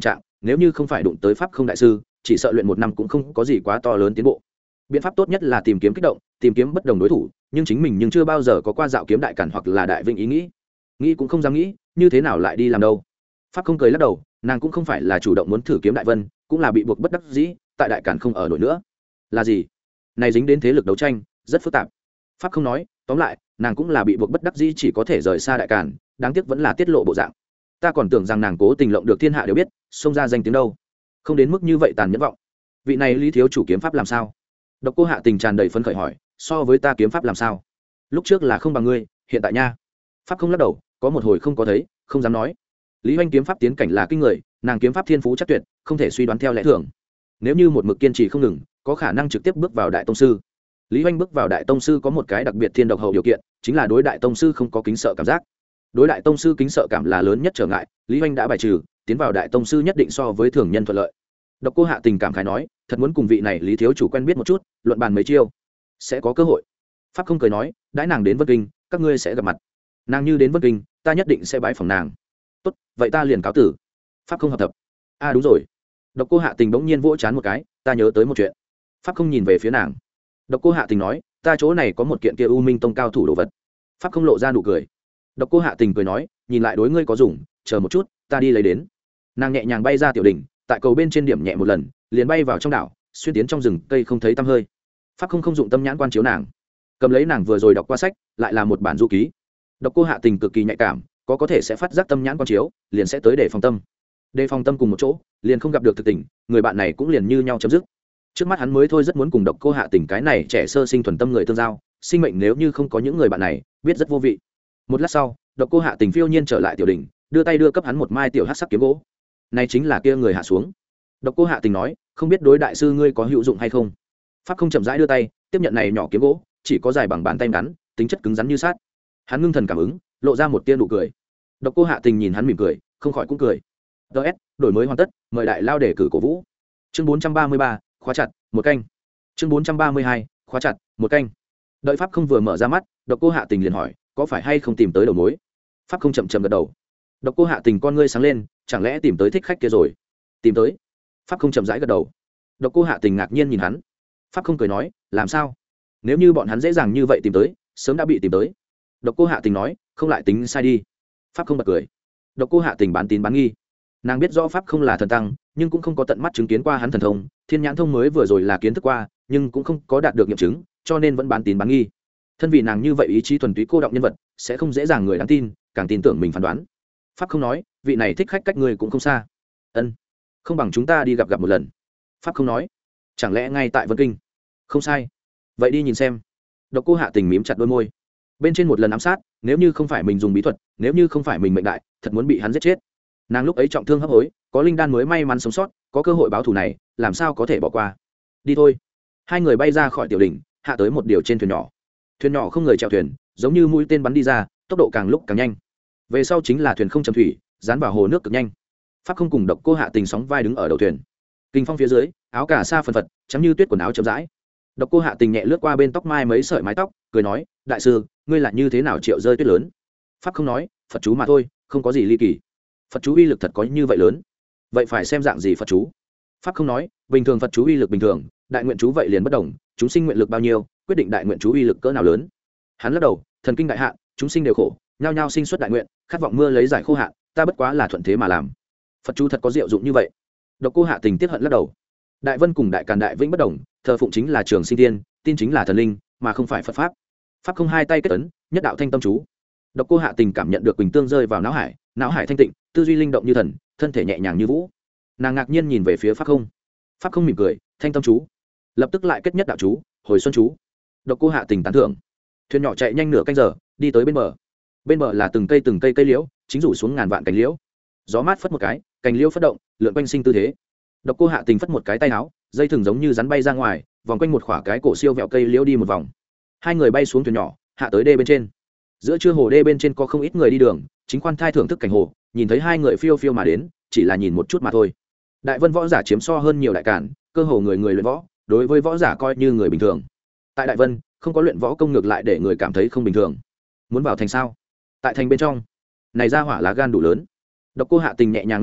nếu như không phải đụng tới pháp không đại sư chỉ sợ luyện một năm cũng không có gì quá to lớn tiến bộ. Biện pháp tốt nhất là tìm kiếm kích động, tìm kiếm bất đồng đối thủ, nhưng chính mình nhưng chưa bao giờ có qua dạo kiếm đại cản hoặc là đại vinh ý nghĩ nghĩ cũng không dám nghĩ, như thế nào lại đi làm đâu. Pháp không cười lắc đầu, nàng cũng không phải là chủ động muốn thử kiếm đại vân, cũng là bị buộc bất đắc dĩ, tại đại cản không ở nổi nữa. Là gì? Này dính đến thế lực đấu tranh rất phức tạp. Pháp không nói, tóm lại nàng cũng là bị buộc bất đắc dĩ chỉ có thể rời xa đại cản, đáng tiếc vẫn là tiết lộ bộ dạng. Ta còn tưởng rằng nàng cố tình lộng được thiên hạ đều biết, xông ra danh tiếng đâu, không đến mức như vậy tàn nhẫn vọng. Vị này Lý thiếu chủ kiếm pháp làm sao? Độc Cô Hạ Tình tràn đầy phấn khởi hỏi, so với ta kiếm pháp làm sao? Lúc trước là không bằng ngươi, hiện tại nha. Pháp không lắc đầu, có một hồi không có thấy, không dám nói. Lý Hoành kiếm pháp tiến cảnh là kinh người, nàng kiếm pháp thiên phú chắc tuyệt, không thể suy đoán theo lẽ thường. Nếu như một mực kiên trì không ngừng, có khả năng trực tiếp bước vào đại tông sư. Lý Hoành bước vào đại tông sư có một cái đặc biệt thiên độc hậu điều kiện, chính là đối đại tông sư không có kính sợ cảm giác. Đối đại tông sư kính sợ cảm là lớn nhất trở ngại, Lý Hoành đã bài trừ, tiến vào đại tông sư nhất định so với thường nhân thuận lợi. Độc Cô Hạ Tình cảm khái nói, thật muốn cùng vị này Lý thiếu chủ quen biết một chút, luận bàn mấy chiêu, sẽ có cơ hội. Pháp không cười nói, đãi nàng đến Vân Kinh, các ngươi sẽ gặp mặt. Nàng như đến Vân Kinh, ta nhất định sẽ bái phỏng nàng. Tốt, vậy ta liền cáo tử. Pháp không hợp thập. A à, đúng rồi. Độc Cô Hạ Tình bỗng nhiên vỗ chán một cái, ta nhớ tới một chuyện. Pháp không nhìn về phía nàng. Độc Cô Hạ Tình nói, ta chỗ này có một kiện kia U Minh Tông cao thủ đồ vật. Pháp không lộ ra nụ cười. Độc Cô Hạ Tình cười nói, nhìn lại đối ngươi có dùng, chờ một chút, ta đi lấy đến. Nàng nhẹ nhàng bay ra tiểu đỉnh, tại cầu bên trên điểm nhẹ một lần, liền bay vào trong đảo, xuyên tiến trong rừng cây không thấy tăm hơi. Pháp không không dụng tâm nhãn quan chiếu nàng, cầm lấy nàng vừa rồi đọc qua sách, lại là một bản du ký. Độc Cô Hạ Tình cực kỳ nhạy cảm, có có thể sẽ phát giác tâm nhãn quan chiếu, liền sẽ tới để phòng tâm. Đề phòng tâm cùng một chỗ, liền không gặp được thực tình, người bạn này cũng liền như nhau chấm dứt. Trước mắt hắn mới thôi rất muốn cùng Độc Cô Hạ Tình cái này trẻ sơ sinh thuần tâm người tương giao, sinh mệnh nếu như không có những người bạn này, biết rất vô vị. Một lát sau, Độc Cô Hạ Tình phiêu nhiên trở lại tiểu đỉnh, đưa tay đưa cấp hắn một mai tiểu hắc sắc kiếm gỗ. Này chính là kia người hạ xuống. Độc Cô Hạ Tình nói, không biết đối đại sư ngươi có hữu dụng hay không. Pháp không chậm rãi đưa tay tiếp nhận này nhỏ kiếm gỗ, chỉ có dài bằng bàn tay ngắn, tính chất cứng rắn như sát. Hắn ngưng thần cảm ứng, lộ ra một tia nụ cười. Độc Cô Hạ Tình nhìn hắn mỉm cười, không khỏi cũng cười. ts đổi mới hoàn tất, mời đại lao để cử cổ vũ. Chương bốn trăm ba mươi ba, khóa chặt một canh. Chương bốn trăm ba mươi hai, khóa chặt một canh. Đợi Pháp không vừa mở ra mắt, Độc Cô Hạ Tình liền hỏi, có phải hay không tìm tới đầu mối? Pháp không chậm chậm gật đầu. Độc Cô Hạ Tình con ngươi sáng lên, chẳng lẽ tìm tới thích khách kia rồi? Tìm tới. Pháp không chậm rãi gật đầu. Độc Cô Hạ Tình ngạc nhiên nhìn hắn. Pháp không cười nói, làm sao? Nếu như bọn hắn dễ dàng như vậy tìm tới, sớm đã bị tìm tới. Độc Cô Hạ Tình nói, không lại tính sai đi. Pháp không bật cười. Độc Cô Hạ Tình bán tín bán nghi. Nàng biết rõ Pháp không là thần tăng, nhưng cũng không có tận mắt chứng kiến qua hắn thần thông. Thiên nhãn thông mới vừa rồi là kiến thức qua, nhưng cũng không có đạt được nghiệm chứng, cho nên vẫn bán tín bán nghi. Thân vì nàng như vậy ý chí thuần túy cô động nhân vật, sẽ không dễ dàng người đáng tin, càng tin tưởng mình phán đoán. Pháp không nói, vị này thích khách cách người cũng không xa. Ân, không bằng chúng ta đi gặp gặp một lần. Pháp không nói, chẳng lẽ ngay tại Vân Kinh? Không sai, vậy đi nhìn xem. Độc Cô Hạ Tình mím chặt đôi môi. Bên trên một lần ám sát, nếu như không phải mình dùng bí thuật, nếu như không phải mình mệnh đại, thật muốn bị hắn giết chết. Nàng lúc ấy trọng thương hấp hối, có linh đan mới may mắn sống sót, có cơ hội báo thù này, làm sao có thể bỏ qua. Đi thôi. Hai người bay ra khỏi tiểu đỉnh, hạ tới một điều trên thuyền nhỏ. Thuyền nhỏ không người chèo thuyền, giống như mũi tên bắn đi ra, tốc độ càng lúc càng nhanh. Về sau chính là thuyền không chầm thủy, dán vào hồ nước cực nhanh. Pháp không cùng Độc Cô Hạ Tình sóng vai đứng ở đầu thuyền. Kinh phong phía dưới, áo cả sa phần phật, chấm như tuyết quần áo chậm rãi. Độc Cô Hạ Tình nhẹ lướt qua bên tóc mai mấy sợi mái tóc, cười nói, đại sư, ngươi là như thế nào triệu rơi tuyết lớn? Pháp không nói, Phật chú mà thôi, không có gì ly kỳ. Phật chú uy lực thật có như vậy lớn? Vậy phải xem dạng gì Phật chú. Pháp không nói, bình thường Phật chú uy lực bình thường, đại nguyện chú vậy liền bất đồng, chúng sinh nguyện lực bao nhiêu, quyết định đại nguyện chú uy lực cỡ nào lớn. Hắn lắc đầu, thần kinh đại hạn, chúng sinh đều khổ, nhao nhao sinh xuất đại nguyện, khát vọng mưa lấy giải khô hạn, ta bất quá là thuận thế mà làm. Phật chú thật có diệu dụng như vậy? Độc Cô Hạ Tình tiếc hận lắc đầu. Đại Vân cùng Đại Càn Đại Vĩnh bất đồng, thờ phụng chính là Trường Sinh Tiên, tin chính là thần linh, mà không phải Phật pháp. Pháp không hai tay kết ấn, nhất đạo thanh tâm chú. Độc Cô Hạ Tình cảm nhận được quỳnh tương rơi vào não hải, não hải thanh tịnh, tư duy linh động như thần, thân thể nhẹ nhàng như vũ. Nàng ngạc nhiên nhìn về phía Pháp không. Pháp không mỉm cười, thanh tâm chú, lập tức lại kết nhất đạo chú, hồi xuân chú. Độc Cô Hạ Tình tán thưởng. Thuyền nhỏ chạy nhanh nửa canh giờ, đi tới bên bờ. Bên bờ là từng cây từng cây cây liễu, chính rủ xuống ngàn vạn cành liễu. Gió mát phất một cái, cành liễu phất động, lượn quanh sinh tư thế. Độc Cô Hạ Tình phất một cái tay áo, dây thừng giống như rắn bay ra ngoài, vòng quanh một khỏa cái cổ siêu vẹo cây liễu đi một vòng. Hai người bay xuống thuyền nhỏ, hạ tới đê bên trên. Giữa trưa hồ đê bên trên có không ít người đi đường, chính khoan thai thưởng thức cảnh hồ, nhìn thấy hai người phiêu phiêu mà đến, chỉ là nhìn một chút mà thôi. Đại Vân võ giả chiếm so hơn nhiều đại cản, cơ hồ người người luyện võ, đối với võ giả coi như người bình thường. Tại Đại Vân, không có luyện võ công ngược lại để người cảm thấy không bình thường. Muốn vào thành sao? Tại thành bên trong, này ra hỏa lá gan đủ lớn. Độc Cô Hạ Tình nhẹ nhàng lắc đầu,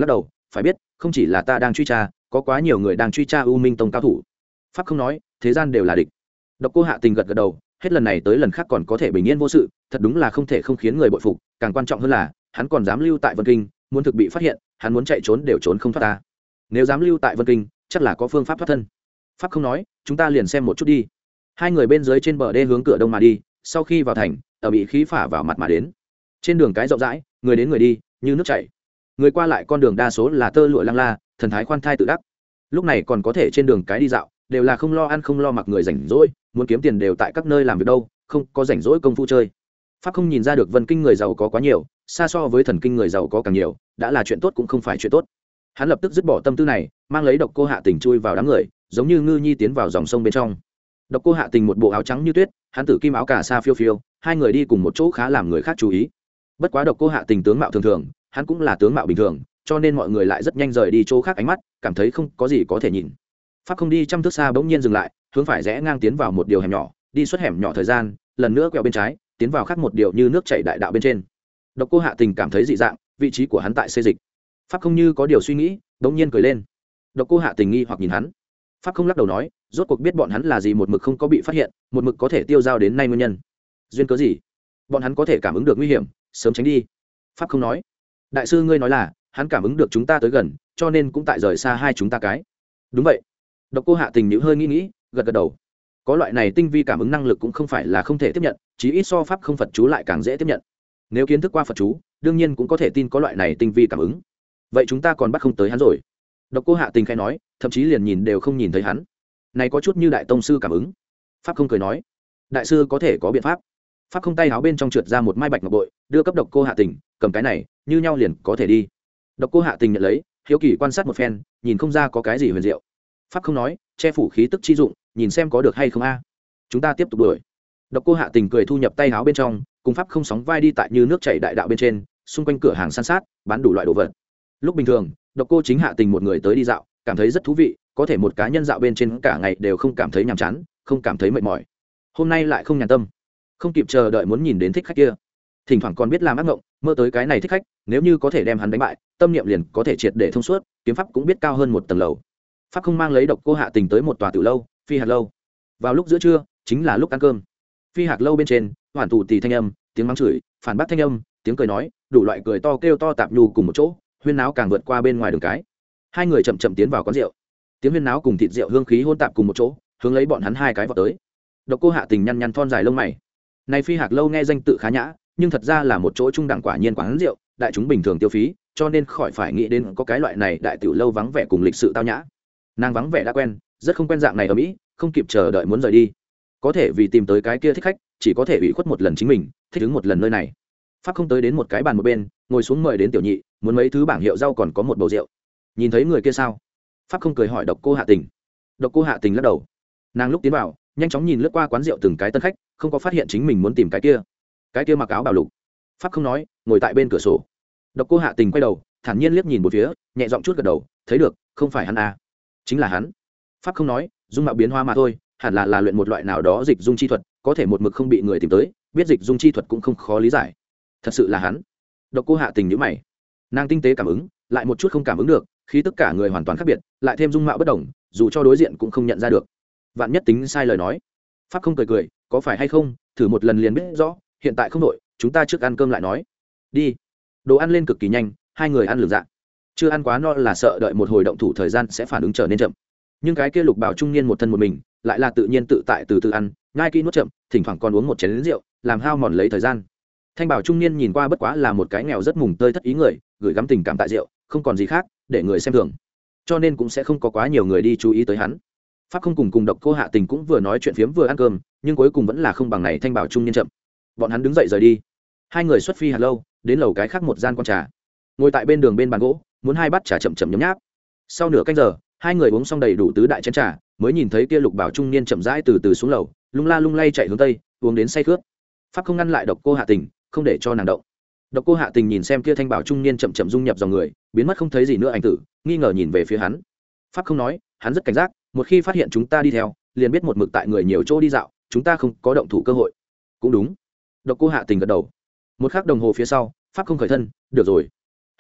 phải biết không chỉ là ta đang truy tra, có quá nhiều người đang truy tra U Minh Tông cao thủ. Pháp không nói, thế gian đều là địch. Độc Cô Hạ Tình gật gật đầu, hết lần này tới lần khác còn có thể bình yên vô sự, thật đúng là không thể không khiến người bội phục, càng quan trọng hơn là hắn còn dám lưu tại Vân Kinh, muốn thực bị phát hiện, hắn muốn chạy trốn đều trốn không thoát ta. Nếu dám lưu tại Vân Kinh, chắc là có phương pháp thoát thân. Pháp không nói, chúng ta liền xem một chút đi. Hai người bên dưới trên bờ đê hướng cửa đông mà đi, sau khi vào thành, ở bị khí phả vào mặt mà đến. Trên đường cái rộng rãi, người đến người đi, như nước chảy. Người qua lại con đường đa số là tơ lụa lăng la, thần thái khoan thai tự đắc. Lúc này còn có thể trên đường cái đi dạo, đều là không lo ăn không lo mặc người rảnh rỗi, muốn kiếm tiền đều tại các nơi làm việc đâu, không có rảnh rỗi công phu chơi. Pháp không nhìn ra được Vân Kinh người giàu có quá nhiều, xa so với Thần Kinh người giàu có càng nhiều, đã là chuyện tốt cũng không phải chuyện tốt. Hắn lập tức dứt bỏ tâm tư này, mang lấy Độc Cô Hạ Tình chui vào đám người, giống như ngư nhi tiến vào dòng sông bên trong. Độc Cô Hạ Tình một bộ áo trắng như tuyết, hắn tử kim áo cà sa phiêu phiêu, hai người đi cùng một chỗ khá làm người khác chú ý. Bất quá Độc Cô Hạ Tình tướng mạo thường thường, hắn cũng là tướng mạo bình thường, cho nên mọi người lại rất nhanh rời đi chỗ khác ánh mắt, cảm thấy không có gì có thể nhìn. Pháp không đi trăm thước xa bỗng nhiên dừng lại, hướng phải rẽ ngang tiến vào một điều hẻm nhỏ, đi xuất hẻm nhỏ thời gian, lần nữa quẹo bên trái, tiến vào khác một điều như nước chảy đại đạo bên trên. Độc Cô Hạ Tình cảm thấy dị dạng, vị trí của hắn tại xê dịch. Pháp không như có điều suy nghĩ, bỗng nhiên cười lên. Độc Cô Hạ Tình nghi hoặc nhìn hắn. Pháp không lắc đầu nói, rốt cuộc biết bọn hắn là gì, một mực không có bị phát hiện, một mực có thể tiêu dao đến nay nguyên nhân. Duyên cớ gì? Bọn hắn có thể cảm ứng được nguy hiểm, sớm tránh đi. Pháp không nói. Đại sư ngươi nói là, hắn cảm ứng được chúng ta tới gần, cho nên cũng tại rời xa hai chúng ta cái. Đúng vậy. Độc Cô Hạ Tình nhíu hơi nghĩ nghĩ, gật gật đầu. Có loại này tinh vi cảm ứng năng lực cũng không phải là không thể tiếp nhận, chí ít so pháp không Phật chú lại càng dễ tiếp nhận. Nếu kiến thức qua Phật chú, đương nhiên cũng có thể tin có loại này tinh vi cảm ứng. Vậy chúng ta còn bắt không tới hắn rồi. Độc Cô Hạ Tình khẽ nói, thậm chí liền nhìn đều không nhìn thấy hắn. Này có chút như đại tông sư cảm ứng. Pháp không cười nói, đại sư có thể có biện pháp. Pháp không tay áo bên trong trượt ra một mai bạch ngọc bội, đưa cấp Độc Cô Hạ Tình, cầm cái này, như nhau liền có thể đi. Độc Cô Hạ Tình nhận lấy, hiếu kỳ quan sát một phen, nhìn không ra có cái gì huyền diệu. Pháp không nói, che phủ khí tức chi dụng, nhìn xem có được hay không a. Chúng ta tiếp tục đuổi. Độc Cô Hạ Tình cười thu nhập tay áo bên trong, cùng pháp không sóng vai đi tại như nước chảy đại đạo bên trên, xung quanh cửa hàng san sát, bán đủ loại đồ vật. Lúc bình thường, Độc Cô chính Hạ Tình một người tới đi dạo, cảm thấy rất thú vị, có thể một cá nhân dạo bên trên cả ngày đều không cảm thấy nhàm chán, không cảm thấy mệt mỏi. Hôm nay lại không nhàn tâm, không kịp chờ đợi muốn nhìn đến thích khách kia. Thỉnh thoảng còn biết làm ác mộng, mơ tới cái này thích khách, nếu như có thể đem hắn đánh bại, tâm niệm liền có thể triệt để thông suốt, kiếm pháp cũng biết cao hơn một tầng lầu. Pháp không mang lấy Độc Cô Hạ Tình tới một tòa tiểu lâu, Phi Hạt lâu. Vào lúc giữa trưa, chính là lúc ăn cơm. Phi Hạt lâu bên trên, hoàn tù tì thanh âm, tiếng mắng chửi, phản bác thanh âm, tiếng cười nói, đủ loại cười to kêu to tạp nhu cùng một chỗ, huyên náo càng vượt qua bên ngoài đường cái. Hai người chậm chậm tiến vào quán rượu. Tiếng huyên náo cùng thịt rượu hương khí hỗn tạp cùng một chỗ, hướng lấy bọn hắn hai cái vọt tới. Độc Cô Hạ Tình nhăn nhăn thon dài lông mày. Này Phi Hạt lâu nghe danh tự khá nhã, nhưng thật ra là một chỗ trung đẳng quả nhiên quán rượu, đại chúng bình thường tiêu phí, cho nên khỏi phải nghĩ đến có cái loại này đại tiểu lâu vắng vẻ cùng lịch sự tao nhã. Nàng vắng vẻ đã quen, rất không quen dạng này ở Mỹ, không kịp chờ đợi muốn rời đi. Có thể vì tìm tới cái kia thích khách, chỉ có thể ủy khuất một lần chính mình, thích ứng một lần nơi này. Pháp không tới đến một cái bàn một bên, ngồi xuống mời đến tiểu nhị, muốn mấy thứ bảng hiệu rau còn có một bầu rượu. Nhìn thấy người kia sao? Pháp không cười hỏi Độc Cô Hạ Tình. Độc Cô Hạ Tình lắc đầu. Nàng lúc tiến vào, nhanh chóng nhìn lướt qua quán rượu từng cái tân khách, không có phát hiện chính mình muốn tìm cái kia. Cái kia mặc áo bào lục. Pháp không nói, ngồi tại bên cửa sổ. Độc Cô Hạ Tình quay đầu, thản nhiên liếc nhìn một phía, nhẹ giọng chút gật đầu, thấy được, không phải hắn à? Chính là hắn. Pháp không nói, dung mạo biến hóa mà thôi, hẳn là là luyện một loại nào đó dịch dung chi thuật, có thể một mực không bị người tìm tới, biết dịch dung chi thuật cũng không khó lý giải. Thật sự là hắn. Độc Cô Hạ Tình nhíu mày. Nàng tinh tế cảm ứng, lại một chút không cảm ứng được, khí tất cả người hoàn toàn khác biệt, lại thêm dung mạo bất đồng, dù cho đối diện cũng không nhận ra được. Vạn nhất tính sai lời nói. Pháp không cười cười, có phải hay không, thử một lần liền biết rõ, hiện tại không đội, chúng ta trước ăn cơm lại nói. Đi. Đồ ăn lên cực kỳ nhanh, hai người ăn lường dạ. Chưa ăn quá no là sợ đợi một hồi động thủ thời gian sẽ phản ứng trở nên chậm. Nhưng cái kia Lục Bảo trung niên một thân một mình, lại là tự nhiên tự tại từ từ ăn, nhai kỹ nuốt chậm, thỉnh thoảng còn uống một chén rượu, làm hao mòn lấy thời gian. Thanh Bảo trung niên nhìn qua bất quá là một cái nghèo rất mùng tơi thất ý người, gửi gắm tình cảm tại rượu, không còn gì khác để người xem thường, cho nên cũng sẽ không có quá nhiều người đi chú ý tới hắn. Pháp không cùng cùng Độc Cô Hạ Tình cũng vừa nói chuyện phiếm vừa ăn cơm, nhưng cuối cùng vẫn là không bằng này Thanh Bảo trung niên chậm. Bọn hắn đứng dậy rời đi. Hai người xuất Phi Hạt lâu, đến lầu cái khác một gian quán trà, ngồi tại bên đường bên bàn gỗ, muốn hai bát trà chậm chậm nhấm nháp. Sau nửa canh giờ, hai người uống xong đầy đủ tứ đại chén trà, mới nhìn thấy kia Lục Bảo trung niên chậm rãi từ từ xuống lầu, lung la lung lay chạy hướng tây, uống đến say khướt. Pháp không ngăn lại Độc Cô Hạ Tình, không để cho nàng động. Độc Cô Hạ Tình nhìn xem kia Thanh Bảo trung niên chậm chậm dung nhập dòng người, biến mất không thấy gì nữa ảnh tử, nghi ngờ nhìn về phía hắn. Pháp không nói, hắn rất cảnh giác, một khi phát hiện chúng ta đi theo, liền biết một mực tại người nhiều chỗ đi dạo, chúng ta không có động thủ cơ hội. Cũng đúng. Độc Cô Hạ Tình gật đầu. Một khắc đồng hồ phía sau, Pháp không khởi thân, được rồi.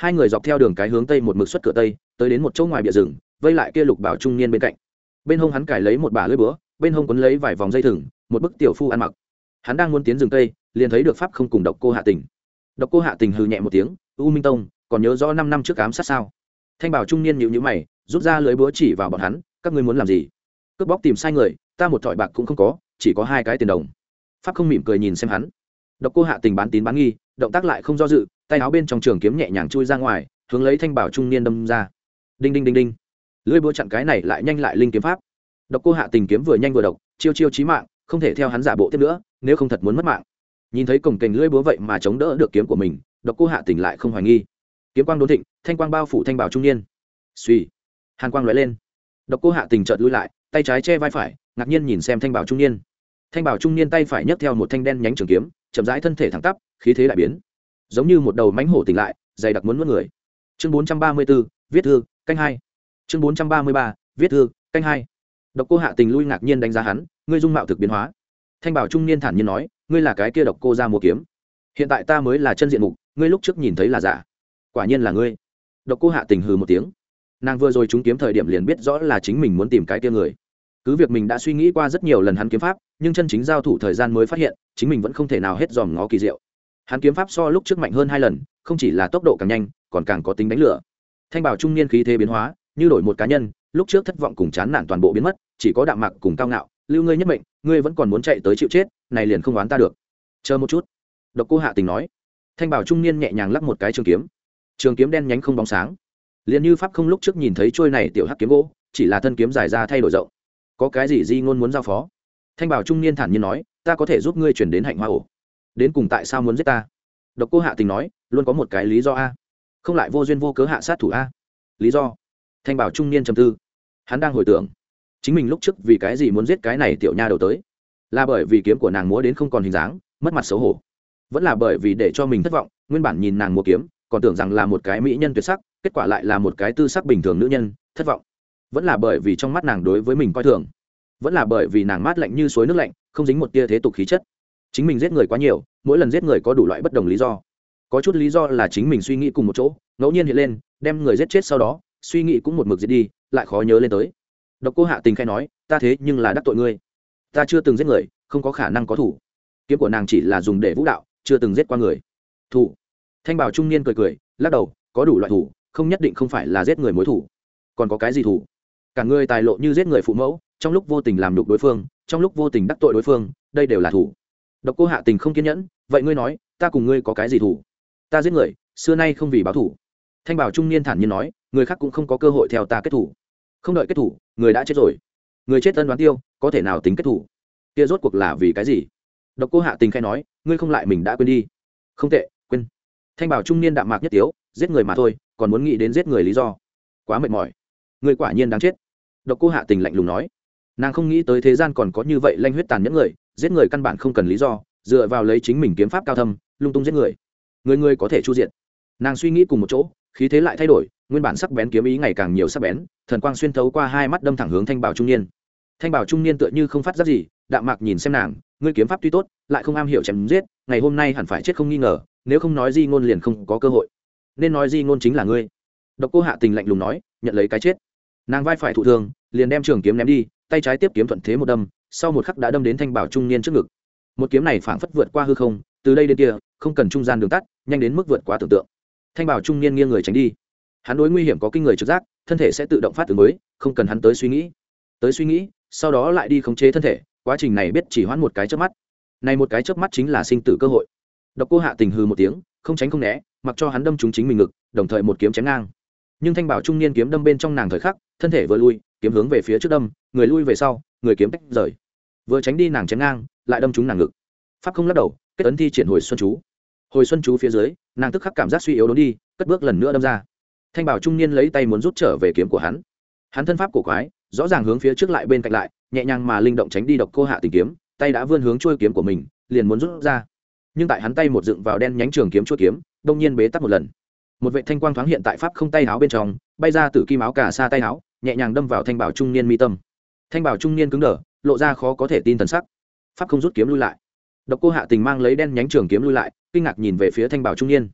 hai người dọc theo đường cái hướng tây một mực xuất cửa tây, tới đến một chỗ ngoài bìa rừng, vây lại kia lục bảo trung niên bên cạnh. Bên hông hắn cài lấy một bả lưỡi búa, bên hông quấn lấy vài vòng dây thừng, một bức tiểu phu ăn mặc. Hắn đang muốn tiến rừng tây, liền thấy được pháp không cùng độc cô Hạ Tình. Độc cô Hạ Tình hừ nhẹ một tiếng, "U Minh Tông, còn nhớ rõ năm năm trước ám sát sao?" Thanh bảo trung niên nhíu nhíu mày, rút ra lưỡi búa chỉ vào bọn hắn, "Các ngươi muốn làm gì?" "Cướp bóc tìm sai người, ta một thỏi bạc cũng không có, chỉ có hai cái tiền đồng." Pháp không mỉm cười nhìn xem hắn. Độc cô Hạ Tình bán tín bán nghi, động tác lại không do dự, tay áo bên trong trường kiếm nhẹ nhàng chui ra ngoài, hướng lấy thanh bảo trung niên đâm ra. Đinh đinh đinh đinh. Lưỡi búa chặn cái này lại nhanh lại linh kiếm pháp. Độc cô Hạ Tình kiếm vừa nhanh vừa độc, chiêu chiêu chí mạng, không thể theo hắn giả bộ tiếp nữa, nếu không thật muốn mất mạng. Nhìn thấy cổng kềnh lưỡi búa vậy mà chống đỡ được kiếm của mình, Độc cô Hạ Tình lại không hoài nghi. Kiếm quang đốn thịnh, thanh quang bao phủ thanh bảo trung niên. Suy, hàn quang lóe lên. Độc cô Hạ Tình chợt lùi lại, tay trái che vai phải, ngạc nhiên nhìn xem thanh bảo trung niên. Thanh bảo trung niên tay phải nhấc theo một thanh đen nhánh trường kiếm, chậm rãi thân thể thẳng tắp, khí thế đại biến, giống như một đầu mãnh hổ tỉnh lại, dày đặc muốn nuốt người. Chương bốn trăm ba mươi 4, viết thư, canh hai. Chương bốn trăm ba mươi ba, viết thư, canh hai. Độc cô Hạ Tình lui ngạc nhiên đánh giá hắn, ngươi dung mạo thực biến hóa. Thanh bảo trung niên thản nhiên nói, ngươi là cái kia độc cô ra mua kiếm, hiện tại ta mới là chân diện mục, ngươi lúc trước nhìn thấy là giả. Quả nhiên là ngươi. Độc cô Hạ Tình hừ một tiếng, nàng vừa rồi trúng kiếm thời điểm liền biết rõ là chính mình muốn tìm cái kia người. Cứ việc mình đã suy nghĩ qua rất nhiều lần hắn kiếm pháp, nhưng chân chính giao thủ thời gian mới phát hiện chính mình vẫn không thể nào hết dòm ngó kỳ diệu. Hắn kiếm pháp so lúc trước mạnh hơn hai lần, không chỉ là tốc độ càng nhanh, còn càng có tính đánh lửa. Thanh bảo trung niên khí thế biến hóa, như đổi một cá nhân, lúc trước thất vọng cùng chán nản toàn bộ biến mất, chỉ có đạm mạc cùng cao ngạo. Lưu ngươi nhất mệnh, ngươi vẫn còn muốn chạy tới chịu chết, này liền không oán ta được. Chờ một chút. Độc cô Hạ Tình nói. Thanh bảo trung niên nhẹ nhàng lắc một cái trường kiếm, trường kiếm đen nhánh không bóng sáng, liền như pháp không lúc trước nhìn thấy trôi này tiểu hắc kiếm gỗ, chỉ là thân kiếm dài ra thay đổi rộng. Có cái gì di ngôn muốn giao phó? Thanh bảo trung niên thản nhiên nói, ta có thể giúp ngươi chuyển đến hạnh hoa ổ. Đến cùng tại sao muốn giết ta? Độc cô Hạ Tình nói, luôn có một cái lý do a, không lại vô duyên vô cớ hạ sát thủ a. Lý do? Thanh bảo trung niên trầm tư, hắn đang hồi tưởng chính mình lúc trước vì cái gì muốn giết cái này tiểu nha đầu tới, là bởi vì kiếm của nàng múa đến không còn hình dáng, mất mặt xấu hổ, vẫn là bởi vì để cho mình thất vọng, nguyên bản nhìn nàng múa kiếm còn tưởng rằng là một cái mỹ nhân tuyệt sắc, kết quả lại là một cái tư sắc bình thường nữ nhân, thất vọng, vẫn là bởi vì trong mắt nàng đối với mình coi thường, vẫn là bởi vì nàng mát lạnh như suối nước lạnh, không dính một tia thế tục khí chất. Chính mình giết người quá nhiều, mỗi lần giết người có đủ loại bất đồng lý do, có chút lý do là chính mình suy nghĩ cùng một chỗ ngẫu nhiên hiện lên, đem người giết chết sau đó suy nghĩ cũng một mực giết đi, lại khó nhớ lên tới. Độc cô Hạ Tình khai nói, ta thế nhưng là đắc tội ngươi, ta chưa từng giết người, không có khả năng có thủ, kiếm của nàng chỉ là dùng để vũ đạo, chưa từng giết qua người. Thủ? Thanh bảo trung niên cười cười lắc đầu, có đủ loại thủ, không nhất định không phải là giết người mối thủ. Còn có cái gì thủ? Cả ngươi tài lộ như giết người phụ mẫu, trong lúc vô tình làm nhục đối phương, trong lúc vô tình đắc tội đối phương, đây đều là thủ. Độc cô Hạ Tình không kiên nhẫn, vậy ngươi nói, ta cùng ngươi có cái gì thủ? Ta giết người, xưa nay không vì báo thủ. Thanh bảo trung niên thản nhiên nói, người khác cũng không có cơ hội theo ta kết thủ, không đợi kết thủ, người đã chết rồi, người chết ân đoán tiêu, có thể nào tính kết thủ? Kia rốt cuộc là vì cái gì? Độc cô Hạ Tình khai nói, ngươi không lại mình đã quên đi. Không tệ, quên. Thanh bảo trung niên đạm mạc nhất tiếu, giết người mà thôi, còn muốn nghĩ đến giết người lý do, quá mệt mỏi. Ngươi quả nhiên đáng chết. Độc cô Hạ Tình lạnh lùng nói, nàng không nghĩ tới thế gian còn có như vậy lanh huyết tàn nhẫn người, giết người căn bản không cần lý do, dựa vào lấy chính mình kiếm pháp cao thâm, lung tung giết người, người người có thể chu diện. Nàng suy nghĩ cùng một chỗ, khí thế lại thay đổi, nguyên bản sắc bén kiếm ý ngày càng nhiều sắc bén, thần quang xuyên thấu qua hai mắt đâm thẳng hướng thanh bảo trung niên. Thanh bảo trung niên tựa như không phát giác gì, đạm mạc nhìn xem nàng, ngươi kiếm pháp tuy tốt, lại không am hiểu chém giết, ngày hôm nay hẳn phải chết không nghi ngờ, nếu không nói di ngôn liền không có cơ hội, nên nói di ngôn chính là ngươi. Độc cô Hạ Tình lạnh lùng nói, nhận lấy cái chết. Nàng vai phải thụ thương, liền đem trường kiếm ném đi, tay trái tiếp kiếm thuận thế một đâm, sau một khắc đã đâm đến thanh bảo trung niên trước ngực. Một kiếm này phảng phất vượt qua hư không, từ đây đến kia, không cần trung gian đường tắt, nhanh đến mức vượt quá tưởng tượng. Thanh bảo trung niên nghiêng người tránh đi. Hắn đối nguy hiểm có kinh người trực giác, thân thể sẽ tự động phát ứng mới, không cần hắn tới suy nghĩ. Tới suy nghĩ, sau đó lại đi khống chế thân thể, quá trình này biết chỉ hoãn một cái chớp mắt. Này một cái chớp mắt chính là sinh tử cơ hội. Độc cô Hạ Tình hừ một tiếng, không tránh không né, mặc cho hắn đâm trúng chính mình ngực, đồng thời một kiếm chém ngang. Nhưng thanh bảo trung niên kiếm đâm bên trong nàng thời khắc, thân thể vừa lui, kiếm hướng về phía trước đâm, người lui về sau, người kiếm tách rời. Vừa tránh đi nàng chém ngang, lại đâm trúng nàng ngực. Pháp không lắc đầu, kết ấn thi triển hồi xuân chú. Hồi xuân chú phía dưới, nàng tức khắc cảm giác suy yếu đốn đi, cất bước lần nữa đâm ra. Thanh bảo trung niên lấy tay muốn rút trở về kiếm của hắn. Hắn thân pháp cổ quái, rõ ràng hướng phía trước lại bên cạnh lại, nhẹ nhàng mà linh động tránh đi Độc cô Hạ Tình kiếm, tay đã vươn hướng chuôi kiếm của mình, liền muốn rút ra. Nhưng tại hắn tay một dựng vào đen nhánh trường kiếm chuôi kiếm, đông nhiên bế tắc một lần. Một vệt thanh quang thoáng hiện tại pháp không tay áo bên trong, bay ra từ kim áo cà sa tay áo, nhẹ nhàng đâm vào thanh bảo trung niên mi tâm. Thanh bảo trung niên cứng đờ, lộ ra khó có thể tin thần sắc. Pháp không rút kiếm lui lại. Độc cô Hạ Tình mang lấy đen nhánh trường kiếm lui lại, kinh ngạc nhìn về phía thanh bảo trung niên.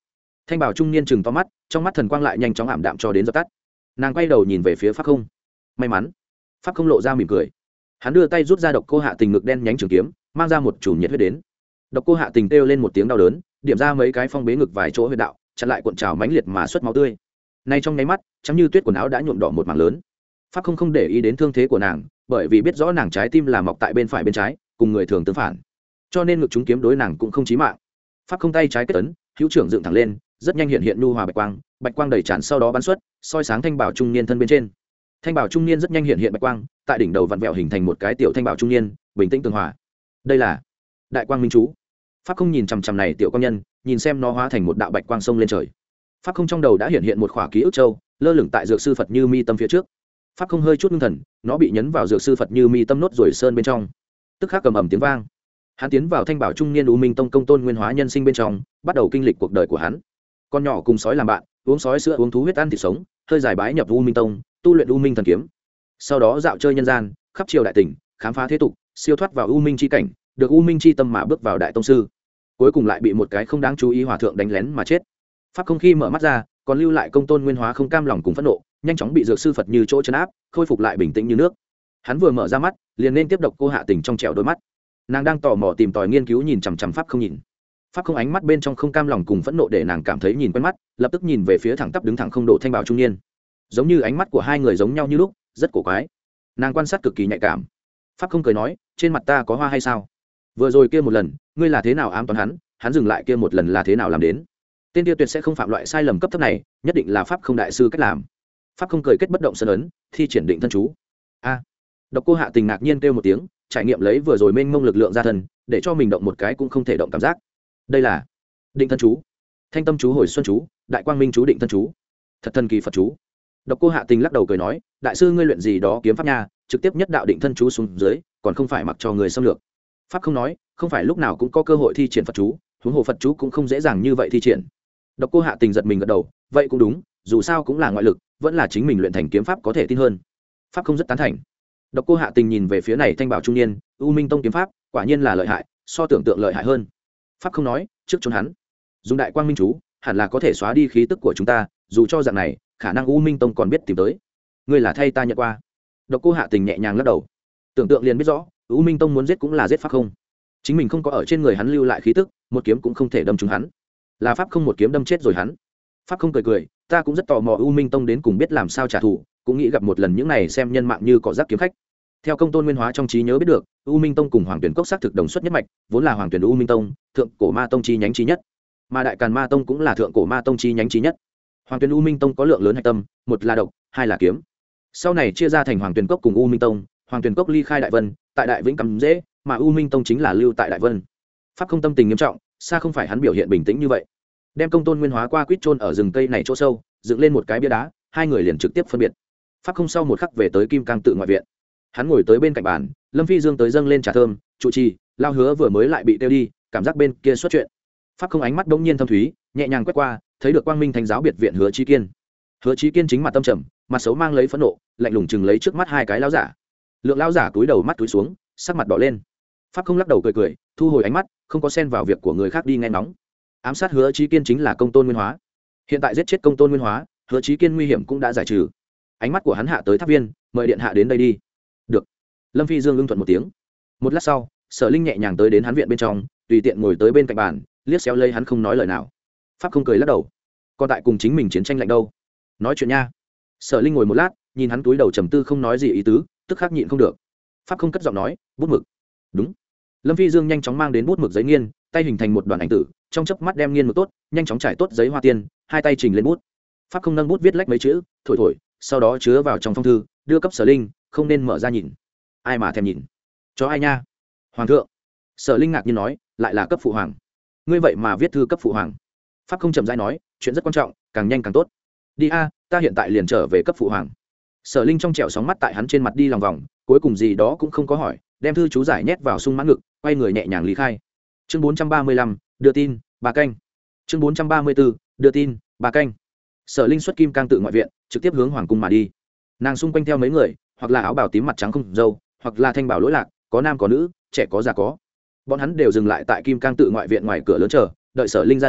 Thanh bảo trung niên chừng to mắt, trong mắt thần quang lại nhanh chóng ảm đạm cho đến dập tắt. Nàng quay đầu nhìn về phía Pháp Không. May mắn. Pháp Không lộ ra mỉm cười. Hắn đưa tay rút ra độc cô Hạ Tình ngực đen nhánh trường kiếm, mang ra một chùm nhiệt huyết đến. Độc cô Hạ Tình kêu lên một tiếng đau đớn, điểm ra mấy cái phong bế ngực vài chỗ huyết đạo, chặn lại cuộn trào mãnh liệt mà xuất máu tươi. Nay trong nháy mắt, trắng như tuyết quần áo đã nhuộm đỏ một mảng lớn. Pháp Không không để ý đến thương thế của nàng, bởi vì biết rõ nàng trái tim là mọc tại bên phải bên trái, cùng người thường tương phản, cho nên ngực chúng kiếm đối nàng cũng không chí mạng. Pháp Không tay trái kết ấn, hữu trưởng dựng thẳng lên, rất nhanh hiện hiện nhu hòa bạch quang, bạch quang đầy tràn sau đó bắn xuất, soi sáng thanh bảo trung niên thân bên trên. Thanh bảo trung niên rất nhanh hiện hiện bạch quang, tại đỉnh đầu vặn vẹo hình thành một cái tiểu thanh bảo trung niên, bình tĩnh tường hòa. Đây là Đại Quang Minh chú. Pháp Không nhìn chằm chằm này tiểu công nhân, nhìn xem nó hóa thành một đạo bạch quang sông lên trời. Pháp Không trong đầu đã hiện hiện một khỏa ký ức châu, lơ lửng tại dược sư Phật Như Mi tâm phía trước. Pháp Không hơi chút ngưng thần, nó bị nhấn vào dược sư Phật Như Mi tâm nốt rồi sơn bên trong. Tức khắc cầm ầm tiếng vang. Hắn tiến vào thanh bảo trung niên U Minh Tông công tôn nguyên hóa nhân sinh bên trong, bắt đầu kinh lịch cuộc đời của hắn. Con nhỏ cùng sói làm bạn, uống sói sữa uống thú huyết ăn thịt sống, hơi dài bái nhập U Minh Tông, tu luyện U Minh thần kiếm. Sau đó dạo chơi nhân gian, khắp triều đại tỉnh, khám phá thế tục, siêu thoát vào U Minh chi cảnh, được U Minh chi tâm mà bước vào đại tông sư. Cuối cùng lại bị một cái không đáng chú ý hòa thượng đánh lén mà chết. Pháp Không khi mở mắt ra, còn lưu lại công tôn nguyên hóa không cam lòng cùng phẫn nộ, nhanh chóng bị dược sư Phật Như chỗ trấn áp, khôi phục lại bình tĩnh như nước. Hắn vừa mở ra mắt, liền nên tiếp độc cô Hạ Tình trong trẻo đôi mắt. Nàng đang tò mò tìm tòi nghiên cứu nhìn chằm chằm Pháp Không nhìn. Pháp Không ánh mắt bên trong không cam lòng cùng phẫn nộ để nàng cảm thấy nhìn quen mắt, lập tức nhìn về phía thẳng tắp đứng thẳng không độ thanh bảo trung niên. Giống như ánh mắt của hai người giống nhau như lúc, rất cổ quái. Nàng quan sát cực kỳ nhạy cảm. Pháp Không cười nói, trên mặt ta có hoa hay sao? Vừa rồi kia một lần, ngươi là thế nào ám toán hắn, hắn dừng lại kia một lần là thế nào làm đến? Tên kia tuyệt sẽ không phạm loại sai lầm cấp thấp này, nhất định là Pháp Không đại sư cách làm. Pháp Không cười kết bất động sơn ấn, thi triển định thân chú. A. Độc cô Hạ Tình ngạc nhiên kêu một tiếng, trải nghiệm lấy vừa rồi mênh mông lực lượng ra thân, để cho mình động một cái cũng không thể động cảm giác. Đây là định thân chú, thanh tâm chú, hồi xuân chú, đại quang minh chú, định thân chú, thật thần kỳ Phật chú. Độc cô Hạ Tình lắc đầu cười nói, đại sư ngươi luyện gì đó kiếm pháp nha, trực tiếp nhất đạo định thân chú xuống dưới, còn không phải mặc cho người xâm lược. Pháp Không nói, không phải lúc nào cũng có cơ hội thi triển Phật chú, huống hồ Phật chú cũng không dễ dàng như vậy thi triển. Độc cô Hạ Tình giật mình gật đầu, vậy cũng đúng, dù sao cũng là ngoại lực, vẫn là chính mình luyện thành kiếm pháp có thể tin hơn. Pháp Không rất tán thành. Độc cô Hạ Tình nhìn về phía này thanh bảo trung niên, U Minh Tông kiếm pháp, quả nhiên là lợi hại, so tưởng tượng lợi hại hơn. Pháp Không nói, trước trốn hắn, dùng đại quang minh chú, hẳn là có thể xóa đi khí tức của chúng ta, dù cho dạng này, khả năng U Minh Tông còn biết tìm tới. Ngươi là thay ta nhận qua. Độc cô Hạ Tình nhẹ nhàng lắc đầu. Tưởng tượng liền biết rõ, U Minh Tông muốn giết cũng là giết Pháp Không. Chính mình không có ở trên người hắn lưu lại khí tức, một kiếm cũng không thể đâm trúng hắn. Là Pháp Không một kiếm đâm chết rồi hắn. Pháp Không cười cười, ta cũng rất tò mò U Minh Tông đến cùng biết làm sao trả thù, cũng nghĩ gặp một lần những này xem nhân mạng như cỏ rác kiếm khách. Theo công tôn nguyên hóa trong trí nhớ biết được, U Minh Tông cùng Hoàng Tuyển Cốc xác thực đồng xuất nhất mạch, vốn là Hoàng Tuyển U Minh Tông, thượng cổ ma tông chi nhánh trí nhất, mà Đại Càn Ma Tông cũng là thượng cổ ma tông chi nhánh trí nhất. Hoàng Tuyển U Minh Tông có lượng lớn hạch tâm, một là độc, hai là kiếm. Sau này chia ra thành Hoàng Tuyển Cốc cùng U Minh Tông, Hoàng Tuyển Cốc ly khai Đại Vân, tại Đại Vĩnh cắm dễ, mà U Minh Tông chính là lưu tại Đại Vân. Pháp Không tâm tình nghiêm trọng, xa không phải hắn biểu hiện bình tĩnh như vậy. Đem công tôn nguyên hóa qua quýt chôn ở rừng cây này chỗ sâu, dựng lên một cái bia đá, hai người liền trực tiếp phân biệt. Pháp Không sau một khắc về tới Kim Cang tự ngoại viện. Hắn ngồi tới bên cạnh bàn, Lâm Phi Dương tới dâng lên trà thơm, trụ trì, Lao Hứa vừa mới lại bị tiêu đi, cảm giác bên kia xuất chuyện. Pháp Không ánh mắt bỗng nhiên thâm thúy, nhẹ nhàng quét qua, thấy được Quang Minh Thánh giáo biệt viện Hứa Chí Kiên. Hứa Chí Kiên chính mặt tâm trầm, mặt xấu mang lấy phẫn nộ, lạnh lùng chừng lấy trước mắt hai cái lão giả. Lượng lão giả túi đầu mắt túi xuống, sắc mặt đỏ lên. Pháp Không lắc đầu cười cười, thu hồi ánh mắt, không có xen vào việc của người khác đi nghe nóng. Ám sát Hứa Chí Kiên chính là Công Tôn Nguyên Hóa. Hiện tại giết chết Công Tôn Nguyên Hóa, Hứa Chí Kiên nguy hiểm cũng đã giải trừ. Ánh mắt của hắn hạ tới Tháp Viên, mời điện hạ đến đây đi. Được. Lâm Phi Dương ưng thuận một tiếng. Một lát sau, Sở Linh nhẹ nhàng tới đến hắn viện bên trong, tùy tiện ngồi tới bên cạnh bàn, liếc xéo lấy hắn không nói lời nào. Pháp Không cười lắc đầu. Còn tại cùng chính mình chiến tranh lạnh đâu? Nói chuyện nha. Sở Linh ngồi một lát, nhìn hắn túi đầu trầm tư không nói gì ý tứ, tức khắc nhịn không được. Pháp Không cất giọng nói, bút mực. Đúng. Lâm Phi Dương nhanh chóng mang đến bút mực giấy nghiên, tay hình thành một đoàn ảnh tử, trong chớp mắt đem nghiên mực tốt, nhanh chóng trải tốt giấy hoa tiên, hai tay trình lên bút. Pháp Không nâng bút viết lách mấy chữ, thổi thổi, sau đó chứa vào trong phong thư, đưa cấp Sở Linh, không nên mở ra nhìn. Ai mà thèm nhìn? Cho ai nha? Hoàng thượng. Sở Linh ngạc nhiên nói, lại là cấp phụ hoàng. Ngươi vậy mà viết thư cấp phụ hoàng? Pháp Không chậm rãi nói, chuyện rất quan trọng, càng nhanh càng tốt. Đi a, ta hiện tại liền trở về cấp phụ hoàng. Sở Linh trong trẻo sóng mắt tại hắn trên mặt đi lòng vòng, cuối cùng gì đó cũng không có hỏi, đem thư chú giải nhét vào sung mãn ngực, quay người nhẹ nhàng lý khai. Chương bốn trăm ba mươi lăm, đưa tin, bà canh. Chương bốn trăm ba mươi bốn, đưa tin, bà canh. Sở Linh xuất Kim Cang tự ngoại viện, trực tiếp hướng hoàng cung mà đi. Nàng xung quanh theo mấy người, hoặc là áo bào tím mặt trắng không dâu, hoặc là thanh bảo lỗi lạc, có nam có nữ, trẻ có già có. Bọn hắn đều dừng lại tại Kim Cang tự ngoại viện ngoài cửa lớn chờ, đợi Sở Linh ra đây,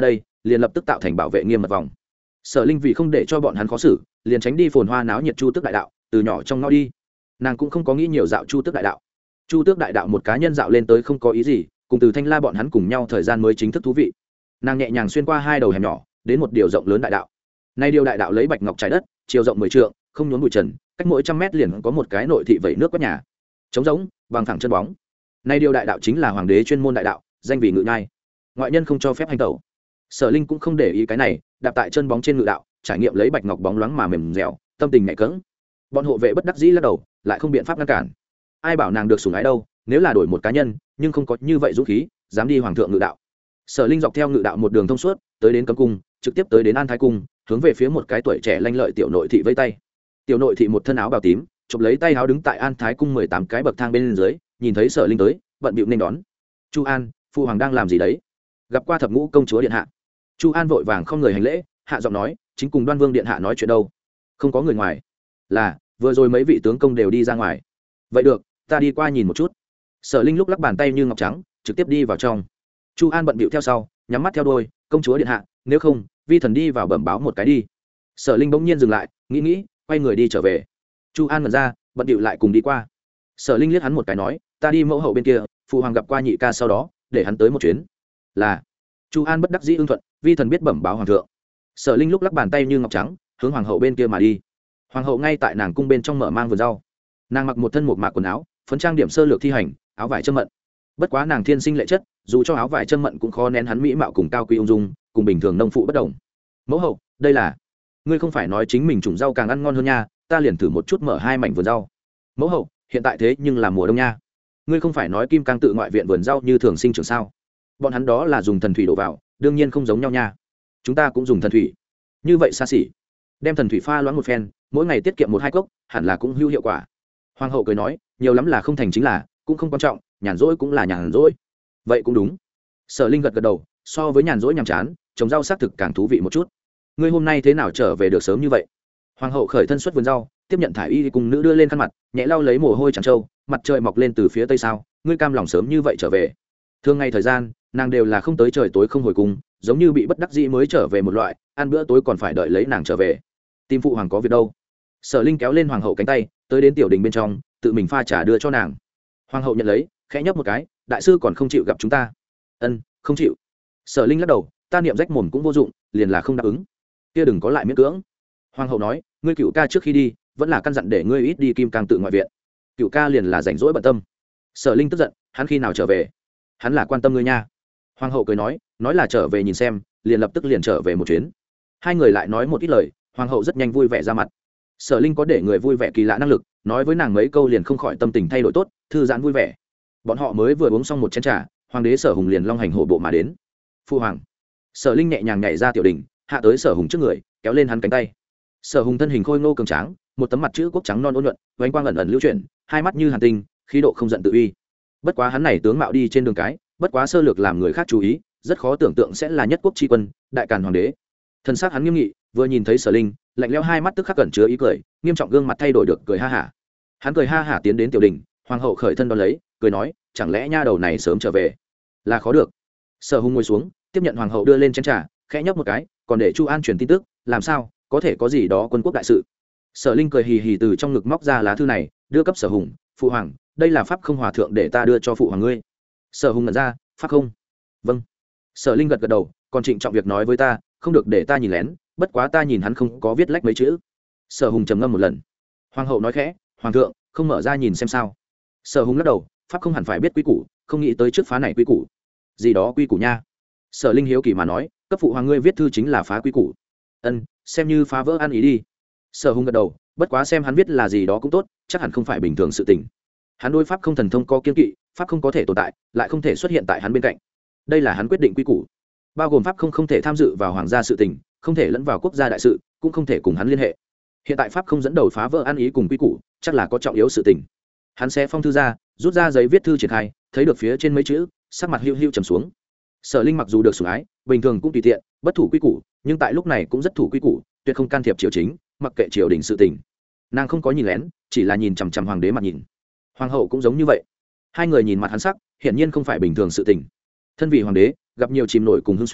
liền lập tức tạo thành bảo vệ nghiêm mật vòng. Sở Linh vì không để cho bọn hắn khó xử, liền tránh đi phồn hoa náo nhiệt Chu Tước đại đạo, từ nhỏ trong ngõ đi. Nàng cũng không có nghĩ nhiều dạo Chu Tước đại đạo. Chu Tước đại đạo một cá nhân dạo lên tới không có ý gì, cùng Từ Thanh La bọn hắn cùng nhau thời gian mới chính thức thú vị. Nàng nhẹ nhàng xuyên qua hai đầu hẻm nhỏ, đến một điều rộng lớn đại đạo. Nay điều đại đạo lấy bạch ngọc trải đất, chiều rộng mười trượng, không nhốn bụi trần, cách mỗi trăm mét liền có một cái nội thị vẩy nước quét nhà. Trống rỗng, bằng thẳng chân bóng. Nay điều đại đạo chính là hoàng đế chuyên môn đại đạo, danh vì ngự nhai. Ngoại nhân không cho phép hành tẩu. Sở Linh cũng không để ý cái này, đạp tại chân bóng trên ngự đạo, trải nghiệm lấy bạch ngọc bóng loáng mà mềm dẻo, tâm tình nhẹ cẫng. Bọn hộ vệ bất đắc dĩ lắc đầu, lại không biện pháp ngăn cản. Ai bảo nàng được sủng ái đâu, nếu là đổi một cá nhân, nhưng không có như vậy dũng khí, dám đi hoàng thượng ngự đạo. Sở Linh dọc theo ngự đạo một đường thông suốt, tới đến cấm cung, trực tiếp tới đến An Thái cung, hướng về phía một cái tuổi trẻ lanh lợi tiểu nội thị vẫy tay. Tiểu nội thị một thân áo bào tím, chụp lấy tay áo đứng tại An Thái cung mười tám cái bậc thang bên dưới, nhìn thấy Sở Linh tới, bận bịu nên đón. "Chu An, phụ hoàng đang làm gì đấy?" Gặp qua Thập Ngũ công chúa điện hạ. Chu An vội vàng không người hành lễ, hạ giọng nói, "Chính cùng Đoan Vương điện hạ nói chuyện đâu." "Không có người ngoài." "Là, vừa rồi mấy vị tướng công đều đi ra ngoài." "Vậy được, ta đi qua nhìn một chút." Sở Linh lúc lắc bàn tay như ngọc trắng, trực tiếp đi vào trong. Chu An bận bịu theo sau, nhắm mắt theo đuôi, "Công chúa điện hạ, nếu không, vi thần đi vào bẩm báo một cái đi." Sở Linh bỗng nhiên dừng lại, nghĩ nghĩ, quay người đi trở về. Chu An ngẩn ra, bận bịu lại cùng đi qua. Sở Linh liếc hắn một cái nói, "Ta đi mẫu hậu bên kia, phụ hoàng gặp qua nhị ca sau đó, để hắn tới một chuyến." "Là." Chu An bất đắc dĩ ưng thuận, "Vi thần biết bẩm báo hoàng thượng." Sở Linh lúc lắc bàn tay như ngọc trắng, hướng hoàng hậu bên kia mà đi. Hoàng hậu ngay tại nàng cung bên trong mở mang vườn rau. Nàng mặc một thân một mạc quần áo, phấn trang điểm sơ lược thi hành, áo vải châm mận. Bất quá nàng thiên sinh lệ chất, dù cho áo vải châm mận cũng khó nén hắn mỹ mạo cùng cao quý ung dung, cùng bình thường nông phụ bất đồng. "Mẫu hậu, đây là..." "Ngươi không phải nói chính mình trồng rau càng ăn ngon hơn nha, ta liền thử một chút mở hai mảnh vườn rau." "Mẫu hậu, hiện tại thế nhưng là mùa đông nha. Ngươi không phải nói Kim Cang tự ngoại viện vườn rau như thường sinh trưởng sao? Bọn hắn đó là dùng thần thủy đổ vào, đương nhiên không giống nhau nha. Chúng ta cũng dùng thần thủy." "Như vậy xa xỉ. Đem thần thủy pha loãng một phen, mỗi ngày tiết kiệm một hai cốc, hẳn là cũng hữu hiệu quả." Hoàng hậu cười nói, "Nhiều lắm là không thành chính là, cũng không quan trọng, nhàn rỗi cũng là nhàn rỗi." "Vậy cũng đúng." Sở Linh gật gật đầu, so với nhàn rỗi nhàm chán, trồng rau xác thực càng thú vị một chút. "Ngươi hôm nay thế nào trở về được sớm như vậy?" Hoàng hậu khởi thân xuất vườn rau, tiếp nhận thải y cùng nữ đưa lên khăn mặt, nhẹ lau lấy mồ hôi trắng trâu, mặt trời mọc lên từ phía tây sao, "Ngươi cam lòng sớm như vậy trở về?" Thường ngày thời gian, nàng đều là không tới trời tối không hồi cung, giống như bị bất đắc dĩ mới trở về một loại, ăn bữa tối còn phải đợi lấy nàng trở về. "Tìm phụ hoàng có việc đâu?" Sở Linh kéo lên hoàng hậu cánh tay, tới đến tiểu đình bên trong, tự mình pha trà đưa cho nàng. Hoàng hậu nhận lấy, khẽ nhấp một cái, "Đại sư còn không chịu gặp chúng ta?" "Ân, không chịu." Sở Linh lắc đầu, "Ta niệm rách mồm cũng vô dụng, liền là không đáp ứng." "Kia đừng có lại miễn cưỡng." Hoàng hậu nói, "Ngươi cựu ca trước khi đi, vẫn là căn dặn để ngươi ít đi Kim Cang tự ngoại viện. Cựu ca liền là rảnh rỗi bận tâm." Sở Linh tức giận, "Hắn khi nào trở về? Hắn là quan tâm ngươi nha." Hoàng hậu cười nói, "Nói là trở về nhìn xem, liền lập tức liền trở về một chuyến." Hai người lại nói một ít lời, hoàng hậu rất nhanh vui vẻ ra mặt. Sở Linh có để người vui vẻ kỳ lạ năng lực, nói với nàng mấy câu liền không khỏi tâm tình thay đổi tốt, thư giãn vui vẻ. Bọn họ mới vừa uống xong một chén trà, hoàng đế Sở Hùng liền long hành hổ bộ mà đến. "Phu hoàng." Sở Linh nhẹ nhàng nhảy ra tiểu đình, hạ tới Sở Hùng trước người, kéo lên hắn cánh tay. Sở Hùng thân hình khôi ngô cường tráng, một tấm mặt chữ quốc trắng non ôn nhuận, vánh quang ẩn ẩn lưu chuyển, hai mắt như hàn tinh, khí độ không giận tự uy. Bất quá hắn này tướng mạo đi trên đường cái, bất quá sơ lược làm người khác chú ý, rất khó tưởng tượng sẽ là nhất quốc tri quân, đại càn hoàng đế. Thân xác hắn nghiêm nghị, vừa nhìn thấy Sở Linh, lạnh lẽo hai mắt tức khắc cẩn chứa ý cười, nghiêm trọng gương mặt thay đổi được cười ha hả. Hắn cười ha hả tiến đến tiểu đình, hoàng hậu khởi thân đón lấy, cười nói, "Chẳng lẽ nha đầu này sớm trở về?" "Là khó được." Sở Hùng ngồi xuống, tiếp nhận hoàng hậu đưa lên chén trà, khẽ nhấp một cái, "Còn để Chu An truyền tin tức, làm sao, có thể có gì đó quân quốc đại sự?" Sở Linh cười hì hì từ trong ngực móc ra lá thư này, đưa cấp Sở Hùng, "Phụ hoàng, đây là pháp không hòa thượng để ta đưa cho phụ hoàng ngươi." Sở Hùng ngẩn ra, "Pháp không?" "Vâng." Sở Linh gật gật đầu, "Còn trịnh trọng việc nói với ta, không được để ta nhìn lén, bất quá ta nhìn hắn không có viết lách mấy chữ." Sở Hùng trầm ngâm một lần. Hoàng hậu nói khẽ, "Hoàng thượng, không mở ra nhìn xem sao?" Sở Hùng lắc đầu, "Pháp không hẳn phải biết quy củ, không nghĩ tới trước phá này quy củ." "Gì đó quy củ nha?" Sở Linh hiếu kỳ mà nói, "Cấp phụ hoàng ngươi viết thư chính là phá quy củ." "Ân, xem như phá vỡ ăn ý đi." Sở Hùng gật đầu, bất quá xem hắn viết là gì đó cũng tốt, chắc hẳn không phải bình thường sự tình. Hắn đối pháp không thần thông có kiên kỵ, pháp không có thể tồn tại, lại không thể xuất hiện tại hắn bên cạnh. Đây là hắn quyết định quy củ, bao gồm pháp không không thể tham dự vào hoàng gia sự tình, không thể lẫn vào quốc gia đại sự, cũng không thể cùng hắn liên hệ. Hiện tại pháp không dẫn đầu phá vỡ ăn ý cùng quy củ, chắc là có trọng yếu sự tình. Hắn sẽ phong thư ra, rút ra giấy viết thư triển khai, thấy được phía trên mấy chữ, sắc mặt hiu hiu trầm xuống. Sở Linh mặc dù được sủng ái, bình thường cũng tùy tiện, bất thủ quy củ, nhưng tại lúc này cũng rất thủ quy củ, tuyệt không can thiệp triều chính, mặc kệ triều đình sự tình. Nàng không có nhìn lén, chỉ là nhìn chằm chằm hoàng đế mặt nhìn. Hoàng hậu cũng giống như vậy. Hai người nhìn mặt hắn sắc, hiển nhiên không phải bình thường sự tình. Thân vị hoàng đế, gặp nhiều chìm nổi cùng hưng suy,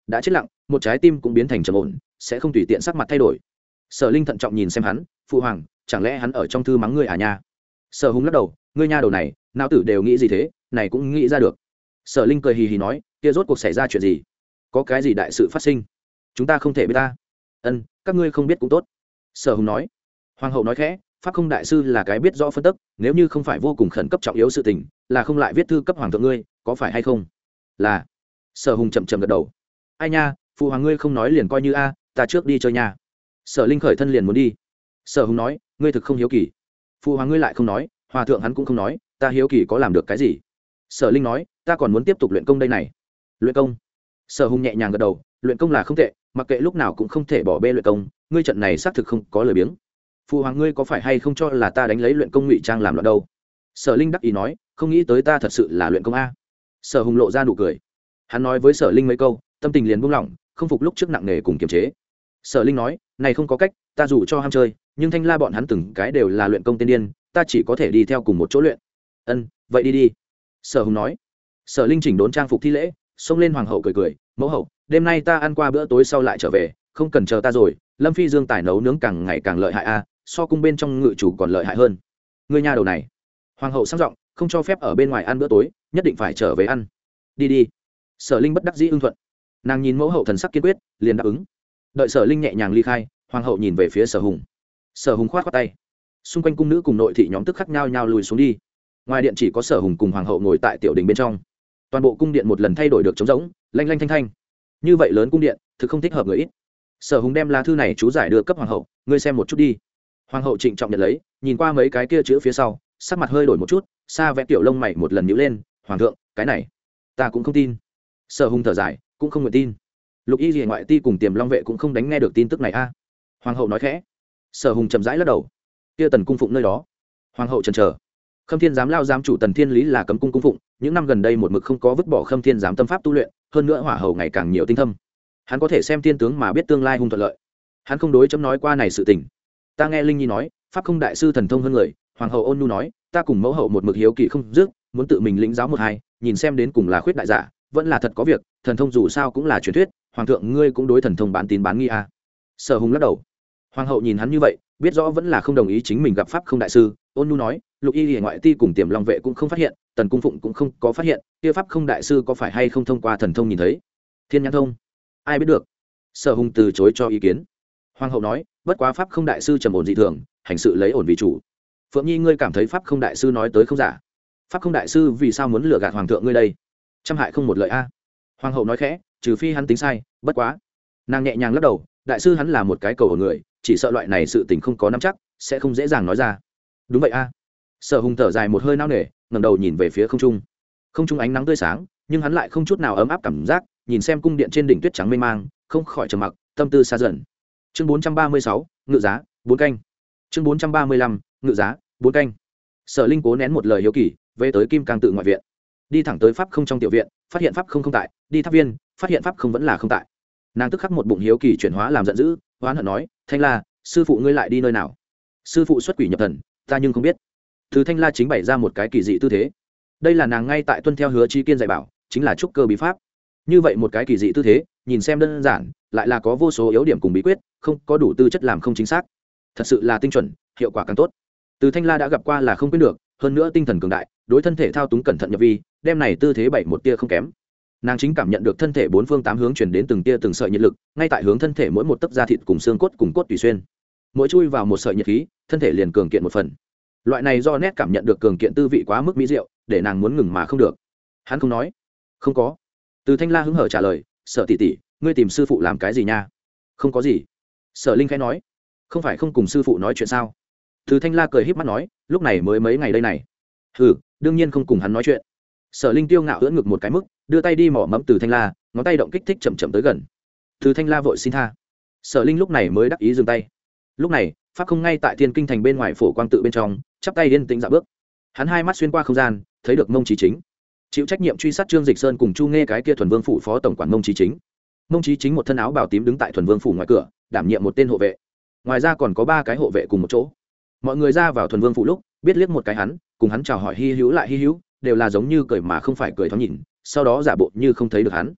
đã chết lặng, một trái tim cũng biến thành trầm ổn, sẽ không tùy tiện sắc mặt thay đổi. Sở Linh thận trọng nhìn xem hắn, phụ hoàng, chẳng lẽ hắn ở trong thư mắng ngươi à nha? Sở Hùng lắc đầu, ngươi nha đầu này, não tử đều nghĩ gì thế, này cũng nghĩ ra được. Sở Linh cười hì hì nói, kia rốt cuộc xảy ra chuyện gì? Có cái gì đại sự phát sinh? Chúng ta không thể biết ta. Ân, các ngươi không biết cũng tốt. Sở Hùng nói. Hoàng hậu nói khẽ, pháp không đại sư là cái biết rõ phân tích, nếu như không phải vô cùng khẩn cấp trọng yếu sự tình, là không lại viết thư cấp hoàng thượng ngươi, có phải hay không? Là. Sở Hùng chậm chậm gật đầu. Ai nha, phụ hoàng ngươi không nói liền coi như a, ta trước đi chơi nha. Sở Linh khởi thân liền muốn đi. Sở Hùng nói, ngươi thực không hiếu kỳ. Phụ hoàng ngươi lại không nói, hòa thượng hắn cũng không nói, ta hiếu kỳ có làm được cái gì? Sở Linh nói, ta còn muốn tiếp tục luyện công đây này. Luyện công? Sở Hùng nhẹ nhàng gật đầu, luyện công là không tệ, mặc kệ lúc nào cũng không thể bỏ bê luyện công, ngươi trận này xác thực không có lời biếng. Phụ hoàng ngươi có phải hay không cho là ta đánh lấy luyện công ngụy trang làm loạn đâu? Sở Linh đắc ý nói, không nghĩ tới ta thật sự là luyện công a. Sở Hùng lộ ra nụ cười. Hắn nói với Sở Linh mấy câu, tâm tình liền buông lỏng, không phục lúc trước nặng nề cùng kiềm chế. Sở Linh nói, này không có cách, ta dù cho ham chơi, nhưng Thanh La bọn hắn từng cái đều là luyện công tiên điên, ta chỉ có thể đi theo cùng một chỗ luyện. Ân, vậy đi đi. Sở Hùng nói. Sở Linh chỉnh đốn trang phục thi lễ, xông lên hoàng hậu cười cười, mẫu hậu, đêm nay ta ăn qua bữa tối sau lại trở về, không cần chờ ta rồi. Lâm Phi Dương tài nấu nướng càng ngày càng lợi hại a, so cung bên trong ngự chủ còn lợi hại hơn. Ngươi nha đầu này. Hoàng hậu sang giọng, không cho phép ở bên ngoài ăn bữa tối, nhất định phải trở về ăn. Đi đi. Sở Linh bất đắc dĩ ưng thuận. Nàng nhìn mẫu hậu thần sắc kiên quyết, liền đáp ứng. Đợi Sở Linh nhẹ nhàng ly khai, hoàng hậu nhìn về phía Sở Hùng. Sở Hùng khoát khoát tay. Xung quanh cung nữ cùng nội thị nhóm tức khắc nhao nhao lùi xuống đi. Ngoài điện chỉ có Sở Hùng cùng hoàng hậu ngồi tại tiểu đình bên trong. Toàn bộ cung điện một lần thay đổi được trống rỗng, lanh lanh thanh thanh. Như vậy lớn cung điện, thực không thích hợp người ít. Sở Hùng đem lá thư này chú giải đưa cấp hoàng hậu, ngươi xem một chút đi. Hoàng hậu trịnh trọng nhận lấy, nhìn qua mấy cái kia chữ phía sau, sắc mặt hơi đổi một chút, xa vẽ tiểu lông mày một lần nhíu lên, hoàng thượng, cái này ta cũng không tin. Sở Hùng thở dài, cũng không nguyện tin. Lục Y Liễu ngoại ti cùng Tiềm Long vệ cũng không đánh nghe được tin tức này a. Hoàng hậu nói khẽ. Sở Hùng chậm rãi lắc đầu. Kia Tần cung phụng nơi đó. Hoàng hậu chần chờ. Khâm Thiên giám lao giám chủ Tần Thiên Lý là cấm cung cung phụng, những năm gần đây một mực không có vứt bỏ Khâm Thiên giám tâm pháp tu luyện, hơn nữa hỏa hầu ngày càng nhiều tinh thâm. Hắn có thể xem tiên tướng mà biết tương lai hung thuận lợi. Hắn không đối chấm nói qua này sự tình. Ta nghe Linh Nhi nói, pháp không đại sư thần thông hơn người. Hoàng hậu ôn nhu nói, ta cùng mẫu hậu một mực hiếu kỳ không dứt, muốn tự mình lĩnh giáo một hai, nhìn xem đến cùng là khuyết đại giả, vẫn là thật có việc. Thần thông dù sao cũng là truyền thuyết, hoàng thượng ngươi cũng đối thần thông bán tín bán nghi à. Sở Hùng lắc đầu. Hoàng hậu nhìn hắn như vậy, biết rõ vẫn là không đồng ý chính mình gặp pháp không đại sư, ôn nhu nói, Lục Y Liễu ngoại ti cùng Tiềm Long vệ cũng không phát hiện, Tần cung phụng cũng không có phát hiện, kia pháp không đại sư có phải hay không thông qua thần thông nhìn thấy? Thiên nhãn thông? Ai biết được? Sở Hùng từ chối cho ý kiến. Hoàng hậu nói, bất quá pháp không đại sư trầm ổn dị thường, hành sự lấy ổn vì chủ. Phượng Nhi ngươi cảm thấy pháp không đại sư nói tới không giả? Pháp không đại sư vì sao muốn lừa gạt hoàng thượng ngươi đây? Trăm hại không một lợi a. Hoàng hậu nói khẽ, trừ phi hắn tính sai, bất quá. Nàng nhẹ nhàng lắc đầu, đại sư hắn là một cái cầu ở người, chỉ sợ loại này sự tình không có nắm chắc, sẽ không dễ dàng nói ra. Đúng vậy a. Sở Hùng thở dài một hơi nao nề, ngẩng đầu nhìn về phía không trung. Không trung ánh nắng tươi sáng, nhưng hắn lại không chút nào ấm áp cảm giác, nhìn xem cung điện trên đỉnh tuyết trắng mênh mang, không khỏi trầm mặc, tâm tư xa dần. Chương bốn trăm ba mươi sáu, ngự giá, bốn canh. Chương bốn trăm ba mươi lăm, ngự giá, bốn canh. Sở Linh cố nén một lời hiếu kỳ, về tới Kim Cang tự ngoại viện, đi thẳng tới pháp không trong tiểu viện, phát hiện pháp không không tại, đi tháp viên, phát hiện pháp không vẫn là không tại. Nàng tức khắc một bụng hiếu kỳ chuyển hóa làm giận dữ, hoán hận nói, Thanh La, sư phụ ngươi lại đi nơi nào? Sư phụ xuất quỷ nhập thần, ta nhưng không biết. Từ Thanh La chính bày ra một cái kỳ dị tư thế. Đây là nàng ngay tại tuân theo Hứa Chí Kiên dạy bảo, chính là trúc cơ bí pháp. Như vậy một cái kỳ dị tư thế, nhìn xem đơn giản, lại là có vô số yếu điểm cùng bí quyết, không có đủ tư chất làm không chính xác. Thật sự là tinh chuẩn, hiệu quả càng tốt. Từ Thanh La đã gặp qua là không quên được, hơn nữa tinh thần cường đại, đối thân thể thao túng cẩn thận nhập vi, đem này tư thế bảy một tia không kém. Nàng chính cảm nhận được thân thể bốn phương tám hướng truyền đến từng tia từng sợi nhiệt lực, ngay tại hướng thân thể mỗi một tấc da thịt cùng xương cốt cùng cốt tùy xuyên. Mỗi chui vào một sợi nhiệt khí, thân thể liền cường kiện một phần. Loại này do nét cảm nhận được cường kiện tư vị quá mức mỹ diệu, để nàng muốn ngừng mà không được. Hắn không nói. Không có. Từ Thanh La hứng hở trả lời, Sở tỷ tỷ, ngươi tìm sư phụ làm cái gì nha? Không có gì. Sở Linh khẽ nói, không phải không cùng sư phụ nói chuyện sao? Từ Thanh La cười híp mắt nói, lúc này mới mấy ngày đây này. Hừ, đương nhiên không cùng hắn nói chuyện. Sở Linh tiêu ngạo ưỡn ngực một cái mức, đưa tay đi mỏ mẫm Từ Thanh La, ngón tay động kích thích chậm chậm tới gần. Từ Thanh La vội xin tha. Sở Linh lúc này mới đắc ý dừng tay. Lúc này, pháp không ngay tại Thiên Kinh thành bên ngoài phổ quang tự bên trong, chắp tay yên tĩnh dạo bước. Hắn hai mắt xuyên qua không gian, thấy được Mông Chí Chính, chịu trách nhiệm truy sát Trương Dịch Sơn cùng Chu Nghe cái kia Thuần Vương phủ phó tổng quản Mông Chí Chính. Mông Chí Chính một thân áo bào tím đứng tại Thuần Vương phủ ngoài cửa, đảm nhiệm một tên hộ vệ. Ngoài ra còn có ba cái hộ vệ cùng một chỗ. Mọi người ra vào Thuần Vương phủ lúc, biết liếc một cái hắn, cùng hắn chào hỏi hi hữu lại hi hữu, đều là giống như cười mà không phải cười thoáng nhìn, sau đó giả bộ như không thấy được hắn.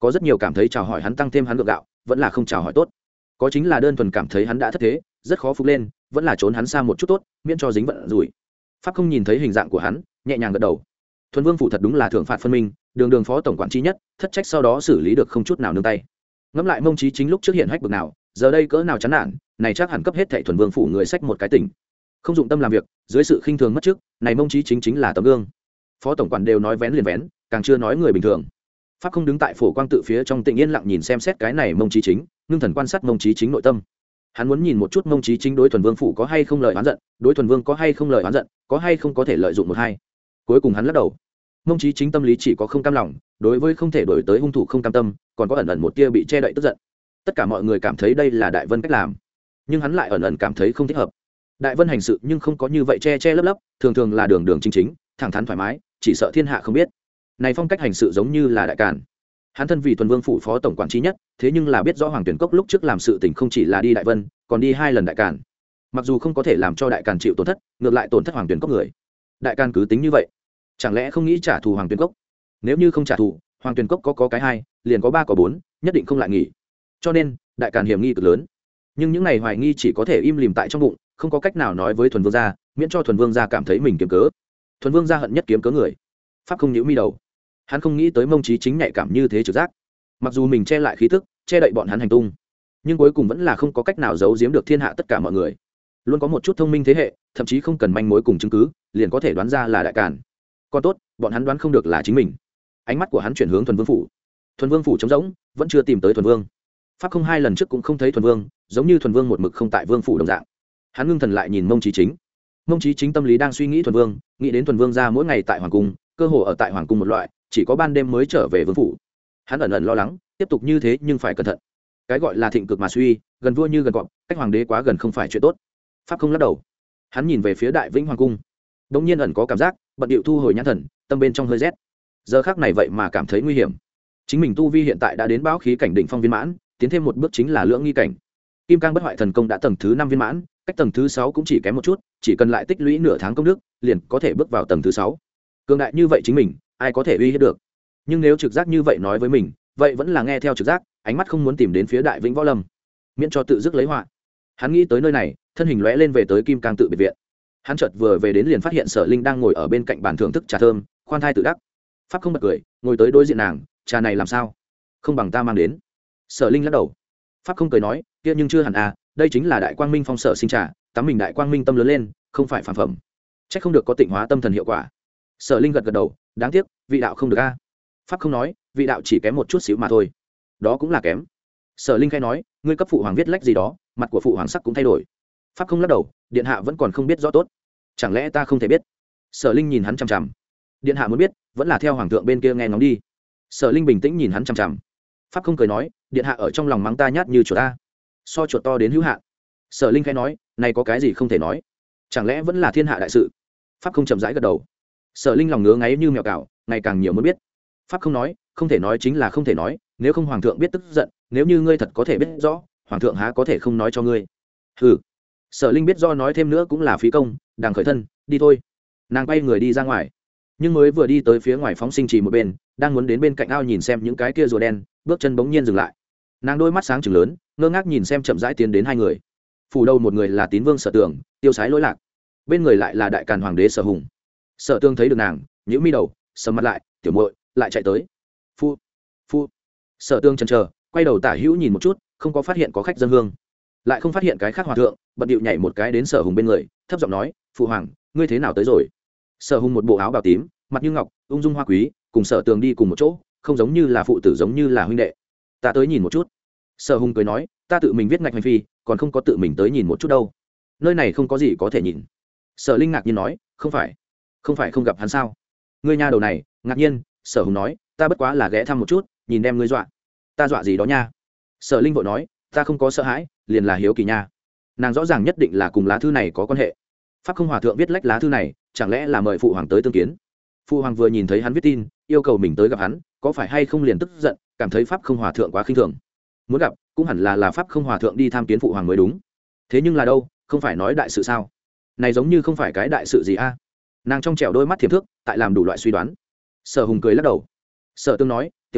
có rất nhiều cảm thấy chào hỏi hắn tăng thêm hắn gượng gạo vẫn là không chào hỏi tốt, có chính là đơn thuần cảm thấy hắn đã thất thế rất khó phục lên, vẫn là trốn hắn xa một chút tốt, miễn cho dính vận rủi. Pháp không nhìn thấy hình dạng của hắn, nhẹ nhàng gật đầu. Thuần Vương phủ thật đúng là thưởng phạt phân minh, đường đường phó tổng quản chi nhất, thất trách sau đó xử lý được không chút nào nương tay. Ngẫm lại Mông Chí Chính lúc trước hiện hách bực nào, giờ đây cỡ nào chán nản, này chắc hẳn cấp hết thảy Thuần Vương phủ người sách một cái tỉnh. Không dụng tâm làm việc, dưới sự khinh thường mất chức, này Mông Chí Chính chính là tấm gương. Phó tổng quản đều nói vén liền vén, càng chưa nói người bình thường. Pháp không đứng tại phổ quang tự phía trong tịnh yên lặng nhìn xem xét cái này Mông Chí Chính, ngưng thần quan sát Mông Chí Chính nội tâm. Hắn muốn nhìn một chút Mông Chí Chính đối Thuần Vương phủ có hay không lời oán giận, đối Thuần Vương có hay không lời oán giận, có hay không có thể lợi dụng một hai. Cuối cùng hắn lắc đầu. Mông Chí Chính tâm lý chỉ có không cam lòng, đối với không thể đổi tới hung thủ không cam tâm, còn có ẩn ẩn một tia bị che đậy tức giận. Tất cả mọi người cảm thấy đây là Đại Vân cách làm, nhưng hắn lại ẩn ẩn cảm thấy không thích hợp. Đại Vân hành sự nhưng không có như vậy che che lấp lấp, thường thường là đường đường chính chính, thẳng thắn thoải mái, chỉ sợ thiên hạ không biết. Này phong cách hành sự giống như là đại càn. Hắn thân vì Thuần Vương phủ phó tổng quản trí nhất, thế nhưng là biết rõ Hoàng Tuyển Cốc lúc trước làm sự tình không chỉ là đi Đại Vân, còn đi hai lần đại càn. Mặc dù không có thể làm cho đại càn chịu tổn thất, ngược lại tổn thất Hoàng Tuyển Cốc người. Đại càn cứ tính như vậy, chẳng lẽ không nghĩ trả thù Hoàng Tuyển Cốc? Nếu như không trả thù, Hoàng Tuyển Cốc có có cái hai, liền có ba có bốn, nhất định không lại nghỉ. Cho nên, đại càn hiểm nghi cực lớn. Nhưng những này hoài nghi chỉ có thể im lìm tại trong bụng, không có cách nào nói với Thuần Vương gia, miễn cho Thuần Vương gia cảm thấy mình kiếm cớ. Thuần Vương gia hận nhất kiếm cớ người. Pháp không nhíu mi đầu. Hắn không nghĩ tới Mông Chí Chính nhạy cảm như thế trực giác. Mặc dù mình che lại khí tức, che đậy bọn hắn hành tung, nhưng cuối cùng vẫn là không có cách nào giấu giếm được thiên hạ tất cả mọi người. Luôn có một chút thông minh thế hệ, thậm chí không cần manh mối cùng chứng cứ, liền có thể đoán ra là đại càn. Còn tốt, bọn hắn đoán không được là chính mình. Ánh mắt của hắn chuyển hướng Thuần Vương phủ. Thuần Vương phủ trống rỗng, vẫn chưa tìm tới Thuần Vương. Pháp không hai lần trước cũng không thấy Thuần Vương, giống như Thuần Vương một mực không tại Vương phủ đồng dạng. Hắn ngưng thần lại nhìn Mông Chí Chính. Mông Chí Chính tâm lý đang suy nghĩ Thuần Vương, nghĩ đến Thuần Vương gia mỗi ngày tại hoàng cung, cơ hồ ở tại hoàng cung một loại, chỉ có ban đêm mới trở về vương phủ. Hắn ẩn ẩn lo lắng, tiếp tục như thế nhưng phải cẩn thận. Cái gọi là thịnh cực mà suy, gần vua như gần cọp, cách hoàng đế quá gần không phải chuyện tốt. Pháp không lắc đầu. Hắn nhìn về phía Đại Vĩnh hoàng cung, đống nhiên ẩn có cảm giác, bận điệu thu hồi nhãn thần, tâm bên trong hơi rét. Giờ khắc này vậy mà cảm thấy nguy hiểm. Chính mình tu vi hiện tại đã đến bão khí cảnh đỉnh phong viên mãn, tiến thêm một bước chính là lưỡng nghi cảnh. Kim Cang bất hoại thần công đã tầng thứ năm viên mãn, cách tầng thứ sáu cũng chỉ kém một chút, chỉ cần lại tích lũy nửa tháng công đức, liền có thể bước vào tầng thứ sáu. Cường đại như vậy chính mình, ai có thể uy hiếp được? Nhưng nếu trực giác như vậy nói với mình, vậy vẫn là nghe theo trực giác, ánh mắt không muốn tìm đến phía Đại Vĩnh võ lâm, miễn cho tự dứt lấy họa. Hắn nghĩ tới nơi này, thân hình lóe lên về tới Kim Cang tự biệt viện. Hắn chợt vừa về đến liền phát hiện Sở Linh đang ngồi ở bên cạnh bàn thưởng thức trà thơm, khoan thai tự đắc. Pháp không bật cười, ngồi tới đối diện nàng, trà này làm sao? Không bằng ta mang đến. Sở Linh lắc đầu. Pháp không cười nói, kia nhưng chưa hẳn à, đây chính là Đại Quang Minh phong sở sinh trà, tắm mình Đại Quang Minh tâm lớn lên, không phải phàm phẩm. Chắc không được có tịnh hóa tâm thần hiệu quả. Sở Linh gật gật đầu, đáng tiếc, vị đạo không được a. Pháp không nói, vị đạo chỉ kém một chút xíu mà thôi. Đó cũng là kém. Sở Linh khai nói, ngươi cấp phụ hoàng viết lách gì đó, mặt của phụ hoàng sắc cũng thay đổi. Pháp không lắc đầu, điện hạ vẫn còn không biết rõ tốt. Chẳng lẽ ta không thể biết? Sở Linh nhìn hắn chằm chằm. Điện hạ muốn biết, vẫn là theo hoàng thượng bên kia nghe ngóng đi. Sở Linh bình tĩnh nhìn hắn chằm chằm. Pháp không cười nói, điện hạ ở trong lòng mắng ta nhát như chuột ta, so chuột to đến hữu hạn. Sở Linh khai nói, này có cái gì không thể nói? Chẳng lẽ vẫn là thiên hạ đại sự? Pháp không chậm rãi gật đầu. Sở Linh lòng ngứa ngáy như mèo cào, ngày càng nhiều muốn biết. Pháp không nói, không thể nói chính là không thể nói, nếu không hoàng thượng biết tức giận, nếu như ngươi thật có thể biết rõ, hoàng thượng há có thể không nói cho ngươi. Hừ. Sở Linh biết do nói thêm nữa cũng là phí công, đang khởi thân, đi thôi. Nàng quay người đi ra ngoài, nhưng mới vừa đi tới phía ngoài phóng sinh trì một bên, đang muốn đến bên cạnh ao nhìn xem những cái kia rùa đen, bước chân bỗng nhiên dừng lại. Nàng đôi mắt sáng trừng lớn, ngơ ngác nhìn xem chậm rãi tiến đến hai người. Phủ đầu một người là Tín Vương Sở Tường, tiêu sái lỗi lạc, bên người lại là Đại Càn hoàng đế Sở Hùng. Sở Tường thấy được nàng, nhíu mi đầu, sầm mặt lại, tiểu muội lại chạy tới. Phu, phu. Sở Tường chần chờ, quay đầu tả hữu nhìn một chút, không có phát hiện có khách dân hương, lại không phát hiện cái khác hòa thượng, bận điệu nhảy một cái đến Sở Hùng bên người, thấp giọng nói, phụ hoàng, ngươi thế nào tới rồi? Sở Hùng một bộ áo bào tím, mặt như ngọc, ung dung hoa quý, cùng Sở Tường đi cùng một chỗ, không giống như là phụ tử giống như là huynh đệ. Ta tới nhìn một chút. Sở Hùng cười nói, ta tự mình viết ngạch hành phi, còn không có tự mình tới nhìn một chút đâu. Nơi này không có gì có thể nhìn. Sở Linh ngạc nhiên nói, không phải, không phải không gặp hắn sao? Ngươi nha đầu này, ngạc nhiên. Sở Hùng nói, ta bất quá là ghé thăm một chút, nhìn đem ngươi dọa. Ta dọa gì đó nha? Sở Linh vội nói, ta không có sợ hãi, liền là hiếu kỳ nha. Nàng rõ ràng nhất định là cùng lá thư này có quan hệ. Pháp không hòa thượng viết lách lá thư này, chẳng lẽ là mời phụ hoàng tới tương kiến? Phụ hoàng vừa nhìn thấy hắn viết tin, yêu cầu mình tới gặp hắn, có phải hay không liền tức giận, cảm thấy pháp không hòa thượng quá khinh thường, muốn gặp cũng hẳn là là pháp không hòa thượng đi tham kiến phụ hoàng mới đúng. Thế nhưng là đâu, không phải nói đại sự sao? Này giống như không phải cái đại sự gì a. Nàng trong trẻo đôi mắt thiềm thước, tại làm đủ loại suy đoán. Sở Hùng cười lắc đầu. Sở Tương nói, tiểu muội,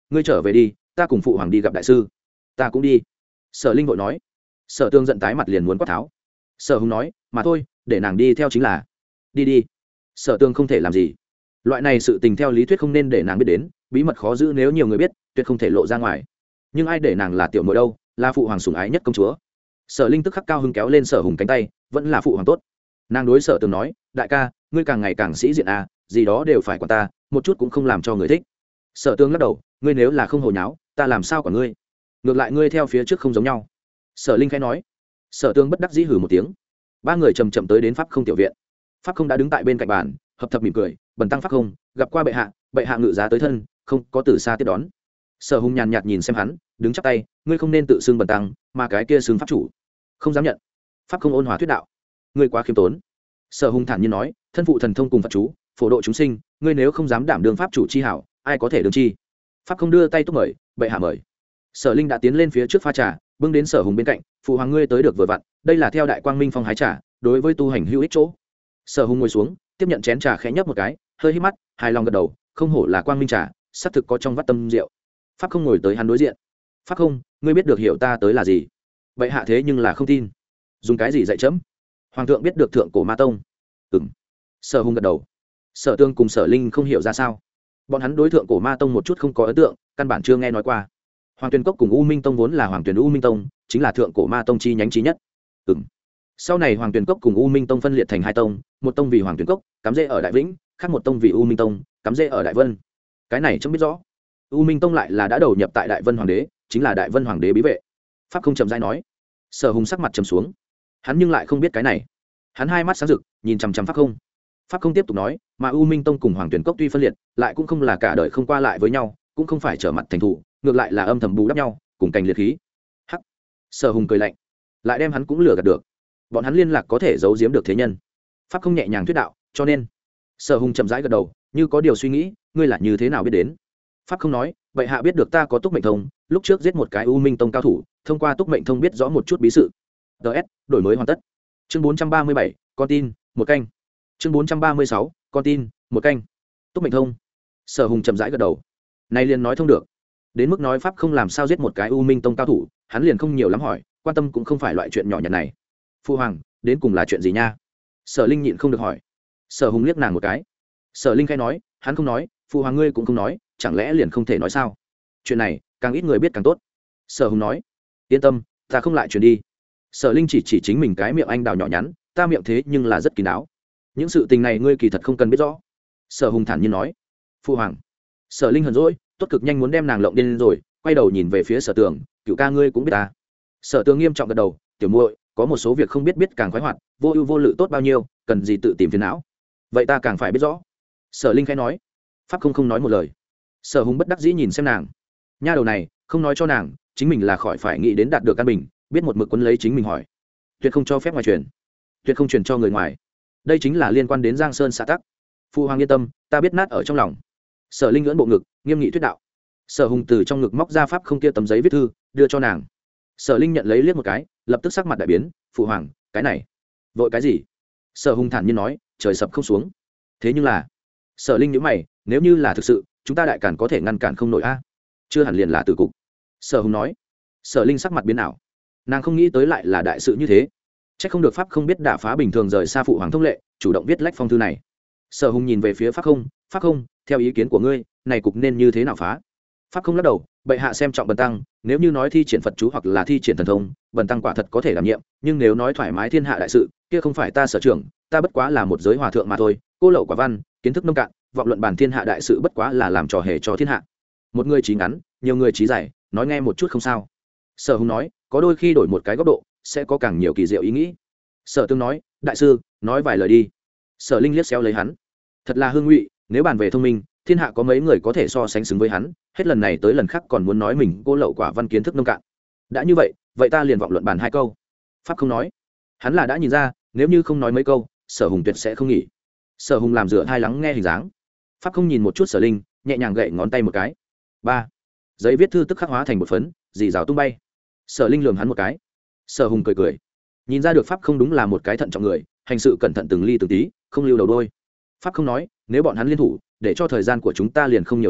ngươi trở về đi, ta cùng phụ hoàng đi gặp đại sư. Ta cũng đi. Sở Linh vội nói. Sở Tương giận tái mặt liền muốn quát tháo. Sở Hùng nói, mà thôi, để nàng đi theo chính là. Đi đi. Sở Tương không thể làm gì. Loại này sự tình theo lý thuyết không nên để nàng biết đến, bí mật khó giữ, nếu nhiều người biết tuyệt không thể lộ ra ngoài. Nhưng ai để nàng là tiểu muội đâu, là phụ hoàng sủng ái nhất công chúa. Sở Linh tức khắc cao hứng kéo lên Sở Hùng cánh tay, vẫn là phụ hoàng tốt. Nàng đối Sở Tương nói, đại ca, ngươi càng ngày càng sĩ diện à, gì đó đều phải quản ta, một chút cũng không làm cho người thích. Sở Tương lắc đầu, ngươi nếu là không hồ nháo, ta làm sao quản ngươi? Ngược lại ngươi theo phía trước không giống nhau. Sở Linh khẽ nói. Sở Tương bất đắc dĩ hừ một tiếng. Ba người chậm chậm tới đến pháp không tiểu viện. Pháp không đã đứng tại bên cạnh bàn, hợp thập mỉm cười, bần tăng pháp không gặp qua bệ hạ, bệ hạ ngự giá tới thân, không có từ xa tiếp đón. Sở Hùng nhàn nhạt nhìn xem hắn, đứng chắp tay, ngươi không nên tự xưng bần tăng, mà cái kia xưng pháp chủ. Không dám nhận. Pháp không ôn hòa thuyết đạo, ngươi quá khiêm tốn. Sở Hùng thản nhiên nói, thân phụ thần thông cùng Phật chú, phổ độ chúng sinh, ngươi nếu không dám đảm đương pháp chủ chi hảo, ai có thể đương chi? Pháp không đưa tay thúc mời, bệ hạ mời. Sở Linh đã tiến lên phía trước pha trà, bưng đến Sở Hùng bên cạnh, phụ hoàng ngươi tới được vừa vặn, đây là theo đại quang minh phong hái trà, đối với tu hành hữu ích chỗ. Sở Hùng ngồi xuống, tiếp nhận chén trà khẽ nhấp một cái, hơi hít mắt, hài lòng gật đầu, không hổ là quang minh trà, xác thực có trong vắt tâm rượu. Pháp không ngồi tới hắn đối diện. Pháp không, ngươi biết được hiểu ta tới là gì? Vậy hạ thế nhưng là không tin. Dùng cái gì dạy chấm? Hoàng thượng biết được thượng cổ ma tông. Ừm. Sở Hùng gật đầu. Sở Tương cùng Sở Linh không hiểu ra sao. Bọn hắn đối thượng cổ ma tông một chút không có ấn tượng, căn bản chưa nghe nói qua. Hoàng Tuyền Cốc cùng U Minh Tông vốn là Hoàng Tuyền U Minh Tông, chính là thượng cổ ma tông chi nhánh chí nhất. Ừm. Sau này Hoàng Tuyền Cốc cùng U Minh Tông phân liệt thành hai tông, một tông vì Hoàng Tuyền Cốc, cắm rễ ở Đại Vĩnh, khác một tông vì U Minh Tông, cắm rễ ở Đại Vân. Cái này chấm biết rõ. U Minh Tông lại là đã đầu nhập tại Đại Vân Hoàng đế, chính là Đại Vân Hoàng đế bí vệ. Pháp không chậm rãi nói. Sở Hùng sắc mặt trầm xuống. Hắn nhưng lại không biết cái này. Hắn hai mắt sáng rực, nhìn chằm chằm Pháp không. Pháp không tiếp tục nói, mà U Minh Tông cùng Hoàng Tuyền Cốc tuy phân liệt, lại cũng không là cả đời không qua lại với nhau, cũng không phải trở mặt thành thủ, ngược lại là âm thầm bù đắp nhau, cùng cành liệt khí. Hắc. Sở Hùng cười lạnh, lại đem hắn cũng lừa gạt được. Bọn hắn liên lạc có thể giấu giếm được thế nhân. Pháp không nhẹ nhàng thuyết đạo, cho nên. Sở Hùng chậm rãi gật đầu, như có điều suy nghĩ, ngươi là như thế nào biết đến? Pháp không nói, vậy hạ biết được ta có túc mệnh thông, lúc trước giết một cái U Minh Tông cao thủ, thông qua túc mệnh thông biết rõ một chút bí sự. ds đổi mới hoàn tất. Chương bốn trăm ba mươi bảy, con tin, một canh. Chương bốn trăm ba mươi sáu, con tin, một canh. Túc mệnh thông. Sở Hùng chậm rãi gật đầu. Này liền nói thông được. Đến mức nói pháp không làm sao giết một cái U Minh Tông cao thủ, hắn liền không nhiều lắm hỏi, quan tâm cũng không phải loại chuyện nhỏ nhặt này. Phu hoàng, đến cùng là chuyện gì nha? Sở Linh nhịn không được hỏi. Sở Hùng liếc nàng một cái. Sở Linh khai nói, hắn không nói, phu hoàng ngươi cũng không nói, chẳng lẽ liền không thể nói sao? Chuyện này, càng ít người biết càng tốt. Sở Hùng nói, yên tâm, ta không lại truyền đi. Sở Linh chỉ chỉ chính mình cái miệng anh đào nhỏ nhắn, ta miệng thế nhưng là rất kín đáo. Những sự tình này ngươi kỳ thật không cần biết rõ. Sở Hùng thản nhiên nói. Phu hoàng. Sở Linh hờn dỗi, tốt cực nhanh muốn đem nàng lộng điên rồi, quay đầu nhìn về phía Sở Tường, cựu ca ngươi cũng biết ta. Sở Tường nghiêm trọng gật đầu, tiểu muội, có một số việc không biết biết càng khoái hoạt, vô ưu vô lự tốt bao nhiêu, cần gì tự tìm phiền não. Vậy ta càng phải biết rõ. Sở Linh khẽ nói. Pháp không không nói một lời. Sở Hùng bất đắc dĩ nhìn xem nàng. Nha đầu này, không nói cho nàng, chính mình là khỏi phải nghĩ đến đạt được căn bình, biết một mực quấn lấy chính mình hỏi. Tuyệt không cho phép ngoài truyền, tuyệt không truyền cho người ngoài. Đây chính là liên quan đến Giang Sơn xã tắc. Phu hoàng yên tâm, ta biết nát ở trong lòng. Sở Linh ngưỡng bộ ngực, nghiêm nghị thuyết đạo. Sở Hùng từ trong ngực móc ra pháp không kia tấm giấy viết thư, đưa cho nàng. Sở Linh nhận lấy liếc một cái, lập tức sắc mặt đại biến, phụ hoàng, cái này, vội cái gì? Sở Hùng thản nhiên nói, trời sập không xuống. Thế nhưng là, Sở Linh nhíu mày, nếu như là thực sự, chúng ta đại cản có thể ngăn cản không nổi a. Chưa hẳn liền là tử cục. Sở Hùng nói. Sở Linh sắc mặt biến ảo, nàng không nghĩ tới lại là đại sự như thế. Chắc không được pháp không biết đả phá bình thường rời xa phụ hoàng thông lệ, chủ động viết lách phong thư này. Sở Hùng nhìn về phía pháp không, pháp không, theo ý kiến của ngươi, này cục nên như thế nào phá? Pháp không lắc đầu, bệ hạ xem trọng bần tăng, nếu như nói thi triển Phật chú hoặc là thi triển thần thông, bần tăng quả thật có thể đảm nhiệm, nhưng nếu nói thoải mái thiên hạ đại sự, kia không phải ta sở trường, ta bất quá là một giới hòa thượng mà thôi, cô lậu quả văn, kiến thức nông cạn, vọng luận bàn thiên hạ đại sự bất quá là làm trò hề cho thiên hạ. Một người trí ngắn, nhiều người trí dài, nói nghe một chút không sao. Sở Hùng nói, có đôi khi đổi một cái góc độ, sẽ có càng nhiều kỳ diệu ý nghĩ. Sở Tương nói, đại sư, nói vài lời đi. Sở Linh liếc xéo lấy hắn, thật là hương ngụy, nếu bàn về thông minh, thiên hạ có mấy người có thể so sánh xứng với hắn, hết lần này tới lần khác còn muốn nói mình cô lậu quả văn kiến thức nông cạn. Đã như vậy, vậy ta liền vọng luận bàn hai câu. Pháp không nói, hắn là đã nhìn ra, nếu như không nói mấy câu, Sở Hùng tuyệt sẽ không nghỉ. Sở Hùng làm dựa hai lắng nghe hình dáng. Pháp không nhìn một chút Sở Linh, nhẹ nhàng gậy ngón tay một cái. Ba, giấy viết thư tức khắc hóa thành một phấn, dì rào tung bay. Sở Linh lườm hắn một cái. Sở Hùng cười cười, nhìn ra được Pháp không đúng là một cái thận trọng người, hành sự cẩn thận từng ly từng tí, không lưu đầu đôi. Pháp không nói, nếu bọn hắn liên thủ, để cho thời gian của chúng ta liền không nhiều lắm,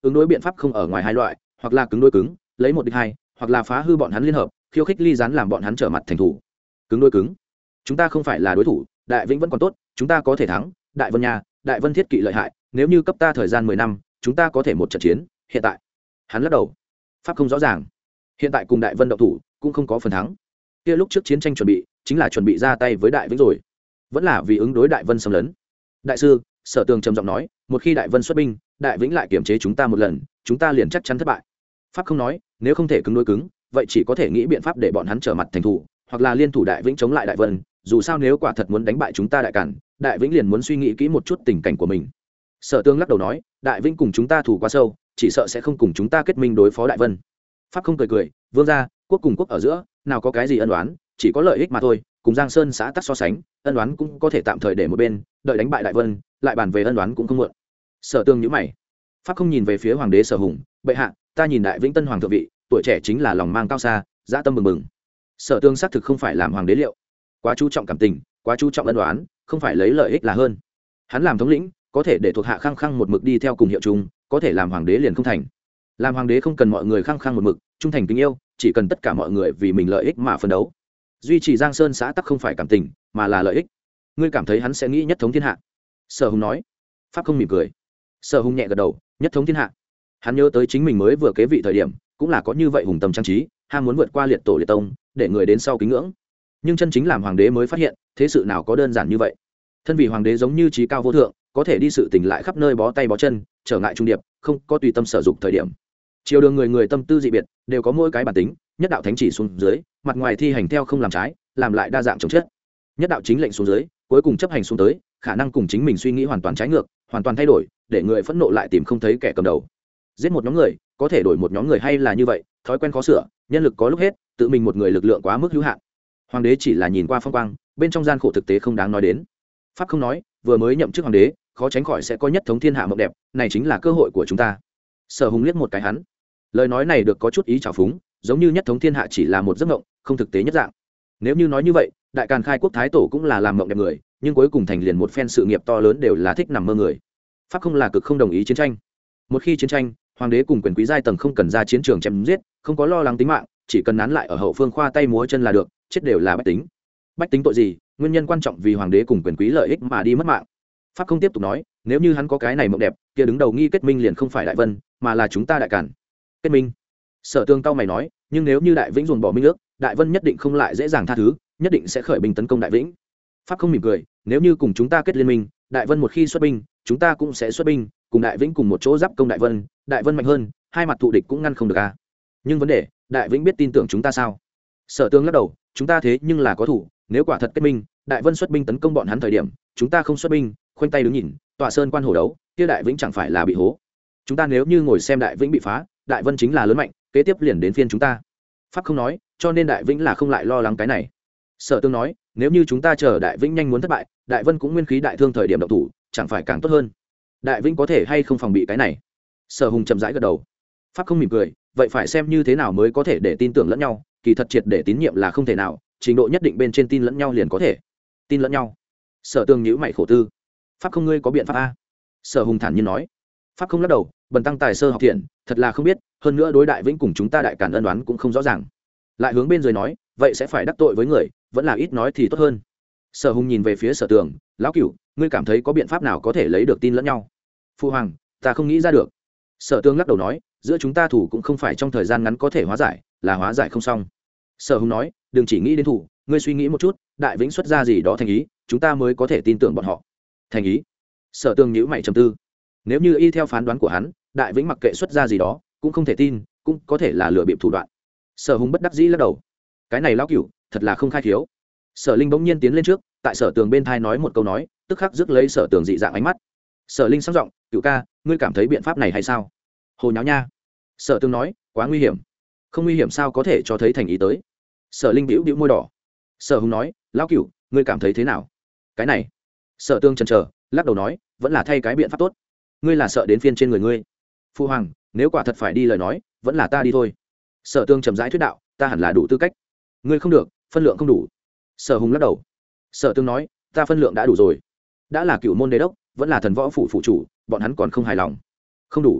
ứng đối biện pháp không ở ngoài hai loại, hoặc là cứng đối cứng lấy một địch hai, hoặc là phá hư bọn hắn liên hợp khiêu khích ly gián làm bọn hắn trở mặt thành thủ. Cứng đối cứng, chúng ta không phải là đối thủ, đại vĩnh vẫn còn tốt, chúng ta có thể thắng. Đại vân nhà, đại vân thiết kỵ lợi hại, nếu như cấp ta thời gian mười năm, chúng ta có thể một trận chiến. Hiện tại hắn lắc đầu, pháp không rõ ràng. Hiện tại cùng đại vân động thủ cũng không có phần thắng. Kia lúc trước chiến tranh chuẩn bị chính là chuẩn bị ra tay với đại vĩnh rồi, vẫn là vì ứng đối đại vân xâm lấn. Đại sư, Sở Tường trầm giọng nói, một khi đại vân xuất binh, đại vĩnh lại kiểm chế chúng ta một lần, chúng ta liền chắc chắn thất bại. Pháp không nói, nếu không thể cứng đối cứng, vậy chỉ có thể nghĩ biện pháp để bọn hắn trở mặt thành thủ, hoặc là liên thủ đại vĩnh chống lại đại vân. Dù sao nếu quả thật muốn đánh bại chúng ta đại cản, đại vĩnh liền muốn suy nghĩ kỹ một chút tình cảnh của mình. Sở Tương lắc đầu nói, đại vĩnh cùng chúng ta thủ quá sâu, chỉ sợ sẽ không cùng chúng ta kết minh đối phó đại vân. Pháp không cười cười, vương gia, quốc cùng quốc ở giữa nào có cái gì ân oán, chỉ có lợi ích mà thôi. Cùng Giang Sơn xã tắc so sánh, ân oán cũng có thể tạm thời để một bên, đợi đánh bại đại vân lại bàn về ân oán cũng không muộn. Sở Tương nhíu mày. Pháp không nhìn về phía hoàng đế Sở Hùng, bệ hạ, ta nhìn đại vĩnh tân hoàng thượng vị, tuổi trẻ chính là lòng mang cao xa, dã tâm bừng bừng. Sở Tương xác thực không phải làm hoàng đế liệu, quá chú trọng cảm tình, quá chú trọng ân oán, không phải lấy lợi ích là hơn. Hắn làm thống lĩnh có thể để thuộc hạ khăng khăng một mực đi theo cùng hiệu chung, có thể làm hoàng đế liền không thành. Làm hoàng đế không cần mọi người khăng khăng một mực trung thành kính yêu, chỉ cần tất cả mọi người vì mình lợi ích mà phấn đấu. Duy trì Giang Sơn xã tắc không phải cảm tình mà là lợi ích. Ngươi cảm thấy hắn sẽ nghĩ nhất thống thiên hạ? Sở Hùng nói. Pháp không mỉm cười. Sở Hùng nhẹ gật đầu, nhất thống thiên hạ. Hắn nhớ tới chính mình mới vừa kế vị thời điểm cũng là có như vậy hùng tâm trang trí, ham muốn vượt qua liệt tổ liệt tông để người đến sau kính ngưỡng. Nhưng chân chính làm hoàng đế mới phát hiện thế sự nào có đơn giản như vậy. Thân vì hoàng đế giống như trí cao vô thượng, có thể đi sự tình lại khắp nơi bó tay bó chân, trở ngại trung điệp, không có tùy tâm sở dụng thời điểm. Triều đường người người tâm tư dị biệt, đều có mỗi cái bản tính, nhất đạo thánh chỉ xuống dưới, mặt ngoài thi hành theo không làm trái, làm lại đa dạng chống chết. Nhất đạo chính lệnh xuống dưới, cuối cùng chấp hành xuống tới, khả năng cùng chính mình suy nghĩ hoàn toàn trái ngược, hoàn toàn thay đổi, để người phẫn nộ lại tìm không thấy kẻ cầm đầu. Giết một nhóm người, có thể đổi một nhóm người hay là như vậy, thói quen khó sửa, nhân lực có lúc hết, tự mình một người lực lượng quá mức hữu hạn. Hoàng đế chỉ là nhìn qua phong quang, bên trong gian khổ thực tế không đáng nói đến. Pháp không nói, vừa mới nhậm chức hoàng đế, khó tránh khỏi sẽ có nhất thống thiên hạ mộng đẹp, này chính là cơ hội của chúng ta. Sở Hùng liếc một cái hắn, lời nói này được có chút ý trào phúng, giống như nhất thống thiên hạ chỉ là một giấc mộng, không thực tế nhất dạng. Nếu như nói như vậy, đại càn khai quốc thái tổ cũng là làm mộng đẹp người, nhưng cuối cùng thành liền một phen sự nghiệp to lớn đều là thích nằm mơ người. Pháp không là cực không đồng ý chiến tranh. Một khi chiến tranh, hoàng đế cùng quyền quý giai tầng không cần ra chiến trường chém giết, không có lo lắng tính mạng, chỉ cần nán lại ở hậu phương khoa tay múa chân là được, chết đều là bách tính. Bách tính tội gì? Nguyên nhân quan trọng vì hoàng đế cùng quyền quý lợi ích mà đi mất mạng. Pháp không tiếp tục nói, nếu như hắn có cái này mộng đẹp, kia đứng đầu nghi kết minh liền không phải đại vân, mà là chúng ta đại càn. Kết minh? Sở Tương cao mày nói, nhưng nếu như đại vĩnh dồn bỏ minh ước, đại vân nhất định không lại dễ dàng tha thứ, nhất định sẽ khởi binh tấn công đại vĩnh. Pháp không mỉm cười, nếu như cùng chúng ta kết liên minh, đại vân một khi xuất binh, chúng ta cũng sẽ xuất binh, cùng đại vĩnh cùng một chỗ giáp công đại vân, đại vân mạnh hơn, hai mặt thù địch cũng ngăn không được a. Nhưng vấn đề, đại vĩnh biết tin tưởng chúng ta sao? Sở Tương lắc đầu, chúng ta thế nhưng là có thủ, nếu quả thật kết minh, đại vân xuất binh tấn công bọn hắn thời điểm, chúng ta không xuất binh, khoanh tay đứng nhìn, tọa sơn quan hổ đấu, kia đại vĩnh chẳng phải là bị hố. Chúng ta nếu như ngồi xem đại vĩnh bị phá, đại vân chính là lớn mạnh, kế tiếp liền đến phiên chúng ta. Pháp không nói, cho nên đại vĩnh là không lại lo lắng cái này. Sở Tương nói, nếu như chúng ta chờ đại vĩnh nhanh muốn thất bại, đại vân cũng nguyên khí đại thương thời điểm động thủ, chẳng phải càng tốt hơn. Đại vĩnh có thể hay không phòng bị cái này? Sở Hùng chậm rãi gật đầu. Pháp không mỉm cười, vậy phải xem như thế nào mới có thể để tin tưởng lẫn nhau, kỳ thật triệt để tín nhiệm là không thể nào, trình độ nhất định bên trên tin lẫn nhau liền có thể. Tin lẫn nhau? Sở Tương nhíu mày khổ tư. Pháp không, ngươi có biện pháp a? Sở Hùng thản nhiên nói. Pháp không lắc đầu, bần tăng tài sơ học thiện, thật là không biết, hơn nữa đối đại vĩnh cùng chúng ta đại càn ân đoán cũng không rõ ràng. Lại hướng bên dưới nói, vậy sẽ phải đắc tội với người, vẫn là ít nói thì tốt hơn. Sở Hùng nhìn về phía Sở Tường, lão cửu, ngươi cảm thấy có biện pháp nào có thể lấy được tin lẫn nhau? Phu hoàng, ta không nghĩ ra được. Sở Tường lắc đầu nói, giữa chúng ta thủ cũng không phải trong thời gian ngắn có thể hóa giải, là hóa giải không xong. Sở Hùng nói, đừng chỉ nghĩ đến thủ, ngươi suy nghĩ một chút, đại vĩnh xuất ra gì đó thành ý, chúng ta mới có thể tin tưởng bọn họ. Thành ý? Sở Tường nhíu mày trầm tư. Nếu như y theo phán đoán của hắn, đại vĩnh mặc kệ xuất ra gì đó, cũng không thể tin, cũng có thể là lừa bịp thủ đoạn. Sở Hùng bất đắc dĩ lắc đầu. Cái này lão cửu, thật là không khai thiếu. Sở Linh bỗng nhiên tiến lên trước, tại Sở Tường bên thai nói một câu nói, tức khắc rước lấy Sở Tường dị dạng ánh mắt. Sở Linh sắc giọng, "Cửu ca, ngươi cảm thấy biện pháp này hay sao?" Hồ nháo nha. Sở Tường nói, "Quá nguy hiểm." "Không nguy hiểm sao có thể cho thấy thành ý tới?" Sở Linh bĩu bĩu môi đỏ. Sở Hùng nói, "Lão cửu, ngươi cảm thấy thế nào?" Cái này. Sở Tường chần chờ, lắc đầu nói, "Vẫn là thay cái biện pháp tốt." "Ngươi là sợ đến phiên trên người ngươi?" "Phu hoàng, nếu quả thật phải đi lời nói, vẫn là ta đi thôi." Sở Tương trầm rãi thuyết đạo, "Ta hẳn là đủ tư cách." "Ngươi không được, phân lượng không đủ." Sở Hùng lắc đầu. Sở Tương nói, "Ta phân lượng đã đủ rồi. Đã là cựu môn đế đốc, vẫn là thần võ phủ phụ chủ, bọn hắn còn không hài lòng." "Không đủ."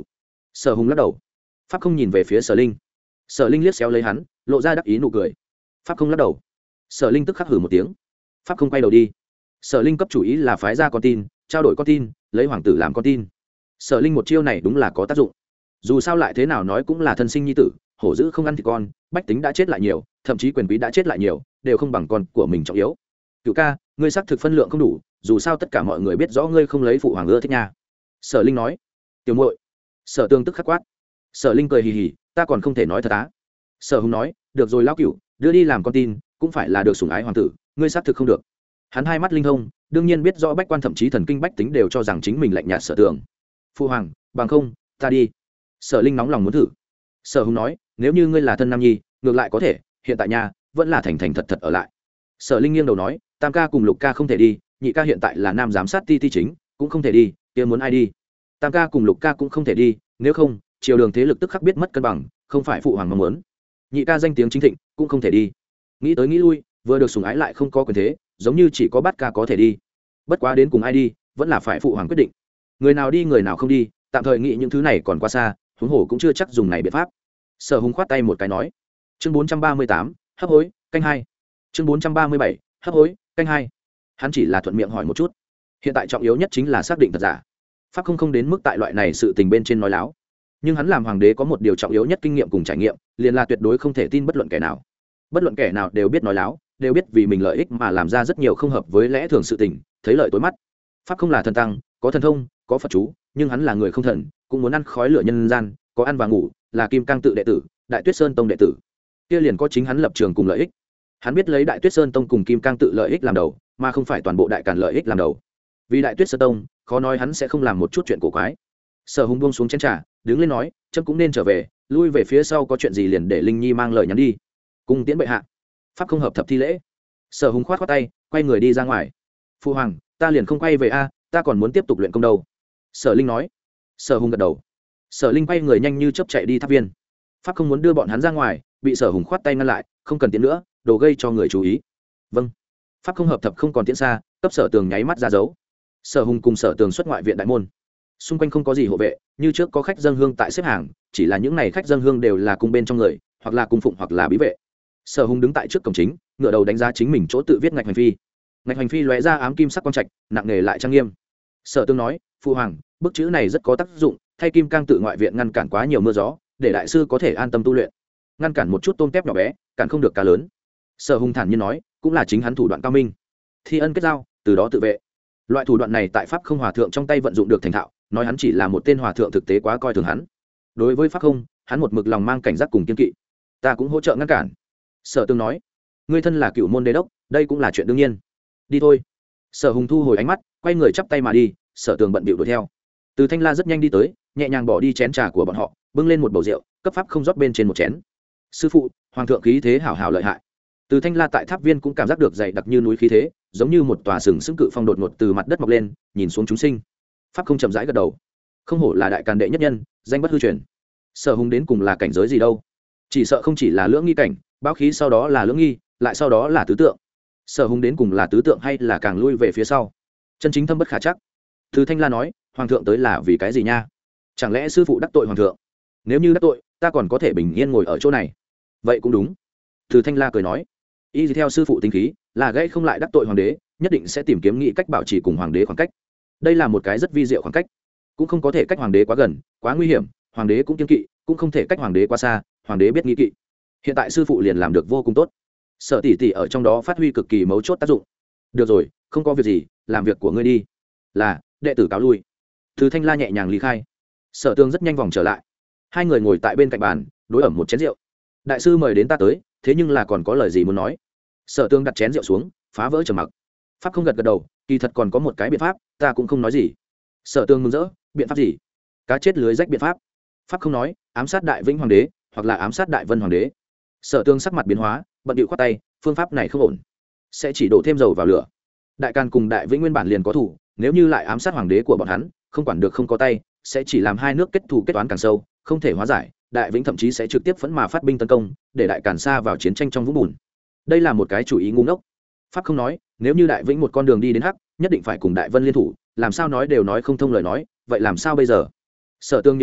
Sở hùng lắc đầu. Pháp không nhìn về phía Sở Linh. Sở Linh liếc xéo lấy hắn, lộ ra đắc ý nụ cười. Pháp không lắc đầu. Sở Linh tức khắc hử một tiếng. Pháp không quay đầu đi. Sở Linh cấp chủ ý là phái ra con tin, trao đổi con tin, lấy hoàng tử làm con tin. Sở Linh một chiêu này đúng là có tác dụng. Dù sao lại thế nào nói cũng là thân sinh nhi tử, hổ dữ không ăn thịt con, bách tính đã chết lại nhiều, thậm chí quyền quý đã chết lại nhiều, đều không bằng con của mình trọng yếu. Cửu ca, ngươi xác thực phân lượng không đủ, dù sao tất cả mọi người biết rõ ngươi không lấy phụ hoàng ưa thích nha. Sở Linh nói. Tiểu muội. Sở Tương tức khắc quát. Sở Linh cười hì hì, ta còn không thể nói thật á. Sở Hùng nói, được rồi lão cửu, đưa đi làm con tin, cũng phải là được sủng ái hoàng tử, ngươi xác thực không được. Hắn hai mắt linh thông, đương nhiên biết rõ bách quan thậm chí thần kinh bách tính đều cho rằng chính mình lạnh nhạt Sở Tường. Phụ hoàng, bằng không, ta đi. Sở Linh nóng lòng muốn thử. Sở Hùng nói, nếu như ngươi là thân nam nhi, ngược lại có thể, hiện tại nhà vẫn là thành thành thật thật ở lại. Sở Linh nghiêng đầu nói, tam ca cùng lục ca không thể đi, nhị ca hiện tại là nam giám sát ti ti chính, cũng không thể đi, kia muốn ai đi? Tam ca cùng lục ca cũng không thể đi, nếu không triều đường thế lực tức khắc biết mất cân bằng, không phải phụ hoàng mong muốn. Nhị ca danh tiếng chính thịnh, cũng không thể đi. Nghĩ tới nghĩ lui, vừa được sủng ái lại không có quyền thế, giống như chỉ có bát ca có thể đi. Bất quá đến cùng ai đi, vẫn là phải phụ hoàng quyết định. Người nào đi người nào không đi, tạm thời nghĩ những thứ này còn quá xa, huống hồ cũng chưa chắc dùng này biện pháp. Sở Hùng khoát tay một cái nói. Chương bốn trăm ba mươi tám, hấp hối, canh hai. Chương bốn trăm ba mươi bảy, hấp hối, canh hai. Hắn chỉ là thuận miệng hỏi một chút. Hiện tại trọng yếu nhất chính là xác định thật giả. Pháp không không đến mức tại loại này sự tình bên trên nói láo, nhưng hắn làm hoàng đế có một điều trọng yếu nhất kinh nghiệm cùng trải nghiệm, liền là tuyệt đối không thể tin bất luận kẻ nào. Bất luận kẻ nào đều biết nói láo, đều biết vì mình lợi ích mà làm ra rất nhiều không hợp với lẽ thường sự tình, thấy lợi tối mắt. Pháp không là thần tăng, có thần thông, có Phật chú, nhưng hắn là người không thần, cũng muốn ăn khói lửa nhân gian, có ăn và ngủ, là Kim Cang tự đệ tử, Đại Tuyết Sơn tông đệ tử. Kia liền có chính hắn lập trường cùng lợi ích. Hắn biết lấy Đại Tuyết Sơn tông cùng Kim Cang tự lợi ích làm đầu, mà không phải toàn bộ đại càn lợi ích làm đầu. Vì Đại Tuyết Sơn tông, khó nói hắn sẽ không làm một chút chuyện cổ quái. Sở Hùng buông xuống chén trà, đứng lên nói, trẫm cũng nên trở về, lui về phía sau có chuyện gì liền để Linh Nhi mang lời nhắn đi. Cung tiễn bệ hạ. Pháp không hợp thập thi lễ. Sở Hùng khoát khoát tay, quay người đi ra ngoài. Phu hoàng, ta liền không quay về a, ta còn muốn tiếp tục luyện công đâu. Sở Linh nói. Sở Hùng gật đầu. Sở Linh quay người nhanh như chớp chạy đi tháp viên. Pháp không muốn đưa bọn hắn ra ngoài, bị Sở Hùng khoát tay ngăn lại, không cần tiễn nữa, đồ gây cho người chú ý. Vâng. Pháp không hợp thập không còn tiễn xa, cấp Sở Tường nháy mắt ra dấu. Sở Hùng cùng Sở Tường xuất ngoại viện đại môn. Xung quanh không có gì hộ vệ, như trước có khách dâng hương tại xếp hàng, chỉ là những này khách dâng hương đều là cung bên trong người, hoặc là cung phụng hoặc là bí vệ. Sở Hùng đứng tại trước cổng chính, ngửa đầu đánh giá chính mình chỗ tự viết ngạch hành phi. Ngạch hành phi lóe ra ám kim sắc quang trạch, nặng nề lại trang nghiêm. Sở Tường nói, phụ hoàng, bức chữ này rất có tác dụng, thay Kim Cang tự ngoại viện ngăn cản quá nhiều mưa gió, để đại sư có thể an tâm tu luyện. Ngăn cản một chút tôm tép nhỏ bé, cản không được cá lớn. Sở Hùng thản nhiên nói, cũng là chính hắn thủ đoạn cao minh. Thi ân kết giao, từ đó tự vệ. Loại thủ đoạn này tại pháp không hòa thượng trong tay vận dụng được thành thạo, nói hắn chỉ là một tên hòa thượng thực tế quá coi thường hắn. Đối với pháp không, hắn một mực lòng mang cảnh giác cùng kiên kỵ. Ta cũng hỗ trợ ngăn cản. Sở Tương nói, ngươi thân là cựu môn đế đốc, đây cũng là chuyện đương nhiên. Đi thôi. Sở Hùng thu hồi ánh mắt, quay người chắp tay mà đi. Sở Tường bận bịu đuổi theo. Từ Thanh La rất nhanh đi tới, nhẹ nhàng bỏ đi chén trà của bọn họ, bưng lên một bầu rượu, cấp pháp không rót bên trên một chén. Sư phụ, hoàng thượng khí thế hảo hảo lợi hại. Từ Thanh La tại tháp viên cũng cảm giác được dày đặc như núi khí thế, giống như một tòa sừng sững cự phong đột ngột từ mặt đất mọc lên, nhìn xuống chúng sinh. Pháp không chậm rãi gật đầu. Không hổ là đại càn đệ nhất nhân, danh bất hư truyền. Sở Hùng đến cùng là cảnh giới gì đâu? Chỉ sợ không chỉ là lưỡng nghi cảnh, báo khí sau đó là lưỡng nghi, lại sau đó là tứ tượng. Sở Hùng đến cùng là tứ tượng hay là càng lui về phía sau? Chân chính thâm bất khả chắc. Từ Thanh La nói, hoàng thượng tới là vì cái gì nha? Chẳng lẽ sư phụ đắc tội hoàng thượng? Nếu như đắc tội, ta còn có thể bình yên ngồi ở chỗ này. Vậy cũng đúng. Từ Thanh La cười nói, y theo sư phụ tính khí, là gãy không lại đắc tội hoàng đế, nhất định sẽ tìm kiếm nghĩ cách bảo trì cùng hoàng đế khoảng cách. Đây là một cái rất vi diệu khoảng cách, cũng không có thể cách hoàng đế quá gần, quá nguy hiểm, hoàng đế cũng kiêng kỵ, cũng không thể cách hoàng đế quá xa, hoàng đế biết nghi kỵ. Hiện tại sư phụ liền làm được vô cùng tốt. Sở tỷ tỷ ở trong đó phát huy cực kỳ mấu chốt tác dụng. Được rồi, không có việc gì, làm việc của ngươi đi. Là, đệ tử cáo lui. Từ Thanh La nhẹ nhàng lý khai. Sở Tương rất nhanh vòng trở lại. Hai người ngồi tại bên cạnh bàn, đối ẩm một chén rượu. Đại sư mời đến ta tới, thế nhưng là còn có lời gì muốn nói? Sở Tương đặt chén rượu xuống, phá vỡ trầm mặc. Pháp không gật gật đầu, kỳ thật còn có một cái biện pháp, ta cũng không nói gì. Sở Tương mừng rỡ, biện pháp gì? Cá chết lưới rách biện pháp. Pháp không nói, ám sát Đại Vĩnh hoàng đế, hoặc là ám sát Đại Vân hoàng đế. Sở Tương sắc mặt biến hóa, bận điệu khoát tay, phương pháp này không ổn, sẽ chỉ đổ thêm dầu vào lửa. Đại Càn cùng Đại Vĩnh nguyên bản liền có thủ, nếu như lại ám sát hoàng đế của bọn hắn, không quản được không có tay, sẽ chỉ làm hai nước kết thù kết toán càng sâu, không thể hóa giải. Đại Vĩnh thậm chí sẽ trực tiếp phẫn mà phát binh tấn công, để Đại Càn xa vào chiến tranh trong vũng bùn. Đây là một cái chủ ý ngu ngốc. Pháp không nói, nếu như Đại Vĩnh một con đường đi đến hắc, nhất định phải cùng Đại Vân liên thủ, làm sao nói đều nói không thông lời nói, vậy làm sao bây giờ? Sở Tương nhíu mày,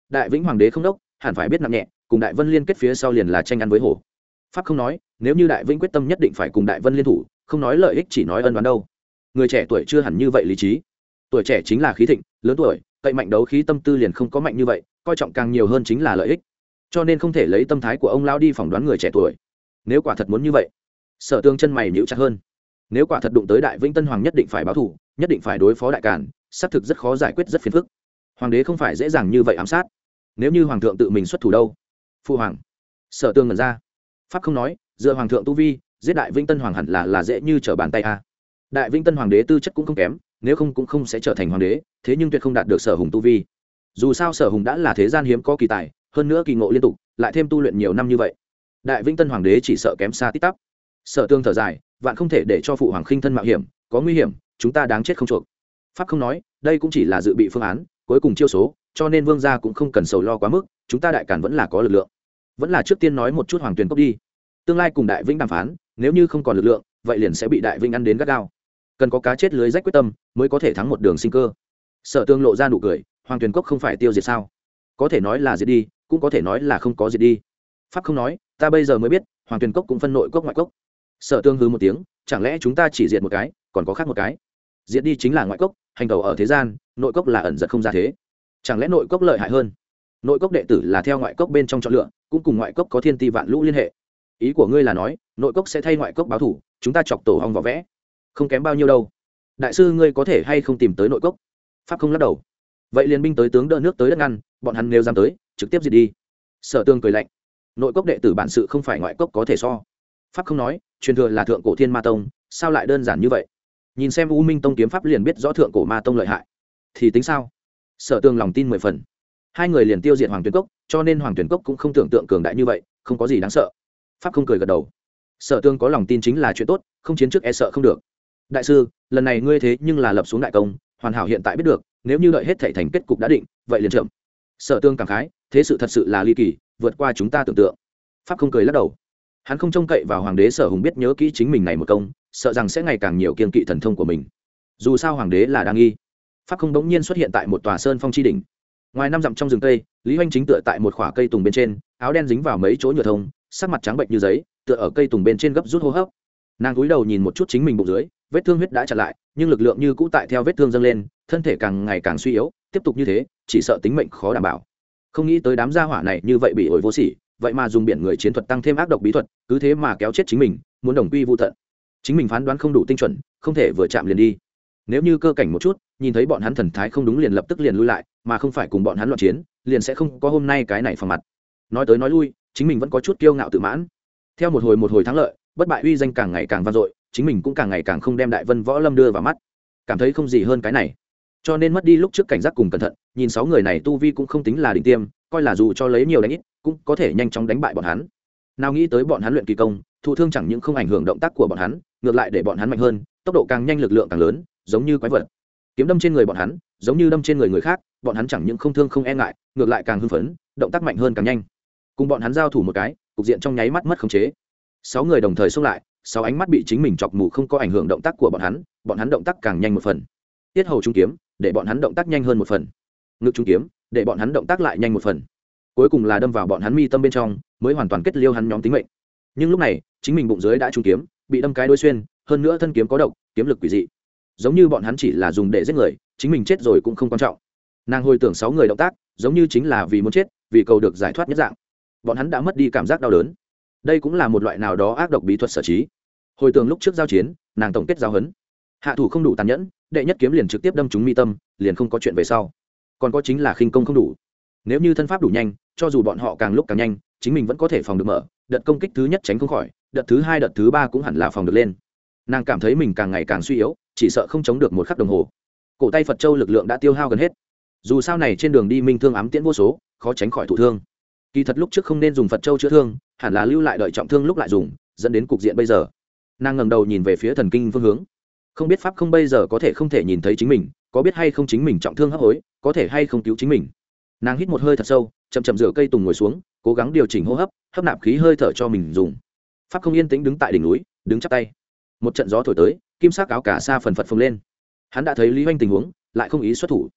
đại vĩnh hoàng đế không đốc hẳn phải biết nặng nhẹ, cùng đại vân liên kết phía sau liền là tranh ăn với hổ. Pháp không nói, nếu như đại vĩnh quyết tâm nhất định phải cùng đại vân liên thủ, không nói lợi ích chỉ nói ân đoán đâu. Người trẻ tuổi chưa hẳn như vậy lý trí, tuổi trẻ chính là khí thịnh, lớn tuổi cậy mạnh đấu khí tâm tư liền không có mạnh như vậy, coi trọng càng nhiều hơn chính là lợi ích, cho nên không thể lấy tâm thái của ông lão đi phỏng đoán người trẻ tuổi. Nếu quả thật muốn như vậy, Sở Tương chân mày nhíu chặt hơn. Nếu quả thật đụng tới đại vĩnh tân hoàng nhất định phải báo thù, nhất định phải đối phó đại càn, xác thực rất khó giải quyết, rất phiền phức. Hoàng đế không phải dễ dàng như vậy ám sát. Nếu như hoàng thượng tự mình xuất thủ đâu? Phu hoàng. Sở Tương ngẩn ra. Pháp không nói, dựa hoàng thượng tu vi, giết đại vĩnh tân hoàng hẳn là là dễ như trở bàn tay a. Đại vĩnh tân hoàng đế tư chất cũng không kém, nếu không cũng không sẽ trở thành hoàng đế, thế nhưng tuyệt không đạt được Sở Hùng tu vi. Dù sao Sở Hùng đã là thế gian hiếm có kỳ tài, hơn nữa kỳ ngộ liên tục, lại thêm tu luyện nhiều năm như vậy, đại vĩnh tân hoàng đế chỉ sợ kém xa tít tắp. Sở Tương thở dài, vạn không thể để cho phụ hoàng khinh thân mạo hiểm, có nguy hiểm chúng ta đáng chết không chuộc. Pháp không nói, đây cũng chỉ là dự bị phương án cuối cùng chiêu số, cho nên vương gia cũng không cần sầu lo quá mức, chúng ta đại càn vẫn là có lực lượng. Vẫn là trước tiên nói một chút hoàng tuyền cốc đi. Tương lai cùng đại vĩnh đàm phán, nếu như không còn lực lượng, vậy liền sẽ bị đại vĩnh ăn đến gắt gao. Cần có cá chết lưới rách quyết tâm, mới có thể thắng một đường sinh cơ. Sở Tương lộ ra nụ cười, hoàng tuyền cốc không phải tiêu diệt sao? Có thể nói là diệt đi, cũng có thể nói là không có diệt đi. Pháp không nói, ta bây giờ mới biết, hoàng tuyền cốc cũng phân nội cốc ngoại cốc. Sở Tương hừ một tiếng, chẳng lẽ chúng ta chỉ diệt một cái, còn có khác một cái? Diệt đi chính là ngoại cốc, hành tẩu ở thế gian, nội cốc là ẩn giật không ra thế. Chẳng lẽ nội cốc lợi hại hơn? Nội cốc đệ tử là theo ngoại cốc bên trong chọn lựa, cũng cùng ngoại cốc có thiên ti vạn lũ liên hệ. Ý của ngươi là nói, nội cốc sẽ thay ngoại cốc báo thủ, chúng ta chọc tổ hong vỏ vẽ, không kém bao nhiêu đâu. Đại sư ngươi có thể hay không tìm tới nội cốc? Pháp không lắc đầu. Vậy liền binh tới tướng đỡ nước tới đất ngăn, bọn hắn nếu dám tới, trực tiếp diệt đi. Sở Tương cười lạnh. Nội cốc đệ tử bản sự không phải ngoại cốc có thể so. Pháp không nói, truyền thừa là thượng cổ thiên ma tông, sao lại đơn giản như vậy? Nhìn xem U Minh tông kiếm pháp liền biết rõ thượng cổ ma tông lợi hại, thì tính sao? Sở Tương lòng tin mười phần. Hai người liền tiêu diệt hoàng tuyển cốc, cho nên hoàng tuyển cốc cũng không tưởng tượng cường đại như vậy, không có gì đáng sợ. Pháp không cười gật đầu. Sở Tương có lòng tin chính là chuyện tốt, không chiến trước e sợ không được. Đại sư, lần này ngươi thế nhưng là lập xuống đại công, hoàn hảo hiện tại biết được, nếu như đợi hết thảy thành kết cục đã định, vậy liền chậm. Sở Tương cảm khái, thế sự thật sự là ly kỳ, vượt qua chúng ta tưởng tượng. Pháp không cười lắc đầu. Hắn không trông cậy vào hoàng đế Sở Hùng biết nhớ kỹ chính mình này một công, sợ rằng sẽ ngày càng nhiều kiên kỵ thần thông của mình. Dù sao hoàng đế là đang nghi. Pháp không bỗng nhiên xuất hiện tại một tòa sơn phong chi đỉnh. Ngoài năm dặm trong rừng cây, Lý Hoành chính tựa tại một khỏa cây tùng bên trên, áo đen dính vào mấy chỗ nhựa thông, sắc mặt trắng bệnh như giấy, tựa ở cây tùng bên trên gấp rút hô hấp. Nàng cúi đầu nhìn một chút chính mình bụng dưới, vết thương huyết đã chặn lại, nhưng lực lượng như cũ tại theo vết thương dâng lên, thân thể càng ngày càng suy yếu, tiếp tục như thế, chỉ sợ tính mệnh khó đảm bảo. Không nghĩ tới đám gia hỏa này như vậy bị ổi vô sỉ, vậy mà dùng biển người chiến thuật tăng thêm ác độc bí thuật, cứ thế mà kéo chết chính mình, muốn đồng quy vu tận. Chính mình phán đoán không đủ tinh chuẩn, không thể vừa chạm liền đi. Nếu như cơ cảnh một chút, nhìn thấy bọn hắn thần thái không đúng liền lập tức liền lui lại, mà không phải cùng bọn hắn loạn chiến, liền sẽ không có hôm nay cái này phòng mặt. Nói tới nói lui, chính mình vẫn có chút kiêu ngạo tự mãn. Theo một hồi một hồi thắng lợi, bất bại uy danh càng ngày càng vang dội, chính mình cũng càng ngày càng không đem Đại Vân Võ Lâm đưa vào mắt, cảm thấy không gì hơn cái này, cho nên mất đi lúc trước cảnh giác cùng cẩn thận. Nhìn sáu người này tu vi cũng không tính là đỉnh tiêm, coi là dù cho lấy nhiều đánh ít, cũng có thể nhanh chóng đánh bại bọn hắn. Nào nghĩ tới bọn hắn luyện kỳ công, thụ thương chẳng những không ảnh hưởng động tác của bọn hắn, ngược lại để bọn hắn mạnh hơn, tốc độ càng nhanh, lực lượng càng lớn, giống như quái vật. Kiếm đâm trên người bọn hắn, giống như đâm trên người người khác, bọn hắn chẳng những không thương không e ngại, ngược lại càng hưng phấn, động tác mạnh hơn càng nhanh. Cùng bọn hắn giao thủ một cái, cục diện trong nháy mắt mất khống chế. Sáu người đồng thời xông lại, sáu ánh mắt bị chính mình chọc mù, không có ảnh hưởng động tác của bọn hắn, bọn hắn động tác càng nhanh một phần. Tiết hầu trung kiếm, để bọn hắn động tác nhanh hơn một phần. Ngực trung kiếm, để bọn hắn động tác lại nhanh một phần. Cuối cùng là đâm vào bọn hắn mi tâm bên trong, mới hoàn toàn kết liêu hắn nhóm tính mệnh. Nhưng lúc này, chính mình bụng dưới đã trung kiếm, bị đâm cái đôi xuyên, hơn nữa thân kiếm có độc, kiếm lực quỷ dị, giống như bọn hắn chỉ là dùng để giết người, chính mình chết rồi cũng không quan trọng. Nàng hồi tưởng sáu người động tác, giống như chính là vì muốn chết, vì cầu được giải thoát nhất dạng. Bọn hắn đã mất đi cảm giác đau đớn, đây cũng là một loại nào đó ác độc bí thuật sở trí. Hồi tưởng lúc trước giao chiến, nàng tổng kết giáo huấn, hạ thủ không đủ tàn nhẫn, đệ nhất kiếm liền trực tiếp đâm trúng mi tâm, liền không có chuyện về sau. Còn có chính là khinh công không đủ, nếu như thân pháp đủ nhanh, cho dù bọn họ càng lúc càng nhanh, chính mình vẫn có thể phòng được mở, đợt công kích thứ nhất tránh không khỏi, đợt thứ hai đợt thứ ba cũng hẳn là phòng được lên. Nàng cảm thấy mình càng ngày càng suy yếu, chỉ sợ không chống được một khắc đồng hồ. Cổ tay Phật Châu lực lượng đã tiêu hao gần hết, dù sao này trên đường đi minh thương ám tiễn vô số, khó tránh khỏi thụ thương. Kỳ thật lúc trước không nên dùng Phật Châu chữa thương, hẳn là lưu lại đợi trọng thương lúc lại dùng, dẫn đến cục diện bây giờ. Nàng ngẩng đầu nhìn về phía thần kinh phương hướng, không biết pháp không bây giờ có thể không thể nhìn thấy chính mình, có biết hay không chính mình trọng thương hấp hối, có thể hay không cứu chính mình. Nàng hít một hơi thật sâu, chậm chậm rửa cây tùng ngồi xuống, cố gắng điều chỉnh hô hấp, hấp nạp khí hơi thở cho mình dùng. Pháp không yên tĩnh đứng tại đỉnh núi, đứng chắp tay. Một trận gió thổi tới, kim sắc áo cả sa phần phật phồng lên. Hắn đã thấy Lý Hoành tình huống, lại không ý xuất thủ.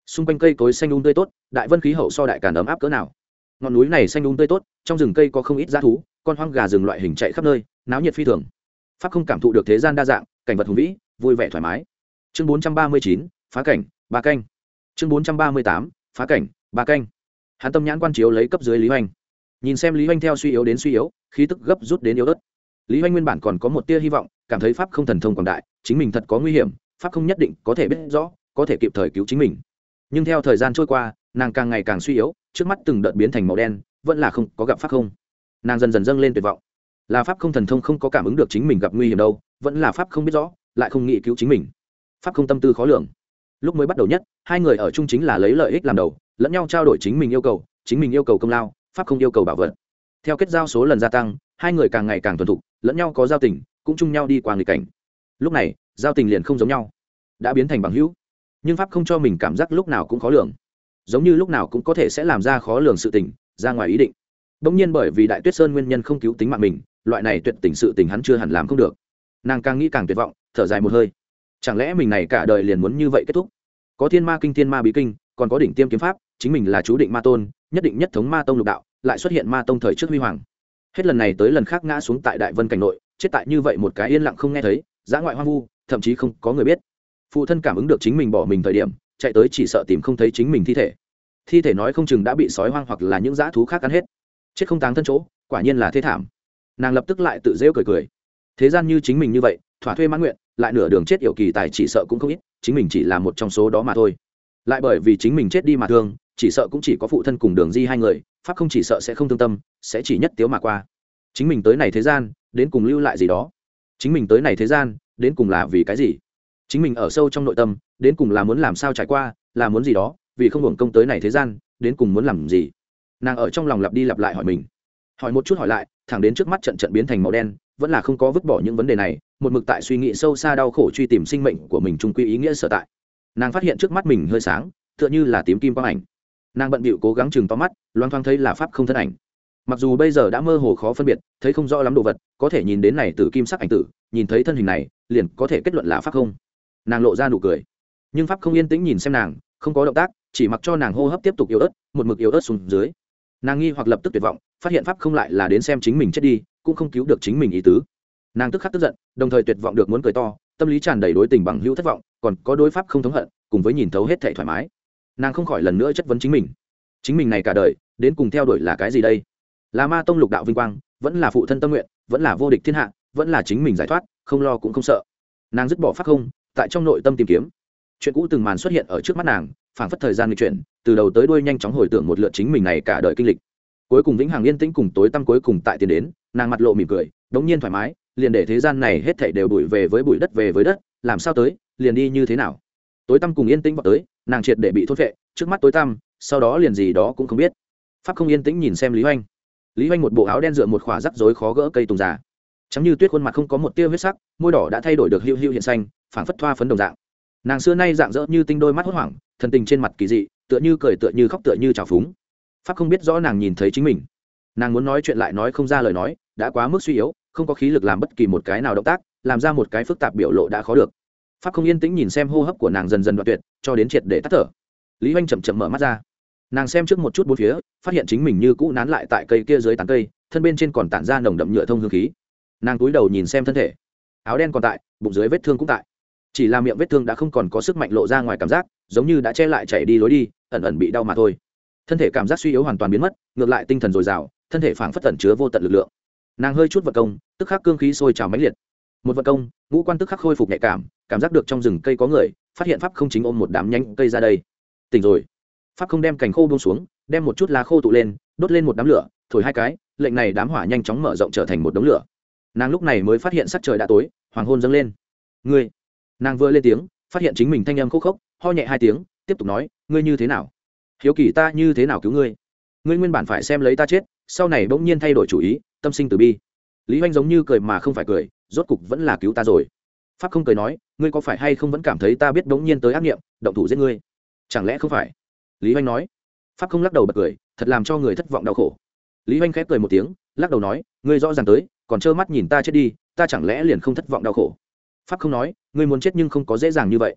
xung quanh cây cối xanh um tươi tốt, đại vân khí hậu so đại càn ấm áp cỡ nào. Ngọn núi này xanh um tươi tốt, trong rừng cây có không ít dã thú, con hoang gà rừng loại hình chạy khắp nơi, náo nhiệt phi thường. Pháp không cảm thụ được thế gian đa dạng, cảnh vật hùng vĩ, vui vẻ thoải mái. Chương bốn trăm ba mươi chín, phá cảnh, ba canh. Chương bốn trăm ba mươi tám, phá cảnh, ba canh. Hắn tâm nhãn quan chiếu lấy cấp dưới Lý Hoành, nhìn xem Lý Hoành theo suy yếu đến suy yếu, khí tức gấp rút đến yếu ớt. Lý Hoành nguyên bản còn có một tia hy vọng, cảm thấy pháp không thần thông quảng đại, chính mình thật có nguy hiểm, pháp không nhất định có thể biết rõ, có thể kịp thời cứu chính mình. Nhưng theo thời gian trôi qua, nàng càng ngày càng suy yếu, trước mắt từng đợt biến thành màu đen, vẫn là không có gặp pháp không. Nàng dần dần dâng lên tuyệt vọng. Là pháp không thần thông không có cảm ứng được chính mình gặp nguy hiểm đâu, vẫn là pháp không biết rõ, lại không nghĩ cứu chính mình. Pháp không tâm tư khó lường. Lúc mới bắt đầu nhất, hai người ở chung chính là lấy lợi ích làm đầu, lẫn nhau trao đổi chính mình yêu cầu, chính mình yêu cầu công lao, pháp không yêu cầu bảo vật. Theo kết giao số lần gia tăng, hai người càng ngày càng thuần thục, lẫn nhau có giao tình, cũng chung nhau đi qua nghịch cảnh. Lúc này, giao tình liền không giống nhau, đã biến thành bằng hữu. Nhưng pháp không cho mình cảm giác lúc nào cũng khó lường, giống như lúc nào cũng có thể sẽ làm ra khó lường sự tình, ra ngoài ý định. Đống nhiên bởi vì Đại Tuyết Sơn nguyên nhân không cứu tính mạng mình, loại này tuyệt tình sự tình hắn chưa hẳn làm không được. Nàng càng nghĩ càng tuyệt vọng, thở dài một hơi. Chẳng lẽ mình này cả đời liền muốn như vậy kết thúc? Có Thiên Ma Kinh, Thiên Ma Bí Kinh, còn có đỉnh tiêm kiếm pháp, chính mình là chú định ma tôn, nhất định nhất thống ma tông lục đạo, lại xuất hiện ma tông thời trước huy hoàng. Hết lần này tới lần khác ngã xuống tại Đại Vân cảnh nội, chết tại như vậy một cái yên lặng không nghe thấy, dã ngoại hoang vu, thậm chí không có người biết. Phụ thân cảm ứng được chính mình bỏ mình thời điểm, chạy tới chỉ sợ tìm không thấy chính mình thi thể. Thi thể nói không chừng đã bị sói hoang hoặc là những dã thú khác ăn hết. Chết không táng thân chỗ, quả nhiên là thê thảm. Nàng lập tức lại tự rêu cười cười. Thế gian như chính mình như vậy, thỏa thuê mãn nguyện, lại nửa đường chết yểu kỳ tài chỉ sợ cũng không ít, chính mình chỉ là một trong số đó mà thôi. Lại bởi vì chính mình chết đi mà thương, chỉ sợ cũng chỉ có phụ thân cùng Đường Di hai người, pháp không chỉ sợ sẽ không thương tâm, sẽ chỉ nhất tiếu mà qua. Chính mình tới này thế gian, đến cùng lưu lại gì đó. Chính mình tới này thế gian, đến cùng là vì cái gì? Chính mình ở sâu trong nội tâm, đến cùng là muốn làm sao trải qua, là muốn gì đó, vì không hưởng công tới này thế gian, đến cùng muốn làm gì? Nàng ở trong lòng lặp đi lặp lại hỏi mình, hỏi một chút hỏi lại, thẳng đến trước mắt trận trận biến thành màu đen, vẫn là không có vứt bỏ những vấn đề này, một mực tại suy nghĩ sâu xa đau khổ truy tìm sinh mệnh của mình trung quy ý nghĩa sở tại. Nàng phát hiện trước mắt mình hơi sáng, tựa như là tím kim quang ảnh. Nàng bận bịu cố gắng chừng to mắt, loang thoáng thấy là pháp không thân ảnh. Mặc dù bây giờ đã mơ hồ khó phân biệt, thấy không rõ lắm đồ vật, có thể nhìn đến này từ kim sắc ảnh tử, nhìn thấy thân hình này, liền có thể kết luận là pháp không. Nàng lộ ra nụ cười, nhưng pháp không yên tĩnh nhìn xem nàng, không có động tác, chỉ mặc cho nàng hô hấp tiếp tục yếu ớt, một mực yếu ớt xuống dưới. Nàng nghi hoặc lập tức tuyệt vọng, phát hiện pháp không lại là đến xem chính mình chết đi, cũng không cứu được chính mình ý tứ. Nàng tức khắc tức giận, đồng thời tuyệt vọng được muốn cười to, tâm lý tràn đầy đối tình bằng hữu thất vọng, còn có đối pháp không thống hận, cùng với nhìn thấu hết thảy thoải mái. Nàng không khỏi lần nữa chất vấn chính mình, chính mình này cả đời đến cùng theo đuổi là cái gì đây? Là ma tông lục đạo vinh quang, vẫn là phụ thân tâm nguyện, vẫn là vô địch thiên hạ, vẫn là chính mình giải thoát, không lo cũng không sợ. Nàng dứt bỏ pháp không, tại trong nội tâm tìm kiếm. Chuyện cũ từng màn xuất hiện ở trước mắt nàng, phảng phất thời gian nghịch chuyển, từ đầu tới đuôi nhanh chóng hồi tưởng một lượt chính mình này cả đời kinh lịch. Cuối cùng vĩnh hằng yên tĩnh cùng tối tăm cuối cùng tại tiền đến, nàng mặt lộ mỉm cười, đống nhiên thoải mái, liền để thế gian này hết thảy đều bụi về với bụi, đất về với đất, làm sao tới, liền đi như thế nào. Tối tăm cùng yên tĩnh vào tới, nàng triệt để bị thốt vệ, trước mắt tối tăm, sau đó liền gì đó cũng không biết. Pháp không yên tĩnh nhìn xem Lý Hoành. Lý Hoành một bộ áo đen dựa một khỏa rắc rối khó gỡ cây tùng già, trắng như tuyết, khuôn mặt không có một tia huyết sắc, môi đỏ đã thay đổi được hữu hữu hiện xanh, phảng phất thoa phấn đồng dạng. Nàng xưa nay dạng dỡ như tinh, đôi mắt hốt hoảng, thần tình trên mặt kỳ dị, tựa như cười tựa như khóc tựa như trào phúng. Pháp không biết rõ nàng nhìn thấy chính mình, nàng muốn nói chuyện lại nói không ra lời nói, đã quá mức suy yếu, không có khí lực làm bất kỳ một cái nào động tác, làm ra một cái phức tạp biểu lộ đã khó được. Pháp không yên tĩnh nhìn xem hô hấp của nàng dần dần đoạn tuyệt, cho đến triệt để tắt thở. Lý Hoành chậm chậm mở mắt ra, nàng xem trước một chút bốn phía, phát hiện chính mình như cũ nán lại tại cây kia dưới tán cây, thân bên trên còn tản ra nồng đậm nhựa thông hương khí. Nàng cúi đầu nhìn xem thân thể, áo đen còn tại, bụng dưới vết thương cũng tại, chỉ là miệng vết thương đã không còn có sức mạnh lộ ra ngoài, cảm giác giống như đã che lại chảy đi lối đi, ẩn ẩn bị đau mà thôi. Thân thể cảm giác suy yếu hoàn toàn biến mất, ngược lại tinh thần dồi dào, thân thể phảng phất tẩn chứa vô tận lực lượng. Nàng hơi chút vật công, tức khắc cương khí sôi trào mãnh liệt. Một vật công, ngũ quan tức khắc khôi phục nhạy cảm, cảm giác được trong rừng cây có người, phát hiện pháp không chính ôm một đám nhánh cây ra đây. Tỉnh rồi. Pháp không đem cành khô buông xuống, đem một chút lá khô tụ lên, đốt lên một đám lửa, thổi hai cái, lệnh này đám hỏa nhanh chóng mở rộng trở thành một đống lửa. Nàng lúc này mới phát hiện sắc trời đã tối, hoàng hôn dâng lên. Ngươi. Nàng vừa lên tiếng, phát hiện chính mình thanh âm khô khốc, ho nhẹ hai tiếng, tiếp tục nói, ngươi như thế nào? Hiếu kỳ ta như thế nào cứu ngươi? Ngươi nguyên bản phải xem lấy ta chết, sau này bỗng nhiên thay đổi chủ ý, tâm sinh từ bi. Lý Hoành giống như cười mà không phải cười, rốt cục vẫn là cứu ta rồi. Pháp không cười nói, ngươi có phải hay không vẫn cảm thấy ta biết bỗng nhiên tới ác niệm, động thủ giết ngươi? Chẳng lẽ không phải? Lý Hoành nói. Pháp không lắc đầu bật cười, thật làm cho người thất vọng đau khổ. Lý Hoành khép cười một tiếng, lắc đầu nói, ngươi rõ ràng tới, còn trơ mắt nhìn ta chết đi, ta chẳng lẽ liền không thất vọng đau khổ? Pháp không nói, ngươi muốn chết nhưng không có dễ dàng như vậy.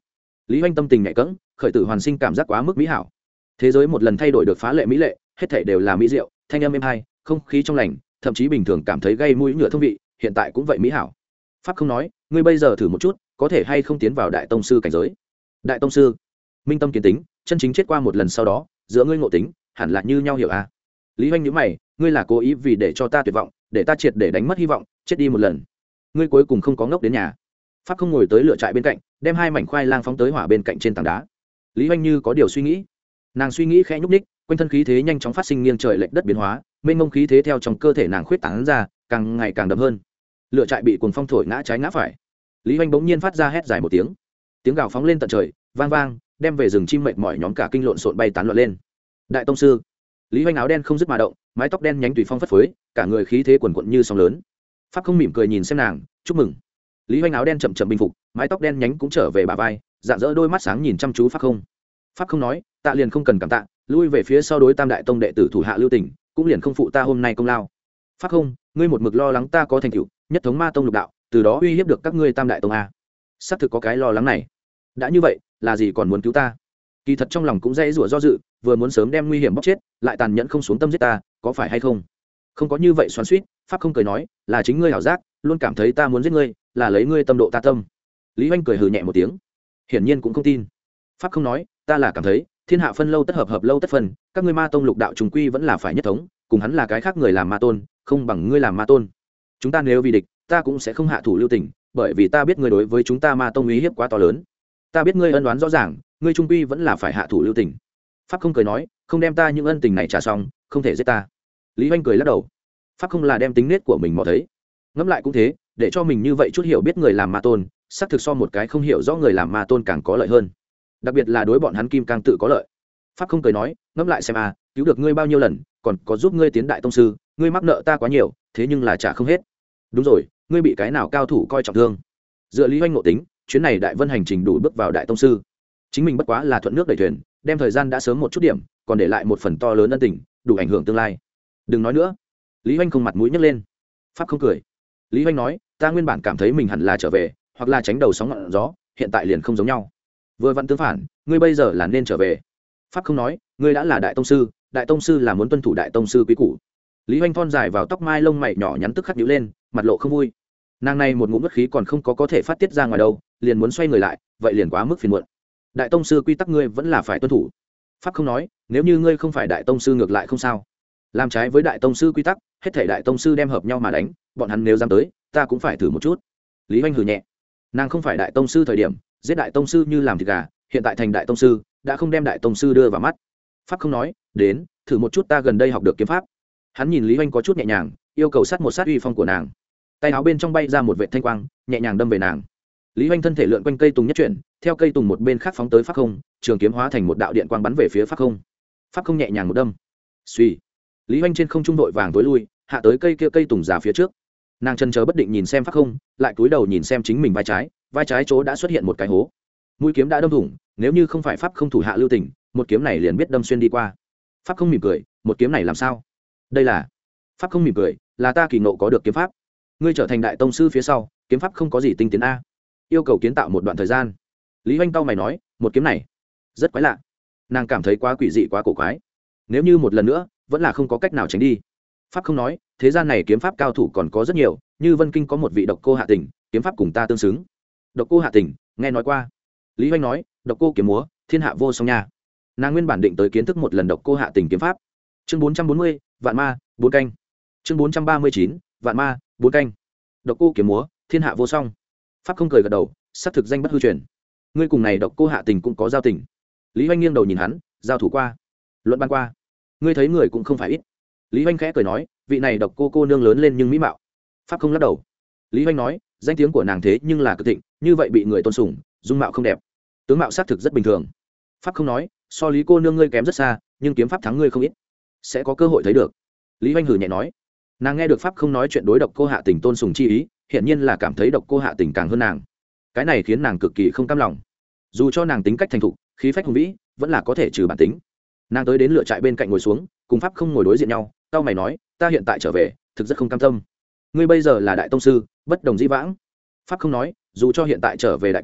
Lý Hoành tâm tình nhạy cẫng, khởi tử hoàn sinh cảm giác quá mức mỹ hảo. Thế giới một lần thay đổi được phá lệ mỹ lệ, hết thảy đều là mỹ diệu, thanh âm êm hay, không khí trong lành, thậm chí bình thường cảm thấy gây mũi nhựa thông vị, hiện tại cũng vậy mỹ hảo. Pháp không nói, ngươi bây giờ thử một chút, có thể hay không tiến vào đại tông sư cảnh giới. Đại tông sư, minh tâm kiến tính, chân chính chết qua một lần sau đó, giữa ngươi ngộ tính, hẳn là như nhau hiểu à? Lý Hoành nhíu mày, ngươi là cố ý vì để cho ta tuyệt vọng, để ta triệt để đánh mất hy vọng, chết đi một lần. Ngươi cuối cùng không có ngốc đến nhà. Pháp không ngồi tới lửa trại bên cạnh, đem hai mảnh khoai lang phóng tới hỏa bên cạnh trên tảng đá. Lý Hoành như có điều suy nghĩ, nàng suy nghĩ khẽ nhúc ních, quanh thân khí thế nhanh chóng phát sinh nghiêng trời lệch đất biến hóa, mênh mông khí thế theo trong cơ thể nàng khuyết tán ra, càng ngày càng đậm hơn. Lửa trại bị cuồng phong thổi ngã trái ngã phải. Lý Hoành bỗng nhiên phát ra hét dài một tiếng, tiếng gào phóng lên tận trời, vang vang, đem về rừng chim mệt mỏi nhóm cả kinh lộn xộn bay tán loạn lên. Đại tông sư. Lý Hoành áo đen không dứt mà động, mái tóc đen nhánh tùy phong phất phới, cả người khí thế quần quận như sóng lớn. Pháp không mỉm cười nhìn xem nàng, chúc mừng. Lý Hoành áo đen chậm chậm bình phục, mái tóc đen nhánh cũng trở về bả vai, dạng dỡ đôi mắt sáng nhìn chăm chú Pháp không. Pháp không nói, tạ liền không cần cảm tạ, lui về phía sau đối tam đại tông đệ tử thủ hạ lưu tình, cũng liền không phụ ta hôm nay công lao. Pháp không, ngươi một mực lo lắng ta có thành tựu, nhất thống ma tông lục đạo, từ đó uy hiếp được các ngươi tam đại tông a. Xác thực có cái lo lắng này. Đã như vậy, là gì còn muốn cứu ta? Kỳ thật trong lòng cũng dễ rủa do dự, vừa muốn sớm đem nguy hiểm bóc chết, lại tàn nhẫn không xuống tâm giết ta, có phải hay không? Không có như vậy xoắn xuýt, Pháp không cười nói, là chính ngươi hảo giác, luôn cảm thấy ta muốn giết ngươi, là lấy ngươi tâm độ ta tâm. Lý Hoành cười hừ nhẹ một tiếng, hiển nhiên cũng không tin. Pháp không nói, ta là cảm thấy, thiên hạ phân lâu tất hợp, hợp lâu tất phân, các ngươi ma tông lục đạo trùng quy vẫn là phải nhất thống, cùng hắn là cái khác người làm ma tôn, không bằng ngươi làm ma tôn. Chúng ta nếu vì địch, ta cũng sẽ không hạ thủ lưu tình, bởi vì ta biết ngươi đối với chúng ta ma tông uy hiếp quá to lớn. Ta biết ngươi ân oán rõ ràng, ngươi trung quy vẫn là phải hạ thủ lưu tình. Pháp không cười nói, không đem ta những ân tình này trả xong, không thể giết ta. Lý Hoành cười lắc đầu. Pháp không là đem tính nết của mình mò thấy, ngẫm lại cũng thế, để cho mình như vậy chút hiểu biết người làm ma tôn, xác thực so một cái không hiểu rõ người làm ma tôn càng có lợi hơn, đặc biệt là đối bọn hắn kim cang tự có lợi. Pháp không cười nói, ngẫm lại xem à, cứu được ngươi bao nhiêu lần, còn có giúp ngươi tiến đại tông sư, ngươi mắc nợ ta quá nhiều, thế nhưng là trả không hết. Đúng rồi, ngươi bị cái nào cao thủ coi trọng thương? Dựa Lý Hoành ngộ tính, chuyến này đại vân hành trình đủ bước vào đại tông sư, chính mình bất quá là thuận nước đẩy thuyền, đem thời gian đã sớm một chút điểm, còn để lại một phần to lớn ân tình, đủ ảnh hưởng tương lai. Đừng nói nữa. Lý Hoành không mặt mũi nhấc lên. Pháp không cười. Lý Hoành nói, ta nguyên bản cảm thấy mình hẳn là trở về, hoặc là tránh đầu sóng ngọn gió, hiện tại liền không giống nhau. Vừa vặn tương phản, ngươi bây giờ là nên trở về. Pháp không nói, ngươi đã là đại tông sư, đại tông sư là muốn tuân thủ đại tông sư quý củ. Lý Hoành thon dài vào tóc mai lông mày nhỏ nhắn tức khắc nhíu lên, mặt lộ không vui. Nàng này một ngụm bất khí còn không có có thể phát tiết ra ngoài đâu, liền muốn xoay người lại, vậy liền quá mức phiền muộn. Đại tông sư quy tắc ngươi vẫn là phải tuân thủ. Pháp không nói, nếu như ngươi không phải đại tông sư ngược lại không sao. Làm trái với đại tông sư quy tắc, hết thảy đại tông sư đem hợp nhau mà đánh, bọn hắn nếu dám tới, ta cũng phải thử một chút. Lý Hoành hừ nhẹ. Nàng không phải đại tông sư thời điểm, giết đại tông sư như làm thịt gà, hiện tại thành đại tông sư, đã không đem đại tông sư đưa vào mắt. Pháp không nói, đến, thử một chút ta gần đây học được kiếm pháp. Hắn nhìn Lý Hoành có chút nhẹ nhàng, yêu cầu sát một sát uy phong của nàng. Tay áo bên trong bay ra một vệt thanh quang, nhẹ nhàng đâm về nàng. Lý Hoành thân thể lượn quanh cây tùng nhất chuyển, theo cây tùng một bên khác phóng tới Pháp không, trường kiếm hóa thành một đạo điện quang bắn về phía Pháp không. Pháp không nhẹ nhàng một đâm. Suy. Lý Hoành trên không trung đội vàng tối lui, hạ tới cây kia cây tùng già phía trước. Nàng chân chờ bất định nhìn xem Pháp không, lại cúi đầu nhìn xem chính mình vai trái, vai trái chỗ đã xuất hiện một cái hố. Mũi kiếm đã đâm thủng, nếu như không phải Pháp không thủ hạ lưu tình, một kiếm này liền biết đâm xuyên đi qua. Pháp không mỉm cười, một kiếm này làm sao? Đây là Pháp không mỉm cười, là ta kỳ ngộ có được kiếm pháp. Ngươi trở thành đại tông sư phía sau, kiếm pháp không có gì tinh tiến a. Yêu cầu kiến tạo một đoạn thời gian. Lý Hoành tao mày nói, một kiếm này rất quái lạ. Nàng cảm thấy quá quỷ dị quá cổ quái. Nếu như một lần nữa, vẫn là không có cách nào tránh đi. Pháp không nói, thế gian này kiếm pháp cao thủ còn có rất nhiều, như Vân Kinh có một vị độc cô Hạ Tình, kiếm pháp cùng ta tương xứng. Độc cô Hạ Tình, nghe nói qua. Lý Hoành nói, độc cô kiếm múa, thiên hạ vô song nha. Nàng nguyên bản định tới kiến thức một lần độc cô Hạ Tình kiếm pháp. Chương bốn trăm bốn mươi, vạn ma, bốn canh. Chương bốn trăm ba mươi chín, vạn ma, bốn canh. Độc cô kiếm múa, thiên hạ vô song. Pháp không cười gật đầu, xác thực danh bất hư truyền. Ngươi cùng này độc cô Hạ Tình cũng có giao tình. Lý Hoành nghiêng đầu nhìn hắn, giao thủ qua, luận ban qua. Ngươi thấy người cũng không phải ít. Lý Hoành khẽ cười nói, vị này độc cô cô nương lớn lên nhưng mỹ mạo. Pháp không lắc đầu. Lý Hoành nói, danh tiếng của nàng thế nhưng là cực thịnh, như vậy bị người tôn sùng, dung mạo không đẹp, tướng mạo xác thực rất bình thường. Pháp không nói, so Lý cô nương ngươi kém rất xa, nhưng kiếm pháp thắng ngươi không ít, sẽ có cơ hội thấy được. Lý Hoành hừ nhẹ nói. Nàng nghe được Pháp không nói chuyện đối độc cô Hạ Tình tôn sùng chi ý, hiển nhiên là cảm thấy độc cô Hạ Tình càng hơn nàng. Cái này khiến nàng cực kỳ không cam lòng. Dù cho nàng tính cách thành thục, khí phách hùng vĩ, vẫn là có thể trừ bản tính. Nàng tới đến lựa trại bên cạnh ngồi xuống, cùng Pháp không ngồi đối diện nhau. Tao mày nói, ta hiện tại trở về, thực rất không cam tâm. Ngươi bây giờ là đại tông sư, bất đồng dĩ vãng. Pháp không nói, dù cho hiện tại trở về đại càn,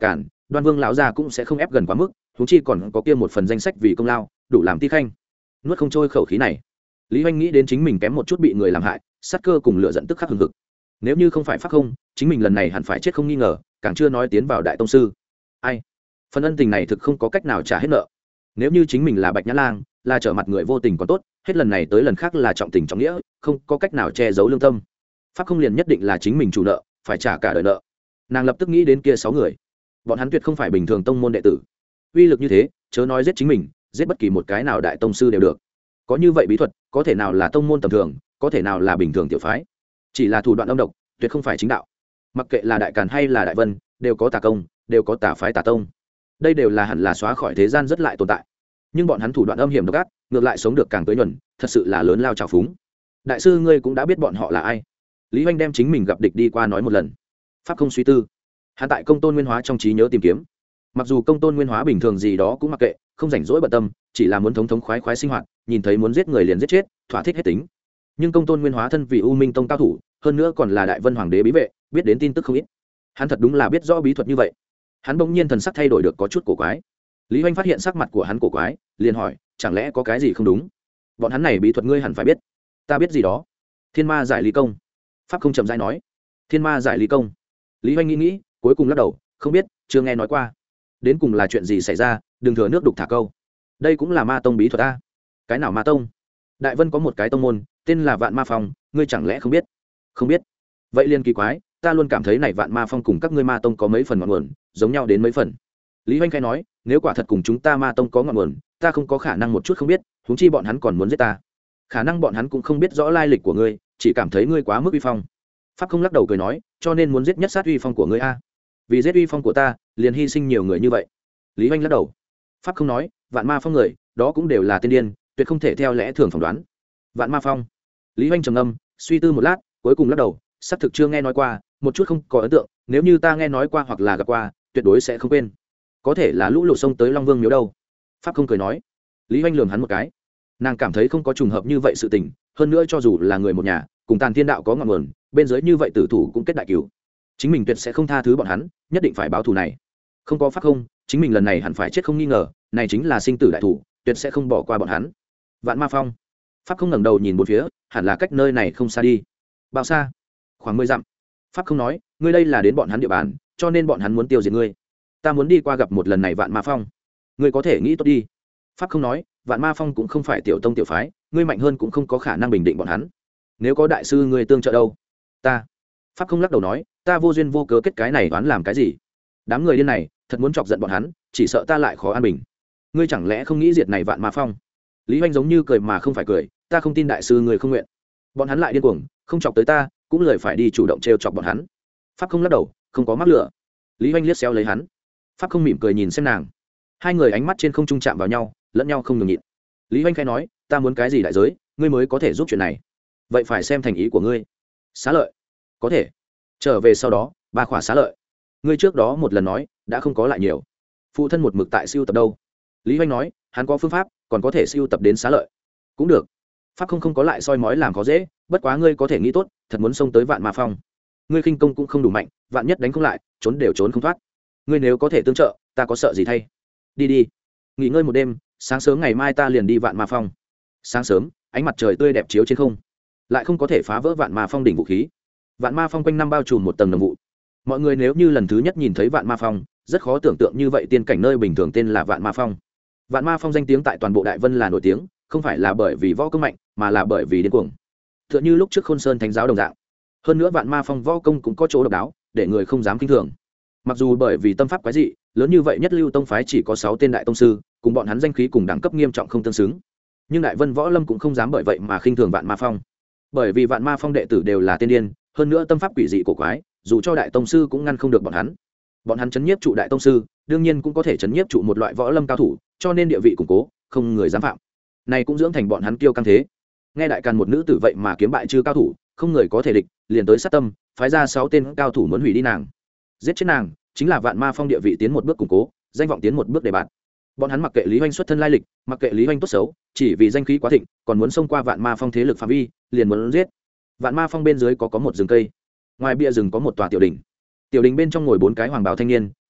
Đoan Vương lão gia cũng sẽ không ép gần quá mức, huống chi còn có kia một phần danh sách vì công lao, đủ làm ti khanh. Nuốt không trôi khẩu khí này, Lý Hoành nghĩ đến chính mình kém một chút bị người làm hại, sát cơ cùng lửa giận tức khắc hừng hực. Nếu như không phải Pháp Không, chính mình lần này hẳn phải chết không nghi ngờ, càng chưa nói tiến vào đại tông sư. Ai? Phần ân tình này thực không có cách nào trả hết nợ. Nếu như chính mình là Bạch Nhã Lang, là trở mặt người vô tình còn tốt, hết lần này tới lần khác là trọng tình trọng nghĩa, không có cách nào che giấu lương tâm. Pháp Không liền nhất định là chính mình chủ nợ, phải trả cả đời nợ. Nàng lập tức nghĩ đến kia sáu người, bọn hắn tuyệt không phải bình thường tông môn đệ tử, uy lực như thế, chớ nói giết chính mình, giết bất kỳ một cái nào đại tông sư đều được. Có như vậy bí thuật, có thể nào là tông môn tầm thường, có thể nào là bình thường tiểu phái, chỉ là thủ đoạn âm độc, tuyệt không phải chính đạo. Mặc kệ là đại càn hay là đại vân, đều có tà công, đều có tà phái tà tông, đây đều là hẳn là xóa khỏi thế gian rất lại tồn tại. Nhưng bọn hắn thủ đoạn âm hiểm độc ác, ngược lại sống được càng tới nhuần, thật sự là lớn lao trào phúng. Đại sư ngươi cũng đã biết bọn họ là ai. Lý Hoành đem chính mình gặp địch đi qua nói một lần. Pháp Không suy tư, hắn tại công tôn nguyên hóa trong trí nhớ tìm kiếm. Mặc dù công tôn nguyên hóa bình thường gì đó cũng mặc kệ, không rảnh rỗi bận tâm, chỉ là muốn thống thống khoái khoái sinh hoạt, nhìn thấy muốn giết người liền giết chết, thỏa thích hết tính. Nhưng công tôn nguyên hóa thân vì U Minh Tông cao thủ, hơn nữa còn là đại vân hoàng đế bí vệ, biết đến tin tức không ít. Hắn thật đúng là biết rõ bí thuật như vậy. Hắn bỗng nhiên thần sắc thay đổi được có chút cổ quái. Lý Hoành phát hiện sắc mặt của hắn cổ quái, liền hỏi, chẳng lẽ có cái gì không đúng? Bọn hắn này bí thuật ngươi hẳn phải biết. Ta biết gì đó. Thiên ma giải lý công. Pháp Không chậm rãi nói. Thiên ma giải lý công. Lý Hoành nghĩ nghĩ, cuối cùng lắc đầu, không biết, chưa nghe nói qua. Đến cùng là chuyện gì xảy ra, đừng thừa nước đục thả câu. Đây cũng là ma tông bí thuật a. Cái nào ma tông? Đại vân có một cái tông môn, tên là Vạn Ma Phong, ngươi chẳng lẽ không biết? Không biết. Vậy liên kỳ quái, ta luôn cảm thấy này Vạn Ma Phong cùng các ngươi ma tông có mấy phần ngọn nguồn, giống nhau đến mấy phần. Lý Hoành khai nói, nếu quả thật cùng chúng ta ma tông có ngọn nguồn, ta không có khả năng một chút không biết, huống chi bọn hắn còn muốn giết ta. Khả năng bọn hắn cũng không biết rõ lai lịch của ngươi, chỉ cảm thấy ngươi quá mức uy phong. Pháp Không lắc đầu cười nói, cho nên muốn giết nhất sát uy phong của ngươi a. Vì giết uy phong của ta, liền hy sinh nhiều người như vậy. Lý Hoành lắc đầu. Pháp Không nói, Vạn Ma Phong người, đó cũng đều là tiên điên, tuyệt không thể theo lẽ thường phỏng đoán. Vạn Ma Phong. Lý Hoành trầm ngâm, suy tư một lát, cuối cùng lắc đầu, xác thực chưa nghe nói qua, một chút không có ấn tượng, nếu như ta nghe nói qua hoặc là gặp qua, tuyệt đối sẽ không quên. Có thể là lũ lụt sông tới Long Vương miếu đâu. Pháp Không cười nói. Lý Hoành lườm hắn một cái. Nàng cảm thấy không có trùng hợp như vậy sự tình, hơn nữa cho dù là người một nhà, cùng Tàn Thiên đạo có ngọn nguồn, bên dưới như vậy tử thủ cũng kết đại cứu. Chính mình tuyệt sẽ không tha thứ bọn hắn, nhất định phải báo thù này. Không có Pháp Không, chính mình lần này hẳn phải chết không nghi ngờ, này chính là sinh tử đại thủ, tuyệt sẽ không bỏ qua bọn hắn. Vạn Ma Phong. Pháp Không ngẩng đầu nhìn bốn phía, hẳn là cách nơi này không xa đi. Bao xa? Khoảng mười dặm. Pháp Không nói, ngươi đây là đến bọn hắn địa bàn, cho nên bọn hắn muốn tiêu diệt ngươi. Ta muốn đi qua gặp một lần này Vạn Ma Phong. Ngươi có thể nghĩ tốt đi. Pháp Không nói, Vạn Ma Phong cũng không phải tiểu tông tiểu phái, ngươi mạnh hơn cũng không có khả năng bình định bọn hắn. Nếu có đại sư ngươi tương trợ đâu? Ta. Pháp Không lắc đầu nói, ta vô duyên vô cớ kết cái này đoán làm cái gì? Đám người điên này, thật muốn chọc giận bọn hắn, chỉ sợ ta lại khó an bình. Ngươi chẳng lẽ không nghĩ diệt này Vạn Ma Phong? Lý Hoành giống như cười mà không phải cười, ta không tin đại sư ngươi không nguyện. Bọn hắn lại điên cuồng, không chọc tới ta, cũng lời phải đi chủ động trêu chọc bọn hắn. Pháp Không lắc đầu, không có mắc lửa. Lý Hoành liếc xéo lấy hắn. Pháp Không mỉm cười nhìn xem nàng. Hai người ánh mắt trên không trung chạm vào nhau, lẫn nhau không ngừng nhịn. Lý Hoành khai nói, ta muốn cái gì đại giới, ngươi mới có thể giúp chuyện này. Vậy phải xem thành ý của ngươi. Xá lợi. Có thể. Trở về sau đó, ba khỏa xá lợi. Ngươi trước đó một lần nói, đã không có lại nhiều. Phụ thân một mực tại siêu tập đâu? Lý Hoành nói, hắn có phương pháp, còn có thể siêu tập đến xá lợi. Cũng được. Pháp Không không có lại soi mói làm khó dễ, bất quá ngươi có thể nghĩ tốt, thật muốn xông tới Vạn Ma Phong. Ngươi khinh công cũng không đủ mạnh, vạn nhất đánh không lại, trốn đều trốn không thoát. Ngươi nếu có thể tương trợ, ta có sợ gì thay? Đi đi. Nghỉ ngơi một đêm, sáng sớm ngày mai ta liền đi Vạn Ma Phong. Sáng sớm, ánh mặt trời tươi đẹp chiếu trên không, lại không có thể phá vỡ Vạn Ma Phong đỉnh vũ khí. Vạn Ma Phong quanh năm bao trùm một tầng đồng vụ. Mọi người nếu như lần thứ nhất nhìn thấy Vạn Ma Phong, rất khó tưởng tượng như vậy tiên cảnh nơi bình thường tên là Vạn Ma Phong. Vạn Ma Phong danh tiếng tại toàn bộ Đại Vân là nổi tiếng, không phải là bởi vì võ công mạnh, mà là bởi vì điên cuồng. Tựa như lúc trước Khôn Sơn Thánh giáo đồng dạng. Hơn nữa Vạn Ma Phong võ công cũng có chỗ độc đáo, để người không dám kinh thường. Mặc dù bởi vì tâm pháp quái dị, lớn như vậy nhất lưu tông phái chỉ có sáu tên đại tông sư, cùng bọn hắn danh khí cùng đẳng cấp nghiêm trọng không tương xứng. Nhưng Đại Vân Võ Lâm cũng không dám bởi vậy mà khinh thường Vạn Ma Phong. Bởi vì Vạn Ma Phong đệ tử đều là tiên điên, hơn nữa tâm pháp quỷ dị cổ quái, dù cho đại tông sư cũng ngăn không được bọn hắn. Bọn hắn chấn nhiếp trụ đại tông sư, đương nhiên cũng có thể chấn nhiếp trụ một loại võ lâm cao thủ, cho nên địa vị củng cố, không người dám phạm. Này cũng dưỡng thành bọn hắn kiêu căng thế. Nghe đại càn một nữ tử vậy mà kiếm bại chư cao thủ, không người có thể địch, liền tới sát tâm, phái ra sáu tên cao thủ muốn hủy đi nàng. Giết chết nàng, chính là Vạn Ma Phong địa vị tiến một bước củng cố, danh vọng tiến một bước đề bạt. Bọn hắn mặc kệ Lý Hoành xuất thân lai lịch, mặc kệ Lý Hoành tốt xấu, chỉ vì danh khí quá thịnh, còn muốn xông qua Vạn Ma Phong thế lực phạm vi, liền muốn giết. Vạn Ma Phong bên dưới có có một rừng cây, ngoài bia rừng có một tòa tiểu đình. Tiểu đình bên trong ngồi bốn cái hoàng bào thanh niên,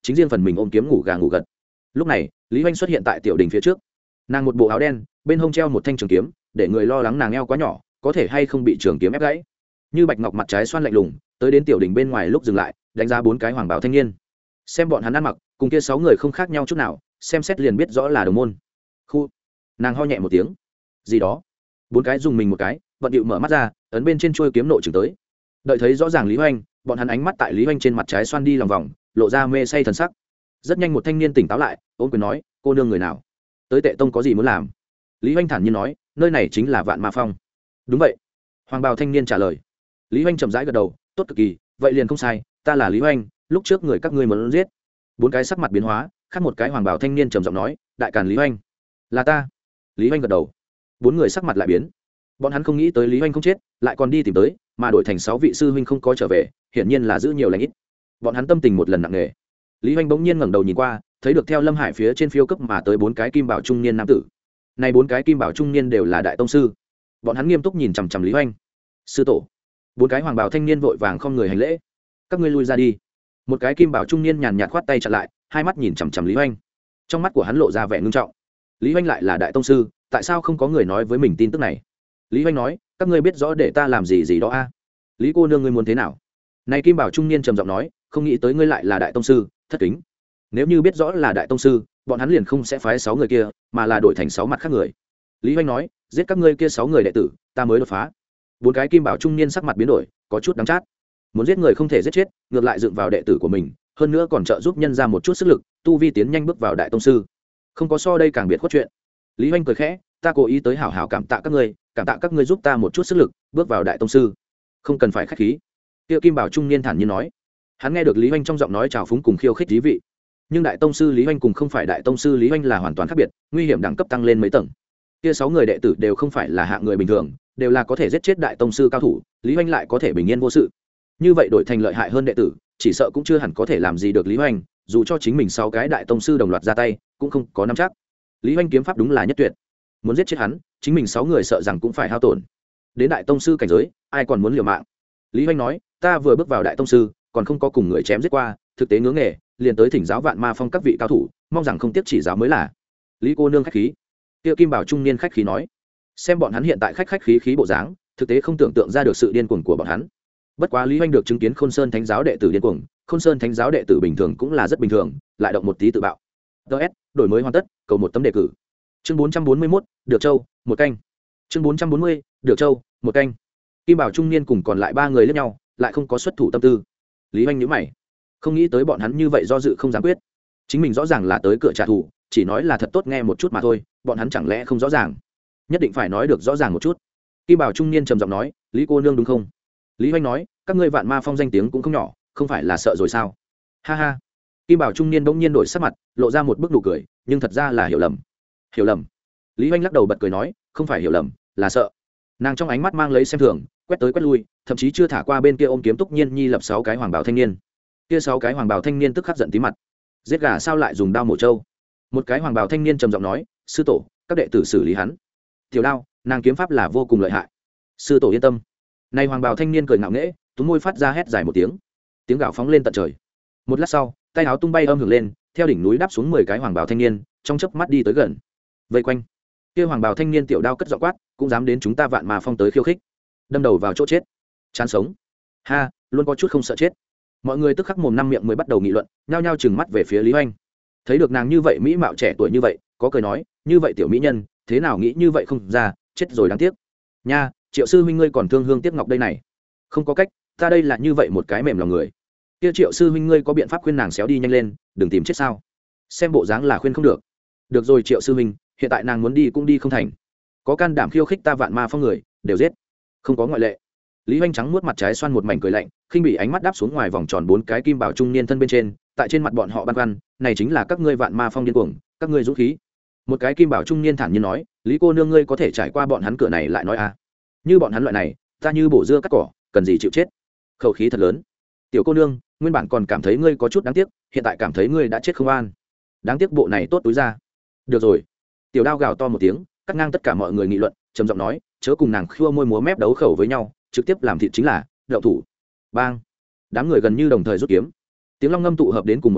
chính riêng phần mình ôm kiếm ngủ gà ngủ gật. Lúc này Lý Hoành xuất hiện tại tiểu đình phía trước, nàng một bộ áo đen, bên hông treo một thanh trường kiếm, để người lo lắng nàng eo quá nhỏ có thể hay không bị trường kiếm ép gãy. Như bạch ngọc mặt trái xoan lạnh lùng, tới đến tiểu đình bên ngoài lúc dừng lại, đánh giá bốn cái hoàng bào thanh niên, xem bọn hắn ăn mặc cùng kia sáu người không khác nhau chút nào, xem xét liền biết rõ là đồng môn. Khu, nàng ho nhẹ một tiếng, gì đó. Bốn cái dùng mình một cái, vận điệu mở mắt ra, ấn bên trên chuôi kiếm nộ chừng tới. Đợi thấy rõ ràng Lý Hoành, bọn hắn ánh mắt tại Lý Hoành trên mặt trái xoan đi lòng vòng, lộ ra mê say thần sắc. Rất nhanh một thanh niên tỉnh táo lại, ôm quyền nói, cô nương người nào, tới Tệ Tông có gì muốn làm? Lý Hoành thản nhiên nói, nơi này chính là Vạn Ma Phong. Đúng vậy, hoàng bào thanh niên trả lời. Lý Hoành chậm rãi gật đầu, tốt cực kỳ, vậy liền không sai, ta là Lý Hoành, lúc trước người các ngươi muốn giết. Bốn cái sắc mặt biến hóa, khác một cái hoàng bào thanh niên trầm giọng nói, đại càn Lý Hoành, là ta. Lý Hoành gật đầu. Bốn người sắc mặt lại biến, bọn hắn không nghĩ tới Lý Hoành không chết, lại còn đi tìm tới, mà đổi thành sáu vị sư huynh không có trở về, hiển nhiên là giữ nhiều lành ít. Bọn hắn tâm tình một lần nặng nề. Lý Hoành bỗng nhiên ngẩng đầu nhìn qua, thấy được theo Lâm Hải phía trên phiêu cấp mà tới bốn cái kim bảo trung niên nam tử. Này bốn cái kim bảo trung niên đều là đại tông sư. Bọn hắn nghiêm túc nhìn chằm chằm Lý Hoành. Sư tổ. Bốn cái hoàng bào thanh niên vội vàng không người hành lễ. Các ngươi lui ra đi. Một cái kim bảo trung niên nhàn nhạt khoát tay chặn lại, hai mắt nhìn chằm chằm Lý Hoành. Trong mắt của hắn lộ ra vẻ ngưng trọng. Lý Hoành lại là đại tông sư, tại sao không có người nói với mình tin tức này? Lý Hoành nói, các ngươi biết rõ để ta làm gì gì đó a? Lý cô nương ngươi muốn thế nào? Này kim bảo trung niên trầm giọng nói, không nghĩ tới ngươi lại là đại tông sư, thất kính. Nếu như biết rõ là đại tông sư, bọn hắn liền không sẽ phái sáu người kia, mà là đổi thành sáu mặt khác người. Lý Hoành nói, giết các ngươi kia sáu người đệ tử, ta mới đột phá. Bốn cái kim bảo trung niên sắc mặt biến đổi, có chút đắng chát. Muốn giết người không thể giết chết, ngược lại dựng vào đệ tử của mình, hơn nữa còn trợ giúp nhân ra một chút sức lực, tu vi tiến nhanh bước vào đại tông sư. Không có so đây càng biệt khuất chuyện. Lý Hoành cười khẽ, ta cố ý tới hảo hảo cảm tạ các ngươi, cảm tạ các ngươi giúp ta một chút sức lực, bước vào đại tông sư. Không cần phải khách khí. Tiêu kim bảo trung niên thản nhiên nói. Hắn nghe được Lý Hoành trong giọng nói trào phúng cùng khiêu khích thú vị. Nhưng đại tông sư Lý Hoành cùng không phải đại tông sư Lý Hoành là hoàn toàn khác biệt, nguy hiểm đẳng cấp tăng lên mấy tầng. Kia sáu người đệ tử đều không phải là hạng người bình thường, đều là có thể giết chết đại tông sư cao thủ, Lý Hoành lại có thể bình yên vô sự. Như vậy đổi thành lợi hại hơn đệ tử, chỉ sợ cũng chưa hẳn có thể làm gì được Lý Hoành, dù cho chính mình sáu cái đại tông sư đồng loạt ra tay, cũng không có nắm chắc. Lý Hoành kiếm pháp đúng là nhất tuyệt, muốn giết chết hắn, chính mình sáu người sợ rằng cũng phải hao tổn. Đến đại tông sư cảnh giới, ai còn muốn liều mạng? Lý Hoành nói, ta vừa bước vào đại tông sư, còn không có cùng người chém giết qua, thực tế ngứa nghề, liền tới thỉnh giáo Vạn Ma Phong các vị cao thủ, mong rằng không tiếc chỉ giáo mới là. Lý cô nương khách khí. Tiêu kim bảo trung niên khách khí nói, xem bọn hắn hiện tại khách khách khí khí bộ dáng, thực tế không tưởng tượng ra được sự điên cuồng của bọn hắn. Bất quá Lý Hoành được chứng kiến Khôn Sơn Thánh giáo đệ tử điên cuồng, Khôn Sơn Thánh giáo đệ tử bình thường cũng là rất bình thường, lại động một tí tự bạo. ts đổi mới hoàn tất, cầu một tấm đề cử. Chương bốn trăm bốn mươi mốt, được châu, một canh. Chương bốn trăm bốn mươi, được châu, một canh. Kim bảo trung niên cùng còn lại ba người liếc nhau, lại không có xuất thủ tâm tư. Lý Hoành nhíu mày, không nghĩ tới bọn hắn như vậy do dự không dám quyết. Chính mình rõ ràng là tới cửa trả thù, chỉ nói là thật tốt nghe một chút mà thôi, bọn hắn chẳng lẽ không rõ ràng? Nhất định phải nói được rõ ràng một chút. Kim bảo trung niên trầm giọng nói, Lý cô nương đúng không? Lý Hoành nói, các ngươi Vạn Ma Phong danh tiếng cũng không nhỏ, không phải là sợ rồi sao? Ha ha. Kim bảo trung niên bỗng nhiên đổi sắc mặt, lộ ra một bức nụ cười, nhưng thật ra là hiểu lầm. Hiểu lầm? Lý Hoành lắc đầu bật cười nói, không phải hiểu lầm, là sợ. Nàng trong ánh mắt mang lấy xem thường, quét tới quét lui, thậm chí chưa thả qua bên kia ôm kiếm Túc Nhiên Nhi lập sáu cái hoàng bào thanh niên. Kia sáu cái hoàng bào thanh niên tức khắc giận tí mặt. Giết gà sao lại dùng đao mổ trâu? Một cái hoàng bào thanh niên trầm giọng nói, sư tổ, các đệ tử xử lý hắn. Tiểu đao, nàng kiếm pháp là vô cùng lợi hại. Sư tổ yên tâm. Nay hoàng bào thanh niên cười ngạo nghễ, túm môi phát ra hét dài một tiếng. Tiếng gào phóng lên tận trời. Một lát sau, tay áo tung bay âm hưởng lên, theo đỉnh núi đáp xuống mười cái hoàng bào thanh niên, trong chớp mắt đi tới gần. Vây quanh. Kia hoàng bào thanh niên tiểu đao cất giọng quát, cũng dám đến chúng ta Vạn Ma Phong tới khiêu khích. Đâm đầu vào chỗ chết. Chán sống. Ha, luôn có chút không sợ chết. Mọi người tức khắc mồm năm miệng mới bắt đầu nghị luận, nhao nhao trừng mắt về phía Lý Hoành. Thấy được nàng như vậy mỹ mạo trẻ tuổi như vậy, có cười nói, như vậy tiểu mỹ nhân, thế nào nghĩ như vậy không ra, chết rồi đáng tiếc. Nha, Triệu sư huynh ngươi còn thương hương tiếc ngọc đây này. Không có cách, ta đây là như vậy một cái mềm lòng người. Kia Triệu sư huynh ngươi có biện pháp khuyên nàng xéo đi nhanh lên, đừng tìm chết sao? Xem bộ dáng là khuyên không được. Được rồi Triệu sư huynh, hiện tại nàng muốn đi cũng đi không thành. Có can đảm khiêu khích ta Vạn Ma Phong người, đều giết. Không có ngoại lệ. Lý Hoành trắng muốt mặt trái xoan một mảnh cười lạnh, khinh bị ánh mắt đáp xuống ngoài vòng tròn bốn cái kim bảo trung niên thân bên trên, tại trên mặt bọn họ băn khoăn, này chính là các ngươi Vạn Ma Phong điên cuồng, các ngươi dũng khí. Một cái kim bảo trung niên thản nhiên nói, Lý cô nương ngươi có thể trải qua bọn hắn cửa này lại nói a. Như bọn hắn loại này, ta như bổ dưa cắt cỏ, cần gì chịu chết. Khẩu khí thật lớn. Tiểu cô nương, nguyên bản còn cảm thấy ngươi có chút đáng tiếc, hiện tại cảm thấy ngươi đã chết không an. Đáng tiếc bộ này tốt túi ra. Được rồi. Tiểu đao gào to một tiếng, cắt ngang tất cả mọi người nghị luận, trầm giọng nói, chớ cùng nàng khua môi múa mép đấu khẩu với nhau, trực tiếp làm thịt chính là đậu thủ. Bang. Đám người gần như đồng thời rút kiếm. Tiếng long ngâm tụ hợp đến cùng một chỗ,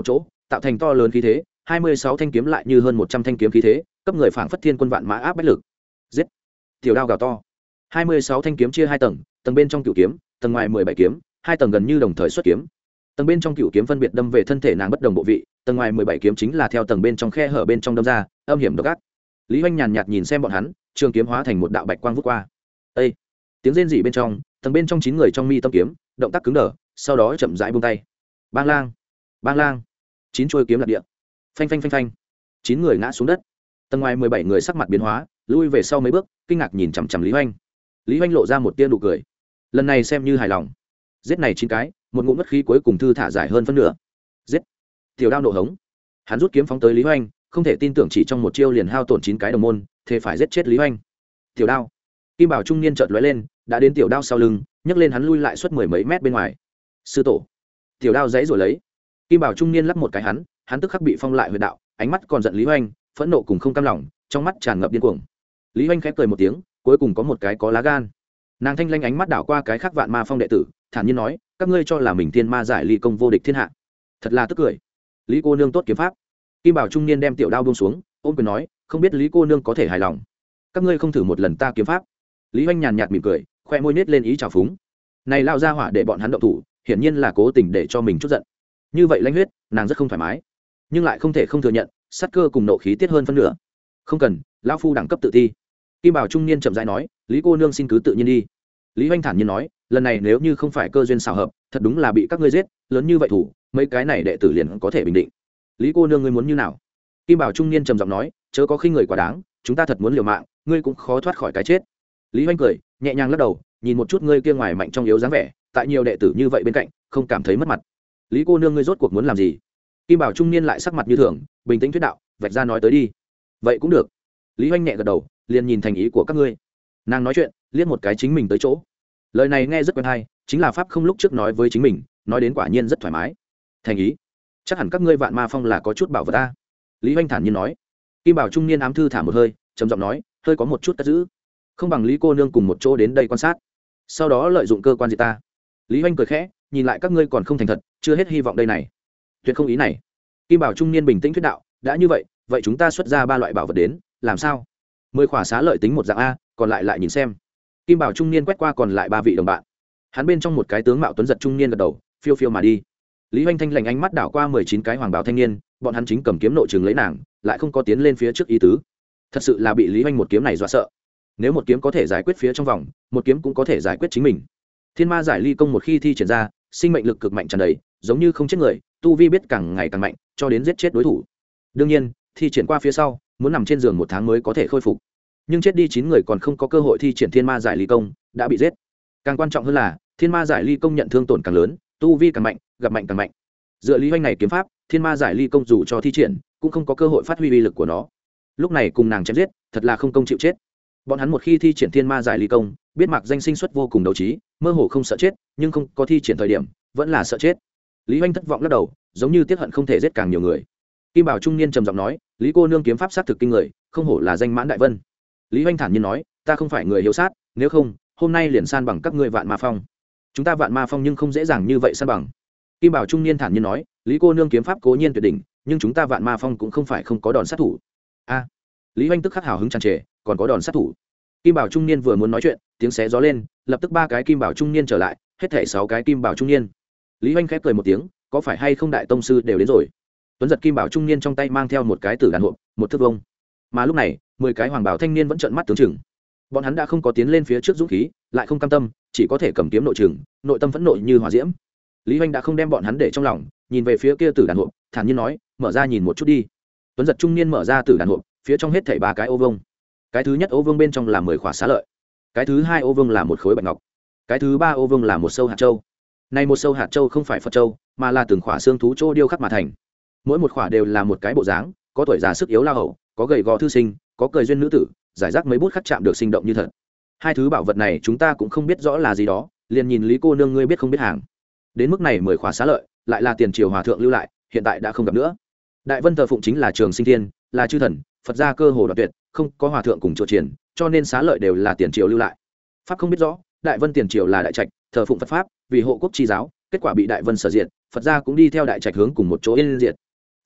tạo thành to lớn khí thế. Hai mươi sáu thanh kiếm lại như hơn một trăm thanh kiếm khí thế, cấp người phảng phất thiên quân vạn mã áp bách lực. Giết! Tiểu đao gào to. Hai mươi sáu thanh kiếm chia hai tầng, tầng bên trong cửu kiếm, tầng ngoài mười bảy kiếm, hai tầng gần như đồng thời xuất kiếm. Tầng bên trong cửu kiếm phân biệt đâm về thân thể nàng bất đồng bộ vị, tầng ngoài mười bảy kiếm chính là theo tầng bên trong khe hở bên trong đâm ra, âm hiểm độc ác. Lý Hoành nhàn nhạt nhìn xem bọn hắn, trường kiếm hóa thành một đạo bạch quang vút qua. Ê! Tiếng rên rỉ bên trong, tầng bên trong chín người trong mi tâm kiếm, động tác cứng đờ, sau đó chậm rãi buông tay. Bang lang, bang lang, chín chuôi kiếm lạc địa. Phanh phanh phanh phanh, chín người ngã xuống đất. Tầng ngoài mười bảy người sắc mặt biến hóa, lui về sau mấy bước, kinh ngạc nhìn chằm chằm Lý Hoành. Lý Hoành lộ ra một tia nụ cười, lần này xem như hài lòng. Giết này chín cái, một ngụm mất khí cuối cùng thư thả giải hơn phân nửa. Giết! Tiểu đao nộ hống, hắn rút kiếm phóng tới Lý Hoành, không thể tin tưởng chỉ trong một chiêu liền hao tổn chín cái đồng môn, thế phải giết chết Lý Hoành. Tiểu đao! Kim bảo trung niên chợt lóe lên, đã đến tiểu đao sau lưng, nhấc lên hắn lui lại suốt mười mấy mét bên ngoài. Sư tổ! Tiểu đao giãy rồi lấy. Kim bảo trung niên lắc một cái hắn, hắn tức khắc bị phong lại huyệt đạo, ánh mắt còn giận Lý Hoành, phẫn nộ cùng không cam lòng, trong mắt tràn ngập điên cuồng. Lý Hoành khẽ cười một tiếng, cuối cùng có một cái có lá gan. Nàng thanh lanh ánh mắt đảo qua cái khác vạn ma phong đệ tử, thản nhiên nói, các ngươi cho là mình thiên ma giải ly công vô địch thiên hạ, thật là tức cười. Lý cô nương tốt kiếm pháp. Kim bảo trung niên đem tiểu đao buông xuống, ôm quyền nói, không biết Lý cô nương có thể hài lòng, các ngươi không thử một lần ta kiếm pháp. Lý Hoành nhàn nhạt mỉm cười, khoe môi nết lên ý trào phúng. Này lao ra hỏa để bọn hắn động thủ, hiển nhiên là cố tình để cho mình chút giận. Như vậy lãnh huyết, nàng rất không thoải mái, nhưng lại không thể không thừa nhận, sát cơ cùng nộ khí tiết hơn phân nửa. Không cần, lão phu đẳng cấp tự ti. Kim bảo trung niên chậm rãi nói, Lý cô nương xin cứ tự nhiên đi. Lý Hoành thản nhiên nói, lần này nếu như không phải cơ duyên xảo hợp, thật đúng là bị các ngươi giết, lớn như vậy thủ, mấy cái này đệ tử liền có thể bình định. Lý cô nương ngươi muốn như nào? Kim bảo trung niên trầm giọng nói, chớ có khinh người quá đáng, chúng ta thật muốn liều mạng, ngươi cũng khó thoát khỏi cái chết. Lý Hoành cười, nhẹ nhàng lắc đầu, nhìn một chút ngươi kia ngoài mạnh trong yếu dáng vẻ, tại nhiều đệ tử như vậy bên cạnh, không cảm thấy mất mặt. Lý cô nương ngươi rốt cuộc muốn làm gì? Kim bảo trung niên lại sắc mặt như thường, bình tĩnh thuyết đạo, vạch ra nói tới đi. Vậy cũng được. Lý Hoành nhẹ gật đầu, liền nhìn thành ý của các ngươi. Nàng nói chuyện, liếc một cái chính mình tới chỗ. Lời này nghe rất quen hay, chính là pháp không lúc trước nói với chính mình, nói đến quả nhiên rất thoải mái. Thành ý? Chắc hẳn các ngươi vạn ma phong là có chút bảo vật ta. Lý Hoành thản nhiên nói. Kim bảo trung niên ám thư thả một hơi, trầm giọng nói, hơi có một chút cất giữ, không bằng Lý cô nương cùng một chỗ đến đây quan sát, sau đó lợi dụng cơ quan diệt ta. Lý Hoành cười khẽ, nhìn lại các ngươi còn không thành thật, chưa hết hy vọng đây này. Tuyệt không ý này. Kim bảo trung niên bình tĩnh thuyết đạo, đã như vậy, vậy chúng ta xuất ra ba loại bảo vật đến, làm sao? Mười khỏa xá lợi tính một dạng a, còn lại lại nhìn xem. Kim bảo trung niên quét qua còn lại ba vị đồng bạn, hắn bên trong một cái tướng mạo tuấn giật trung niên gật đầu, phiêu phiêu mà đi. Lý Hoành thanh lành ánh mắt đảo qua mười chín cái hoàng bào thanh niên, bọn hắn chính cầm kiếm nội trường lấy nàng, lại không có tiến lên phía trước ý tứ. Thật sự là bị Lý Hoành một kiếm này dọa sợ. Nếu một kiếm có thể giải quyết phía trong vòng, một kiếm cũng có thể giải quyết chính mình. Thiên ma giải ly công một khi thi triển ra, sinh mệnh lực cực mạnh tràn đầy, giống như không chết người, tu vi biết càng ngày càng mạnh, cho đến giết chết đối thủ. Đương nhiên, thi triển qua phía sau, muốn nằm trên giường một tháng mới có thể khôi phục. Nhưng chết đi chín người còn không có cơ hội thi triển thiên ma giải ly công, đã bị giết. Càng quan trọng hơn là, thiên ma giải ly công nhận thương tổn càng lớn, tu vi càng mạnh, gặp mạnh càng mạnh. Dựa Lý Hoành này kiếm pháp, thiên ma giải ly công dù cho thi triển, cũng không có cơ hội phát huy uy lực của nó. Lúc này cùng nàng chém giết, thật là không công chịu chết. Bọn hắn một khi thi triển thiên ma giải ly công, biết mặc danh sinh xuất vô cùng đấu trí, mơ hồ không sợ chết, nhưng không có thi triển thời điểm, vẫn là sợ chết. Lý Hoành thất vọng lắc đầu, giống như tiếc hận không thể giết càng nhiều người. Kim bảo trung niên trầm giọng nói, Lý cô nương kiếm pháp sát thực kinh người, không hổ là danh mãn đại vân. Lý Hoành thản nhiên nói, ta không phải người hiếu sát, nếu không, hôm nay liền san bằng các ngươi vạn ma phong. Chúng ta vạn ma phong nhưng không dễ dàng như vậy san bằng. Kim bảo trung niên thản nhiên nói, Lý cô nương kiếm pháp cố nhiên tuyệt đỉnh, nhưng chúng ta vạn ma phong cũng không phải không có đòn sát thủ. A. Lý Hoành tức khắc hào hứng tràn trề, còn có đòn sát thủ. Kim bảo trung niên vừa muốn nói chuyện, tiếng xé gió lên, lập tức ba cái kim bảo trung niên trở lại, hết thảy sáu cái kim bảo trung niên. Lý Hoành khép cười một tiếng, có phải hay không đại tông sư đều đến rồi. Tuấn giật kim bảo trung niên trong tay mang theo một cái tử đàn hộp, một thước vông. Mà lúc này, mười cái hoàng bảo thanh niên vẫn trợn mắt tướng chừng. Bọn hắn đã không có tiến lên phía trước dũng khí, lại không cam tâm, chỉ có thể cầm kiếm nội trường, nội tâm vẫn nội như hỏa diễm. Lý Hoành đã không đem bọn hắn để trong lòng, nhìn về phía kia tử đàn hộp, thản nhiên nói, mở ra nhìn một chút đi. Tuấn giật trung niên mở ra tử đàn hộp, phía trong hết thảy ba cái ô vông. Cái thứ nhất ô vương bên trong là mười khỏa xá lợi, cái thứ hai ô vương là một khối bạch ngọc, cái thứ ba ô vương là một sâu hạt châu. Này một sâu hạt châu không phải Phật châu, mà là từng khỏa xương thú trô điêu khắc mà thành. Mỗi một khỏa đều là một cái bộ dáng, có tuổi già sức yếu lao hậu, có gầy gò thư sinh, có cười duyên nữ tử, giải rác mấy bút khắc chạm được sinh động như thật. Hai thứ bảo vật này chúng ta cũng không biết rõ là gì đó, liền nhìn Lý cô nương ngươi biết không biết hàng. Đến mức này mười khỏa xá lợi, lại là tiền triều hòa thượng lưu lại, hiện tại đã không gặp nữa. Đại Vân thờ phụng chính là Trường Sinh Thiên, là chư thần, Phật gia cơ hồ đoạn tuyệt, không có hòa thượng cùng chùa triển, cho nên xá lợi đều là tiền triều lưu lại. Pháp không biết rõ, Đại Vân tiền triều là đại trạch, thờ phụng Phật pháp, vì hộ quốc chi giáo, kết quả bị Đại Vân sở diệt, Phật gia cũng đi theo đại trạch hướng cùng một chỗ yên diệt.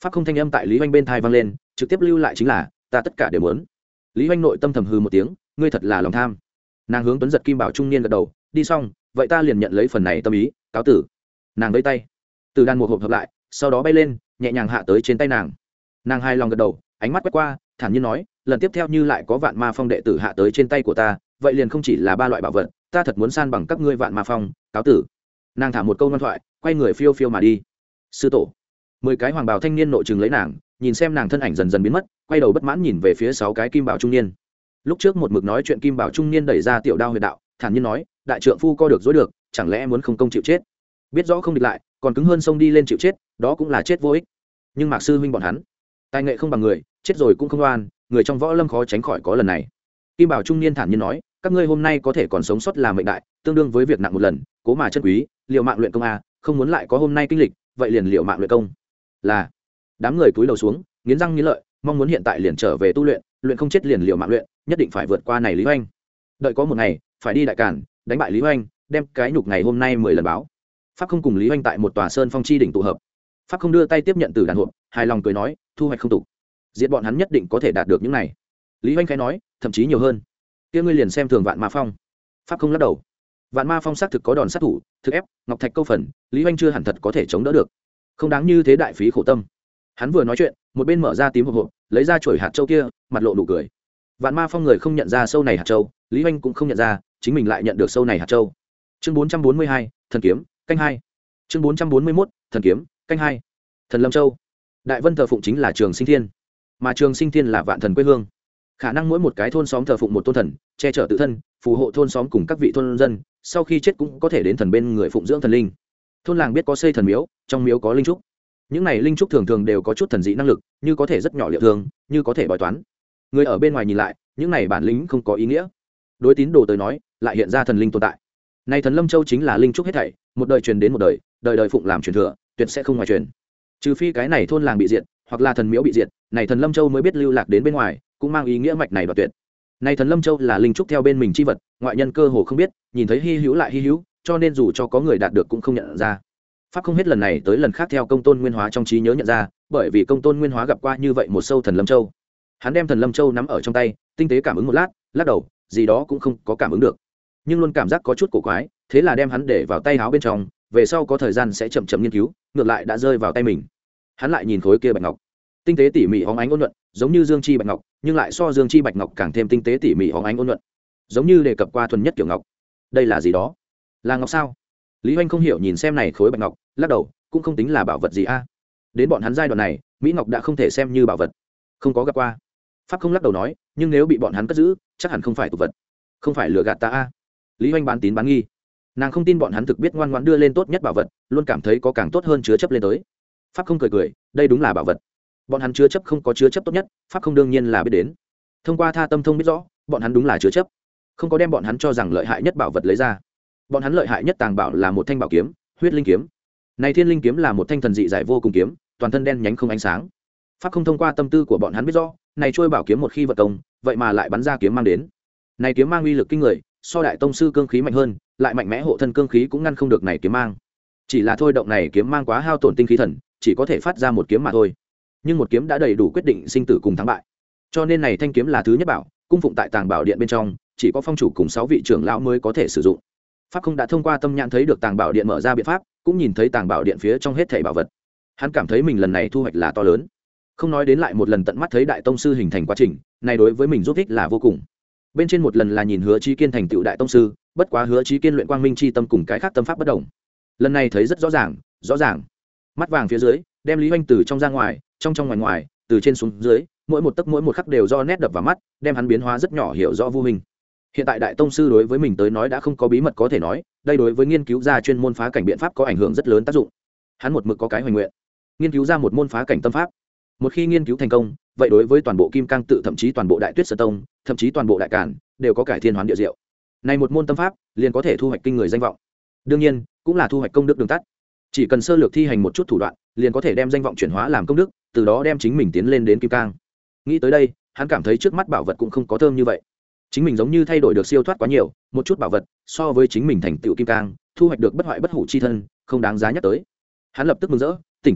pháp không thanh âm tại lý oanh bên thai vang lên, trực tiếp lưu lại chính là ta tất cả đều muốn. Lý oanh nội tâm thầm hư một tiếng, ngươi thật là lòng tham. Nàng hướng Tuấn Giật kim bảo trung niên gật đầu, đi xong vậy ta liền nhận lấy phần này tâm ý, cáo tử. Nàng vẫy tay, từ đàn một hộp hợp lại, sau đó bay lên nhẹ nhàng hạ tới trên tay nàng. Nàng hài lòng gật đầu, ánh mắt quét qua thản nhiên nói, lần tiếp theo như lại có vạn ma phong đệ tử hạ tới trên tay của ta, vậy liền không chỉ là ba loại bảo vật, ta thật muốn san bằng các ngươi vạn ma phong, cáo tử. Nàng thả một câu ngoan thoại, quay người phiêu phiêu mà đi. Sư tổ. Mười cái hoàng bào thanh niên nội trừng lấy nàng, nhìn xem nàng thân ảnh dần dần biến mất, quay đầu bất mãn nhìn về phía sáu cái kim bảo trung niên. Lúc trước một mực nói chuyện kim bảo trung niên đẩy ra tiểu đao huyệt đạo, thản nhiên nói, đại trượng phu co được dối được, chẳng lẽ muốn không công chịu chết? Biết rõ không địch lại, còn cứng hơn sông đi lên chịu chết, đó cũng là chết vô ích. Nhưng Mạc sư huynh bọn hắn, tài nghệ không bằng người, chết rồi cũng không oan, người trong võ lâm khó tránh khỏi có lần này. Kim bảo trung niên thản nhiên nói, các ngươi hôm nay có thể còn sống sót là mệnh đại, tương đương với việc nặng một lần, cố mà chân quý, liều mạng luyện công a, không muốn lại có hôm nay kinh lịch, vậy liền liều mạng luyện công. Là. Đám người cúi đầu xuống, nghiến răng nghiến lợi, mong muốn hiện tại liền trở về tu luyện, luyện không chết liền liều mạng luyện, nhất định phải vượt qua này Lý Hoành. Đợi có một ngày, phải đi đại cản, đánh bại Lý Hoành, đem cái nhục ngày hôm nay mười lần báo. Pháp không cùng Lý Hoành tại một tòa sơn phong chi đỉnh tụ hợp. Pháp không đưa tay tiếp nhận từ đàn hộp, hài lòng cười nói, thu hoạch không tục. Diệt bọn hắn nhất định có thể đạt được những này. Lý Hoành khẽ nói, thậm chí nhiều hơn. Kia ngươi liền xem thường Vạn Ma Phong. Pháp không lắc đầu. Vạn Ma Phong xác thực có đòn sát thủ, thực ép, ngọc thạch câu phần, Lý Hoành chưa hẳn thật có thể chống đỡ được. Không đáng như thế đại phí khổ tâm. Hắn vừa nói chuyện, một bên mở ra tím hộp hộp, lấy ra chuỗi hạt châu kia, mặt lộ nụ cười. Vạn Ma Phong người không nhận ra sâu này hạt châu, Lý Hoành cũng không nhận ra, chính mình lại nhận được sâu này hạt châu. Chương bốn trăm bốn mươi hai, thần kiếm, canh hai. Chương bốn trăm bốn mươi mốt, thần kiếm, canh hai. Thần Lâm Châu. Đại Vân thờ phụng chính là Trường Sinh Thiên, mà Trường Sinh Thiên là vạn thần quê hương. Khả năng mỗi một cái thôn xóm thờ phụng một tôn thần, che chở tự thân, phù hộ thôn xóm cùng các vị thôn dân, sau khi chết cũng có thể đến thần bên người phụng dưỡng thần linh. Thôn làng biết có xây thần miếu, trong miếu có linh trúc. Những này linh trúc thường thường đều có chút thần dị năng lực, như có thể rất nhỏ liệu thường, như có thể bói toán. Người ở bên ngoài nhìn lại, những này bản lĩnh không có ý nghĩa. Đối tín đồ tới nói, lại hiện ra thần linh tồn tại. Này Thần Lâm Châu chính là linh trúc hết thảy, một đời truyền đến một đời, đời đời phụng làm truyền thừa, tuyệt sẽ không ngoài truyền. Trừ phi cái này thôn làng bị diệt, hoặc là thần miếu bị diệt, này Thần Lâm Châu mới biết lưu lạc đến bên ngoài, cũng mang ý nghĩa mạch này đoạt tuyệt. Này Thần Lâm Châu là linh trúc theo bên mình chi vật, ngoại nhân cơ hồ không biết, nhìn thấy hi hữu lại hi hữu, cho nên dù cho có người đạt được cũng không nhận ra. Pháp không hết lần này tới lần khác theo Công Tôn Nguyên Hóa trong trí nhớ nhận ra, bởi vì Công Tôn Nguyên Hóa gặp qua như vậy một sâu Thần Lâm Châu. Hắn đem Thần Lâm Châu nắm ở trong tay, tinh tế cảm ứng một lát, lắc đầu, gì đó cũng không có cảm ứng được, nhưng luôn cảm giác có chút cổ quái, thế là đem hắn để vào tay áo bên trong, về sau có thời gian sẽ chậm chậm nghiên cứu, ngược lại đã rơi vào tay mình. Hắn lại nhìn khối kia bạch ngọc, tinh tế tỉ mỉ hóng ánh ôn nhuận, giống như dương chi bạch ngọc, nhưng lại so dương chi bạch ngọc càng thêm tinh tế tỉ mỉ hóng ánh ôn nhuận, giống như đề cập qua thuần nhất kiểu ngọc. Đây là gì đó? Là ngọc sao? Lý Hoành không hiểu nhìn xem này khối bạch ngọc, lắc đầu, cũng không tính là bảo vật gì a. Đến bọn hắn giai đoạn này, mỹ ngọc đã không thể xem như bảo vật, không có gặp qua. Pháp không lắc đầu nói, nhưng nếu bị bọn hắn cất giữ, chắc hẳn không phải tục vật, không phải lừa gạt ta a. Lý Hoành bán tín bán nghi, nàng không tin bọn hắn thực biết ngoan ngoãn đưa lên tốt nhất bảo vật, luôn cảm thấy có càng tốt hơn chứa chấp lên tới. Pháp không cười cười, đây đúng là bảo vật. Bọn hắn chứa chấp không có chứa chấp tốt nhất, Pháp không đương nhiên là biết đến. Thông qua tha tâm thông biết rõ, bọn hắn đúng là chứa chấp, không có đem bọn hắn cho rằng lợi hại nhất bảo vật lấy ra. Bọn hắn lợi hại nhất tàng bảo là một thanh bảo kiếm, huyết linh kiếm. Này thiên linh kiếm là một thanh thần dị dài vô cùng kiếm, toàn thân đen nhánh không ánh sáng. Pháp không thông qua tâm tư của bọn hắn biết rõ, này trôi bảo kiếm một khi vận công, vậy mà lại bắn ra kiếm mang đến. Này kiếm mang uy lực kinh người, so đại tông sư cương khí mạnh hơn, lại mạnh mẽ hộ thân cương khí cũng ngăn không được này kiếm mang. Chỉ là thôi động này kiếm mang quá hao tổn tinh khí thần, chỉ có thể phát ra một kiếm mà thôi. Nhưng một kiếm đã đầy đủ quyết định sinh tử cùng thắng bại. Cho nên này thanh kiếm là thứ nhất bảo, cung phụng tại tàng bảo điện bên trong, chỉ có phong chủ cùng sáu vị trưởng lão mới có thể sử dụng. Pháp không đã thông qua tâm nhãn thấy được tàng bảo điện mở ra biện pháp, cũng nhìn thấy tàng bảo điện phía trong hết thảy bảo vật. Hắn cảm thấy mình lần này thu hoạch là to lớn. Không nói đến lại một lần tận mắt thấy đại tông sư hình thành quá trình, này đối với mình giúp ích là vô cùng. Bên trên một lần là nhìn Hứa Chí Kiên thành tựu đại tông sư, bất quá Hứa Chí Kiên luyện quang minh chi tâm cùng cái khác tâm pháp bất đồng. Lần này thấy rất rõ ràng, rõ ràng. Mắt vàng phía dưới, đem Lý Hoành từ trong ra ngoài, trong trong ngoài ngoài, từ trên xuống dưới, mỗi một tấc mỗi một khắc đều do nét đập vào mắt, đem hắn biến hóa rất nhỏ hiểu rõ vô hình. Hiện tại đại tông sư đối với mình tới nói đã không có bí mật có thể nói, đây đối với nghiên cứu ra chuyên môn phá cảnh biện pháp có ảnh hưởng rất lớn tác dụng. Hắn một mực có cái hoài nguyện, nghiên cứu ra một môn phá cảnh tâm pháp. Một khi nghiên cứu thành công, vậy đối với toàn bộ Kim Cang tự, thậm chí toàn bộ Đại Tuyết Sơn Tông, thậm chí toàn bộ Đại Càn, đều có cải thiên hoán địa diệu. Này một môn tâm pháp, liền có thể thu hoạch kinh người danh vọng. Đương nhiên, cũng là thu hoạch công đức đường tắt. Chỉ cần sơ lược thi hành một chút thủ đoạn, liền có thể đem danh vọng chuyển hóa làm công đức, từ đó đem chính mình tiến lên đến Kim Cang. Nghĩ tới đây, hắn cảm thấy trước mắt bảo vật cũng không có thơm như vậy. Chính mình giống như thay đổi được siêu thoát quá nhiều, một chút bảo vật, so với chính mình thành tựu Kim Cang, thu hoạch được bất hoại bất hủ chi thân, không đáng giá nhắc tới. Hắn lập tức mừng rỡ, tỉnh táo lại,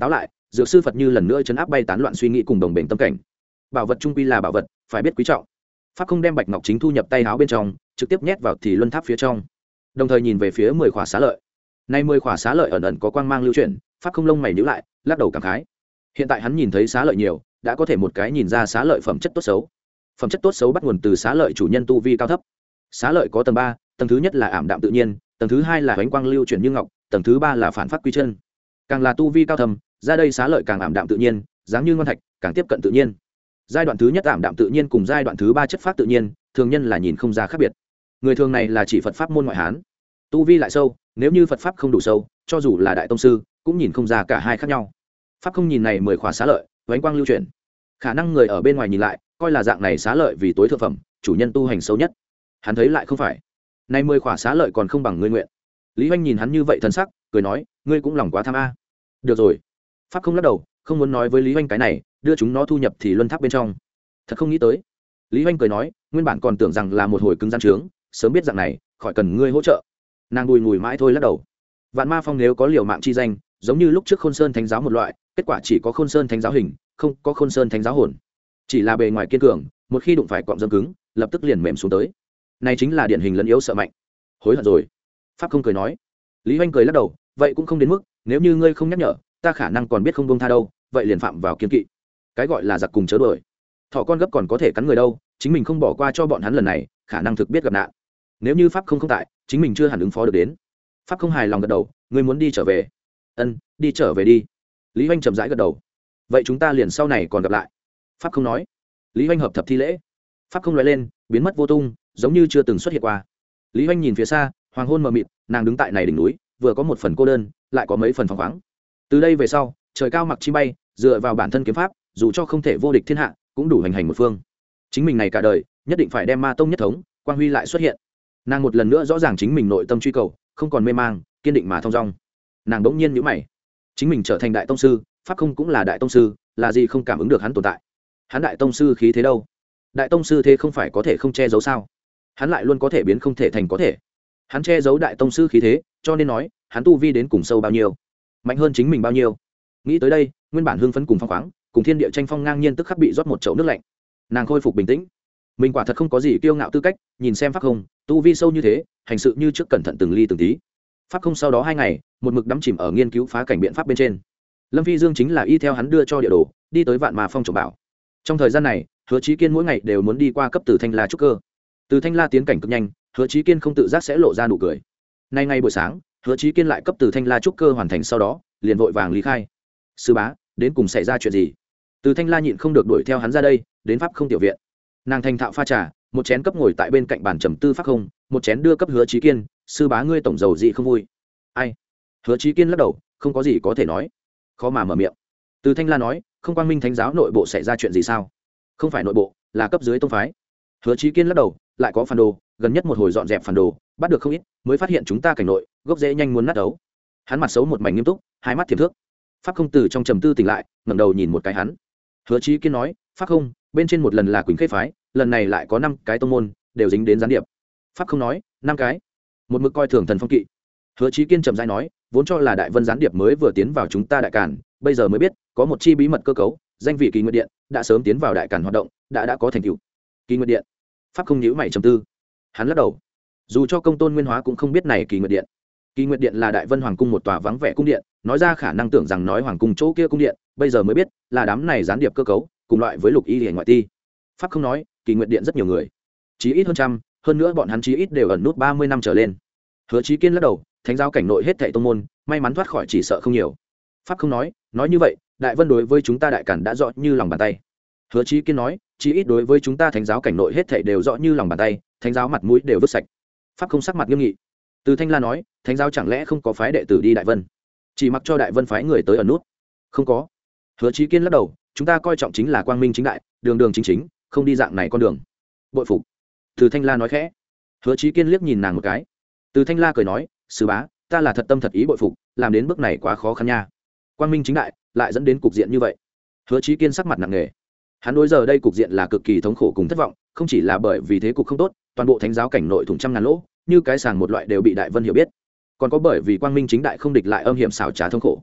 dược sư phật như lần nữa chấn áp bay tán loạn suy nghĩ cùng đồng bền tâm cảnh. Bảo vật trung quy là bảo vật, phải biết quý trọng. Pháp không đem bạch ngọc chính thu nhập tay áo bên trong, trực tiếp nhét vào thì luân tháp phía trong, đồng thời nhìn về phía mười khỏa xá lợi. Nay mười khỏa xá lợi ẩn ẩn có quang mang lưu chuyển, Pháp không lông mày nhíu lại, lắc đầu cảm khái. Hiện tại hắn nhìn thấy xá lợi nhiều, đã có thể một cái nhìn ra xá lợi phẩm chất tốt xấu. Phẩm chất tốt xấu bắt nguồn từ xá lợi chủ nhân tu vi cao thấp. Xá lợi có tầng ba, tầng thứ nhất là ảm đạm tự nhiên, tầng thứ hai là ánh quang lưu chuyển như ngọc, tầng thứ ba là phản phát quy chân. Càng là tu vi cao thầm, ra đây xá lợi càng ảm đạm tự nhiên, dáng như ngon thạch, càng tiếp cận tự nhiên. Giai đoạn thứ nhất ảm đạm tự nhiên cùng giai đoạn thứ ba chất phát tự nhiên, thường nhân là nhìn không ra khác biệt. Người thường này là chỉ Phật pháp môn ngoại hán. Tu vi lại sâu, nếu như Phật pháp không đủ sâu, cho dù là đại tông sư, cũng nhìn không ra cả hai khác nhau. Pháp không nhìn này mười khỏa xá lợi, ánh quang lưu chuyển. Khả năng người ở bên ngoài nhìn lại, coi là dạng này xá lợi vì tối thượng phẩm, chủ nhân tu hành xấu nhất. Hắn thấy lại không phải. Nay mười khỏa xá lợi còn không bằng ngươi nguyện. Lý Hoành nhìn hắn như vậy thần sắc, cười nói, ngươi cũng lòng quá tham a. Được rồi. Pháp không lắc đầu, không muốn nói với Lý Hoành cái này, đưa chúng nó thu nhập thì luân tháp bên trong. Thật không nghĩ tới. Lý Hoành cười nói, nguyên bản còn tưởng rằng là một hồi cứng gian trướng, sớm biết dạng này, khỏi cần ngươi hỗ trợ. Nàng bùi ngùi mãi thôi lắc đầu. Vạn Ma Phong nếu có liều mạng chi danh, giống như lúc trước Khôn Sơn Thánh giáo một loại, kết quả chỉ có Khôn Sơn Thánh giáo hình, không có Khôn Sơn Thánh giáo hồn. Chỉ là bề ngoài kiên cường, một khi đụng phải cọm dâm cứng, lập tức liền mềm xuống tới. Này chính là điển hình lẫn yếu sợ mạnh. Hối hận rồi. Pháp không cười nói. Lý Hoành cười lắc đầu, vậy cũng không đến mức, nếu như ngươi không nhắc nhở, ta khả năng còn biết không buông tha đâu, vậy liền phạm vào kiên kỵ. Cái gọi là giặc cùng chớ đuổi. Thỏ con gấp còn có thể cắn người đâu, chính mình không bỏ qua cho bọn hắn lần này, khả năng thực biết gặp nạn. Nếu như Pháp không không tại, chính mình chưa hẳn ứng phó được đến. Pháp không hài lòng gật đầu, ngươi muốn đi trở về. Ân, đi trở về đi. Lý Hoành chậm rãi gật đầu. Vậy chúng ta liền sau này còn gặp lại. Pháp không nói. Lý Hoành hợp thập thi lễ. Pháp không lóe lên, biến mất vô tung, giống như chưa từng xuất hiện qua. Lý Hoành nhìn phía xa, hoàng hôn mờ mịt, nàng đứng tại này đỉnh núi, vừa có một phần cô đơn, lại có mấy phần phóng khoáng. Từ đây về sau, trời cao mặc chim bay, dựa vào bản thân kiếm pháp, dù cho không thể vô địch thiên hạ, cũng đủ hành hành một phương. Chính mình này cả đời, nhất định phải đem Ma tông nhất thống, quang huy lại xuất hiện. Nàng một lần nữa rõ ràng chính mình nội tâm truy cầu, không còn mê mang, kiên định mà thong dong. Nàng đống nhiên nhíu mày, chính mình trở thành đại tông sư, Pháp không cũng là đại tông sư, là gì không cảm ứng được hắn tồn tại. Hắn đại tông sư khí thế đâu? Đại tông sư thế không phải có thể không che giấu sao? Hắn lại luôn có thể biến không thể thành có thể. Hắn che giấu đại tông sư khí thế, cho nên nói, hắn tu vi đến cùng sâu bao nhiêu, mạnh hơn chính mình bao nhiêu. Nghĩ tới đây, nguyên bản hưng phấn cùng phong khoáng, cùng thiên địa tranh phong ngang nhiên tức khắc bị rót một chậu nước lạnh. Nàng khôi phục bình tĩnh. Mình quả thật không có gì kiêu ngạo tư cách, nhìn xem Pháp không, tu vi sâu như thế, hành sự như trước cẩn thận từng ly từng tí. Pháp không sau đó hai ngày, một mực đắm chìm ở nghiên cứu phá cảnh biện pháp bên trên. Lâm Phi Dương chính là y theo hắn đưa cho địa đồ, đi tới Vạn Ma Phong trồng bảo. Trong thời gian này, Hứa Chí Kiên mỗi ngày đều muốn đi qua cấp từ Thanh La trúc cơ. Từ Thanh La tiến cảnh cực nhanh, Hứa Chí Kiên không tự giác sẽ lộ ra nụ cười. Nay ngày buổi sáng, Hứa Chí Kiên lại cấp từ Thanh La trúc cơ hoàn thành sau đó, liền vội vàng lý khai. Sư bá, đến cùng xảy ra chuyện gì? Từ Thanh La nhịn không được đuổi theo hắn ra đây, đến Pháp không tiểu viện. Nàng thành thạo pha trà, một chén cấp ngồi tại bên cạnh bàn trầm tư Pháp không, một chén đưa cấp Hứa Chí Kiên, sư bá ngươi tổng dầu gì không vui? Ai? Hứa Chí Kiên lắc đầu, không có gì có thể nói, khó mà mở miệng. Từ Thanh La nói, không Quang Minh Thánh giáo nội bộ xảy ra chuyện gì sao? Không phải nội bộ, là cấp dưới tông phái. Hứa Chí Kiên lắc đầu, lại có phản đồ, gần nhất một hồi dọn dẹp phản đồ, bắt được không ít, mới phát hiện chúng ta cảnh nội, gốc rễ nhanh muốn nát ấu. Hắn mặt xấu một mảnh nghiêm túc, hai mắt thiểm thước. Pháp không từ trong trầm tư tỉnh lại, ngẩng đầu nhìn một cái hắn. Hứa Chí Kiên nói, Pháp không, bên trên một lần là Quỳnh Khê phái, lần này lại có năm cái tông môn, đều dính đến gián điệp. Pháp không nói, năm cái. Một mực coi thường Thần Phong Kỵ. Hứa Chí Kiên trầm rãi nói, vốn cho là Đại Vân gián điệp mới vừa tiến vào chúng ta Đại Càn, bây giờ mới biết, có một chi bí mật cơ cấu, danh vị Kỳ Nguyệt Điện, đã sớm tiến vào Đại Càn hoạt động, đã đã có thành tựu. Kỳ Nguyệt Điện. Pháp không nhíu mày trầm tư. Hắn lắc đầu. Dù cho Công Tôn Nguyên Hóa cũng không biết này Kỳ Nguyệt Điện. Kỳ Nguyệt Điện là Đại Vân Hoàng cung một tòa vắng vẻ cung điện, nói ra khả năng tưởng rằng nói hoàng cung chỗ kia cung điện, bây giờ mới biết, là đám này gián điệp cơ cấu, cùng loại với Lục Y Liễu ngoại ti. Pháp không nói, Kỳ Nguyệt Điện rất nhiều người, chí ít hơn trăm, hơn nữa bọn hắn chí ít đều ẩn nút ba mươi năm trở lên. Hứa Chí Kiên lắc đầu, Thánh giáo cảnh nội hết thảy tông môn, may mắn thoát khỏi chỉ sợ không nhiều. Pháp không nói, nói như vậy, Đại Vân đối với chúng ta Đại Càn đã rõ như lòng bàn tay. Hứa Chí Kiên nói, chí ít đối với chúng ta Thánh giáo cảnh nội hết thảy đều rõ như lòng bàn tay, Thánh giáo mặt mũi đều vứt sạch. Pháp không sắc mặt nghiêm nghị. Từ Thanh La nói, Thánh giáo chẳng lẽ không có phái đệ tử đi Đại Vân, chỉ mặc cho Đại Vân phái người tới ẩn nút? Không có. Hứa Chí Kiên lắc đầu, chúng ta coi trọng chính là quang minh chính đại, đường đường chính chính, không đi dạng này con đường. Bội phục. Từ Thanh La nói khẽ. Hứa Chí Kiên liếc nhìn nàng một cái. Từ Thanh La cười nói, sư bá, ta là thật tâm thật ý bội phục, làm đến bước này quá khó khăn nha. Quang minh chính đại, lại dẫn đến cục diện như vậy. Hứa Chí Kiên sắc mặt nặng nề. Hắn đối giờ đây cục diện là cực kỳ thống khổ cùng thất vọng, không chỉ là bởi vì thế cục không tốt, toàn bộ Thánh giáo cảnh nội thủng trăm ngàn lỗ, như cái sàng một loại đều bị Đại Vân hiểu biết, còn có bởi vì quang minh chính đại không địch lại âm hiểm xảo trá thống khổ.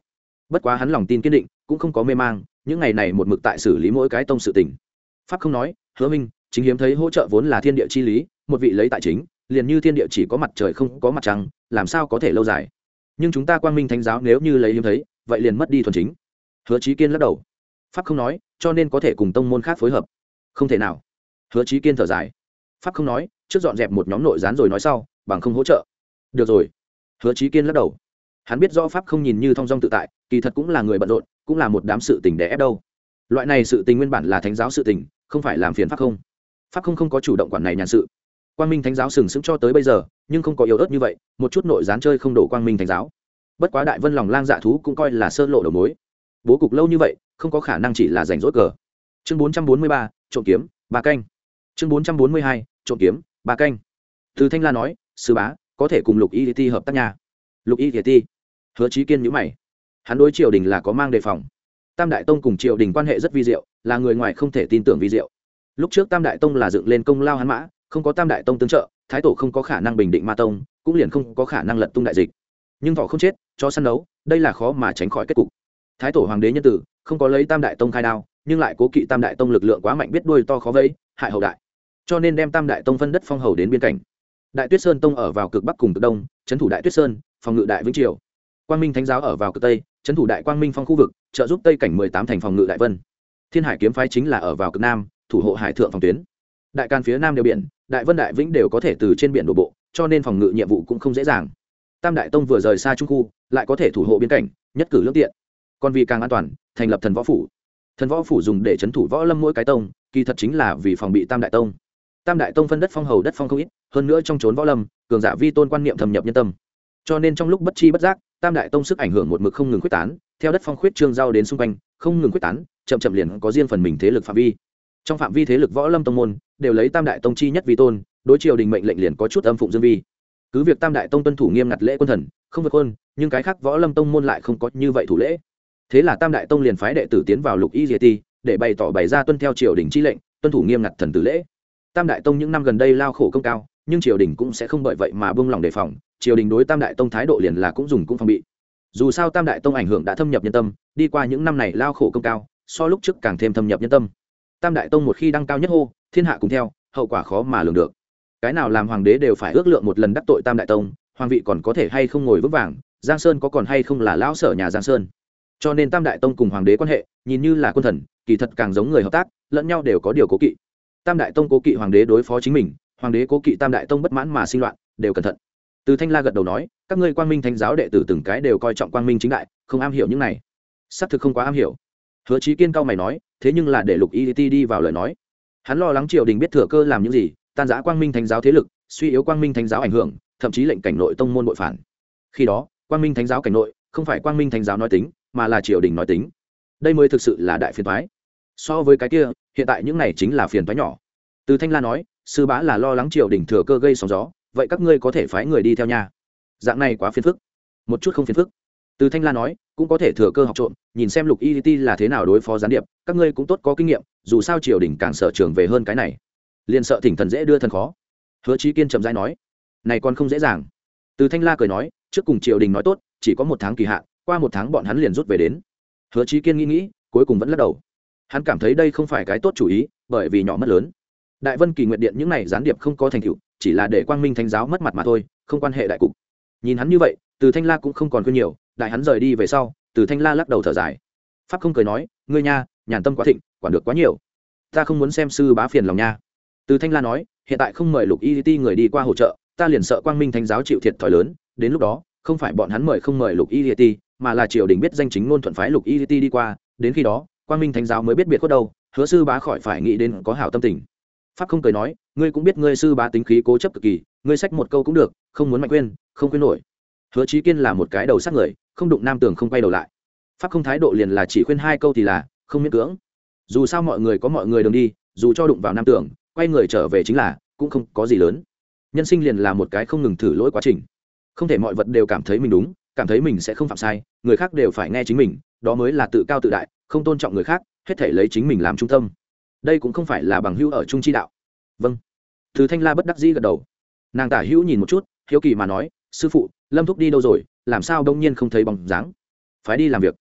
bất quá hắn lòng tin kiên định cũng không có mê mang, những ngày này một mực tại xử lý mỗi cái tông sự tình. Pháp không nói, Hứa Minh chính hiếm thấy hỗ trợ vốn là thiên địa chi lý, một vị lấy tại chính liền như thiên địa chỉ có mặt trời không có mặt trăng, làm sao có thể lâu dài. Nhưng chúng ta Quang Minh Thánh giáo nếu như lấy hiếm thấy, vậy liền mất đi thuần chính. Hứa Chí Kiên lắc đầu. Pháp không nói, cho nên có thể cùng tông môn khác phối hợp, không thể nào. Hứa Chí Kiên thở dài. Pháp không nói, trước dọn dẹp một nhóm nội gián rồi nói sau, bằng không hỗ trợ. Được rồi. Hứa Chí Kiên lắc đầu. Hắn biết rõ Pháp không nhìn như thong dong tự tại, kỳ thật cũng là người bận rộn, cũng là một đám sự tình để ép đâu. Loại này sự tình nguyên bản là thánh giáo sự tình, không phải làm phiền Pháp không. Pháp không không có chủ động quản này nhàn sự. Quang Minh Thánh giáo sừng sững cho tới bây giờ, nhưng không có yếu ớt như vậy, một chút nội gián chơi không đổ Quang Minh Thánh giáo. Bất quá Đại Vân lòng lang dạ thú cũng coi là sơ lộ đầu mối. Bố cục lâu như vậy, không có khả năng chỉ là rảnh rỗi cờ. Chương bốn trăm bốn mươi ba, trộm kiếm, ba canh. Chương bốn trăm bốn mươi hai, trộm kiếm, ba canh. Từ Thanh La nói, sư bá, có thể cùng Lục Y Ti hợp tác nha. Lục Y Ti? Hứa Chí Kiên nhíu mày. Hắn đối triều đình là có mang đề phòng. Tam Đại Tông cùng triều đình quan hệ rất vi diệu, là người ngoài không thể tin tưởng vi diệu. Lúc trước Tam Đại Tông là dựng lên công lao hắn mã, không có Tam Đại Tông tương trợ, Thái Tổ không có khả năng bình định Ma Tông, cũng liền không có khả năng lật tung đại dịch. Nhưng thọ không chết, cho săn đấu, đây là khó mà tránh khỏi kết cục. Thái Tổ hoàng đế nhân tử, không có lấy Tam Đại Tông khai đao, nhưng lại cố kỵ Tam Đại Tông lực lượng quá mạnh, biết đuôi to khó vây, hại hậu đại. Cho nên đem Tam Đại Tông phân đất phong hầu đến biên cảnh. Đại Tuyết Sơn Tông ở vào cực bắc cùng cực đông, trấn thủ Đại Tuyết Sơn, phòng ngự Đại Vĩnh Triều. Quang Minh Thánh giáo ở vào cực tây, trấn thủ Đại Quang Minh Phong khu vực, trợ giúp Tây cảnh mười tám thành phòng ngự Đại Vân. Thiên Hải kiếm phái chính là ở vào cực nam, thủ hộ hải thượng phòng tuyến. Đại Can phía nam đều biển, Đại Vân Đại Vĩnh đều có thể từ trên biển đổ bộ, cho nên phòng ngự nhiệm vụ cũng không dễ dàng. Tam Đại Tông vừa rời xa trung khu, lại có thể thủ hộ biên cảnh, nhất cử lưỡng tiện. Còn vì càng an toàn, thành lập thần võ phủ. Thần võ phủ dùng để trấn thủ võ lâm mỗi cái tông, kỳ thật chính là vì phòng bị Tam Đại Tông. Tam Đại Tông phân đất phong hầu đất phong không ít, hơn nữa trong chốn võ lâm, cường giả vi tôn quan niệm thâm nhập nhân tâm. Cho nên trong lúc bất chi bất giác, Tam Đại Tông sức ảnh hưởng một mực không ngừng quyết tán, theo đất phong khuyết trương giao đến xung quanh, không ngừng quyết tán, chậm chậm liền có riêng phần mình thế lực phạm vi. Trong phạm vi thế lực võ lâm tông môn, đều lấy Tam Đại Tông chi nhất vi tôn, đối triều đình mệnh lệnh liền có chút âm phụng dương vi. Cứ việc Tam Đại Tông tuân thủ nghiêm ngặt lễ quân thần, không vượt quân, nhưng cái khác võ lâm tông môn lại không có như vậy thủ lễ. Thế là Tam Đại Tông liền phái đệ tử tiến vào Lục Y Diệ Ti, để bày tỏ bày ra tuân theo triều đình chi lệnh, tuân thủ nghiêm ngặt thần tử lễ. Tam Đại Tông những năm gần đây lao khổ công cao, nhưng triều đình cũng sẽ không bởi vậy mà buông lòng đề phòng, triều đình đối Tam Đại Tông thái độ liền là cũng dùng cũng phòng bị. Dù sao Tam Đại Tông ảnh hưởng đã thâm nhập nhân tâm, đi qua những năm này lao khổ công cao, so lúc trước càng thêm thâm nhập nhân tâm. Tam Đại Tông một khi đăng cao nhất hô, thiên hạ cùng theo, hậu quả khó mà lường được. Cái nào làm hoàng đế đều phải ước lượng một lần đắc tội Tam Đại Tông, hoàng vị còn có thể hay không ngồi vững vàng, Giang Sơn có còn hay không là lão sở nhà Giang Sơn. Cho nên Tam Đại Tông cùng hoàng đế quan hệ, nhìn như là quân thần, kỳ thật càng giống người hợp tác, lẫn nhau đều có điều cố kỵ. Tam Đại Tông cố kỵ hoàng đế đối phó chính mình, hoàng đế cố kỵ Tam Đại Tông bất mãn mà sinh loạn, đều cẩn thận. Từ Thanh La gật đầu nói, các ngươi Quang Minh Thánh giáo đệ tử từng cái đều coi trọng Quang Minh chính đại, không am hiểu những này. Sắp thực không quá am hiểu. Hứa Chí Kiên cao mày nói, thế nhưng là để Lục Y Ti đi vào lời nói. Hắn lo lắng triều đình biết thừa cơ làm những gì, tan rã Quang Minh Thánh giáo thế lực, suy yếu Quang Minh Thánh giáo ảnh hưởng, thậm chí lệnh cảnh nội tông môn bội phản. Khi đó, Quang Minh Thánh giáo cảnh nội, không phải Quang Minh Thánh giáo nói tính, mà là triều đình nói tính. Đây mới thực sự là đại phiền toái. So với cái kia, hiện tại những này chính là phiền toái nhỏ. Từ Thanh La nói, sư bá là lo lắng triều đình thừa cơ gây sóng gió, vậy các ngươi có thể phái người đi theo nha. Dạng này quá phiền phức. Một chút không phiền phức. Từ Thanh La nói, cũng có thể thừa cơ học trộm, nhìn xem Lục Y Ti là thế nào đối phó gián điệp, các ngươi cũng tốt có kinh nghiệm, dù sao triều đình càng sợ trường về hơn cái này. Liên sợ thỉnh thần dễ đưa thần khó. Hứa Chí Kiên trầm rãi nói, này còn không dễ dàng. Từ Thanh La cười nói, trước cùng triều đình nói tốt, chỉ có một tháng kỳ hạn, qua một tháng bọn hắn liền rút về đến. Hứa Chí Kiên nghĩ nghĩ, cuối cùng vẫn lắc đầu. Hắn cảm thấy đây không phải cái tốt chủ ý, bởi vì nhỏ mất lớn. Đại Vân Kỳ Nguyệt Điện những này gián điệp không có thành tựu, chỉ là để Quang Minh Thánh giáo mất mặt mà thôi, không quan hệ đại cục. Nhìn hắn như vậy, Từ Thanh La cũng không còn quên nhiều, đại hắn rời đi về sau, Từ Thanh La lắc đầu thở dài. Pháp không cười nói, ngươi nha, nhàn tâm quá thịnh, quản được quá nhiều. Ta không muốn xem sư bá phiền lòng nha. Từ Thanh La nói, hiện tại không mời Lục Y Ti người đi qua hỗ trợ, ta liền sợ Quang Minh Thánh giáo chịu thiệt thòi lớn, đến lúc đó, không phải bọn hắn mời không mời Lục Y Ti, mà là triều đình biết danh chính ngôn thuận phái Lục Y Ti đi qua, đến khi đó, Quang Minh Thánh giáo mới biết biệt khuất đâu, Hứa sư bá khỏi phải nghĩ đến có hảo tâm tình. Pháp không cười nói, ngươi cũng biết ngươi sư bá tính khí cố chấp cực kỳ, ngươi xách một câu cũng được, không muốn mạnh quên, không quên nổi. Hứa Chí Kiên là một cái đầu sắc người, không đụng nam tường không quay đầu lại. Pháp không thái độ liền là chỉ khuyên hai câu thì là, không miễn cưỡng. Dù sao mọi người có mọi người đường đi, dù cho đụng vào nam tường, quay người trở về chính là, cũng không có gì lớn. Nhân sinh liền là một cái không ngừng thử lỗi quá trình. Không thể mọi vật đều cảm thấy mình đúng, cảm thấy mình sẽ không phạm sai, người khác đều phải nghe chính mình, đó mới là tự cao tự đại, không tôn trọng người khác, hết thảy lấy chính mình làm trung tâm. Đây cũng không phải là bằng hữu ở trung chi đạo. Vâng. Từ Thanh La bất đắc dĩ gật đầu. Nàng tả hữu nhìn một chút, hiếu kỳ mà nói, sư phụ, Lâm thúc đi đâu rồi, làm sao đông nhiên không thấy bóng dáng? Phải đi làm việc.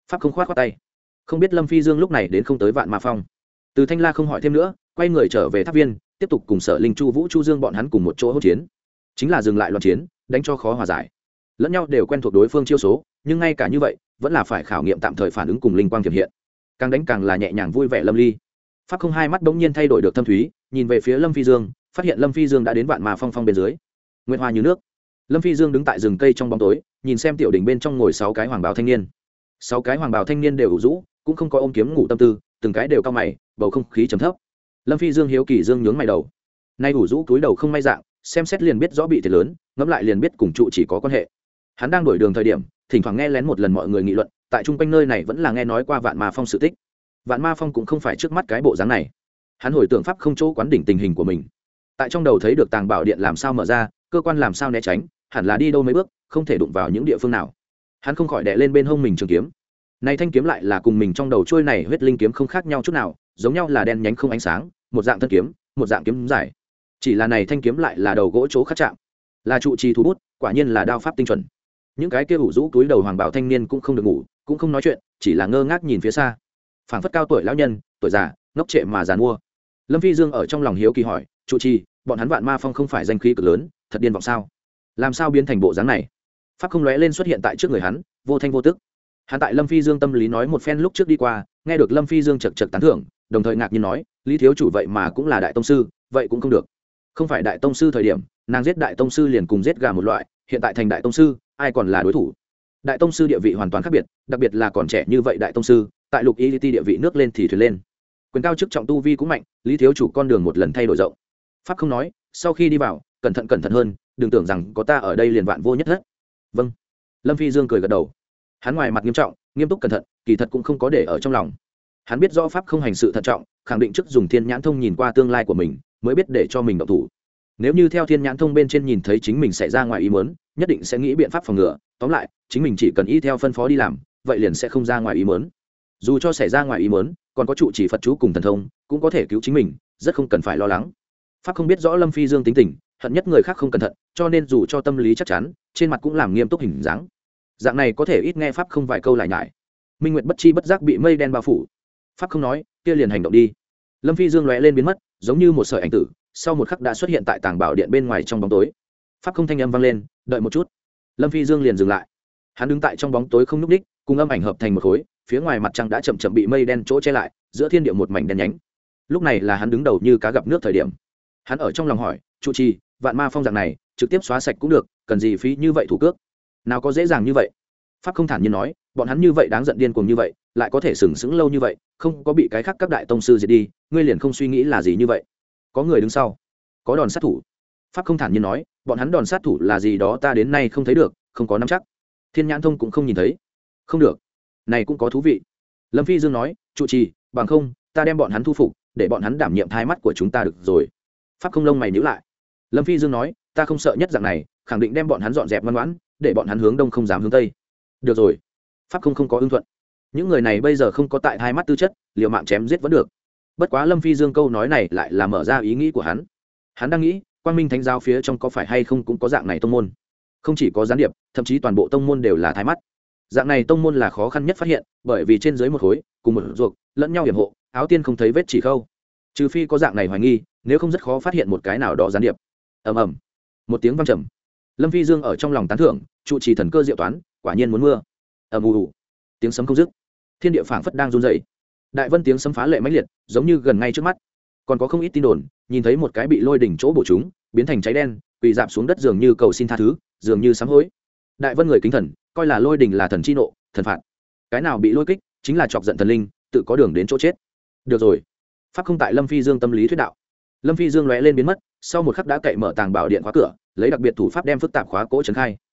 pháp không khoát khoát tay, không biết lâm phi dương lúc này đến không tới vạn ma phong. Từ Thanh La không hỏi thêm nữa, quay người trở về tháp viên, tiếp tục cùng Sở Linh Chu Vũ Chu Dương bọn hắn cùng một chỗ hỗn chiến, chính là dừng lại loạn chiến, đánh cho khó hòa giải. Lẫn nhau đều quen thuộc đối phương chiêu số, nhưng ngay cả như vậy vẫn là phải khảo nghiệm tạm thời phản ứng cùng linh quang tiềm hiện. Càng đánh càng là nhẹ nhàng vui vẻ lâm ly. Pháp không hai mắt bỗng nhiên thay đổi được thâm thúy, nhìn về phía Lâm Phi Dương, phát hiện Lâm Phi Dương đã đến vạn ma phong phong bên dưới. Nguyệt hoa như nước. Lâm Phi Dương đứng tại rừng cây trong bóng tối, nhìn xem tiểu đỉnh bên trong ngồi sáu cái hoàng bào thanh niên. Sáu cái hoàng bào thanh niên đều ủ rũ, cũng không có ôm kiếm ngủ tâm tư, từng cái đều cao mày, bầu không khí trầm thấp. Lâm Phi Dương hiếu kỳ dương nhướng mày đầu. Nay ủ rũ túi đầu không may dạng, xem xét liền biết rõ bị thiệt lớn, ngẫm lại liền biết cùng trụ chỉ có quan hệ. Hắn đang đổi đường thời điểm, thỉnh thoảng nghe lén một lần mọi người nghị luận, tại trung quanh nơi này vẫn là nghe nói qua vạn ma phong sự tích. Vạn ma phong cũng không phải trước mắt cái bộ dáng này. Hắn hồi tưởng pháp không chỗ quán đỉnh tình hình của mình, tại trong đầu thấy được tàng bảo điện làm sao mở ra, cơ quan làm sao né tránh, hẳn là đi đâu mấy bước, không thể đụng vào những địa phương nào. Hắn không khỏi đè lên bên hông mình trường kiếm. Này thanh kiếm lại là cùng mình trong đầu trôi này huyết linh kiếm không khác nhau chút nào, giống nhau là đen nhánh không ánh sáng, một dạng thân kiếm, một dạng kiếm dài. Chỉ là này thanh kiếm lại là đầu gỗ chỗ khắc chạm, là trụ trì thủ bút, quả nhiên là đao pháp tinh chuẩn. Những cái kia ủ rũ túi đầu hoàng bảo thanh niên cũng không được ngủ, cũng không nói chuyện, chỉ là ngơ ngác nhìn phía xa. Phảng phất cao tuổi lão nhân, tuổi già, ngốc trệ mà giàn mua. Lâm Phi Dương ở trong lòng hiếu kỳ hỏi, trụ trì, bọn hắn vạn ma phong không phải danh khí cực lớn, thật điên vọng sao? Làm sao biến thành bộ dáng này? Pháp không lóe lên xuất hiện tại trước người hắn, vô thanh vô tức. Hắn tại Lâm Phi Dương tâm lý nói một phen lúc trước đi qua, nghe được Lâm Phi Dương chật chật tán thưởng, đồng thời ngạc nhiên nói, lý thiếu chủ vậy mà cũng là đại tông sư, vậy cũng không được. Không phải đại tông sư thời điểm, nàng giết đại tông sư liền cùng giết gà một loại, hiện tại thành đại tông sư, ai còn là đối thủ? Đại tông sư địa vị hoàn toàn khác biệt, đặc biệt là còn trẻ như vậy đại tông sư, tại lục y địa vị nước lên thì thuyền lên. Quyền cao chức trọng tu vi cũng mạnh, lý thiếu chủ con đường một lần thay đổi rộng. Pháp không nói, sau khi đi vào, cẩn thận cẩn thận hơn, đừng tưởng rằng có ta ở đây liền vạn vô nhất hết. Vâng. Lâm Phi Dương cười gật đầu. Hắn ngoài mặt nghiêm trọng, nghiêm túc cẩn thận, kỳ thật cũng không có để ở trong lòng. Hắn biết rõ pháp không hành sự thận trọng, khẳng định trước dùng thiên nhãn thông nhìn qua tương lai của mình, mới biết để cho mình động thủ. Nếu như theo thiên nhãn thông bên trên nhìn thấy chính mình xảy ra ngoài ý muốn, nhất định sẽ nghĩ biện pháp phòng ngừa. Tóm lại, chính mình chỉ cần y theo phân phó đi làm, vậy liền sẽ không ra ngoài ý muốn. Dù cho xảy ra ngoài ý muốn, còn có trụ chỉ Phật chú cùng thần thông, cũng có thể cứu chính mình, rất không cần phải lo lắng. Pháp không biết rõ Lâm Phi Dương tính tình, hận nhất người khác không cẩn thận, cho nên dù cho tâm lý chắc chắn, trên mặt cũng làm nghiêm túc hình dáng. Dạng này có thể ít nghe pháp không vài câu lại nhải. Minh Nguyệt bất chi bất giác bị mây đen bao phủ. Pháp không nói, kia liền hành động đi. Lâm Phi Dương lóe lên biến mất, giống như một sợi ảnh tử, sau một khắc đã xuất hiện tại tàng bảo điện bên ngoài trong bóng tối. Pháp không thanh âm vang lên, đợi một chút. Lâm Phi Dương liền dừng lại. Hắn đứng tại trong bóng tối không nhúc nhích, cùng âm ảnh hợp thành một khối, phía ngoài mặt trăng đã chậm chậm bị mây đen chỗ che lại, giữa thiên địa một mảnh đen nhánh. Lúc này là hắn đứng đầu như cá gặp nước thời điểm. Hắn ở trong lòng hỏi, trụ trì, vạn ma phong dạng này, trực tiếp xóa sạch cũng được, cần gì phí như vậy thủ cước? Nào có dễ dàng như vậy. Pháp không thản nhiên nói, bọn hắn như vậy đáng giận điên cuồng như vậy, lại có thể sừng sững lâu như vậy, không có bị cái khác các đại tông sư diệt đi, ngươi liền không suy nghĩ là gì như vậy? Có người đứng sau, có đòn sát thủ. Pháp không thản nhiên nói, bọn hắn đòn sát thủ là gì đó ta đến nay không thấy được, không có nắm chắc. Thiên nhãn thông cũng không nhìn thấy. Không được, này cũng có thú vị. Lâm Phi Dương nói, trụ trì, bằng không, ta đem bọn hắn thu phục, để bọn hắn đảm nhiệm thai mắt của chúng ta được rồi. Pháp không lông mày nhíu lại. Lâm Phi Dương nói, ta không sợ nhất dạng này, khẳng định đem bọn hắn dọn dẹp ngoan ngoãn, để bọn hắn hướng đông không dám hướng tây. Được rồi. Pháp không không có ưng thuận. Những người này bây giờ không có tại hai mắt tư chất, liều mạng chém giết vẫn được. Bất quá Lâm Phi Dương câu nói này lại là mở ra ý nghĩ của hắn. Hắn đang nghĩ, Quang Minh Thánh giáo phía trong có phải hay không cũng có dạng này tông môn. Không chỉ có gián điệp, thậm chí toàn bộ tông môn đều là thái mắt. Dạng này tông môn là khó khăn nhất phát hiện, bởi vì trên dưới một khối, cùng một ruột, lẫn nhau hiểm hộ, áo tiên không thấy vết chỉ khâu. Trừ phi có dạng này hoài nghi, nếu không rất khó phát hiện một cái nào đó gián điệp. Ầm ầm. Một tiếng vang trầm. Lâm Phi Dương ở trong lòng tán thưởng, trụ trì thần cơ diệu toán, quả nhiên muốn mưa. Ầm ù. Tiếng sấm không dứt. Thiên địa phảng phất đang run rẩy. Đại vân tiếng sấm phá lệ mãnh liệt, giống như gần ngay trước mắt. Còn có không ít tin đồn, nhìn thấy một cái bị lôi đỉnh chỗ bổ chúng, biến thành cháy đen, quỳ rạp xuống đất dường như cầu xin tha thứ, dường như sám hối. Đại vân người kính thần, coi là lôi đỉnh là thần chi nộ, thần phạt. Cái nào bị lôi kích, chính là chọc giận thần linh, tự có đường đến chỗ chết. Được rồi. Pháp không tại Lâm Phi Dương tâm lý thuyết đạo. Lâm Phi Dương lóe lên biến mất, sau một khắc đã cậy mở tàng bảo điện khóa cửa, lấy đặc biệt thủ pháp đem phức tạp khóa cỗ trấn khai.